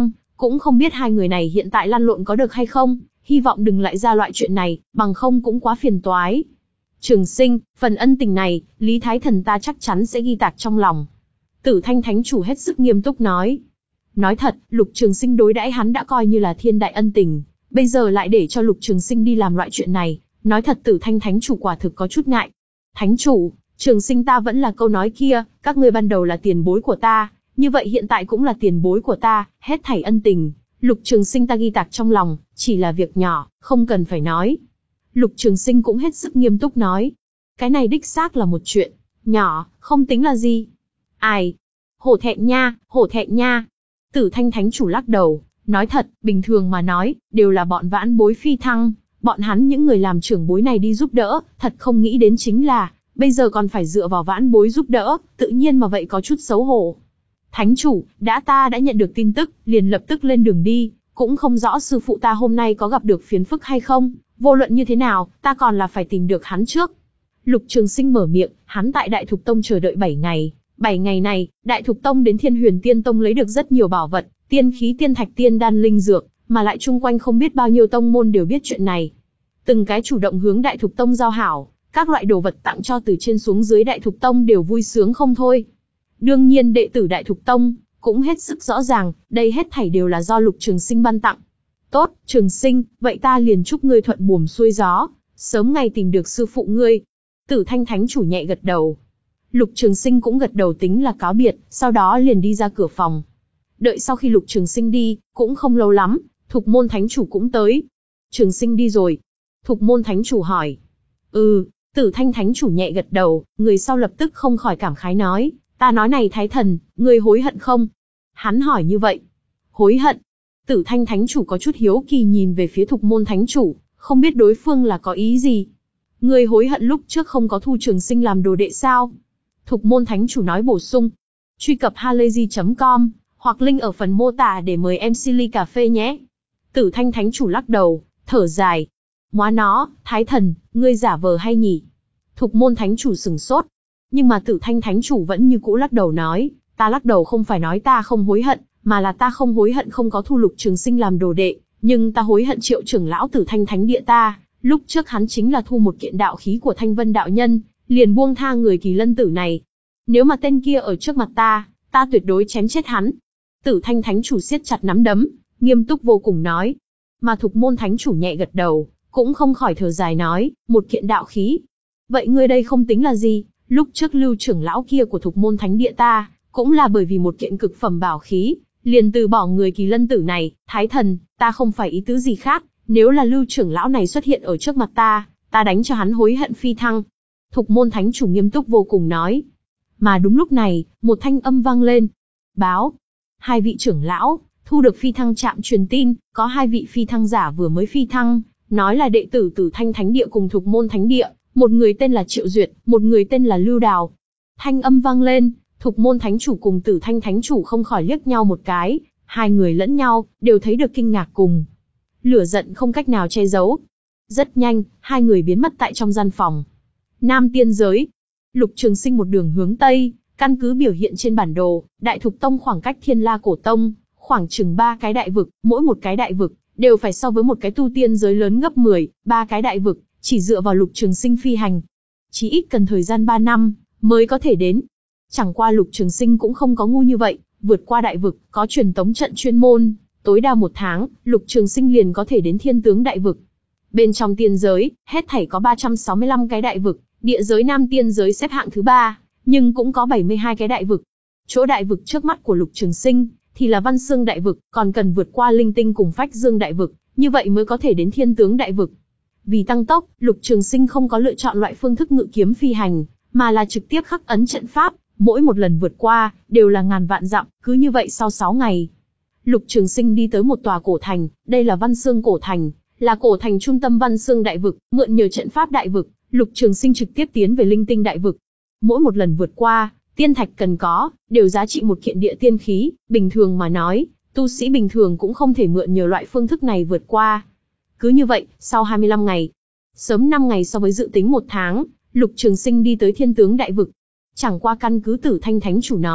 cũng không biết hai người này hiện tại lăn lộn có được hay không, hy vọng đừng lại ra loại chuyện này, bằng không cũng quá phiền toái. Trường Sinh, phần ân tình này, Lý Thái Thần ta chắc chắn sẽ ghi tạc trong lòng. Tử Thanh Thánh Chủ hết sức nghiêm túc nói. Nói thật, Lục Trường Sinh đối đãi hắn đã coi như là thiên đại ân tình, bây giờ lại để cho Lục Trường Sinh đi làm loại chuyện này, nói thật Tử Thanh Thánh Chủ quả thực có chút ngại. Thánh Chủ, Trường Sinh ta vẫn là câu nói kia, các ngươi ban đầu là tiền bối của ta, như vậy hiện tại cũng là tiền bối của ta, hết thảy ân tình, Lục Trường Sinh ta ghi tạc trong lòng, chỉ là việc nhỏ, không cần phải nói. Lục Trường Sinh cũng hết sức nghiêm túc nói. Cái này đích xác là một chuyện nhỏ, không tính là gì. Ai? Hổ thẹn nha, hổ thẹn nha. Tử Thanh Thánh Chủ lắc đầu, nói thật, bình thường mà nói, đều là bọn vãn bối phi thăng, bọn hắn những người làm trưởng bối này đi giúp đỡ, thật không nghĩ đến chính là, bây giờ còn phải dựa vào vãn bối giúp đỡ, tự nhiên mà vậy có chút xấu hổ. Thánh Chủ, đã ta đã nhận được tin tức, liền lập tức lên đường đi, cũng không rõ sư phụ ta hôm nay có gặp được phiền phức hay không, vô luận như thế nào, ta còn là phải tìm được hắn trước. Lục Trường Sinh mở miệng, hắn tại Đại Thục Tông chờ đợi bảy ngày, bảy ngày này, Đại Thục Tông đến Thiên Huyền Tiên Tông lấy được rất nhiều bảo vật, tiên khí tiên thạch tiên đan linh dược, mà lại chung quanh không biết bao nhiêu tông môn đều biết chuyện này. Từng cái chủ động hướng Đại Thục Tông giao hảo, các loại đồ vật tặng cho từ trên xuống dưới Đại Thục Tông đều vui sướng không thôi. Đương nhiên đệ tử Đại Thục Tông cũng hết sức rõ ràng, đây hết thảy đều là do Lục Trường Sinh ban tặng. Tốt, Trường Sinh, vậy ta liền chúc ngươi thuận buồm xuôi gió, sớm ngày tìm được sư phụ ngươi. Tử Thanh Thánh Chủ nhẹ gật đầu. Lục Trường Sinh cũng gật đầu tính là cáo biệt, sau đó liền đi ra cửa phòng. Đợi sau khi Lục Trường Sinh đi, cũng không lâu lắm, Thục Môn Thánh Chủ cũng tới. Trường Sinh đi rồi. Thục Môn Thánh Chủ hỏi. Ừ, Tử Thanh Thánh Chủ nhẹ gật đầu, người sau lập tức không khỏi cảm khái nói. Ta nói này Thái Thần, ngươi hối hận không? Hắn hỏi như vậy. Hối hận. Tử Thanh Thánh Chủ có chút hiếu kỳ nhìn về phía Thục Môn Thánh Chủ, không biết đối phương là có ý gì. Ngươi hối hận lúc trước không có thu Trường Sinh làm đồ đệ sao? Thục Môn Thánh Chủ nói bổ sung. Truy cập halayzi chấm com, hoặc link ở phần mô tả để mời em xê ly cà phê nhé. Tử Thanh Thánh Chủ lắc đầu, thở dài. Móa nó, Thái Thần, ngươi giả vờ hay nhỉ? Thục Môn Thánh Chủ sừng sốt. Nhưng mà Tử Thanh Thánh Chủ vẫn như cũ lắc đầu nói, ta lắc đầu không phải nói ta không hối hận, mà là ta không hối hận không có thu Lục Trường Sinh làm đồ đệ, nhưng ta hối hận Triệu trưởng lão Tử Thanh Thánh Địa ta, lúc trước hắn chính là thu một kiện đạo khí của Thanh Vân đạo nhân, liền buông tha người Kỳ Lân Tử này. Nếu mà tên kia ở trước mặt ta, ta tuyệt đối chém chết hắn. Tử Thanh Thánh Chủ siết chặt nắm đấm, nghiêm túc vô cùng nói. Mà Thục Môn Thánh Chủ nhẹ gật đầu, cũng không khỏi thở dài nói, một kiện đạo khí. Vậy ngươi đây không tính là gì? Lúc trước Lưu trưởng lão kia của Thục Môn Thánh Địa ta, cũng là bởi vì một kiện cực phẩm bảo khí, liền từ bỏ người Kỳ Lân Tử này. Thái Thần, ta không phải ý tứ gì khác, nếu là Lưu trưởng lão này xuất hiện ở trước mặt ta, ta đánh cho hắn hối hận phi thăng. Thục Môn Thánh Chủ nghiêm túc vô cùng nói. Mà đúng lúc này, một thanh âm vang lên. Báo, hai vị trưởng lão, thu được phi thăng trạm truyền tin, có hai vị phi thăng giả vừa mới phi thăng, nói là đệ tử Tử Thanh Thánh Địa cùng Thục Môn Thánh Địa, một người tên là Triệu Duyệt, một người tên là Lưu Đào. Thanh âm vang lên, Thục Môn Thánh Chủ cùng Tử Thanh Thánh Chủ không khỏi liếc nhau một cái, hai người lẫn nhau, đều thấy được kinh ngạc cùng lửa giận không cách nào che giấu. Rất nhanh, hai người biến mất tại trong gian phòng. Nam Tiên Giới. Lục Trường Sinh một đường hướng Tây, căn cứ biểu hiện trên bản đồ, Đại Thục Tông khoảng cách Thiên La Cổ Tông, khoảng chừng ba cái đại vực, mỗi một cái đại vực, đều phải so với một cái tu tiên giới lớn gấp mười, ba cái đại vực, chỉ dựa vào Lục Trường Sinh phi hành. Chỉ ít cần thời gian ba năm, mới có thể đến. Chẳng qua Lục Trường Sinh cũng không có ngu như vậy, vượt qua đại vực, có truyền tống trận chuyên môn, tối đa một tháng, Lục Trường Sinh liền có thể đến Thiên Tướng đại vực. Bên trong tiên giới, hết thảy có ba trăm sáu mươi lăm cái đại vực, địa giới Nam Tiên Giới xếp hạng thứ ba, nhưng cũng có bảy mươi hai cái đại vực. Chỗ đại vực trước mắt của Lục Trường Sinh, thì là Văn Xương đại vực, còn cần vượt qua Linh Tinh cùng Phách Dương đại vực, như vậy mới có thể đến Thiên Tướng đại vực. Vì tăng tốc, Lục Trường Sinh không có lựa chọn loại phương thức ngự kiếm phi hành, mà là trực tiếp khắc ấn trận pháp, mỗi một lần vượt qua, đều là ngàn vạn dặm, cứ như vậy sau sáu ngày. Lục Trường Sinh đi tới một tòa cổ thành, đây là Văn Xương cổ thành, là cổ thành trung tâm Văn Xương đại vực, mượn nhờ trận pháp đại vực, Lục Trường Sinh trực tiếp tiến về Linh Tinh đại vực. Mỗi một lần vượt qua, tiên thạch cần có, đều giá trị một kiện địa tiên khí, bình thường mà nói, tu sĩ bình thường cũng không thể mượn nhờ loại phương thức này vượt qua. Cứ như vậy, sau hai mươi lăm ngày, sớm năm ngày so với dự tính một tháng, Lục Trường Sinh đi tới Thiên Tướng đại vực. Chẳng qua căn cứ Tử Thanh Thánh Chủ nói,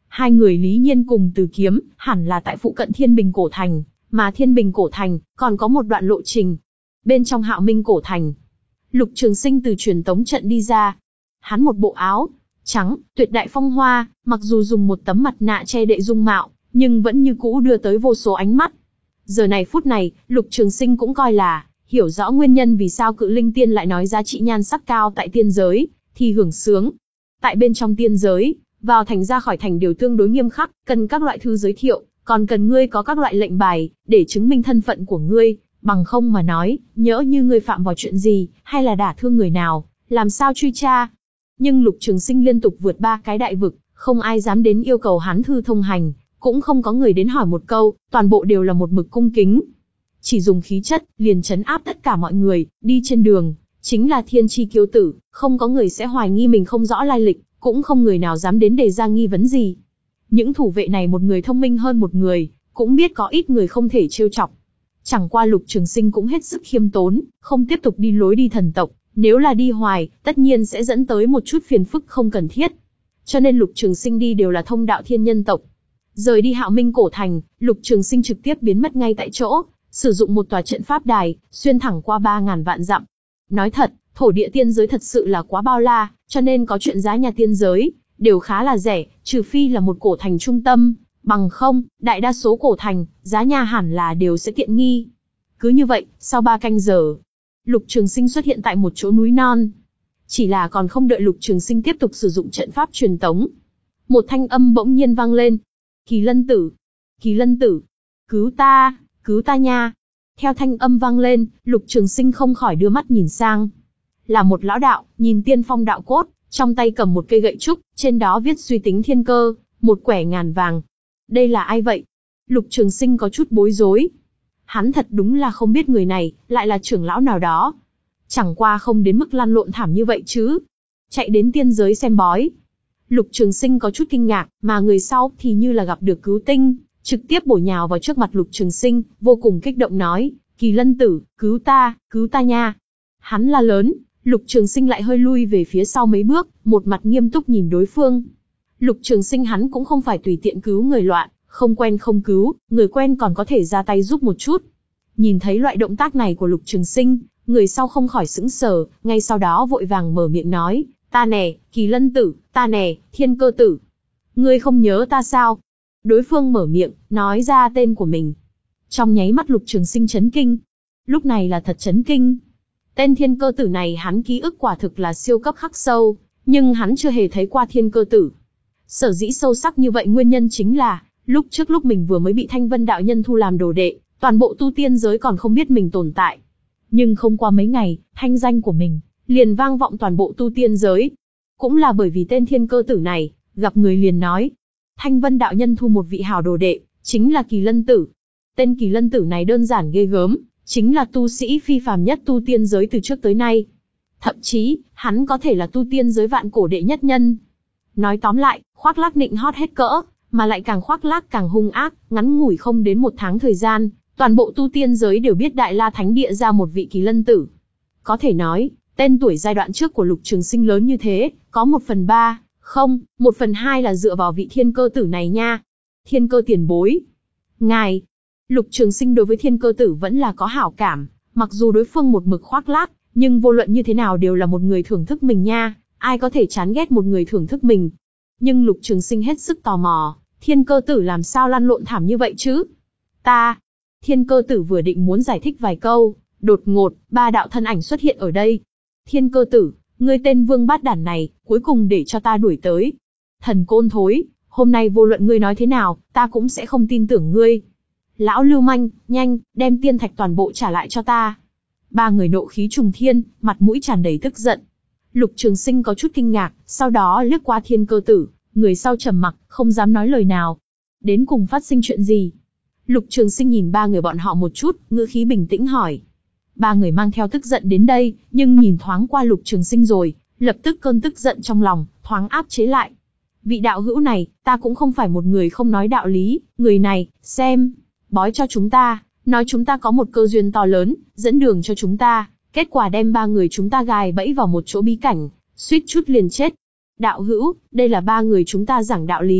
Hai người Lý Nhiên cùng Từ Kiếm, hẳn là tại phụ cận Thiên Bình Cổ Thành, mà Thiên Bình Cổ Thành, còn có một đoạn lộ trình. Bên trong Hạo Minh Cổ Thành, Lục Trường Sinh từ truyền tống trận đi ra. Hắn một bộ áo trắng, tuyệt đại phong hoa, mặc dù dùng một tấm mặt nạ che đậy dung mạo, nhưng vẫn như cũ đưa tới vô số ánh mắt. Giờ này phút này, Lục Trường Sinh cũng coi là hiểu rõ nguyên nhân vì sao Cự Linh Tiên lại nói giá trị nhan sắc cao tại tiên giới, thì hưởng sướng. Tại bên trong tiên giới, vào thành ra khỏi thành đều tương đối nghiêm khắc, cần các loại thư giới thiệu, còn cần ngươi có các loại lệnh bài, để chứng minh thân phận của ngươi, bằng không mà nói, nhỡ như ngươi phạm vào chuyện gì, hay là đả thương người nào, làm sao truy tra. Nhưng Lục Trường Sinh liên tục vượt ba cái đại vực, không ai dám đến yêu cầu hắn thư thông hành, cũng không có người đến hỏi một câu, toàn bộ đều là một mực cung kính. Chỉ dùng khí chất, liền trấn áp tất cả mọi người, đi trên đường, chính là thiên chi kiêu tử, không có người sẽ hoài nghi mình không rõ lai lịch, cũng không người nào dám đến đề ra nghi vấn gì. Những thủ vệ này một người thông minh hơn một người, cũng biết có ít người không thể trêu chọc. Chẳng qua Lục Trường Sinh cũng hết sức khiêm tốn, không tiếp tục đi lối đi thần tộc, nếu là đi hoài, tất nhiên sẽ dẫn tới một chút phiền phức không cần thiết. Cho nên Lục Trường Sinh đi đều là thông đạo thiên nhân tộc. Rời đi Hạo Minh Cổ Thành, Lục Trường Sinh trực tiếp biến mất ngay tại chỗ, sử dụng một tòa trận pháp đài, xuyên thẳng qua ba ngàn vạn dặm. Nói thật, thổ địa tiên giới thật sự là quá bao la, cho nên có chuyện giá nhà tiên giới, đều khá là rẻ, trừ phi là một cổ thành trung tâm, bằng không, đại đa số cổ thành, giá nhà hẳn là đều sẽ tiện nghi. Cứ như vậy, sau ba canh giờ, Lục Trường Sinh xuất hiện tại một chỗ núi non. Chỉ là còn không đợi Lục Trường Sinh tiếp tục sử dụng trận pháp truyền tống, một thanh âm bỗng nhiên vang lên. Kỳ Lân Tử! Kỳ Lân Tử! Cứu ta! Cứu ta nha! Theo thanh âm vang lên, Lục Trường Sinh không khỏi đưa mắt nhìn sang. Là một lão đạo, nhìn tiên phong đạo cốt, trong tay cầm một cây gậy trúc, trên đó viết suy tính thiên cơ, một quẻ ngàn vàng. Đây là ai vậy? Lục Trường Sinh có chút bối rối. Hắn thật đúng là không biết người này, lại là trưởng lão nào đó. Chẳng qua không đến mức lăn lộn thảm như vậy chứ. Chạy đến tiên giới xem bói. Lục Trường Sinh có chút kinh ngạc, mà người sau thì như là gặp được cứu tinh, trực tiếp bổ nhào vào trước mặt Lục Trường Sinh, vô cùng kích động nói, Kỳ Lân Tử, cứu ta, cứu ta nha. Hắn la lớn, Lục Trường Sinh lại hơi lui về phía sau mấy bước, một mặt nghiêm túc nhìn đối phương. Lục Trường Sinh hắn cũng không phải tùy tiện cứu người loạn, không quen không cứu, người quen còn có thể ra tay giúp một chút. Nhìn thấy loại động tác này của Lục Trường Sinh, người sau không khỏi sững sờ, ngay sau đó vội vàng mở miệng nói, ta nè, Kỳ Lân Tử, ta nè, Thiên Cơ Tử. Ngươi không nhớ ta sao? Đối phương mở miệng, nói ra tên của mình. Trong nháy mắt Lục Trường Sinh chấn kinh. Lúc này là thật chấn kinh. Tên Thiên Cơ Tử này hắn ký ức quả thực là siêu cấp khắc sâu, nhưng hắn chưa hề thấy qua Thiên Cơ Tử. Sở dĩ sâu sắc như vậy nguyên nhân chính là, lúc trước lúc mình vừa mới bị Thanh Vân đạo nhân thu làm đồ đệ, toàn bộ tu tiên giới còn không biết mình tồn tại. Nhưng không qua mấy ngày, thanh danh của mình liền vang vọng toàn bộ tu tiên giới. Cũng là bởi vì tên Thiên Cơ Tử này, gặp người liền nói, Thanh Vân đạo nhân thu một vị hảo đồ đệ, chính là Kỳ Lân Tử. Tên Kỳ Lân Tử này đơn giản ghê gớm, chính là tu sĩ phi phàm nhất tu tiên giới từ trước tới nay. Thậm chí, hắn có thể là tu tiên giới vạn cổ đệ nhất nhân. Nói tóm lại, khoác lác nịnh hót hết cỡ, mà lại càng khoác lác càng hung ác, ngắn ngủi không đến một tháng thời gian, toàn bộ tu tiên giới đều biết Đại La Thánh Địa ra một vị Kỳ Lân Tử. Có thể nói, tên tuổi giai đoạn trước của Lục Trường Sinh lớn như thế, có một phần ba, không, một phần hai là dựa vào vị Thiên Cơ Tử này nha. Thiên Cơ tiền bối. Ngài, Lục Trường Sinh đối với Thiên Cơ Tử vẫn là có hảo cảm, mặc dù đối phương một mực khoác lác, nhưng vô luận như thế nào đều là một người thưởng thức mình nha, ai có thể chán ghét một người thưởng thức mình. Nhưng Lục Trường Sinh hết sức tò mò, Thiên Cơ Tử làm sao lăn lộn thảm như vậy chứ? Ta, Thiên Cơ Tử vừa định muốn giải thích vài câu, đột ngột, ba đạo thân ảnh xuất hiện ở đây. Thiên Cơ Tử, ngươi tên Vương Bát Đản này, cuối cùng để cho ta đuổi tới. Thần côn thối, hôm nay vô luận ngươi nói thế nào, ta cũng sẽ không tin tưởng ngươi. Lão lưu manh, nhanh, đem tiên thạch toàn bộ trả lại cho ta. Ba người nộ khí trùng thiên, mặt mũi tràn đầy tức giận. Lục Trường Sinh có chút kinh ngạc, sau đó liếc qua Thiên Cơ Tử, người sau trầm mặc, không dám nói lời nào. Đến cùng phát sinh chuyện gì? Lục Trường Sinh nhìn ba người bọn họ một chút, ngữ khí bình tĩnh hỏi. Ba người mang theo tức giận đến đây, nhưng nhìn thoáng qua Lục Trường Sinh rồi, lập tức cơn tức giận trong lòng, thoáng áp chế lại. Vị đạo hữu này, ta cũng không phải một người không nói đạo lý, người này, xem, bói cho chúng ta, nói chúng ta có một cơ duyên to lớn, dẫn đường cho chúng ta, kết quả đem ba người chúng ta gài bẫy vào một chỗ bí cảnh, suýt chút liền chết. Đạo hữu, đây là ba người chúng ta giảng đạo lý,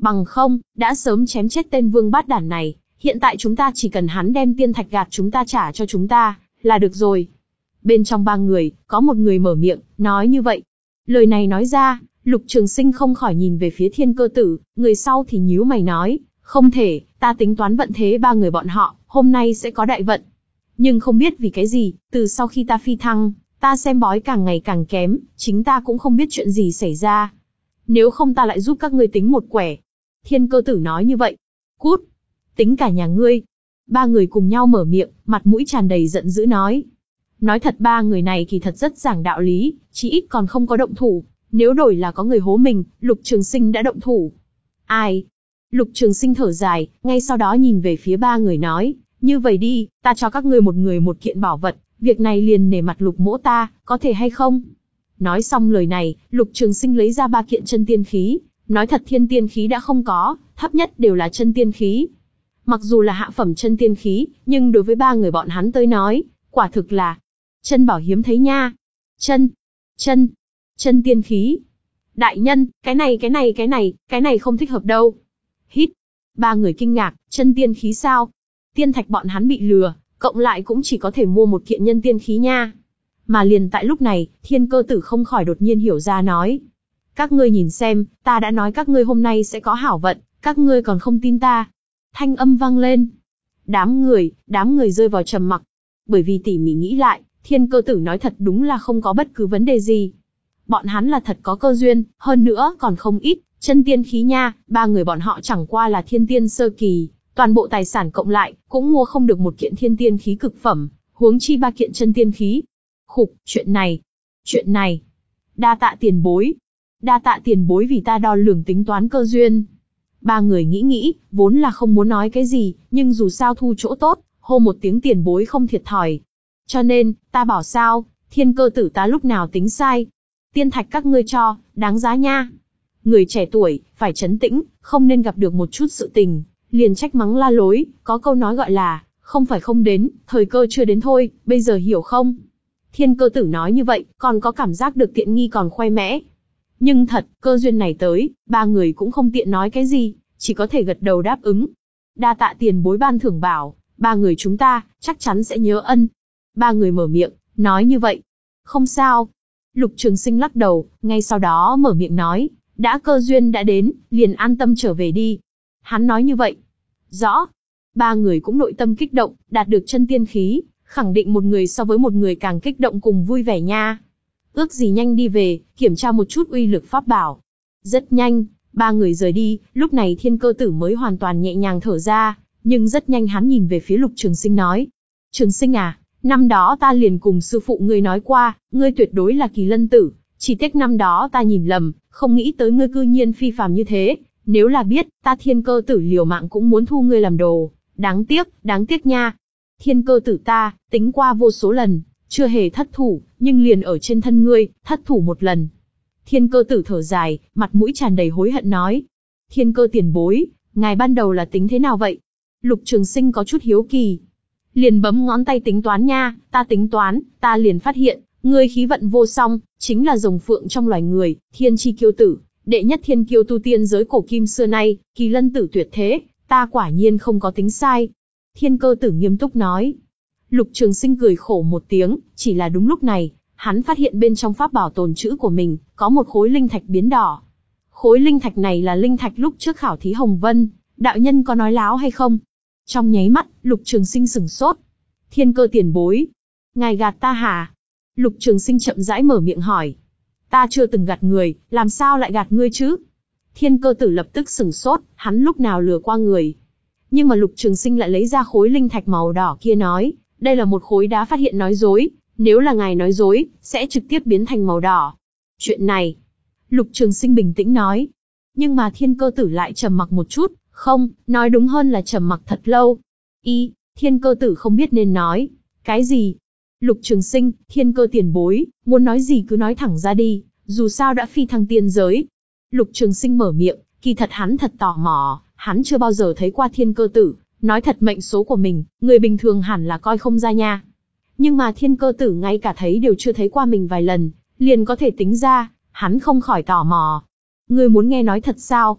Bằng không, đã sớm chém chết tên vương bát đản này, hiện tại chúng ta chỉ cần hắn đem tiên thạch gạt chúng ta trả cho chúng ta, là được rồi. Bên trong ba người, có một người mở miệng, nói như vậy. Lời này nói ra, Lục Trường Sinh không khỏi nhìn về phía Thiên Cơ Tử, người sau thì nhíu mày nói, không thể, ta tính toán vận thế ba người bọn họ, hôm nay sẽ có đại vận. Nhưng không biết vì cái gì, từ sau khi ta phi thăng, ta xem bói càng ngày càng kém, chính ta cũng không biết chuyện gì xảy ra. Nếu không ta lại giúp các ngươi tính một quẻ. Thiên Cơ Tử nói như vậy. Cút! Tính cả nhà ngươi. Ba người cùng nhau mở miệng, mặt mũi tràn đầy giận dữ nói. Nói thật ba người này kỳ thật rất giảng đạo lý, chỉ ít còn không có động thủ. Nếu đổi là có người hố mình, Lục Trường Sinh đã động thủ. Ai? Lục Trường Sinh thở dài, ngay sau đó nhìn về phía ba người nói, như vậy đi, ta cho các ngươi một người một kiện bảo vật, việc này liền nể mặt Lục mỗ ta, có thể hay không? Nói xong lời này, Lục Trường Sinh lấy ra ba kiện chân tiên khí, nói thật thiên tiên khí đã không có, thấp nhất đều là chân tiên khí. Mặc dù là hạ phẩm chân tiên khí, nhưng đối với ba người bọn hắn tới nói, quả thực là chân bảo hiếm thấy nha. Chân, chân, chân tiên khí. Đại nhân, cái này cái này cái này, cái này không thích hợp đâu. Hít. Ba người kinh ngạc, chân tiên khí sao? Tiên thạch bọn hắn bị lừa, cộng lại cũng chỉ có thể mua một kiện nhân tiên khí nha. Mà liền tại lúc này, Thiên Cơ Tử không khỏi đột nhiên hiểu ra nói. Các ngươi nhìn xem, ta đã nói các ngươi hôm nay sẽ có hảo vận, các ngươi còn không tin ta. Thanh âm vang lên. Đám người, đám người rơi vào trầm mặc. Bởi vì tỉ mỉ nghĩ lại, Thiên Cơ Tử nói thật đúng là không có bất cứ vấn đề gì. Bọn hắn là thật có cơ duyên, hơn nữa còn không ít, chân tiên khí nha, ba người bọn họ chẳng qua là thiên tiên sơ kỳ, toàn bộ tài sản cộng lại, cũng mua không được một kiện thiên tiên khí cực phẩm, huống chi ba kiện chân tiên khí. Khục, chuyện này, chuyện này, đa tạ tiền bối, đa tạ tiền bối vì ta đo lường tính toán cơ duyên. Ba người nghĩ nghĩ, vốn là không muốn nói cái gì, nhưng dù sao thu chỗ tốt, hô một tiếng tiền bối không thiệt thòi. Cho nên, ta bảo sao, Thiên Cơ Tử ta lúc nào tính sai. Tiên thạch các ngươi cho, đáng giá nha. Người trẻ tuổi, phải trấn tĩnh, không nên gặp được một chút sự tình, liền trách mắng la lối, có câu nói gọi là, không phải không đến, thời cơ chưa đến thôi, bây giờ hiểu không? Thiên Cơ Tử nói như vậy, còn có cảm giác được tiện nghi còn khoe mẽ. Nhưng thật, cơ duyên này tới, ba người cũng không tiện nói cái gì, chỉ có thể gật đầu đáp ứng. Đa tạ tiền bối ban thưởng bảo, ba người chúng ta, chắc chắn sẽ nhớ ân. Ba người mở miệng, nói như vậy. Không sao. Lục Trường Sinh lắc đầu, ngay sau đó mở miệng nói, đã cơ duyên đã đến, liền an tâm trở về đi. Hắn nói như vậy. Rõ. Ba người cũng nội tâm kích động, đạt được chân tiên khí, khẳng định một người so với một người càng kích động cùng vui vẻ nha. Ước gì nhanh đi về, kiểm tra một chút uy lực pháp bảo. Rất nhanh, ba người rời đi, lúc này Thiên Cơ Tử mới hoàn toàn nhẹ nhàng thở ra, nhưng rất nhanh hắn nhìn về phía Lục Trường Sinh nói. Trường Sinh à, năm đó ta liền cùng sư phụ ngươi nói qua, ngươi tuyệt đối là kỳ lân tử, chỉ tiếc năm đó ta nhìn lầm, không nghĩ tới ngươi cư nhiên phi phàm như thế, nếu là biết, ta Thiên Cơ Tử liều mạng cũng muốn thu ngươi làm đồ, đáng tiếc, đáng tiếc nha. Thiên Cơ Tử ta, tính qua vô số lần, chưa hề thất thủ, nhưng liền ở trên thân ngươi, thất thủ một lần. Thiên Cơ Tử thở dài, mặt mũi tràn đầy hối hận nói. Thiên Cơ tiền bối, ngài ban đầu là tính thế nào vậy? Lục Trường Sinh có chút hiếu kỳ. Liền bấm ngón tay tính toán nha, ta tính toán, ta liền phát hiện, ngươi khí vận vô song, chính là rồng phượng trong loài người, thiên chi kiêu tử, đệ nhất thiên kiêu tu tiên giới cổ kim xưa nay, kỳ lân tử tuyệt thế, ta quả nhiên không có tính sai. Thiên Cơ Tử nghiêm túc nói. Lục Trường Sinh cười khổ một tiếng, chỉ là đúng lúc này, hắn phát hiện bên trong pháp bảo tồn trữ của mình, có một khối linh thạch biến đỏ. Khối linh thạch này là linh thạch lúc trước khảo thí Hồng Vân, đạo nhân có nói láo hay không? Trong nháy mắt, Lục Trường Sinh sửng sốt. Thiên Cơ tiền bối, ngài gạt ta hả? Lục Trường Sinh chậm rãi mở miệng hỏi. Ta chưa từng gạt người, làm sao lại gạt ngươi chứ? Thiên Cơ Tử lập tức sửng sốt, hắn lúc nào lừa qua người? Nhưng mà Lục Trường Sinh lại lấy ra khối linh thạch màu đỏ kia nói, đây là một khối đá phát hiện nói dối, nếu là ngài nói dối, sẽ trực tiếp biến thành màu đỏ. Chuyện này, Lục Trường Sinh bình tĩnh nói. Nhưng mà Thiên Cơ Tử lại trầm mặc một chút, không, nói đúng hơn là trầm mặc thật lâu. Y, Thiên Cơ Tử không biết nên nói cái gì. Lục Trường Sinh, Thiên Cơ tiền bối, muốn nói gì cứ nói thẳng ra đi, dù sao đã phi thăng tiên giới. Lục Trường Sinh mở miệng, kỳ thật hắn thật tò mò, hắn chưa bao giờ thấy qua Thiên Cơ Tử, nói thật mệnh số của mình, người bình thường hẳn là coi không ra nha. Nhưng mà Thiên Cơ Tử ngay cả thấy đều chưa thấy qua mình vài lần, liền có thể tính ra, hắn không khỏi tò mò. Ngươi muốn nghe nói thật sao?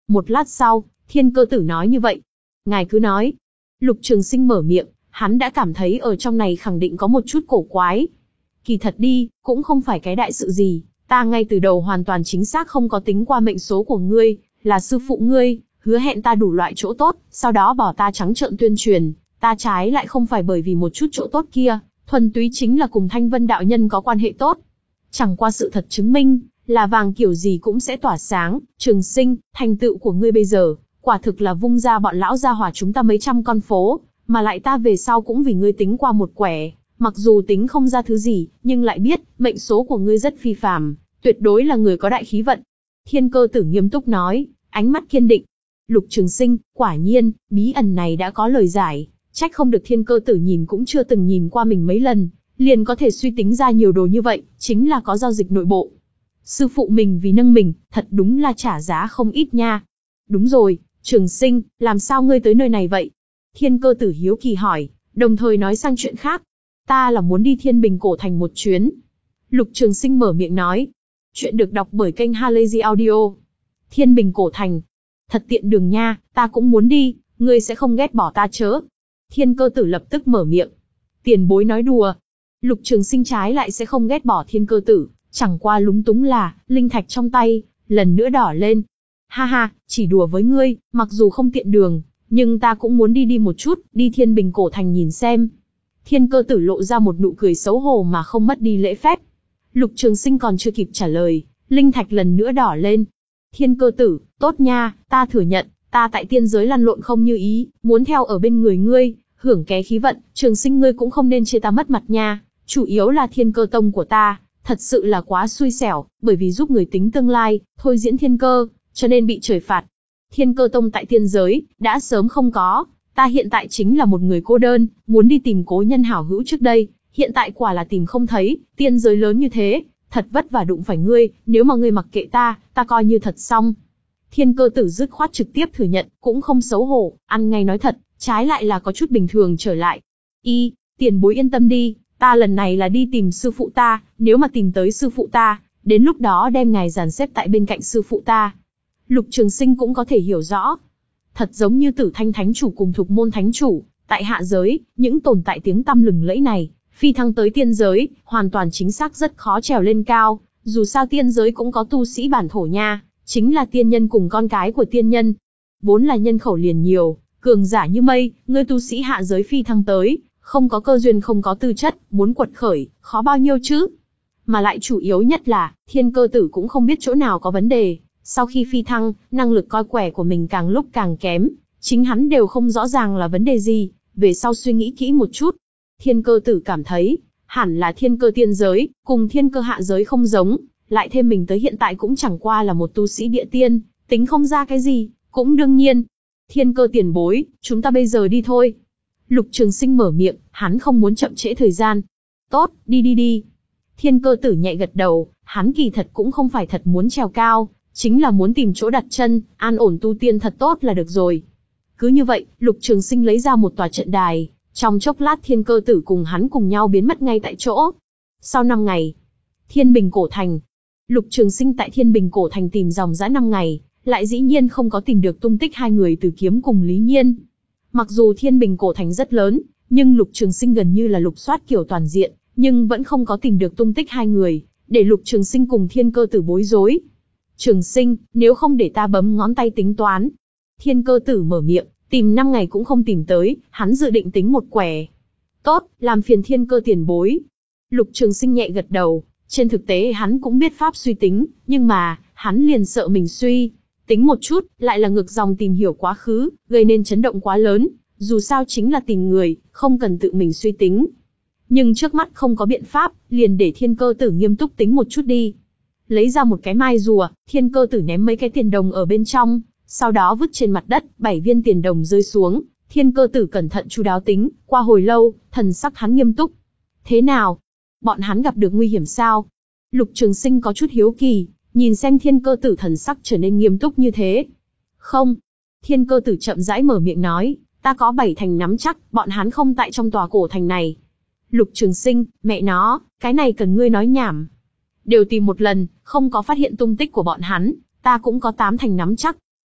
Một lát sau, Thiên Cơ Tử nói như vậy. Ngài cứ nói. Lục Trường Sinh mở miệng, hắn đã cảm thấy ở trong này khẳng định có một chút cổ quái. Kỳ thật đi, cũng không phải cái đại sự gì, ta ngay từ đầu hoàn toàn chính xác không có tính qua mệnh số của ngươi, là sư phụ ngươi, hứa hẹn ta đủ loại chỗ tốt, sau đó bỏ ta trắng trợn tuyên truyền, ta trái lại không phải bởi vì một chút chỗ tốt kia, thuần túy chính là cùng Thanh Vân đạo nhân có quan hệ tốt. Chẳng qua sự thật chứng minh, là vàng kiểu gì cũng sẽ tỏa sáng. Trường Sinh, thành tựu của ngươi bây giờ, quả thực là vung ra bọn lão gia hỏa chúng ta mấy trăm con phố, mà lại ta về sau cũng vì ngươi tính qua một quẻ, mặc dù tính không ra thứ gì, nhưng lại biết, mệnh số của ngươi rất phi phàm, tuyệt đối là người có đại khí vận. Thiên Cơ Tử nghiêm túc nói, ánh mắt kiên định. Lục Trường Sinh, quả nhiên, bí ẩn này đã có lời giải, trách không được Thiên Cơ Tử nhìn cũng chưa từng nhìn qua mình mấy lần, liền có thể suy tính ra nhiều đồ như vậy, chính là có giao dịch nội bộ. Sư phụ mình vì nâng mình, thật đúng là trả giá không ít nha. Đúng rồi, Trường Sinh, làm sao ngươi tới nơi này vậy? Thiên Cơ Tử hiếu kỳ hỏi, đồng thời nói sang chuyện khác. Ta là muốn đi Thiên Bình Cổ Thành một chuyến. Lục Trường Sinh mở miệng nói. Chuyện được đọc bởi kênh Halazy Audio. Thiên Bình Cổ Thành. Thật tiện đường nha, ta cũng muốn đi, ngươi sẽ không ghét bỏ ta chớ. Thiên Cơ Tử lập tức mở miệng. Tiền bối nói đùa. Lục Trường Sinh trái lại sẽ không ghét bỏ Thiên Cơ Tử, chẳng qua lúng túng là, linh thạch trong tay, lần nữa đỏ lên. Ha ha, chỉ đùa với ngươi, mặc dù không tiện đường, nhưng ta cũng muốn đi đi một chút, đi Thiên Bình Cổ Thành nhìn xem. Thiên Cơ Tử lộ ra một nụ cười xấu hổ mà không mất đi lễ phép. Lục Trường Sinh còn chưa kịp trả lời, linh thạch lần nữa đỏ lên. Thiên Cơ Tử, tốt nha, ta thừa nhận, ta tại tiên giới lăn lộn không như ý, muốn theo ở bên người ngươi, hưởng ké khí vận, Trường Sinh ngươi cũng không nên chê ta mất mặt nha, chủ yếu là Thiên Cơ Tông của ta, thật sự là quá xui xẻo, bởi vì giúp người tính tương lai, thôi diễn thiên cơ, cho nên bị trời phạt. Thiên Cơ Tông tại tiên giới, đã sớm không có, ta hiện tại chính là một người cô đơn, muốn đi tìm cố nhân hảo hữu trước đây, hiện tại quả là tìm không thấy, tiên giới lớn như thế, thật vất vả đụng phải ngươi, nếu mà ngươi mặc kệ ta, ta coi như thật xong. Thiên Cơ Tử dứt khoát trực tiếp thừa nhận, cũng không xấu hổ, ăn ngay nói thật, trái lại là có chút bình thường trở lại. Y, tiền bối yên tâm đi, ta lần này là đi tìm sư phụ ta, nếu mà tìm tới sư phụ ta, đến lúc đó đem ngài dàn xếp tại bên cạnh sư phụ ta. Lục Trường Sinh cũng có thể hiểu rõ. Thật giống như Tử Thanh Thánh Chủ cùng Thục Môn Thánh Chủ, tại hạ giới, những tồn tại tiếng tăm lừng lẫy này, phi thăng tới tiên giới, hoàn toàn chính xác rất khó trèo lên cao, dù sao tiên giới cũng có tu sĩ bản thổ nha, chính là tiên nhân cùng con cái của tiên nhân. Vốn là nhân khẩu liền nhiều, cường giả như mây, ngươi tu sĩ hạ giới phi thăng tới, không có cơ duyên không có tư chất, muốn quật khởi, khó bao nhiêu chứ. Mà lại chủ yếu nhất là, Thiên Cơ Tử cũng không biết chỗ nào có vấn đề, sau khi phi thăng, năng lực coi quẻ của mình càng lúc càng kém, chính hắn đều không rõ ràng là vấn đề gì, về sau suy nghĩ kỹ một chút. Thiên Cơ Tử cảm thấy, hẳn là thiên cơ tiên giới, cùng thiên cơ hạ giới không giống, lại thêm mình tới hiện tại cũng chẳng qua là một tu sĩ địa tiên, tính không ra cái gì, cũng đương nhiên. Thiên Cơ tiền bối, chúng ta bây giờ đi thôi. Lục Trường Sinh mở miệng, hắn không muốn chậm trễ thời gian. Tốt, đi đi đi. Thiên Cơ Tử nhẹ gật đầu, hắn kỳ thật cũng không phải thật muốn trèo cao, chính là muốn tìm chỗ đặt chân, an ổn tu tiên thật tốt là được rồi. Cứ như vậy, Lục Trường Sinh lấy ra một tòa trận đài, trong chốc lát Thiên Cơ Tử cùng hắn cùng nhau biến mất ngay tại chỗ. Sau năm ngày, Thiên Bình Cổ Thành. Lục Trường Sinh tại Thiên Bình Cổ Thành tìm dòng dã năm ngày, lại dĩ nhiên không có tìm được tung tích hai người Từ Kiếm cùng Lý Nhiên. Mặc dù Thiên Bình Cổ Thành rất lớn, nhưng Lục Trường Sinh gần như là lục soát kiểu toàn diện, nhưng vẫn không có tìm được tung tích hai người, để Lục Trường Sinh cùng Thiên Cơ Tử bối rối. Trường Sinh, nếu không để ta bấm ngón tay tính toán. Thiên Cơ Tử mở miệng, tìm năm ngày cũng không tìm tới, hắn dự định tính một quẻ. Tốt, làm phiền Thiên Cơ tiền bối. Lục Trường Sinh nhẹ gật đầu, trên thực tế hắn cũng biết pháp suy tính, nhưng mà, hắn liền sợ mình suy tính một chút, lại là ngược dòng tìm hiểu quá khứ, gây nên chấn động quá lớn, dù sao chính là tìm người, không cần tự mình suy tính. Nhưng trước mắt không có biện pháp, liền để Thiên Cơ Tử nghiêm túc tính một chút đi. Lấy ra một cái mai rùa, Thiên Cơ Tử ném mấy cái tiền đồng ở bên trong, sau đó vứt trên mặt đất, bảy viên tiền đồng rơi xuống. Thiên Cơ Tử cẩn thận chu đáo tính, qua hồi lâu, thần sắc hắn nghiêm túc. Thế nào? Bọn hắn gặp được nguy hiểm sao? Lục Trường Sinh có chút hiếu kỳ, nhìn xem Thiên Cơ Tử thần sắc trở nên nghiêm túc như thế. Không. Thiên Cơ Tử chậm rãi mở miệng nói, ta có bảy thành nắm chắc, bọn hắn không tại trong tòa cổ thành này. Lục Trường Sinh, mẹ nó, cái này cần ngươi nói nhảm. Đều tìm một lần, không có phát hiện tung tích của bọn hắn, ta cũng có tám thành nắm chắc.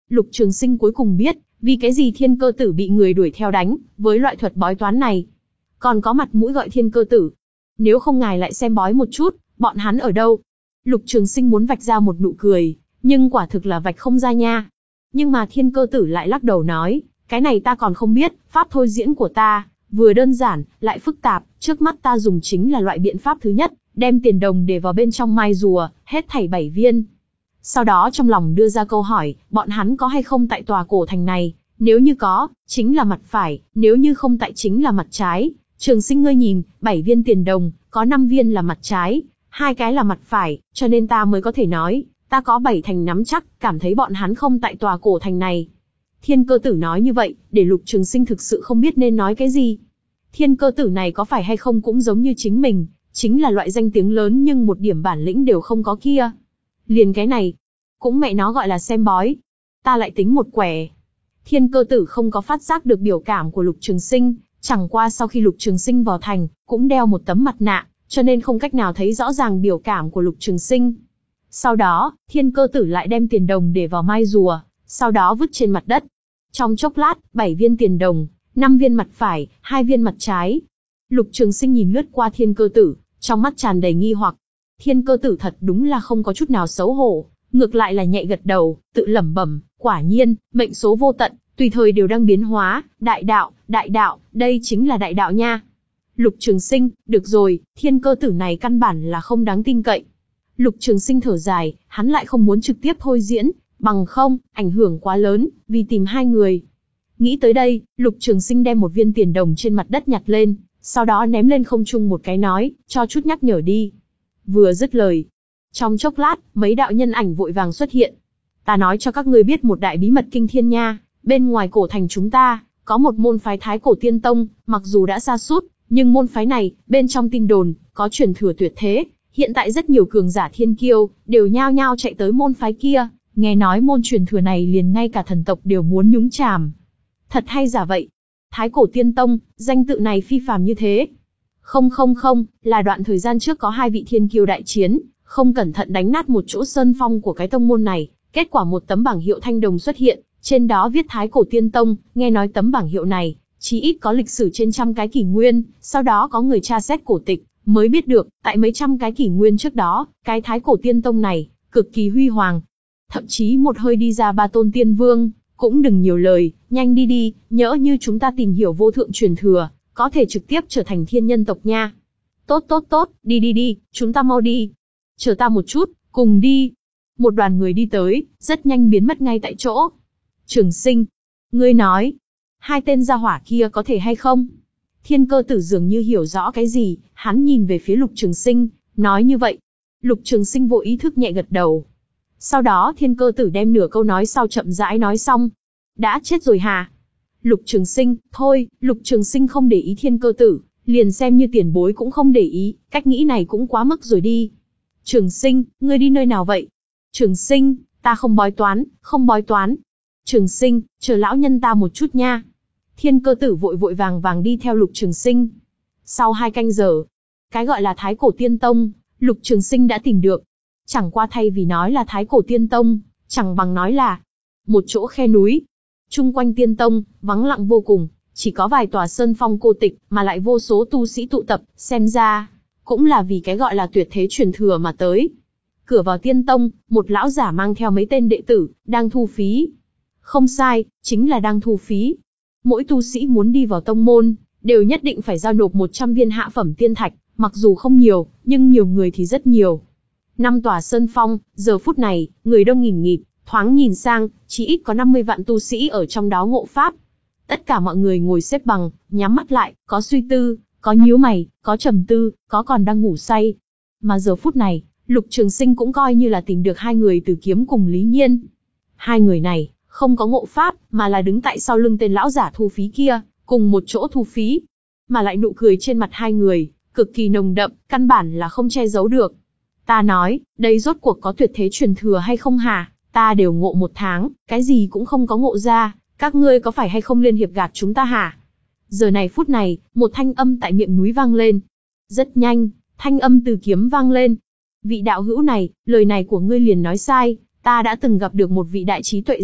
Lục Trường Sinh cuối cùng biết, vì cái gì Thiên Cơ Tử bị người đuổi theo đánh, với loại thuật bói toán này. Còn có mặt mũi gọi Thiên Cơ Tử. Nếu không ngài lại xem bói một chút, bọn hắn ở đâu? Lục Trường Sinh muốn vạch ra một nụ cười, nhưng quả thực là vạch không ra nha. Nhưng mà Thiên Cơ Tử lại lắc đầu nói, cái này ta còn không biết, pháp thôi diễn của ta, vừa đơn giản, lại phức tạp, trước mắt ta dùng chính là loại biện pháp thứ nhất, đem tiền đồng để vào bên trong mai rùa, hết thảy bảy viên. Sau đó trong lòng đưa ra câu hỏi, bọn hắn có hay không tại tòa cổ thành này, nếu như có, chính là mặt phải, nếu như không tại chính là mặt trái. Trường Sinh ngươi nhìn, bảy viên tiền đồng, có năm viên là mặt trái, hai cái là mặt phải, cho nên ta mới có thể nói, ta có bảy thành nắm chắc, cảm thấy bọn hắn không tại tòa cổ thành này. Thiên Cơ Tử nói như vậy, để Lục Trường Sinh thực sự không biết nên nói cái gì. Thiên Cơ Tử này có phải hay không cũng giống như chính mình, chính là loại danh tiếng lớn nhưng một điểm bản lĩnh đều không có kia. Liền cái này, cũng mẹ nó gọi là xem bói. Ta lại tính một quẻ. Thiên Cơ Tử không có phát giác được biểu cảm của Lục Trường Sinh, chẳng qua sau khi Lục Trường Sinh vào thành, cũng đeo một tấm mặt nạ, cho nên không cách nào thấy rõ ràng biểu cảm của Lục Trường Sinh. Sau đó, Thiên Cơ Tử lại đem tiền đồng để vào mai rùa, sau đó vứt trên mặt đất. Trong chốc lát, bảy viên tiền đồng, năm viên mặt phải, hai viên mặt trái. Lục Trường Sinh nhìn lướt qua Thiên Cơ Tử, trong mắt tràn đầy nghi hoặc. Thiên Cơ Tử thật đúng là không có chút nào xấu hổ, ngược lại là nhẹ gật đầu, tự lẩm bẩm, quả nhiên, mệnh số vô tận, tùy thời đều đang biến hóa, đại đạo, đại đạo, đây chính là đại đạo nha. Lục Trường Sinh, được rồi, Thiên Cơ Tử này căn bản là không đáng tin cậy. Lục Trường Sinh thở dài, hắn lại không muốn trực tiếp thôi diễn, bằng không, ảnh hưởng quá lớn, vì tìm hai người. Nghĩ tới đây, Lục Trường Sinh đem một viên tiền đồng trên mặt đất nhặt lên, sau đó ném lên không trung một cái nói, cho chút nhắc nhở đi. Vừa dứt lời, trong chốc lát, mấy đạo nhân ảnh vội vàng xuất hiện. Ta nói cho các ngươi biết một đại bí mật kinh thiên nha, bên ngoài cổ thành chúng ta, có một môn phái Thái Cổ Tiên Tông, mặc dù đã sa sút, nhưng môn phái này, bên trong tin đồn, có truyền thừa tuyệt thế, hiện tại rất nhiều cường giả thiên kiêu, đều nhao nhao chạy tới môn phái kia, nghe nói môn truyền thừa này liền ngay cả thần tộc đều muốn nhúng chàm. Thật hay giả vậy? Thái Cổ Tiên Tông, danh tự này phi phàm như thế. Không không không, là đoạn thời gian trước có hai vị thiên kiêu đại chiến, không cẩn thận đánh nát một chỗ sơn phong của cái tông môn này, kết quả một tấm bảng hiệu thanh đồng xuất hiện, trên đó viết Thái Cổ Tiên Tông, nghe nói tấm bảng hiệu này, chí ít có lịch sử trên trăm cái kỷ nguyên, sau đó có người tra xét cổ tịch, mới biết được, tại mấy trăm cái kỷ nguyên trước đó, cái Thái Cổ Tiên Tông này, cực kỳ huy hoàng. Thậm chí một hơi đi ra ba tôn tiên vương, cũng đừng nhiều lời, nhanh đi đi, nhỡ như chúng ta tìm hiểu vô thượng truyền thừa, có thể trực tiếp trở thành thiên nhân tộc nha. Tốt tốt tốt, đi đi đi, chúng ta mau đi. Chờ ta một chút, cùng đi. Một đoàn người đi tới, rất nhanh biến mất ngay tại chỗ. Trường Sinh, ngươi nói, hai tên gia hỏa kia có thể hay không? Thiên Cơ Tử dường như hiểu rõ cái gì, hắn nhìn về phía Lục Trường Sinh, nói như vậy. Lục Trường Sinh vô ý thức nhẹ gật đầu. Sau đó Thiên Cơ Tử đem nửa câu nói sau chậm rãi nói xong. Đã chết rồi hà? Lục Trường Sinh, thôi, Lục Trường Sinh không để ý Thiên Cơ Tử, liền xem như tiền bối cũng không để ý, cách nghĩ này cũng quá mức rồi đi. Trường Sinh, ngươi đi nơi nào vậy? Trường Sinh, ta không bói toán, không bói toán. Trường Sinh, chờ lão nhân ta một chút nha. Thiên Cơ Tử vội vội vàng vàng đi theo Lục Trường Sinh. Sau hai canh giờ, cái gọi là Thái Cổ Tiên Tông, Lục Trường Sinh đã tìm được. Chẳng qua thay vì nói là Thái Cổ Tiên Tông, chẳng bằng nói là một chỗ khe núi. Chung quanh Tiên Tông, vắng lặng vô cùng, chỉ có vài tòa sơn phong cô tịch, mà lại vô số tu sĩ tụ tập, xem ra, cũng là vì cái gọi là tuyệt thế truyền thừa mà tới. Cửa vào Tiên Tông, một lão giả mang theo mấy tên đệ tử, đang thu phí. Không sai, chính là đang thu phí. Mỗi tu sĩ muốn đi vào tông môn, đều nhất định phải giao nộp một trăm viên hạ phẩm tiên thạch, mặc dù không nhiều, nhưng nhiều người thì rất nhiều. Năm tòa sơn phong, giờ phút này, người đông nghìn nghịt, thoáng nhìn sang, chỉ ít có năm mươi vạn tu sĩ ở trong đó ngộ pháp. Tất cả mọi người ngồi xếp bằng, nhắm mắt lại, có suy tư, có nhíu mày, có trầm tư, có còn đang ngủ say. Mà giờ phút này, Lục Trường Sinh cũng coi như là tìm được hai người Từ Kiếm cùng Lý Nhiên. Hai người này, không có ngộ pháp, mà là đứng tại sau lưng tên lão giả thu phí kia, cùng một chỗ thu phí. Mà lại nụ cười trên mặt hai người, cực kỳ nồng đậm, căn bản là không che giấu được. Ta nói, đây rốt cuộc có tuyệt thế truyền thừa hay không hả? Ta đều ngộ một tháng, cái gì cũng không có ngộ ra, các ngươi có phải hay không liên hiệp gạt chúng ta hả? Giờ này phút này, một thanh âm tại miệng núi vang lên. Rất nhanh, thanh âm Từ Kiếm vang lên. Vị đạo hữu này, lời này của ngươi liền nói sai, ta đã từng gặp được một vị đại trí tuệ giả,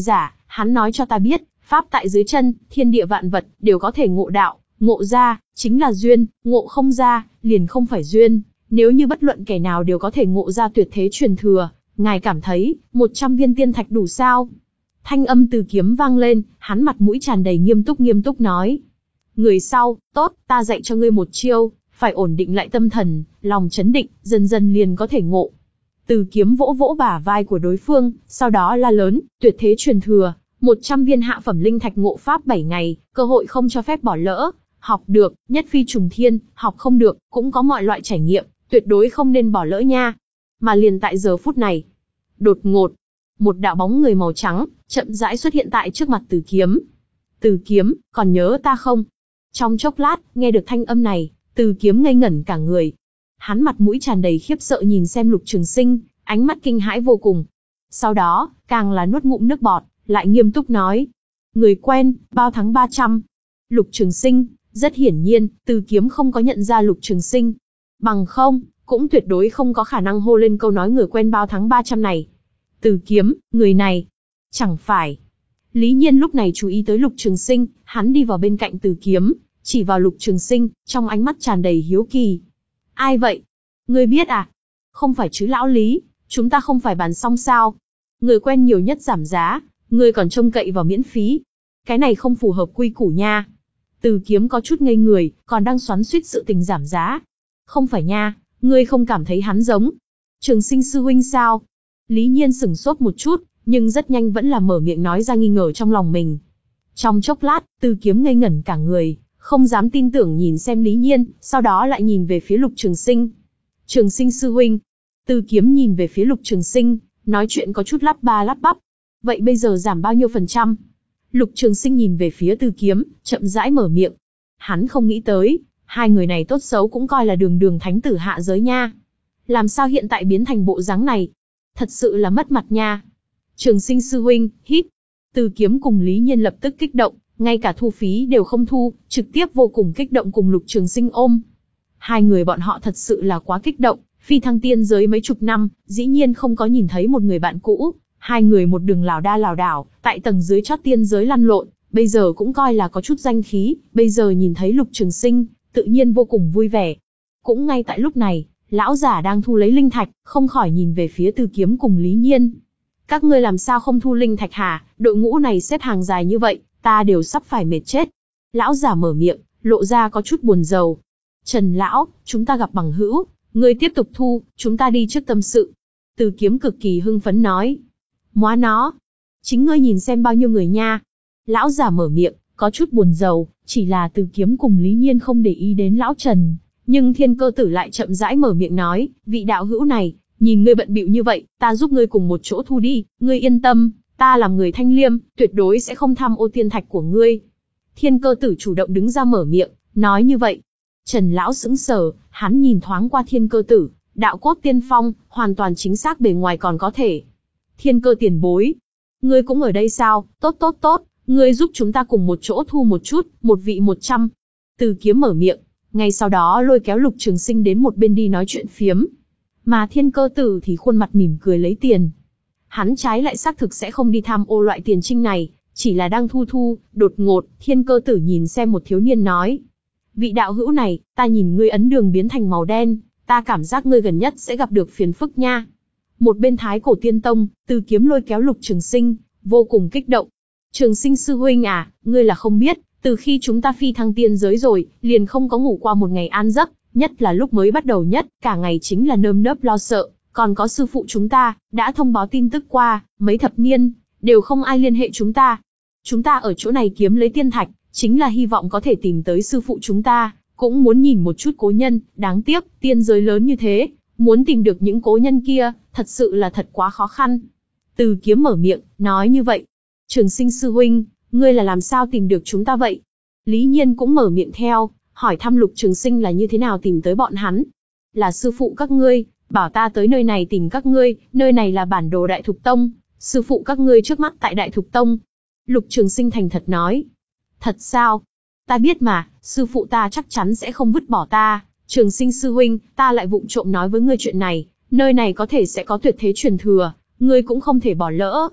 Hắn nói cho ta biết, pháp tại dưới chân, thiên địa vạn vật, đều có thể ngộ đạo, ngộ ra, chính là duyên, ngộ không ra, liền không phải duyên. Nếu như bất luận kẻ nào đều có thể ngộ ra tuyệt thế truyền thừa, ngài cảm thấy, một trăm viên tiên thạch đủ sao? Thanh âm Từ Kiếm vang lên, hắn mặt mũi tràn đầy nghiêm túc nghiêm túc nói. Người sau, tốt, ta dạy cho ngươi một chiêu, phải ổn định lại tâm thần, lòng chấn định, dần dần liền có thể ngộ. Từ Kiếm vỗ vỗ bả vai của đối phương, sau đó la lớn, tuyệt thế truyền thừa, một trăm viên hạ phẩm linh thạch ngộ pháp bảy ngày, cơ hội không cho phép bỏ lỡ. Học được, nhất phi trùng thiên, học không được, cũng có mọi loại trải nghiệm, tuyệt đối không nên bỏ lỡ nha. Mà liền tại giờ phút này, đột ngột, một đạo bóng người màu trắng, chậm rãi xuất hiện tại trước mặt Từ Kiếm. Từ Kiếm, còn nhớ ta không? Trong chốc lát, nghe được thanh âm này, Từ Kiếm ngây ngẩn cả người. Hắn mặt mũi tràn đầy khiếp sợ nhìn xem Lục Trường Sinh, ánh mắt kinh hãi vô cùng. Sau đó, càng là nuốt ngụm nước bọt, lại nghiêm túc nói. Người quen, bao tháng ba trăm. Lục Trường Sinh, rất hiển nhiên, Từ Kiếm không có nhận ra Lục Trường Sinh. Bằng không, cũng tuyệt đối không có khả năng hô lên câu nói người quen bao tháng ba trăm này. Từ Kiếm, người này, chẳng phải. Lý Nhiên lúc này chú ý tới Lục Trường Sinh, hắn đi vào bên cạnh Từ Kiếm, chỉ vào Lục Trường Sinh, trong ánh mắt tràn đầy hiếu kỳ. Ai vậy? Ngươi biết à? Không phải chứ lão Lý, chúng ta không phải bàn xong sao? Người quen nhiều nhất giảm giá, ngươi còn trông cậy vào miễn phí. Cái này không phù hợp quy củ nha. Từ Kiếm có chút ngây người, còn đang xoắn xuýt sự tình giảm giá. Không phải nha, ngươi không cảm thấy hắn giống Trường Sinh sư huynh sao? Lý Nhiên sửng sốt một chút, nhưng rất nhanh vẫn là mở miệng nói ra nghi ngờ trong lòng mình. Trong chốc lát, Từ Kiếm ngây ngẩn cả người, không dám tin tưởng nhìn xem Lý Nhiên, sau đó lại nhìn về phía Lục Trường Sinh. Trường Sinh sư huynh. Từ Kiếm nhìn về phía Lục Trường Sinh, nói chuyện có chút lắp ba lắp bắp. Vậy bây giờ giảm bao nhiêu phần trăm? Lục Trường Sinh nhìn về phía Từ Kiếm, chậm rãi mở miệng. Hắn không nghĩ tới, hai người này tốt xấu cũng coi là đường đường thánh tử hạ giới nha. Làm sao hiện tại biến thành bộ dáng này? Thật sự là mất mặt nha. Trường Sinh sư huynh, hít. Từ Kiếm cùng Lý Nhiên lập tức kích động, ngay cả thu phí đều không thu, trực tiếp vô cùng kích động cùng Lục Trường Sinh ôm. Hai người bọn họ thật sự là quá kích động, phi thăng tiên giới mấy chục năm, dĩ nhiên không có nhìn thấy một người bạn cũ. Hai người một đường lảo đa lảo đảo, tại tầng dưới chót tiên giới lăn lộn, bây giờ cũng coi là có chút danh khí, bây giờ nhìn thấy Lục Trường Sinh, tự nhiên vô cùng vui vẻ. Cũng ngay tại lúc này, lão giả đang thu lấy linh thạch, không khỏi nhìn về phía Từ Kiếm cùng Lý Nhiên. Các ngươi làm sao không thu linh thạch hả? Đội ngũ này xếp hàng dài như vậy, ta đều sắp phải mệt chết. Lão giả mở miệng, lộ ra có chút buồn rầu. Trần lão, chúng ta gặp bằng hữu, ngươi tiếp tục thu, chúng ta đi trước tâm sự. Từ Kiếm cực kỳ hưng phấn nói. Móa nó, chính ngươi nhìn xem bao nhiêu người nha. Lão giả mở miệng, có chút buồn rầu, chỉ là Từ Kiếm cùng Lý Nhiên không để ý đến lão Trần. Nhưng Thiên Cơ Tử lại chậm rãi mở miệng nói, vị đạo hữu này, nhìn ngươi bận bịu như vậy, ta giúp ngươi cùng một chỗ thu đi, ngươi yên tâm, ta làm người thanh liêm, tuyệt đối sẽ không tham ô tiên thạch của ngươi. Thiên Cơ Tử chủ động đứng ra mở miệng, nói như vậy. Trần lão sững sờ, hắn nhìn thoáng qua Thiên Cơ Tử, đạo cốt tiên phong, hoàn toàn chính xác bề ngoài còn có thể. Thiên Cơ tiền bối, ngươi cũng ở đây sao? Tốt tốt tốt, ngươi giúp chúng ta cùng một chỗ thu một chút, một vị một trăm. Từ Kiếm mở miệng, ngay sau đó lôi kéo Lục Trường Sinh đến một bên đi nói chuyện phiếm. Mà Thiên Cơ Tử thì khuôn mặt mỉm cười lấy tiền. Hắn trái lại xác thực sẽ không đi tham ô loại tiền trinh này, chỉ là đang thu thu. Đột ngột, Thiên Cơ Tử nhìn xem một thiếu niên nói. Vị đạo hữu này, ta nhìn ngươi ấn đường biến thành màu đen, ta cảm giác ngươi gần nhất sẽ gặp được phiền phức nha. Một bên Thái Cổ Tiên Tông, Từ Kiếm lôi kéo Lục Trường Sinh, vô cùng kích động. Trường Sinh sư huynh à, ngươi là không biết, từ khi chúng ta phi thăng tiên giới rồi, liền không có ngủ qua một ngày an giấc, nhất là lúc mới bắt đầu nhất, cả ngày chính là nơm nớp lo sợ, còn có sư phụ chúng ta, đã thông báo tin tức qua, mấy thập niên, đều không ai liên hệ chúng ta. Chúng ta ở chỗ này kiếm lấy tiên thạch, chính là hy vọng có thể tìm tới sư phụ chúng ta, cũng muốn nhìn một chút cố nhân, đáng tiếc, tiên giới lớn như thế, muốn tìm được những cố nhân kia, thật sự là thật quá khó khăn. Từ Kiếm mở miệng, nói như vậy. Trường Sinh sư huynh, ngươi là làm sao tìm được chúng ta vậy? Lý Nhiên cũng mở miệng theo, hỏi thăm Lục Trường Sinh là như thế nào tìm tới bọn hắn. Là sư phụ các ngươi, bảo ta tới nơi này tìm các ngươi, nơi này là bản đồ Đại Thục Tông, sư phụ các ngươi trước mắt tại Đại Thục Tông. Lục Trường Sinh thành thật nói. Thật sao? Ta biết mà, sư phụ ta chắc chắn sẽ không vứt bỏ ta. Trường Sinh sư huynh, ta lại vụng trộm nói với ngươi chuyện này, nơi này có thể sẽ có tuyệt thế truyền thừa, ngươi cũng không thể bỏ lỡ.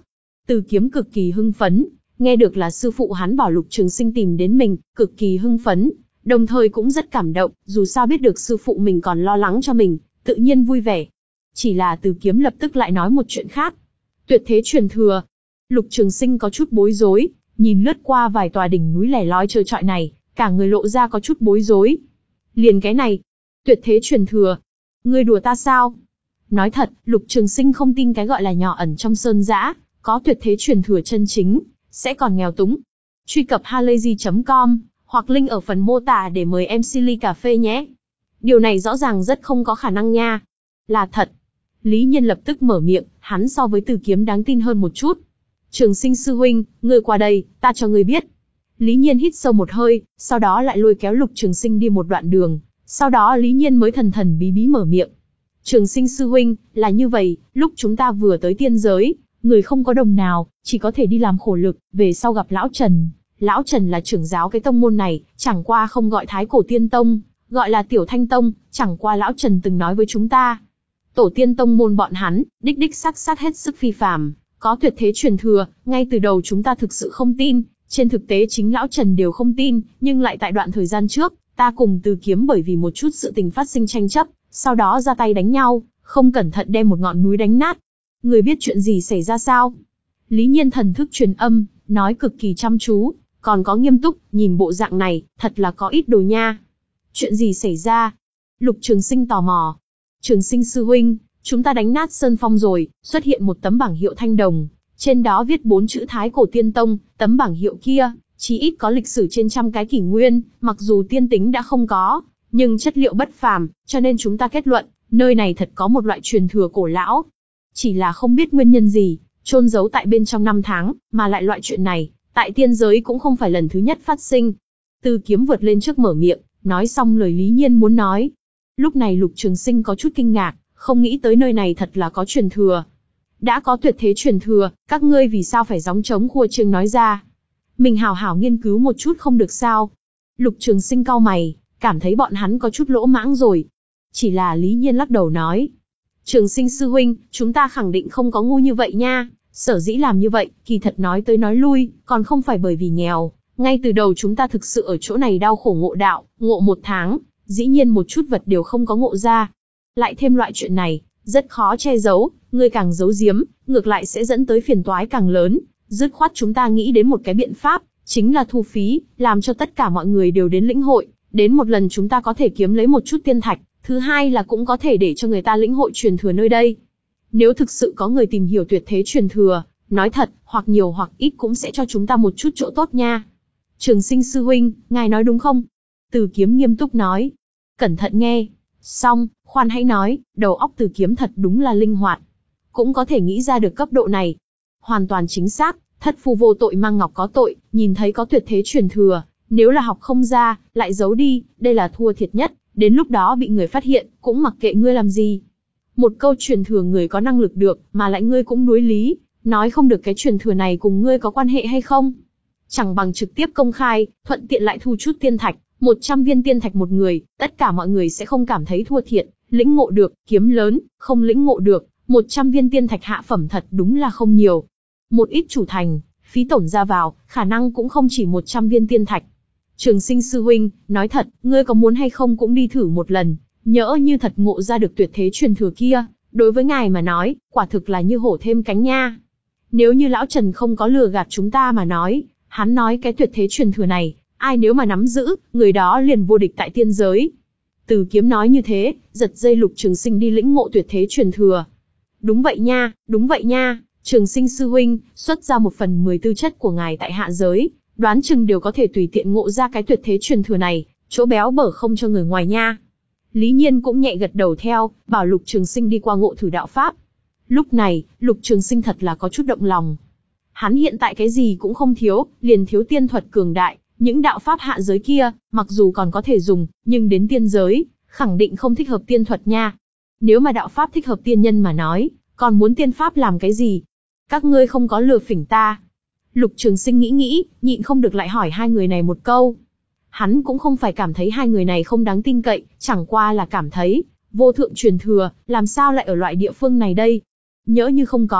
Từ Kiếm cực kỳ hưng phấn, nghe được là sư phụ hắn bảo Lục Trường Sinh tìm đến mình, cực kỳ hưng phấn, đồng thời cũng rất cảm động, dù sao biết được sư phụ mình còn lo lắng cho mình, tự nhiên vui vẻ. Chỉ là Từ Kiếm lập tức lại nói một chuyện khác. Tuyệt thế truyền thừa. Lục Trường Sinh có chút bối rối, nhìn lướt qua vài tòa đỉnh núi lẻ loi trơ trọi này, cả người lộ ra có chút bối rối. Liền cái này, tuyệt thế truyền thừa, ngươi đùa ta sao? Nói thật, Lục Trường Sinh không tin cái gọi là nhỏ ẩn trong sơn dã, có tuyệt thế truyền thừa chân chính, sẽ còn nghèo túng. Truy cập halayzi chấm com, hoặc link ở phần mô tả để mời em xê ly cà phê nhé. Điều này rõ ràng rất không có khả năng nha. Là thật. Lý Nhiên lập tức mở miệng, hắn so với Từ Kiếm đáng tin hơn một chút. Trường Sinh sư huynh, ngươi qua đây, ta cho ngươi biết. Lý Nhiên hít sâu một hơi, sau đó lại lôi kéo Lục Trường Sinh đi một đoạn đường, sau đó Lý Nhiên mới thần thần bí bí mở miệng. Trường Sinh sư huynh, là như vậy, lúc chúng ta vừa tới tiên giới, người không có đồng nào, chỉ có thể đi làm khổ lực, về sau gặp Lão Trần. Lão Trần là trưởng giáo cái tông môn này, chẳng qua không gọi Thái Cổ Tiên Tông, gọi là Tiểu Thanh Tông, chẳng qua Lão Trần từng nói với chúng ta. Tổ tiên tông môn bọn hắn, đích đích xác xác hết sức phi phàm, có tuyệt thế truyền thừa, ngay từ đầu chúng ta thực sự không tin, trên thực tế chính Lão Trần đều không tin, nhưng lại tại đoạn thời gian trước, ta cùng Từ Kiếm bởi vì một chút sự tình phát sinh tranh chấp, sau đó ra tay đánh nhau, không cẩn thận đem một ngọn núi đánh nát. Người biết chuyện gì xảy ra sao? Lý Nhiên thần thức truyền âm, nói cực kỳ chăm chú, còn có nghiêm túc, nhìn bộ dạng này, thật là có ít đồ nha. Chuyện gì xảy ra? Lục Trường Sinh tò mò. Trường Sinh sư huynh, chúng ta đánh nát sơn phong rồi, xuất hiện một tấm bảng hiệu thanh đồng, trên đó viết bốn chữ Thái Cổ Tiên Tông, tấm bảng hiệu kia, chí ít có lịch sử trên trăm cái kỷ nguyên, mặc dù tiên tính đã không có, nhưng chất liệu bất phàm, cho nên chúng ta kết luận, nơi này thật có một loại truyền thừa cổ lão. Chỉ là không biết nguyên nhân gì, chôn giấu tại bên trong năm tháng, mà lại loại chuyện này, tại tiên giới cũng không phải lần thứ nhất phát sinh. Từ Kiếm vượt lên trước mở miệng, nói xong lời Lý Nhiên muốn nói. Lúc này Lục Trường Sinh có chút kinh ngạc, không nghĩ tới nơi này thật là có truyền thừa. Đã có tuyệt thế truyền thừa, các ngươi vì sao phải gióng trống khua chiêng nói ra? Mình hào hào nghiên cứu một chút không được sao? Lục Trường Sinh cau mày, cảm thấy bọn hắn có chút lỗ mãng rồi. Chỉ là Lý Nhiên lắc đầu nói. Trường Sinh sư huynh, chúng ta khẳng định không có ngu như vậy nha. Sở dĩ làm như vậy, kỳ thật nói tới nói lui, còn không phải bởi vì nghèo. Ngay từ đầu chúng ta thực sự ở chỗ này đau khổ ngộ đạo, ngộ một tháng, dĩ nhiên một chút vật đều không có ngộ ra. Lại thêm loại chuyện này, rất khó che giấu, ngươi càng giấu giếm, ngược lại sẽ dẫn tới phiền toái càng lớn. Dứt khoát chúng ta nghĩ đến một cái biện pháp, chính là thu phí, làm cho tất cả mọi người đều đến lĩnh hội, đến một lần chúng ta có thể kiếm lấy một chút tiên thạch, thứ hai là cũng có thể để cho người ta lĩnh hội truyền thừa nơi đây. Nếu thực sự có người tìm hiểu tuyệt thế truyền thừa, nói thật, hoặc nhiều hoặc ít cũng sẽ cho chúng ta một chút chỗ tốt nha. Trường Sinh sư huynh, ngài nói đúng không? Từ Kiếm nghiêm túc nói. Cẩn thận nghe. Xong, khoan hãy nói, đầu óc Từ Kiếm thật đúng là linh hoạt. Cũng có thể nghĩ ra được cấp độ này. Hoàn toàn chính xác, thất phu vô tội mang ngọc có tội, nhìn thấy có tuyệt thế truyền thừa, nếu là học không ra, lại giấu đi, đây là thua thiệt nhất, đến lúc đó bị người phát hiện, cũng mặc kệ ngươi làm gì. Một câu truyền thừa người có năng lực được, mà lại ngươi cũng đối lý, nói không được cái truyền thừa này cùng ngươi có quan hệ hay không. Chẳng bằng trực tiếp công khai, thuận tiện lại thu chút tiên thạch, một trăm viên tiên thạch một người, tất cả mọi người sẽ không cảm thấy thua thiệt, lĩnh ngộ được, kiếm lớn, không lĩnh ngộ được, một trăm viên tiên thạch hạ phẩm thật đúng là không nhiều. Một ít chủ thành, phí tổn ra vào, khả năng cũng không chỉ một trăm viên tiên thạch. Trường Sinh sư huynh, nói thật, ngươi có muốn hay không cũng đi thử một lần, nhỡ như thật ngộ ra được tuyệt thế truyền thừa kia, đối với ngài mà nói, quả thực là như hổ thêm cánh nha. Nếu như Lão Trần không có lừa gạt chúng ta mà nói, hắn nói cái tuyệt thế truyền thừa này, ai nếu mà nắm giữ, người đó liền vô địch tại tiên giới. Từ Kiếm nói như thế, giật dây Lục Trường Sinh đi lĩnh ngộ tuyệt thế truyền thừa. Đúng vậy nha, đúng vậy nha, Trường Sinh sư huynh, xuất ra một phần mười tư chất của ngài tại hạ giới, đoán chừng đều có thể tùy tiện ngộ ra cái tuyệt thế truyền thừa này, chỗ béo bở không cho người ngoài nha. Lý Nhiên cũng nhẹ gật đầu theo, bảo Lục Trường Sinh đi qua ngộ thử đạo pháp. Lúc này, Lục Trường Sinh thật là có chút động lòng. Hắn hiện tại cái gì cũng không thiếu, liền thiếu tiên thuật cường đại, những đạo pháp hạ giới kia, mặc dù còn có thể dùng, nhưng đến tiên giới, khẳng định không thích hợp tiên thuật nha. Nếu mà đạo pháp thích hợp tiên nhân mà nói, còn muốn tiên pháp làm cái gì? Các ngươi không có lừa phỉnh ta. Lục Trường Sinh nghĩ nghĩ, nhịn không được lại hỏi hai người này một câu. Hắn cũng không phải cảm thấy hai người này không đáng tin cậy, chẳng qua là cảm thấy, vô thượng truyền thừa, làm sao lại ở loại địa phương này đây? Nhỡ như không có,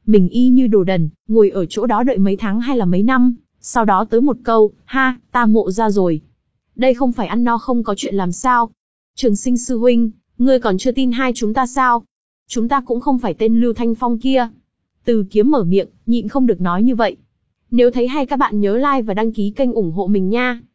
Mình y như đồ đần, ngồi ở chỗ đó đợi mấy tháng hay là mấy năm, sau đó tới một câu, ha, ta ngộ ra rồi. Đây không phải ăn no không có chuyện làm sao? Trường Sinh sư huynh, ngươi còn chưa tin hai chúng ta sao? Chúng ta cũng không phải tên Lưu Thanh Phong kia. Từ Kiếm mở miệng, nhịn không được nói như vậy. Nếu thấy hay các bạn nhớ like và đăng ký kênh ủng hộ mình nha.